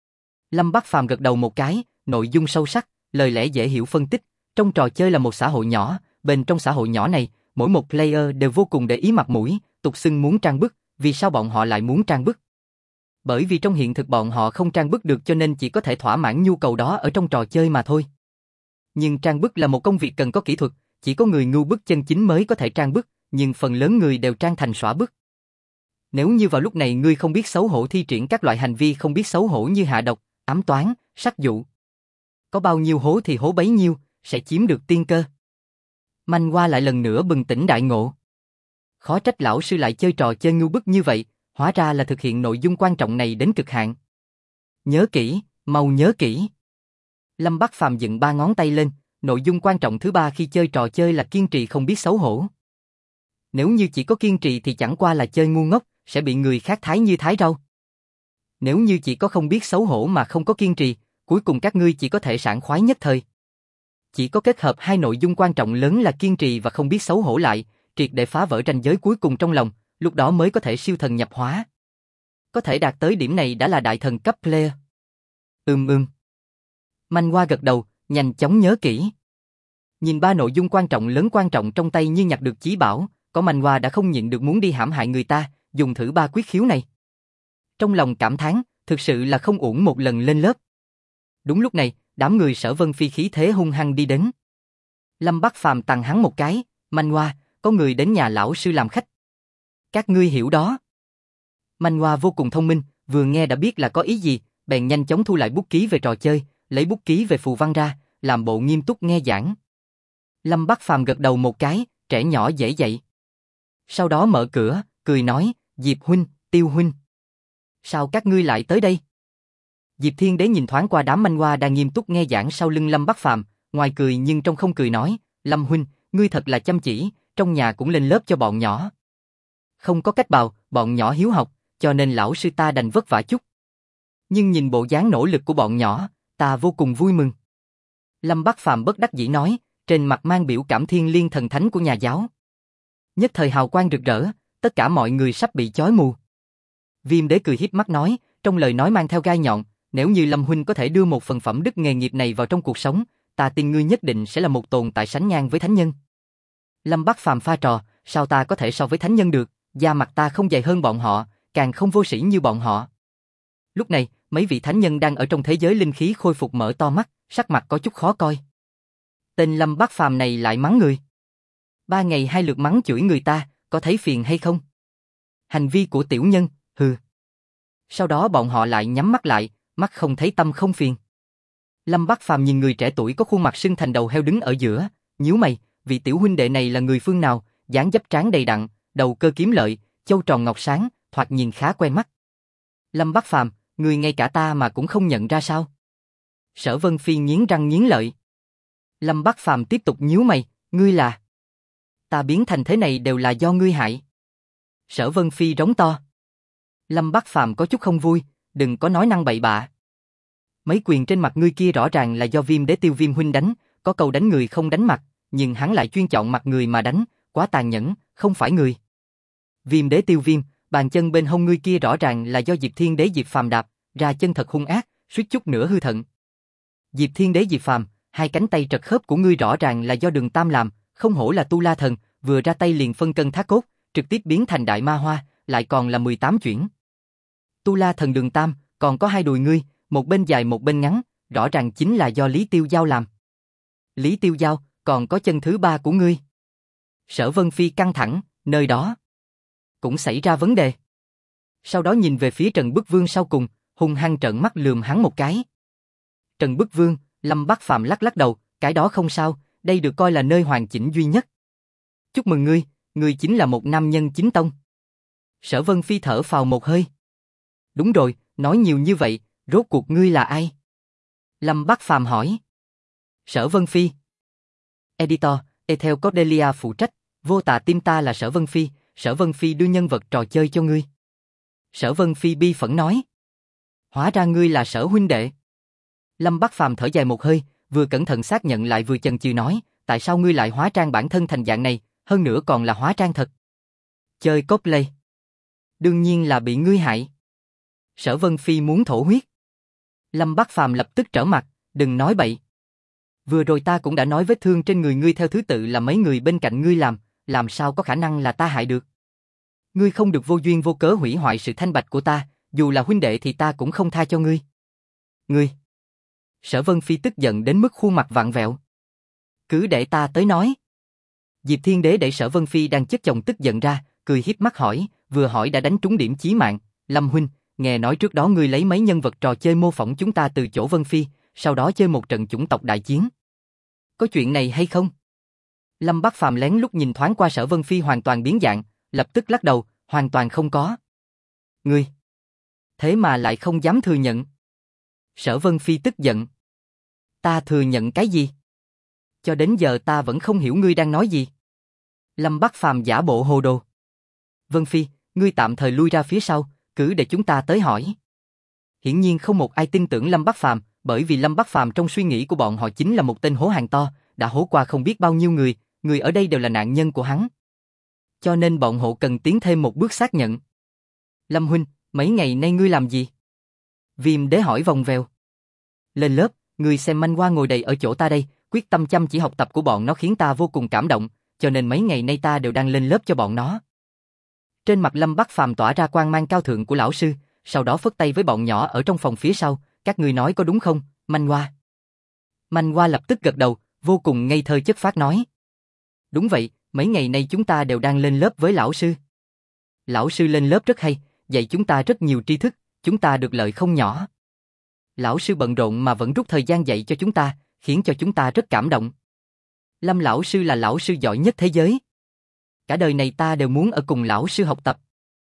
Lâm Bắc Phàm gật đầu một cái, nội dung sâu sắc, lời lẽ dễ hiểu phân tích. Trong trò chơi là một xã hội nhỏ, bên trong xã hội nhỏ này, mỗi một player đều vô cùng để ý mặt mũi, tục xưng muốn trang bức, vì sao bọn họ lại muốn trang bức? Bởi vì trong hiện thực bọn họ không trang bức được cho nên chỉ có thể thỏa mãn nhu cầu đó ở trong trò chơi mà thôi. Nhưng trang bức là một công việc cần có kỹ thuật, chỉ có người ngu bức chân chính mới có thể trang bức, nhưng phần lớn người đều trang thành xõa bức. Nếu như vào lúc này ngươi không biết xấu hổ thi triển các loại hành vi không biết xấu hổ như hạ độc, ám toán, sát dụ. Có bao nhiêu hố thì hố bấy nhiêu, sẽ chiếm được tiên cơ. Manh Hoa lại lần nữa bừng tỉnh đại ngộ. Khó trách lão sư lại chơi trò chơi ngu bức như vậy, hóa ra là thực hiện nội dung quan trọng này đến cực hạn. Nhớ kỹ, mau nhớ kỹ. Lâm Bắc Phàm dựng 3 ngón tay lên, nội dung quan trọng thứ 3 khi chơi trò chơi là kiên trì không biết xấu hổ. Nếu như chỉ có kiên trì thì chẳng qua là chơi ngu ngốc, sẽ bị người khác thái như thái rau. Nếu như chỉ có không biết xấu hổ mà không có kiên trì, cuối cùng các ngươi chỉ có thể sảng khoái nhất thời. Chỉ có kết hợp 2 nội dung quan trọng lớn là kiên trì và không biết xấu hổ lại, triệt để phá vỡ ranh giới cuối cùng trong lòng, lúc đó mới có thể siêu thần nhập hóa. Có thể đạt tới điểm này đã là đại thần cấp player. Manh Hoa gật đầu, nhanh chóng nhớ kỹ. Nhìn 3 nội dung quan trọng trong tay như nhặt được chí bảo, có Manh Hoa đã không nhịn được muốn đi hãm hại người ta, dùng thử 3 quyết khiếu này. Trong lòng cảm thán, thực sự là không uổng một lần lên lớp. Đúng lúc này, đám người Sở Vân Phi khí thế hung hăng đi đến. Lâm Bắc Phàm tằng hắn một cái, Manh Hoa, có người đến nhà lão sư làm khách. Các ngươi hiểu đó. Manh Hoa vô cùng thông minh, vừa nghe đã biết là có ý gì, bèn nhanh chóng thu lại bút ký về trò chơi, lấy bút ký về phù văn ra, làm bộ nghiêm túc nghe giảng. Lâm Bắc Phàm gật đầu một cái, trẻ nhỏ dễ dạy. Sau đó mở cửa, cười nói, Diệp huynh, Tiêu huynh. Sao các ngươi lại tới đây? Diệp Thiên Đế nhìn thoáng qua đám Manh Hoa đang nghiêm túc nghe giảng sau lưng Lâm Bắc Phàm, ngoài cười nhưng trong không cười nói, Lâm huynh, ngươi thật là chăm chỉ, trong nhà cũng lên lớp cho bọn nhỏ. Không có cách bào, bọn nhỏ hiếu học, cho nên lão sư ta đành vất vả chút. Nhưng nhìn bộ dáng nỗ lực của bọn nhỏ, ta vô cùng vui mừng. Lâm Bắc Phàm bất đắc dĩ nói, trên mặt mang biểu cảm thiên liêng thần thánh của nhà giáo. Nhất thời hào quang rực rỡ, tất cả mọi người sắp bị chói mù. Viêm Đế cười híp mắt nói, trong lời nói mang theo gai nhọn, nếu như Lâm huynh có thể đưa một phần phẩm đức nghề nghiệp này vào trong cuộc sống, ta tin ngươi nhất định sẽ là một tồn tại sánh ngang với thánh nhân. Lâm Bắc Phàm pha trò, sao ta có thể so với thánh nhân được, da mặt ta không dày hơn bọn họ, càng không vô sĩ như bọn họ. Lúc này, mấy vị thánh nhân đang ở trong thế giới linh khí khôi phục mở to mắt, sắc mặt có chút khó coi. Tên Lâm Bắc Phàm này lại mắng người. 3 ngày 2 lượt mắng chửi người ta, có thấy phiền hay không? Hành vi của tiểu nhân, hừ. Sau đó bọn họ lại nhắm mắt lại, mắt không thấy tâm không phiền. Lâm Bắc Phàm nhìn người trẻ tuổi có khuôn mặt sưng thành đầu heo đứng ở giữa, nhíu mày, vị tiểu huynh đệ này là người phương nào, dáng dấp trán đầy đặn, đầu cơ kiếm lợi, châu tròn ngọc sáng, thoạt nhìn khá quen mắt. Lâm Bắc Phàm, người ngay cả ta mà cũng không nhận ra sao? Sở Vân Phi nghiến răng nghiến lợi. Lâm Bắc Phàm tiếp tục nhíu mày, ngươi là? Ta biến thành thế này đều là do ngươi hại. Sở Vân Phi rống to. Lâm Bắc Phàm có chút không vui, đừng có nói năng bậy bạ. Mấy quyền trên mặt ngươi kia rõ ràng là do Viêm Đế Tiêu Viêm huynh đánh, có câu đánh người không đánh mặt, nhưng hắn lại chuyên chọn mặt người mà đánh, quá tàn nhẫn, không phải người. Viêm đế Tiêu Viêm, bàn chân bên hông ngươi kia rõ ràng là do Diệp Thiên Đế Diệp Phàm đạp, ra chân thật hung ác, suýt chút nữa hư thận. Diệp Thiên Đế Diệp Phàm, hai cánh tay trật khớp của ngươi rõ ràng là do Đường Tam làm, không hổ là Tu La Thần, vừa ra tay liền phân cân thác cốt, trực tiếp biến thành đại ma hoa, lại còn là 18 chuyển. Tu La Thần Đường Tam, còn có hai đùi ngươi, một bên dài một bên ngắn, rõ ràng chính là do Lý Tiêu Giao làm. Lý Tiêu Giao, còn có chân thứ ba của ngươi. Sở Vân Phi căng thẳng, nơi đó cũng xảy ra vấn đề. Sau đó nhìn về phía Trần Bức Vương sau cùng, hung hăng trợn mắt lườm hắn một cái. Trần Bức Vương, Lâm Bắc Phàm lắc lắc đầu, cái đó không sao, đây được coi là nơi hoàn chỉnh duy nhất. Chúc mừng ngươi, ngươi chính là một nam nhân chính tông. Sở Vân Phi thở phào một hơi. Đúng rồi, nói nhiều như vậy, rốt cuộc ngươi là ai? Lâm Bắc Phàm hỏi. Sở Vân Phi. Editor, Ethel Cordelia phụ trách, vô tà tim ta là Sở Vân Phi, Sở Vân Phi đưa nhân vật trò chơi cho ngươi. Sở Vân Phi bi phẫn nói. Hóa ra ngươi là Sở huynh đệ. Lâm Bắc Phàm thở dài một hơi, vừa cẩn thận xác nhận lại vừa chần chừ nói, tại sao ngươi lại hóa trang bản thân thành dạng này, hơn nữa còn là hóa trang thật. Chơi cosplay. Đương nhiên là bị ngươi hại. Sở Vân Phi muốn thổ huyết. Lâm Bắc Phàm lập tức trở mặt, đừng nói bậy. Vừa rồi ta cũng đã nói vết thương trên người ngươi theo thứ tự là mấy người bên cạnh ngươi làm sao có khả năng là ta hại được. Ngươi không được vô duyên vô cớ hủy hoại sự thanh bạch của ta, dù là huynh đệ thì ta cũng không tha cho ngươi. Ngươi. Sở Vân Phi tức giận đến mức khuôn mặt vặn vẹo. Cứ để ta tới nói. Diệp Thiên Đế để Sở Vân Phi đang chất chồng tức giận ra, cười hiếp mắt hỏi, vừa hỏi đã đánh trúng điểm chí mạng, Lâm huynh, nghe nói trước đó ngươi lấy mấy nhân vật trò chơi mô phỏng chúng ta từ chỗ Vân Phi, sau đó chơi một trận chủng tộc đại chiến. Có chuyện này hay không? Lâm Bắc Phàm lén lút nhìn thoáng qua Sở Vân Phi hoàn toàn biến dạng, lập tức lắc đầu, hoàn toàn không có. Ngươi, thế mà lại không dám thừa nhận. Sở Vân Phi tức giận. Ta thừa nhận cái gì? Cho đến giờ ta vẫn không hiểu ngươi đang nói gì. Lâm Bắc Phàm giả bộ hồ đồ. Vân Phi, ngươi tạm thời lui ra phía sau, cứ để chúng ta tới hỏi. Hiển nhiên không một ai tin tưởng Lâm Bắc Phàm, bởi vì Lâm Bắc Phàm trong suy nghĩ của bọn họ chính là một tên hố hàng to, đã hố qua không biết bao nhiêu người ở đây đều là nạn nhân của hắn. Cho nên bọn họ cần tiến thêm một bước xác nhận. Lâm huynh, mấy ngày nay ngươi làm gì? Viêm Đế hỏi vòng vèo. Lên lớp, ngươi xem manh hoa ngồi đầy ở chỗ ta đây, quyết tâm chăm chỉ học tập của bọn nó khiến ta vô cùng cảm động, cho nên mấy ngày nay ta đều đang lên lớp cho bọn nó. Trên mặt Lâm Bắc Phàm tỏa ra quang mang cao thượng của lão sư, sau đó phất tay với bọn nhỏ ở trong phòng phía sau, các ngươi nói có đúng không, manh hoa? Manh hoa lập tức gật đầu, vô cùng ngây thơ chất phác nói. Đúng vậy, mấy ngày nay chúng ta đều đang lên lớp với lão sư. Lão sư lên lớp rất hay, dạy chúng ta rất nhiều tri thức, chúng ta được lợi không nhỏ. Lão sư bận rộn mà vẫn rút thời gian dạy cho chúng ta, khiến cho chúng ta rất cảm động. Lâm lão sư là lão sư giỏi nhất thế giới. Cả đời này ta đều muốn ở cùng lão sư học tập.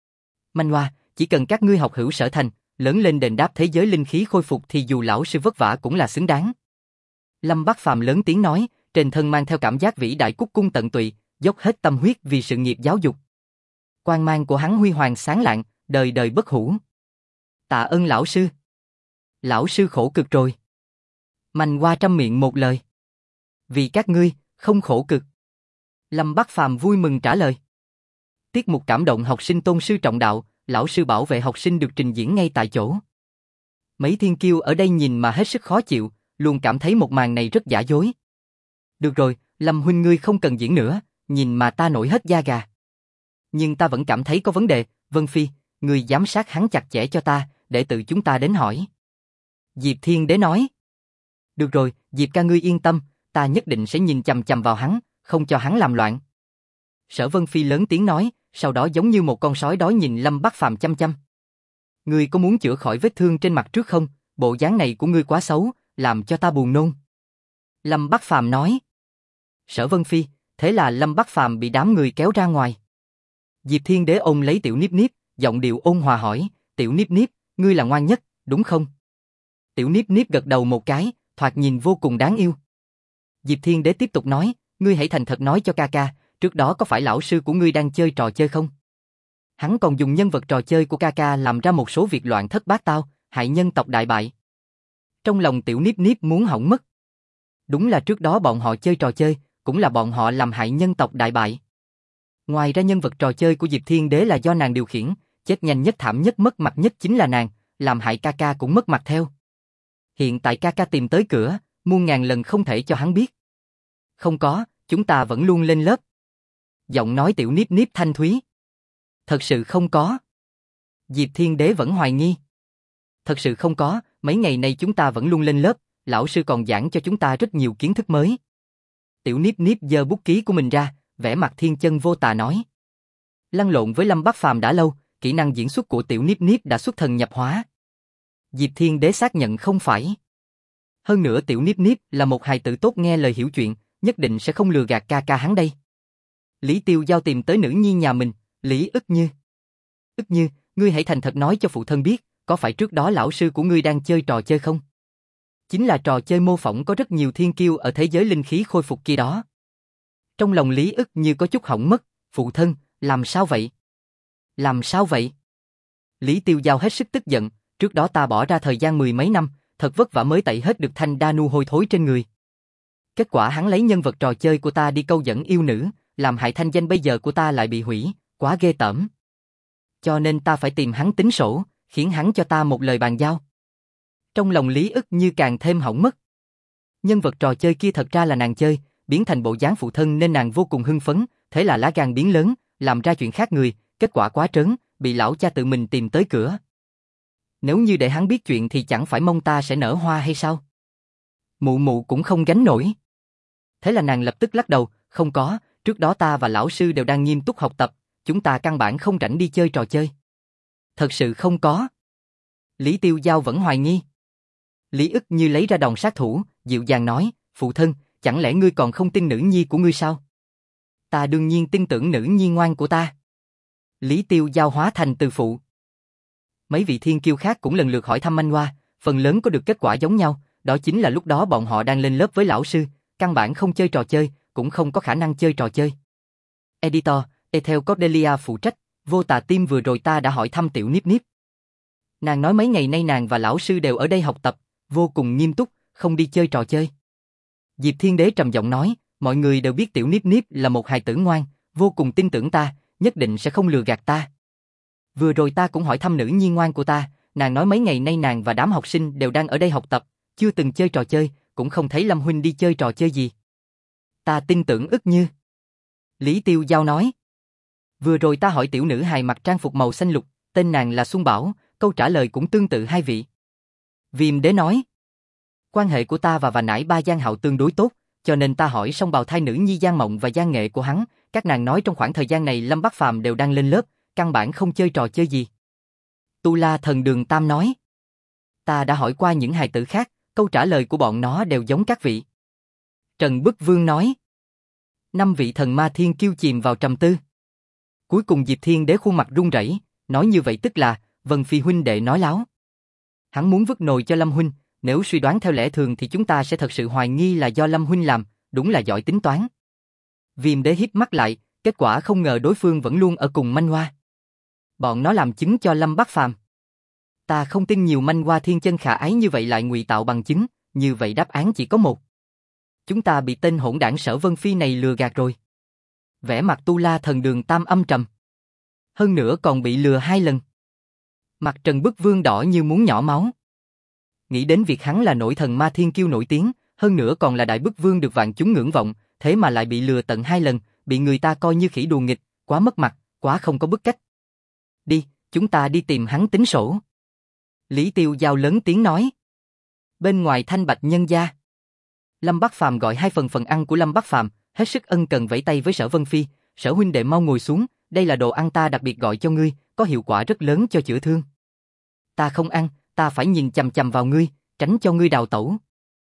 Manh hoa, chỉ cần các ngươi học hữu sở thành, lớn lên đền đáp thế giới linh khí khôi phục thì dù lão sư vất vả cũng là xứng đáng. Lâm Bắc Phàm lớn tiếng nói, trên thân mang theo cảm giác vĩ đại cúc cung tận tụy, dốc hết tâm huyết vì sự nghiệp giáo dục. Quang mang của hắn huy hoàng sáng lạng, đời đời bất hủ. Tạ ơn lão sư. Lão sư khổ cực rồi. Manh hoa trăm miệng một lời. Vì các ngươi, không khổ cực. Lâm Bắc Phàm vui mừng trả lời. Tiết mục cảm động học sinh tôn sư trọng đạo, lão sư bảo vệ học sinh được trình diễn ngay tại chỗ. Mấy thiên kiêu ở đây nhìn mà hết sức khó chịu, luôn cảm thấy một màn này rất giả dối. Được rồi, Lâm huynh ngươi không cần diễn nữa, nhìn mà ta nổi hết da gà. Nhưng ta vẫn cảm thấy có vấn đề, Vân Phi, ngươi giám sát hắn chặt chẽ cho ta, để tự chúng ta đến hỏi. Diệp Thiên Đế nói. Được rồi, Diệp ca ngươi yên tâm, ta nhất định sẽ nhìn chằm chằm vào hắn, không cho hắn làm loạn. Sở Vân Phi lớn tiếng nói, sau đó giống như một con sói đói nhìn Lâm Bắc Phàm chăm chăm. Ngươi có muốn chữa khỏi vết thương trên mặt trước không? Bộ dáng này của ngươi quá xấu, làm cho ta buồn nôn. Lâm Bắc Phàm nói. Sở Vân Phi, thế là Lâm Bắc Phàm bị đám người kéo ra ngoài. Diệp Thiên Đế ôm lấy Tiểu Niếp Niếp, giọng điệu ôn hòa hỏi, Tiểu Niếp Niếp, ngươi là ngoan nhất, đúng không? Tiểu Niếp Niếp gật đầu một cái, thoạt nhìn vô cùng đáng yêu. Diệp Thiên Đế tiếp tục nói, ngươi hãy thành thật nói cho ca ca, trước đó có phải lão sư của ngươi đang chơi trò chơi không? Hắn còn dùng nhân vật trò chơi của ca ca làm ra một số việc loạn thất bát tao, hại nhân tộc đại bại. Trong lòng Tiểu Niếp Niếp muốn hỏng mất. Đúng là trước đó bọn họ chơi trò chơi, cũng là bọn họ làm hại nhân tộc đại bại. Ngoài ra nhân vật trò chơi của Diệp Thiên Đế là do nàng điều khiển, chết nhanh nhất thảm nhất mất mặt nhất chính là nàng, làm hại ca ca cũng mất mặt theo. Hiện tại ca ca tìm tới cửa, muôn ngàn lần không thể cho hắn biết. Không có, chúng ta vẫn luôn lên lớp. Giọng nói tiểu Niếp Niếp thanh thúy. Thật sự không có. Diệp Thiên Đế vẫn hoài nghi. Thật sự không có, mấy ngày nay chúng ta vẫn luôn lên lớp, lão sư còn giảng cho chúng ta rất nhiều kiến thức mới. Tiểu Niếp Niếp giơ bút ký của mình ra, vẻ mặt thiên chân vô tà nói. Lăn lộn với Lâm Bắc Phàm đã lâu, kỹ năng diễn xuất của tiểu Niếp Niếp đã xuất thần nhập hóa. Diệp Thiên Đế xác nhận không phải. Hơn nữa tiểu Niếp Niếp là một hài tử tốt nghe lời hiểu chuyện, nhất định sẽ không lừa gạt ca ca hắn đây. Lý Tiêu Giao tìm tới nữ nhi nhà mình, Lý Ức Như. Ức Như, ngươi hãy thành thật nói cho phụ thân biết, có phải trước đó lão sư của ngươi đang chơi trò chơi không? Chính là trò chơi mô phỏng có rất nhiều thiên kiêu ở thế giới linh khí khôi phục kia đó. Trong lòng Lý Ức Như có chút hỏng mất, phụ thân, làm sao vậy? Làm sao vậy? Lý Tiêu Giao hết sức tức giận, trước đó ta bỏ ra thời gian mười mấy năm, thật vất vả mới tẩy hết được thanh đa nu hôi thối trên người. Kết quả hắn lấy nhân vật trò chơi của ta đi câu dẫn yêu nữ, làm hại thanh danh bây giờ của ta lại bị hủy, quá ghê tởm. Cho nên ta phải tìm hắn tính sổ, khiến hắn cho ta một lời bàn giao. Trong lòng Lý Ức Như càng thêm hỏng mất. Nhân vật trò chơi kia thật ra là nàng chơi, biến thành bộ dáng phụ thân nên nàng vô cùng hưng phấn, thế là lá gan biến lớn, làm ra chuyện khác người, kết quả quá trớn, bị lão cha tự mình tìm tới cửa. Nếu như để hắn biết chuyện thì chẳng phải mong ta sẽ nở hoa hay sao? Mụ mụ cũng không gánh nổi. Thế là nàng lập tức lắc đầu, không có, trước đó ta và lão sư đều đang nghiêm túc học tập, chúng ta căn bản không rảnh đi chơi trò chơi. Thật sự không có. Lý Tiêu Giao vẫn hoài nghi. Lý Ức Như lấy ra đòn sát thủ, dịu dàng nói, phụ thân, chẳng lẽ ngươi còn không tin nữ nhi của ngươi sao? Ta đương nhiên tin tưởng nữ nhi ngoan của ta. Lý Tiêu Giao hóa thành từ phụ. Mấy vị thiên kiêu khác cũng lần lượt hỏi thăm manh hoa, phần lớn có được kết quả giống nhau, đó chính là lúc đó bọn họ đang lên lớp với lão sư, căn bản không chơi trò chơi, cũng không có khả năng chơi trò chơi. Editor, Ethel Cordelia phụ trách, vô tà tim vừa rồi ta đã hỏi thăm tiểu Niếp Niếp. Nàng nói mấy ngày nay nàng và lão sư đều ở đây học tập, vô cùng nghiêm túc, không đi chơi trò chơi. Diệp Thiên Đế trầm giọng nói, mọi người đều biết tiểu Niếp Niếp là một hài tử ngoan, vô cùng tin tưởng ta, nhất định sẽ không lừa gạt ta. Vừa rồi ta cũng hỏi thăm nữ nhi ngoan của ta, nàng nói mấy ngày nay nàng và đám học sinh đều đang ở đây học tập, chưa từng chơi trò chơi, cũng không thấy Lâm huynh đi chơi trò chơi gì. Ta tin tưởng Ức Như. Lý Tiêu Giao nói. Vừa rồi ta hỏi tiểu nữ hài mặc trang phục màu xanh lục, tên nàng là Xuân Bảo, câu trả lời cũng tương tự hai vị. Viêm Đế nói. Quan hệ của ta và nải ba Giang Hạo tương đối tốt, cho nên ta hỏi song bào thai nữ nhi Giang Mộng và Giang Nghệ của hắn, các nàng nói trong khoảng thời gian này Lâm Bắc Phàm đều đang lên lớp, căn bản không chơi trò chơi gì. Tu La Thần Đường Tam nói. Ta đã hỏi qua những hài tử khác, câu trả lời của bọn nó đều giống các vị. Trần Bức Vương nói. 5 vị thần ma thiên kiêu chìm vào trầm tư. Cuối cùng Diệp Thiên Đế khuôn mặt run rẩy, nói như vậy tức là Vân Phi huynh đệ nói láo. Hắn muốn vứt nồi cho Lâm huynh, nếu suy đoán theo lẽ thường thì chúng ta sẽ thật sự hoài nghi là do Lâm huynh làm, đúng là giỏi tính toán. Viêm Đế híp mắt lại, kết quả không ngờ đối phương vẫn luôn ở cùng manh hoa. Bọn nó làm chứng cho Lâm Bắc Phàm. Ta không tin nhiều manh hoa thiên chân khả ái như vậy lại ngụy tạo bằng chứng, như vậy đáp án chỉ có một. Chúng ta bị tên hỗn đảng Sở Vân Phi này lừa gạt rồi. Vẻ mặt Tu La Thần Đường Tam âm trầm. Hơn nữa còn bị lừa 2 lần. Mặt Trần Bức Vương đỏ như muốn nhỏ máu. Nghĩ đến việc hắn là nổi thần ma thiên kiêu nổi tiếng, hơn nữa còn là đại bức vương được vạn chúng ngưỡng vọng, thế mà lại bị lừa tận 2 lần, bị người ta coi như khỉ đùa nghịch, quá mất mặt, quá không có bức cách. Đi, chúng ta đi tìm hắn tính sổ. Lý Tiêu Giao lớn tiếng nói. Bên ngoài Thanh Bạch nhân gia, Lâm Bắc Phàm gọi 2 phần ăn của Lâm Bắc Phàm, hết sức ân cần vẫy tay với Sở Vân Phi, Sở huynh đệ mau ngồi xuống, đây là đồ ăn ta đặc biệt gọi cho ngươi, có hiệu quả rất lớn cho chữa thương. Ta không ăn, ta phải nhìn chằm chằm vào ngươi, tránh cho ngươi đào tẩu.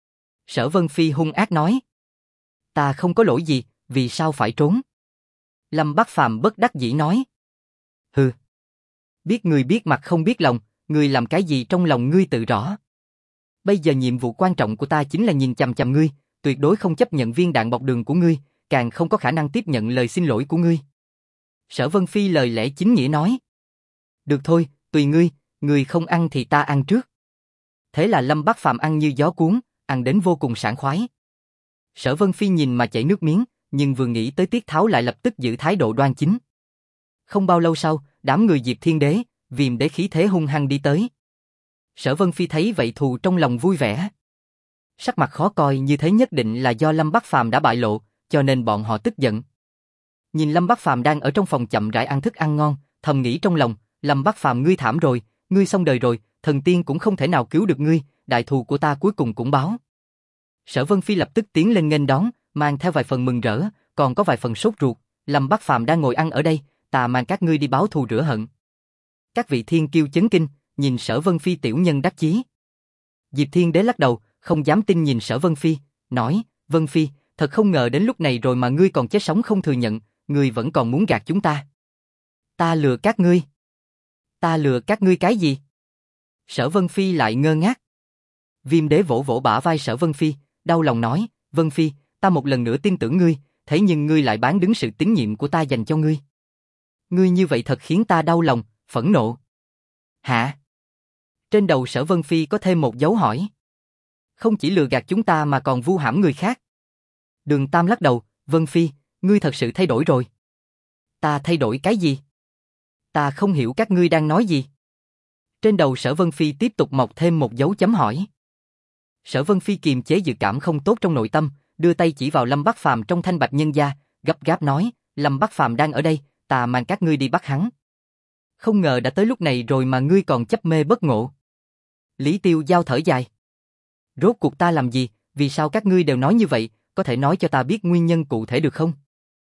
Sở Vân Phi hung ác nói. Ta không có lỗi gì, vì sao phải trốn? Lâm Bắc Phàm bất đắc dĩ nói. Hừ. Biết người biết mặt không biết lòng, ngươi làm cái gì trong lòng ngươi tự rõ. Bây giờ nhiệm vụ quan trọng của ta chính là nhìn chằm chằm ngươi, tuyệt đối không chấp nhận viên đạn bọc đường của ngươi, càng không có khả năng tiếp nhận lời xin lỗi của ngươi. Sở Vân Phi lời lẽ chính nghĩa nói. Được thôi, tùy ngươi, ngươi không ăn thì ta ăn trước. Thế là Lâm Bắc Phàm ăn như gió cuốn, ăn đến vô cùng sảng khoái. Sở Vân Phi nhìn mà chảy nước miếng, nhưng vừa nghĩ tới Tiết Tháo lại lập tức giữ thái độ đoan chính. Không bao lâu sau, đám người Diệp Thiên Đế, Viêm Đế khí thế hung hăng đi tới. Sở Vân Phi thấy vậy thù trong lòng vui vẻ. Sắc mặt khó coi như thế nhất định là do Lâm Bắc Phàm đã bại lộ, cho nên bọn họ tức giận. Nhìn Lâm Bắc Phàm đang ở trong phòng chậm rãi ăn thức ăn ngon, thầm nghĩ trong lòng, Lâm Bắc Phàm ngươi thảm rồi, ngươi xong đời rồi, thần tiên cũng không thể nào cứu được ngươi, đại thù của ta cuối cùng cũng báo. Sở Vân Phi lập tức tiến lên nghênh đón, mang theo vài phần mừng rỡ, còn có vài phần sốt ruột, Lâm Bắc Phàm đang ngồi ăn ở đây, ta mang các ngươi đi báo thù rửa hận. Các vị thiên kiêu chấn kinh, nhìn Sở Vân Phi tiểu nhân đắc chí. Diệp Thiên Đế lắc đầu, không dám tin nhìn Sở Vân Phi, nói, Vân Phi, thật không ngờ đến lúc này rồi mà ngươi còn chết sống không thừa nhận, ngươi vẫn còn muốn gạt chúng ta. Ta lừa các ngươi. Ta lừa các ngươi cái gì? Sở Vân Phi lại ngơ ngác. Viêm Đế vỗ vỗ bả vai Sở Vân Phi, đau lòng nói, Vân Phi, ta một lần nữa tin tưởng ngươi, thế nhưng ngươi lại bán đứng sự tín nhiệm của ta dành cho ngươi. Ngươi như vậy thật khiến ta đau lòng, phẫn nộ. Hả? Trên đầu Sở Vân Phi có thêm một dấu hỏi. Không chỉ lừa gạt chúng ta mà còn vu hãm người khác. Đường Tam lắc đầu, Vân Phi, ngươi thật sự thay đổi rồi. Ta thay đổi cái gì? Ta không hiểu các ngươi đang nói gì. Trên đầu Sở Vân Phi tiếp tục mọc thêm một dấu chấm hỏi. Sở Vân Phi kiềm chế dự cảm không tốt trong nội tâm, đưa tay chỉ vào Lâm Bắc Phàm trong thanh bạch nhân gia, gấp gáp nói, Lâm Bắc Phàm đang ở đây, ta mang các ngươi đi bắt hắn. Không ngờ đã tới lúc này rồi mà ngươi còn chấp mê bất ngộ. Lý Tiêu Giao thở dài. Rốt cuộc ta làm gì, vì sao các ngươi đều nói như vậy, có thể nói cho ta biết nguyên nhân cụ thể được không?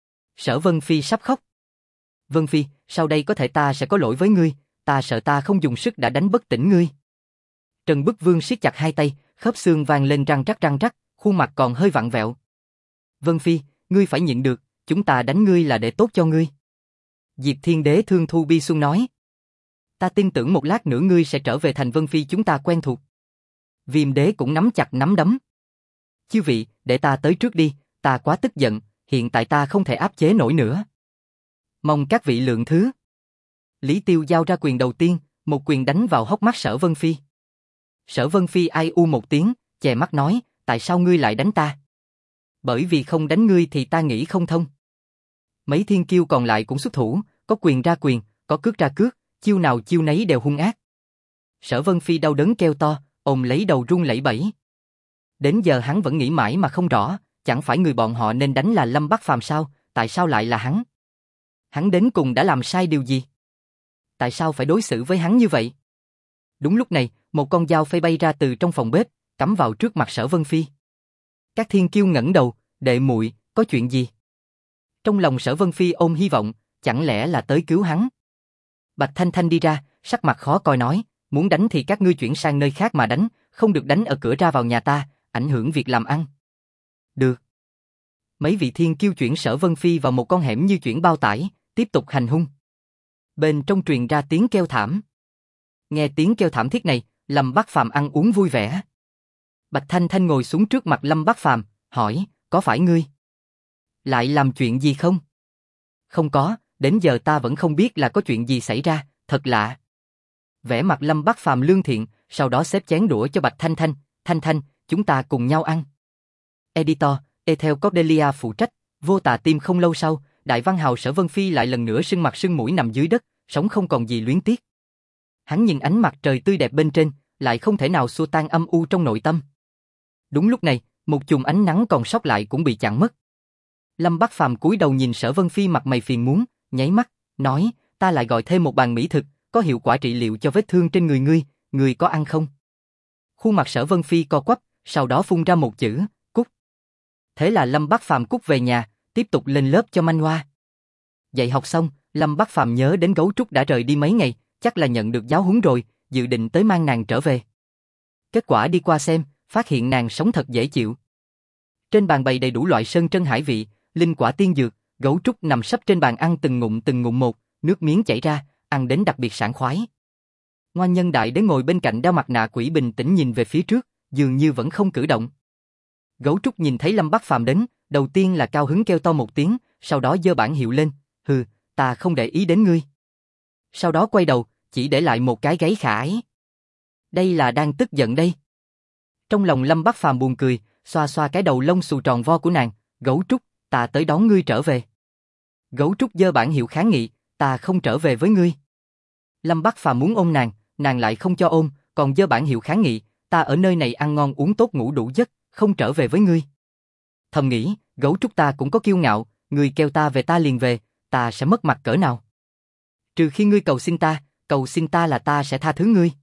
Sở Vân Phi sắp khóc. Vân Phi, sau đây có thể ta sẽ có lỗi với ngươi, ta sợ ta không dùng sức đã đánh bất tỉnh ngươi. Trần Bức Vương siết chặt hai tay, khớp xương vang lên răng rắc, khuôn mặt còn hơi vặn vẹo. Vân Phi, ngươi phải nhịn được, chúng ta đánh ngươi là để tốt cho ngươi. Diệp Thiên Đế thương thu bi xuân nói. Ta tin tưởng một lát nữa ngươi sẽ trở về thành Vân Phi chúng ta quen thuộc. Viêm Đế cũng nắm chặt nắm đấm. Chư vị, để ta tới trước đi, ta quá tức giận, hiện tại ta không thể áp chế nổi nữa. Mong các vị lượng thứ. Lý Tiêu giao ra quyền đầu tiên, một quyền đánh vào hốc mắt Sở Vân Phi. Sở Vân Phi ai u một tiếng, chè mắt nói, tại sao ngươi lại đánh ta? Bởi vì không đánh ngươi thì ta nghĩ không thông. Mấy thiên kiêu còn lại cũng xuất thủ, có quyền ra quyền, có cước ra cước, chiêu nào chiêu nấy đều hung ác. Sở Vân Phi đau đớn kêu to, ôm lấy đầu run lẩy bẩy. Đến giờ hắn vẫn nghĩ mãi mà không rõ, chẳng phải người bọn họ nên đánh là Lâm Bắc Phàm sao, tại sao lại là hắn? Hắn đến cùng đã làm sai điều gì? Tại sao phải đối xử với hắn như vậy? Đúng lúc này, một con dao phay bay ra từ trong phòng bếp, cắm vào trước mặt Sở Vân Phi. Các thiên kiêu ngẩng đầu, đệ muội, có chuyện gì? Trong lòng Sở Vân Phi ôm hy vọng, chẳng lẽ là tới cứu hắn? Bạch Thanh Thanh đi ra, sắc mặt khó coi nói, muốn đánh thì các ngươi chuyển sang nơi khác mà đánh, không được đánh ở cửa ra vào nhà ta, ảnh hưởng việc làm ăn. Được. Mấy vị thiên kiêu chuyển Sở Vân Phi vào một con hẻm như chuyển bao tải, tiếp tục hành hung. Bên trong truyền ra tiếng kêu thảm. Nghe tiếng kêu thảm thiết này, Lâm Bắc Phàm ăn uống vui vẻ. Bạch Thanh Thanh ngồi xuống trước mặt Lâm Bắc Phàm, hỏi, có phải ngươi lại làm chuyện gì không? Không có, đến giờ ta vẫn không biết là có chuyện gì xảy ra, thật lạ. Vẻ mặt Lâm Bắc Phàm lương thiện, sau đó xếp chén đũa cho Bạch Thanh Thanh, Thanh Thanh, chúng ta cùng nhau ăn. Editor, Ethel Cordelia phụ trách, vô tà tim không lâu sau, đại văn hào Sở Vân Phi lại lần nữa sưng mặt sưng mũi nằm dưới đất, sống không còn gì luyến tiếc. Hắn nhìn ánh mặt trời tươi đẹp bên trên, lại không thể nào xua tan âm u trong nội tâm. Đúng lúc này, một chùm ánh nắng còn sót lại cũng bị chặn mất. Lâm Bắc Phàm cúi đầu nhìn Sở Vân Phi mặt mày phiền muộn, nháy mắt, nói, ta lại gọi thêm một bàn mỹ thực, có hiệu quả trị liệu cho vết thương trên người ngươi có ăn không? Khuôn mặt Sở Vân Phi co quắp, sau đó phun ra một chữ, cút. Thế là Lâm Bắc Phàm cút về nhà, tiếp tục lên lớp cho Manh Hoa. Dạy học xong, Lâm Bắc Phàm nhớ đến Gấu Trúc đã rời đi mấy ngày, chắc là nhận được giáo huấn rồi, dự định tới mang nàng trở về. Kết quả đi qua xem, phát hiện nàng sống thật dễ chịu. Trên bàn bày đầy đủ loại sơn trân hải vị, linh quả tiên dược, Gấu Trúc nằm sấp trên bàn ăn từng ngụm một, nước miếng chảy ra, ăn đến đặc biệt sảng khoái. Ngoan Nhân Đại Đế ngồi bên cạnh đeo mặt nạ quỷ bình tĩnh nhìn về phía trước, dường như vẫn không cử động. Gấu Trúc nhìn thấy Lâm Bắc Phàm đến, đầu tiên là cao hứng kêu to một tiếng, sau đó giơ bảng hiệu lên, hừ, ta không để ý đến ngươi. Sau đó quay đầu, chỉ để lại một cái gáy khả ái. Đây là đang tức giận đây. Trong lòng Lâm Bắc Phàm buồn cười, xoa xoa cái đầu lông xù tròn vo của nàng, Gấu Trúc, ta tới đón ngươi trở về. Gấu trúc giơ bản hiệu kháng nghị, ta không trở về với ngươi. Lâm Bắc Phàm muốn ôm nàng lại không cho ôm, còn giơ bản hiệu kháng nghị, ta ở nơi này ăn ngon uống tốt ngủ đủ giấc, không trở về với ngươi. Thầm nghĩ, gấu trúc ta cũng có kiêu ngạo, ngươi kêu ta về ta liền về, ta sẽ mất mặt cỡ nào. Trừ khi ngươi cầu xin ta là ta sẽ tha thứ ngươi.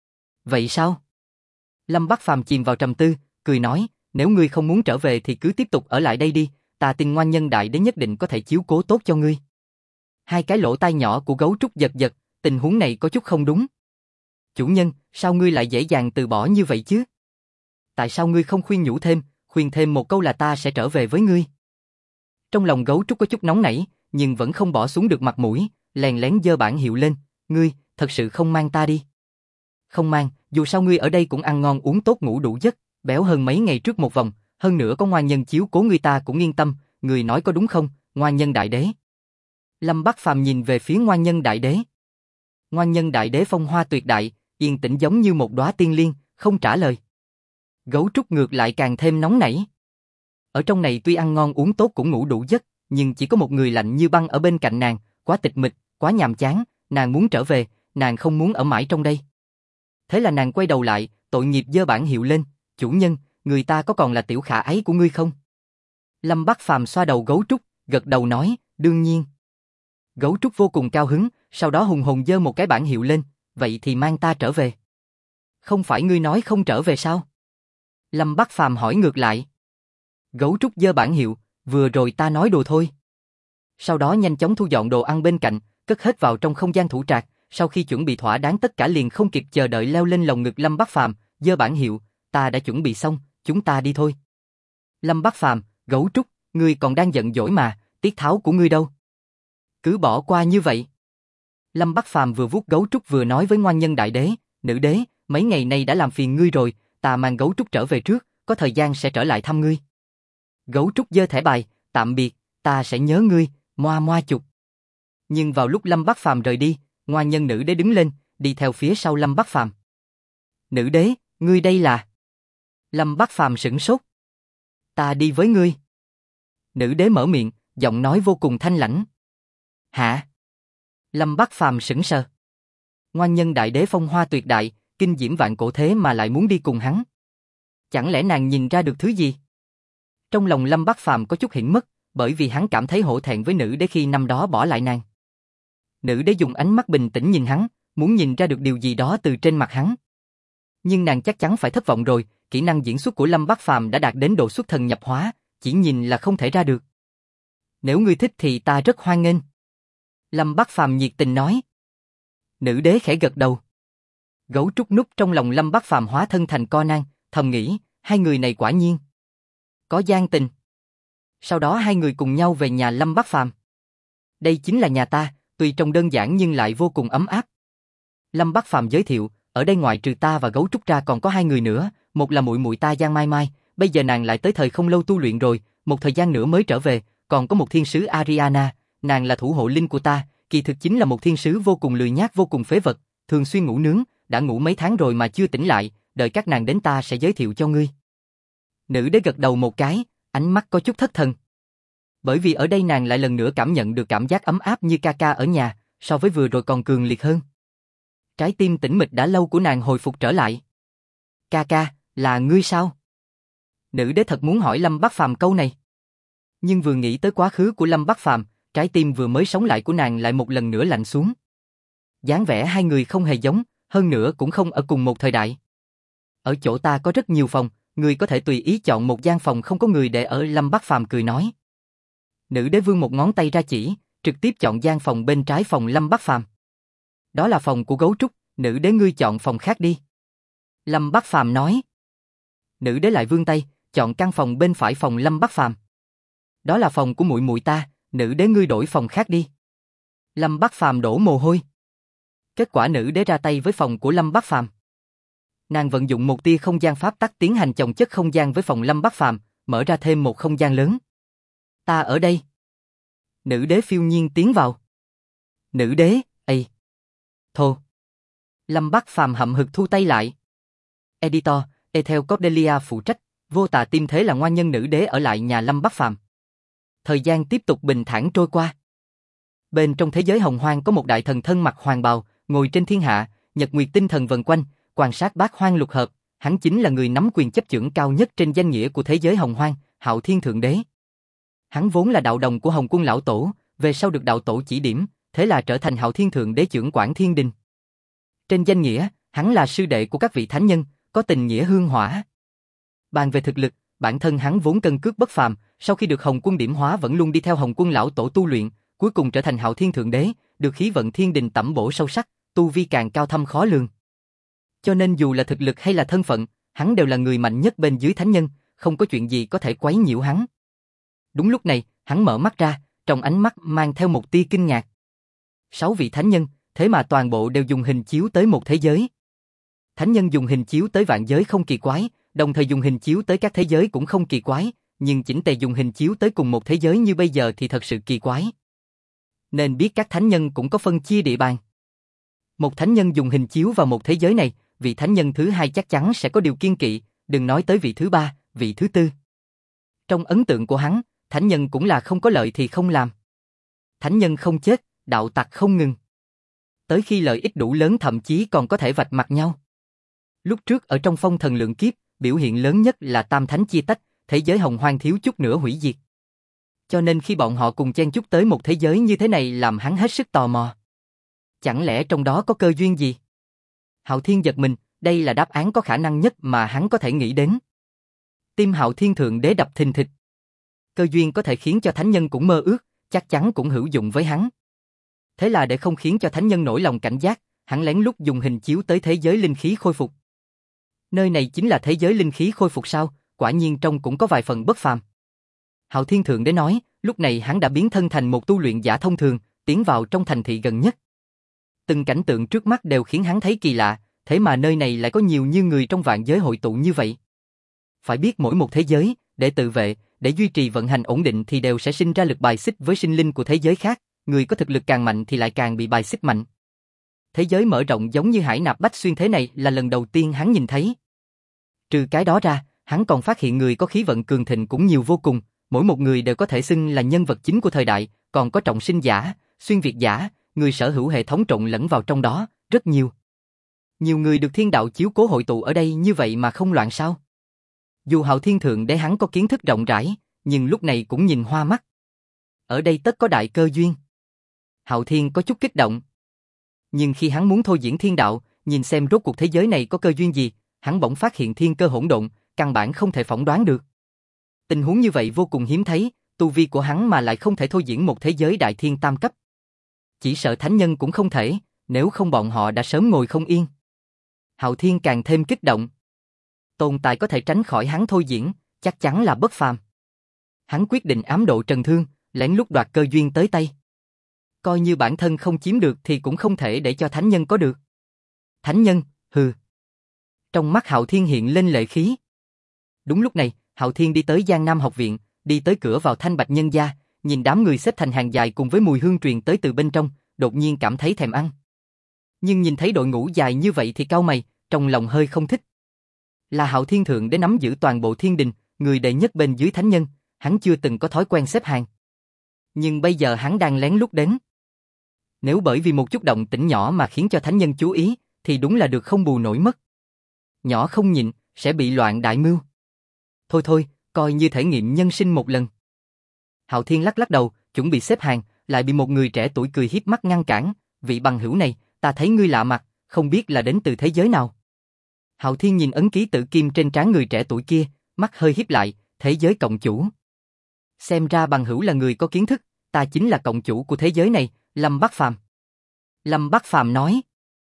Vậy sao? Lâm Bắc Phàm chìm vào trầm tư, cười nói, nếu ngươi không muốn trở về thì cứ tiếp tục ở lại đây đi, ta tin Ngoan Nhân Đại Đế nhất định có thể chiếu cố tốt cho ngươi. Hai cái lỗ tai nhỏ của gấu trúc giật giật, tình huống này có chút không đúng. Chủ nhân, sao ngươi lại dễ dàng từ bỏ như vậy chứ? Tại sao ngươi không khuyên thêm một câu là ta sẽ trở về với ngươi? Trong lòng gấu trúc có chút nóng nảy, nhưng vẫn không bỏ xuống được mặt mũi, lén lén giơ bản hiệu lên, ngươi, thật sự không mang ta đi. Không mang, dù sao ngươi ở đây cũng ăn ngon uống tốt ngủ đủ giấc, béo hơn mấy ngày trước một vòng, hơn nữa có Ngoan Nhân chiếu cố ngươi ta cũng yên tâm, ngươi nói có đúng không, Ngoan Nhân Đại Đế? Lâm Bắc Phàm nhìn về phía Ngoan Nhân Đại Đế. Ngoan Nhân Đại Đế phong hoa tuyệt đại, yên tĩnh giống như một đóa tiên liên, không trả lời. Gấu trúc ngược lại càng thêm nóng nảy. Ở trong này tuy ăn ngon uống tốt cũng ngủ đủ giấc, nhưng chỉ có một người lạnh như băng ở bên cạnh nàng, quá tịch mịch, quá nhàm chán, nàng muốn trở về, nàng không muốn ở mãi trong đây. Thế là nàng quay đầu lại, tội nghiệp giơ bản hiệu lên, chủ nhân, người ta có còn là tiểu khả ái của ngươi không? Lâm Bắc Phàm xoa đầu gấu trúc, gật đầu nói, đương nhiên. Gấu trúc vô cùng cao hứng, sau đó hùng hồn giơ một cái bản hiệu lên, vậy thì mang ta trở về. Không phải ngươi nói không trở về sao? Lâm Bắc Phàm hỏi ngược lại. Gấu trúc giơ bản hiệu, vừa rồi ta nói đùa thôi. Sau đó nhanh chóng thu dọn đồ ăn bên cạnh, cất hết vào trong không gian thủ trạc, sau khi chuẩn bị thỏa đáng tất cả liền không kịp chờ đợi leo lên lồng ngực Lâm Bắc Phàm, giơ bản hiệu, ta đã chuẩn bị xong, chúng ta đi thôi. Lâm Bắc Phàm, gấu trúc, ngươi còn đang giận dỗi mà, tiết tháo của ngươi đâu? Cứ bỏ qua như vậy. Lâm Bắc Phàm vừa vuốt gấu trúc vừa nói với Ngoan Nhân Đại Đế, nữ đế, mấy ngày nay đã làm phiền ngươi rồi, ta mang gấu trúc trở về trước, có thời gian sẽ trở lại thăm ngươi. Gấu trúc giơ thẻ bài, tạm biệt, ta sẽ nhớ ngươi, moa moa chục. Nhưng vào lúc Lâm Bắc Phàm rời đi, Ngoan Nhân Nữ Đế đứng lên, đi theo phía sau Lâm Bắc Phàm. Nữ đế, ngươi đây là? Lâm Bắc Phàm sửng sốt. Ta đi với ngươi. Nữ đế mở miệng, giọng nói vô cùng thanh lãnh. Hả? Lâm Bắc Phàm sững sờ. Ngoan Nhân Đại Đế phong hoa tuyệt đại, kinh diễm vạn cổ thế mà lại muốn đi cùng hắn. Chẳng lẽ nàng nhìn ra được thứ gì? Trong lòng Lâm Bắc Phàm có chút hững mất, bởi vì hắn cảm thấy hổ thẹn với nữ đế khi năm đó bỏ lại nàng. Nữ đế dùng ánh mắt bình tĩnh nhìn hắn, muốn nhìn ra được điều gì đó từ trên mặt hắn. Nhưng nàng chắc chắn phải thất vọng rồi, kỹ năng diễn xuất của Lâm Bắc Phàm đã đạt đến độ xuất thần nhập hóa, chỉ nhìn là không thể ra được. Nếu ngươi thích thì ta rất hoan nghênh. Lâm Bắc Phàm nhiệt tình nói. Nữ đế khẽ gật đầu. Gấu trúc núp trong lòng Lâm Bắc Phàm hóa thân thành Conan, thầm nghĩ, hai người này quả nhiên có gian tình. Sau đó hai người cùng nhau về nhà Lâm Bắc Phàm. Đây chính là nhà ta, tuy trông đơn giản nhưng lại vô cùng ấm áp. Lâm Bắc Phàm giới thiệu, ở đây ngoại trừ ta và gấu trúc ra còn có hai người nữa, một là muội muội ta Giang Mai Mai, bây giờ nàng lại tới thời không lâu tu luyện rồi, một thời gian nữa mới trở về, còn có một thiên sứ Ariana, nàng là thủ hộ linh của ta, kỳ thực chính là một thiên sứ vô cùng lười nhác vô cùng phế vật, thường xuyên ngủ nướng, đã ngủ mấy tháng rồi mà chưa tỉnh lại, đợi các nàng đến ta sẽ giới thiệu cho ngươi. Nữ đế gật đầu một cái, ánh mắt có chút thất thần. Bởi vì ở đây nàng lại lần nữa cảm nhận được cảm giác ấm áp như ca ca ở nhà, so với vừa rồi còn cường liệt hơn. Trái tim tĩnh mịch đã lâu của nàng hồi phục trở lại. Ca ca, là ngươi sao? Nữ đế thật muốn hỏi Lâm Bắc Phàm câu này. Nhưng vừa nghĩ tới quá khứ của Lâm Bắc Phàm, trái tim vừa mới sống lại của nàng lại một lần nữa lạnh xuống. Dáng vẻ hai người không hề giống, hơn nữa cũng không ở cùng một thời đại. Ở chỗ ta có rất nhiều phòng, người có thể tùy ý chọn một gian phòng không có người để ở. Lâm Bắc Phàm cười nói. Nữ đế vươn một ngón tay ra chỉ, trực tiếp chọn gian phòng bên trái phòng Lâm Bắc Phàm. Đó là phòng của gấu trúc, nữ đế ngươi chọn phòng khác đi. Lâm Bắc Phàm nói. Nữ đế lại vươn tay, chọn căn phòng bên phải phòng Lâm Bắc Phàm. Đó là phòng của muội muội ta, nữ đế ngươi đổi phòng khác đi. Lâm Bắc Phàm đổ mồ hôi. Kết quả nữ đế ra tay với phòng của Lâm Bắc Phàm. Nàng vận dụng một tia không gian pháp tắc tiến hành chồng chất không gian với phòng Lâm Bắc Phàm, mở ra thêm một không gian lớn. Ta ở đây. Nữ đế phiêu nhiên tiến vào. Nữ đế, ây. Thô. Lâm Bắc Phàm hậm hực thu tay lại. Editor, Ethel Cordelia phụ trách, vô tà tim thế là ngoan nhân nữ đế ở lại nhà Lâm Bắc Phàm. thời gian tiếp tục bình thản trôi qua. Bên trong thế giới hồng hoang có một đại thần thân mặc hoàng bào, ngồi trên thiên hạ, nhật nguyệt tinh thần vần quanh, quan sát bát hoang lục hợp, hắn chính là người nắm quyền chấp chưởng cao nhất trên danh nghĩa của thế giới hồng hoang, Hạo Thiên Thượng Đế. Hắn vốn là đạo đồng của Hồng Quân lão tổ, về sau được đạo tổ chỉ điểm, thế là trở thành Hạo Thiên Thượng Đế chưởng quản thiên đình. Trên danh nghĩa, hắn là sư đệ của các vị thánh nhân, có tình nghĩa hương hỏa. Bàn về thực lực, bản thân hắn vốn cân cước bất phàm, sau khi được Hồng Quân điểm hóa vẫn luôn đi theo Hồng Quân lão tổ tu luyện, cuối cùng trở thành Hạo Thiên Thượng Đế, được khí vận thiên đình tẩm bổ sâu sắc, tu vi càng cao thâm khó lường. Cho nên dù là thực lực hay là thân phận, hắn đều là người mạnh nhất bên dưới thánh nhân, không có chuyện gì có thể quấy nhiễu hắn. Đúng lúc này, hắn mở mắt ra, trong ánh mắt mang theo một tia kinh ngạc. 6 vị thánh nhân, thế mà toàn bộ đều dùng hình chiếu tới một thế giới. Thánh nhân dùng hình chiếu tới vạn giới không kỳ quái, đồng thời dùng hình chiếu tới các thế giới cũng không kỳ quái, nhưng chỉnh tề dùng hình chiếu tới cùng một thế giới như bây giờ thì thật sự kỳ quái. Nên biết các thánh nhân cũng có phân chia địa bàn. Một thánh nhân dùng hình chiếu vào một thế giới này, vị thánh nhân thứ hai chắc chắn sẽ có điều kiêng kỵ, đừng nói tới vị thứ ba, vị thứ tư. Trong ấn tượng của hắn, thánh nhân cũng là không có lợi thì không làm. Thánh nhân không chết, đạo tặc không ngừng. Tới khi lợi ích đủ lớn thậm chí còn có thể vạch mặt nhau. Lúc trước ở trong phong thần lượng kiếp, biểu hiện lớn nhất là tam thánh chia tách, thế giới hồng hoang thiếu chút nữa hủy diệt. Cho nên khi bọn họ cùng chen chúc tới một thế giới như thế này làm hắn hết sức tò mò. Chẳng lẽ trong đó có cơ duyên gì? Hạo Thiên giật mình, đây là đáp án có khả năng nhất mà hắn có thể nghĩ đến. Tim Hạo Thiên Thượng Đế đập thình thịch. Cơ duyên có thể khiến cho thánh nhân cũng mơ ước, chắc chắn cũng hữu dụng với hắn. Thế là để không khiến cho thánh nhân nổi lòng cảnh giác, hắn lén lút dùng hình chiếu tới thế giới linh khí khôi phục. Nơi này chính là thế giới linh khí khôi phục sao? Quả nhiên trông cũng có vài phần bất phàm. Hạo Thiên Thượng Đế nói, lúc này hắn đã biến thân thành một tu luyện giả thông thường, tiến vào trong thành thị gần nhất. Từng cảnh tượng trước mắt đều khiến hắn thấy kỳ lạ, thế mà nơi này lại có nhiều như người trong vạn giới hội tụ như vậy. Phải biết mỗi một thế giới, để tự vệ, để duy trì vận hành ổn định thì đều sẽ sinh ra lực bài xích với sinh linh của thế giới khác, người có thực lực càng mạnh thì lại càng bị bài xích mạnh. Thế giới mở rộng giống như hải nạp bách xuyên thế này là lần đầu tiên hắn nhìn thấy. Trừ cái đó ra, hắn còn phát hiện người có khí vận cường thịnh cũng nhiều vô cùng, mỗi một người đều có thể xưng là nhân vật chính của thời đại, còn có trọng sinh giả, xuyên việt giả, người sở hữu hệ thống trộn lẫn vào trong đó, rất nhiều. Nhiều người được thiên đạo chiếu cố hội tụ ở đây như vậy mà không loạn sao? Dù Hạo Thiên Thượng Đế hắn có kiến thức rộng rãi, nhưng lúc này cũng nhìn hoa mắt. Ở đây tất có đại cơ duyên. Hạo Thiên có chút kích động. Nhưng khi hắn muốn thôi diễn thiên đạo, nhìn xem rốt cuộc thế giới này có cơ duyên gì, hắn bỗng phát hiện thiên cơ hỗn độn, căn bản không thể phỏng đoán được. Tình huống như vậy vô cùng hiếm thấy, tu vi của hắn mà lại không thể thôi diễn một thế giới đại thiên tam cấp. Chỉ sợ thánh nhân cũng không thể, nếu không bọn họ đã sớm ngồi không yên. Hạo Thiên càng thêm kích động. Tồn tại có thể tránh khỏi hắn thôi diễn, chắc chắn là bất phàm. Hắn quyết định ám độ Trần Thương, lén lút đoạt cơ duyên tới tay. Coi như bản thân không chiếm được thì cũng không thể để cho thánh nhân có được. Thánh nhân, hừ. Trong mắt Hạo Thiên hiện lên lệ khí. Đúng lúc này, Hạo Thiên đi tới Giang Nam học viện, đi tới cửa vào Thanh Bạch nhân gia, nhìn đám người xếp thành hàng dài cùng với mùi hương truyền tới từ bên trong, đột nhiên cảm thấy thèm ăn. Nhưng nhìn thấy đội ngũ dài như vậy thì cau mày, trong lòng hơi không thích. Là Hạo Thiên Thượng Đế nắm giữ toàn bộ thiên đình, người đệ nhất bên dưới thánh nhân, hắn chưa từng có thói quen xếp hàng. Nhưng bây giờ hắn đang lén lút đến. Nếu bởi vì một chút động tĩnh nhỏ mà khiến cho thánh nhân chú ý, thì đúng là được không bù nổi mất. Nhỏ không nhịn, sẽ bị loạn đại mưu. Thôi thôi, coi như thể nghiệm nhân sinh một lần. Hạo Thiên lắc lắc đầu, chuẩn bị xếp hàng, lại bị một người trẻ tuổi cười hiếp mắt ngăn cản. Vị bằng hữu này, ta thấy ngươi lạ mặt, không biết là đến từ thế giới nào. Hạo Thiên nhìn ấn ký tự kim trên trán người trẻ tuổi kia, mắt hơi híp lại, thế giới cộng chủ. Xem ra bằng hữu là người có kiến thức, ta chính là cộng chủ của thế giới này, Lâm Bắc Phàm. Lâm Bắc Phàm nói,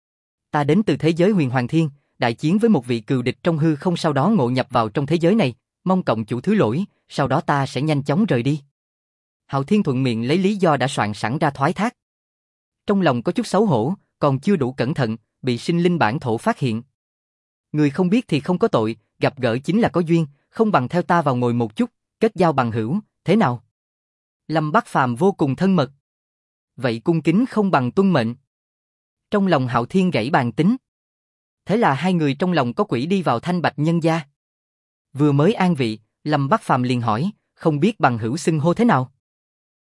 ta đến từ thế giới Huyền Hoàng Thiên, đại chiến với một vị cừu địch trong hư không, sau đó ngộ nhập vào trong thế giới này, mong cộng chủ thứ lỗi, sau đó ta sẽ nhanh chóng rời đi. Hạo Thiên thuận miệng lấy lý do đã soạn sẵn ra thoái thác. Trong lòng có chút xấu hổ, còn chưa đủ cẩn thận, bị sinh linh bản thổ phát hiện. Người không biết thì không có tội, gặp gỡ chính là có duyên, không bằng theo ta vào ngồi một chút, kết giao bằng hữu, thế nào? Lâm Bắc Phàm vô cùng thân mật. Vậy cung kính không bằng tuân mệnh. Trong lòng Hạo Thiên gãy bàn tính. Thế là hai người trong lòng có quỷ đi vào Thanh Bạch nhân gia. Vừa mới an vị, Lâm Bắc Phàm liền hỏi, không biết bằng hữu xưng hô thế nào?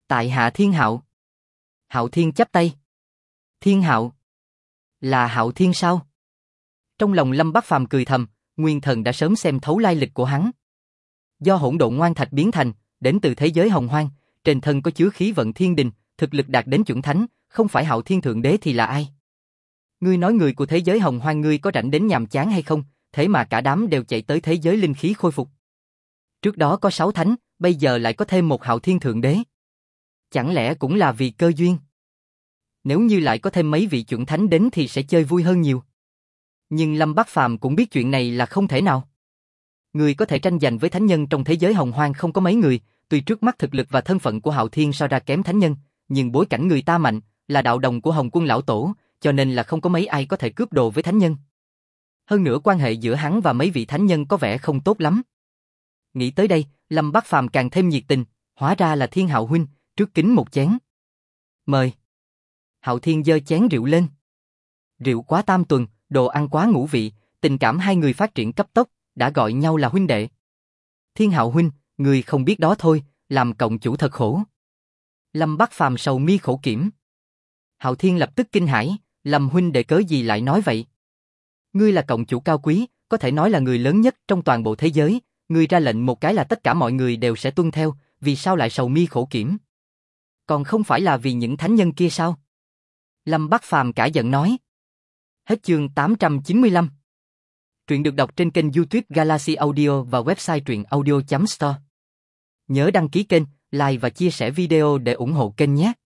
Tại hạ Thiên Hạo. Hạo Thiên chắp tay. Thiên Hạo? Là Hạo Thiên sao? Trong lòng Lâm Bắc Phàm cười thầm, Nguyên Thần đã sớm xem thấu lai lịch của hắn. Do hỗn độn ngoan thạch biến thành, đến từ thế giới hồng hoang, trên thân có chứa khí vận thiên đình, thực lực đạt đến chuẩn thánh, không phải Hạo Thiên thượng đế thì là ai? Ngươi nói người của thế giới hồng hoang ngươi có rảnh đến nhàm chán hay không, thế mà cả đám đều chạy tới thế giới linh khí khôi phục. Trước đó có 6 thánh, bây giờ lại có thêm một Hạo Thiên thượng đế. Chẳng lẽ cũng là vì cơ duyên? Nếu như lại có thêm mấy vị chuẩn thánh đến thì sẽ chơi vui hơn nhiều. Nhưng Lâm Bắc Phàm cũng biết chuyện này là không thể nào. Người có thể tranh giành với thánh nhân trong thế giới hồng hoang không có mấy người, tuy trước mắt thực lực và thân phận của Hạo Thiên so ra kém thánh nhân, nhưng bối cảnh người ta mạnh, là đạo đồng của Hồng Quân lão tổ, cho nên là không có mấy ai có thể cướp đồ với thánh nhân. Hơn nữa quan hệ giữa hắn và mấy vị thánh nhân có vẻ không tốt lắm. Nghĩ tới đây, Lâm Bắc Phàm càng thêm nhiệt tình, hóa ra là Thiên Hạo huynh, trước kính một chén. Mời. Hạo Thiên giơ chén rượu lên. Rượu quá tam tuần, đồ ăn quá ngũ vị, tình cảm hai người phát triển cấp tốc, đã gọi nhau là huynh đệ. Thiên Hạo huynh, người không biết đó thôi, làm cộng chủ thật khổ. Lâm Bắc Phàm sầu mi khổ kiểm. Hạo Thiên lập tức kinh hãi, Lâm huynh đệ cớ gì lại nói vậy? Ngươi là cộng chủ cao quý, có thể nói là người lớn nhất trong toàn bộ thế giới, ngươi ra lệnh một cái là tất cả mọi người đều sẽ tuân theo, vì sao lại sầu mi khổ kiểm? Còn không phải là vì những thánh nhân kia sao? Lâm Bắc Phàm cả giận nói. Hết chương 895. Truyện được đọc trên kênh YouTube Galaxy Audio và website truyệnaudio.store. Nhớ đăng ký kênh, like và chia sẻ video để ủng hộ kênh nhé.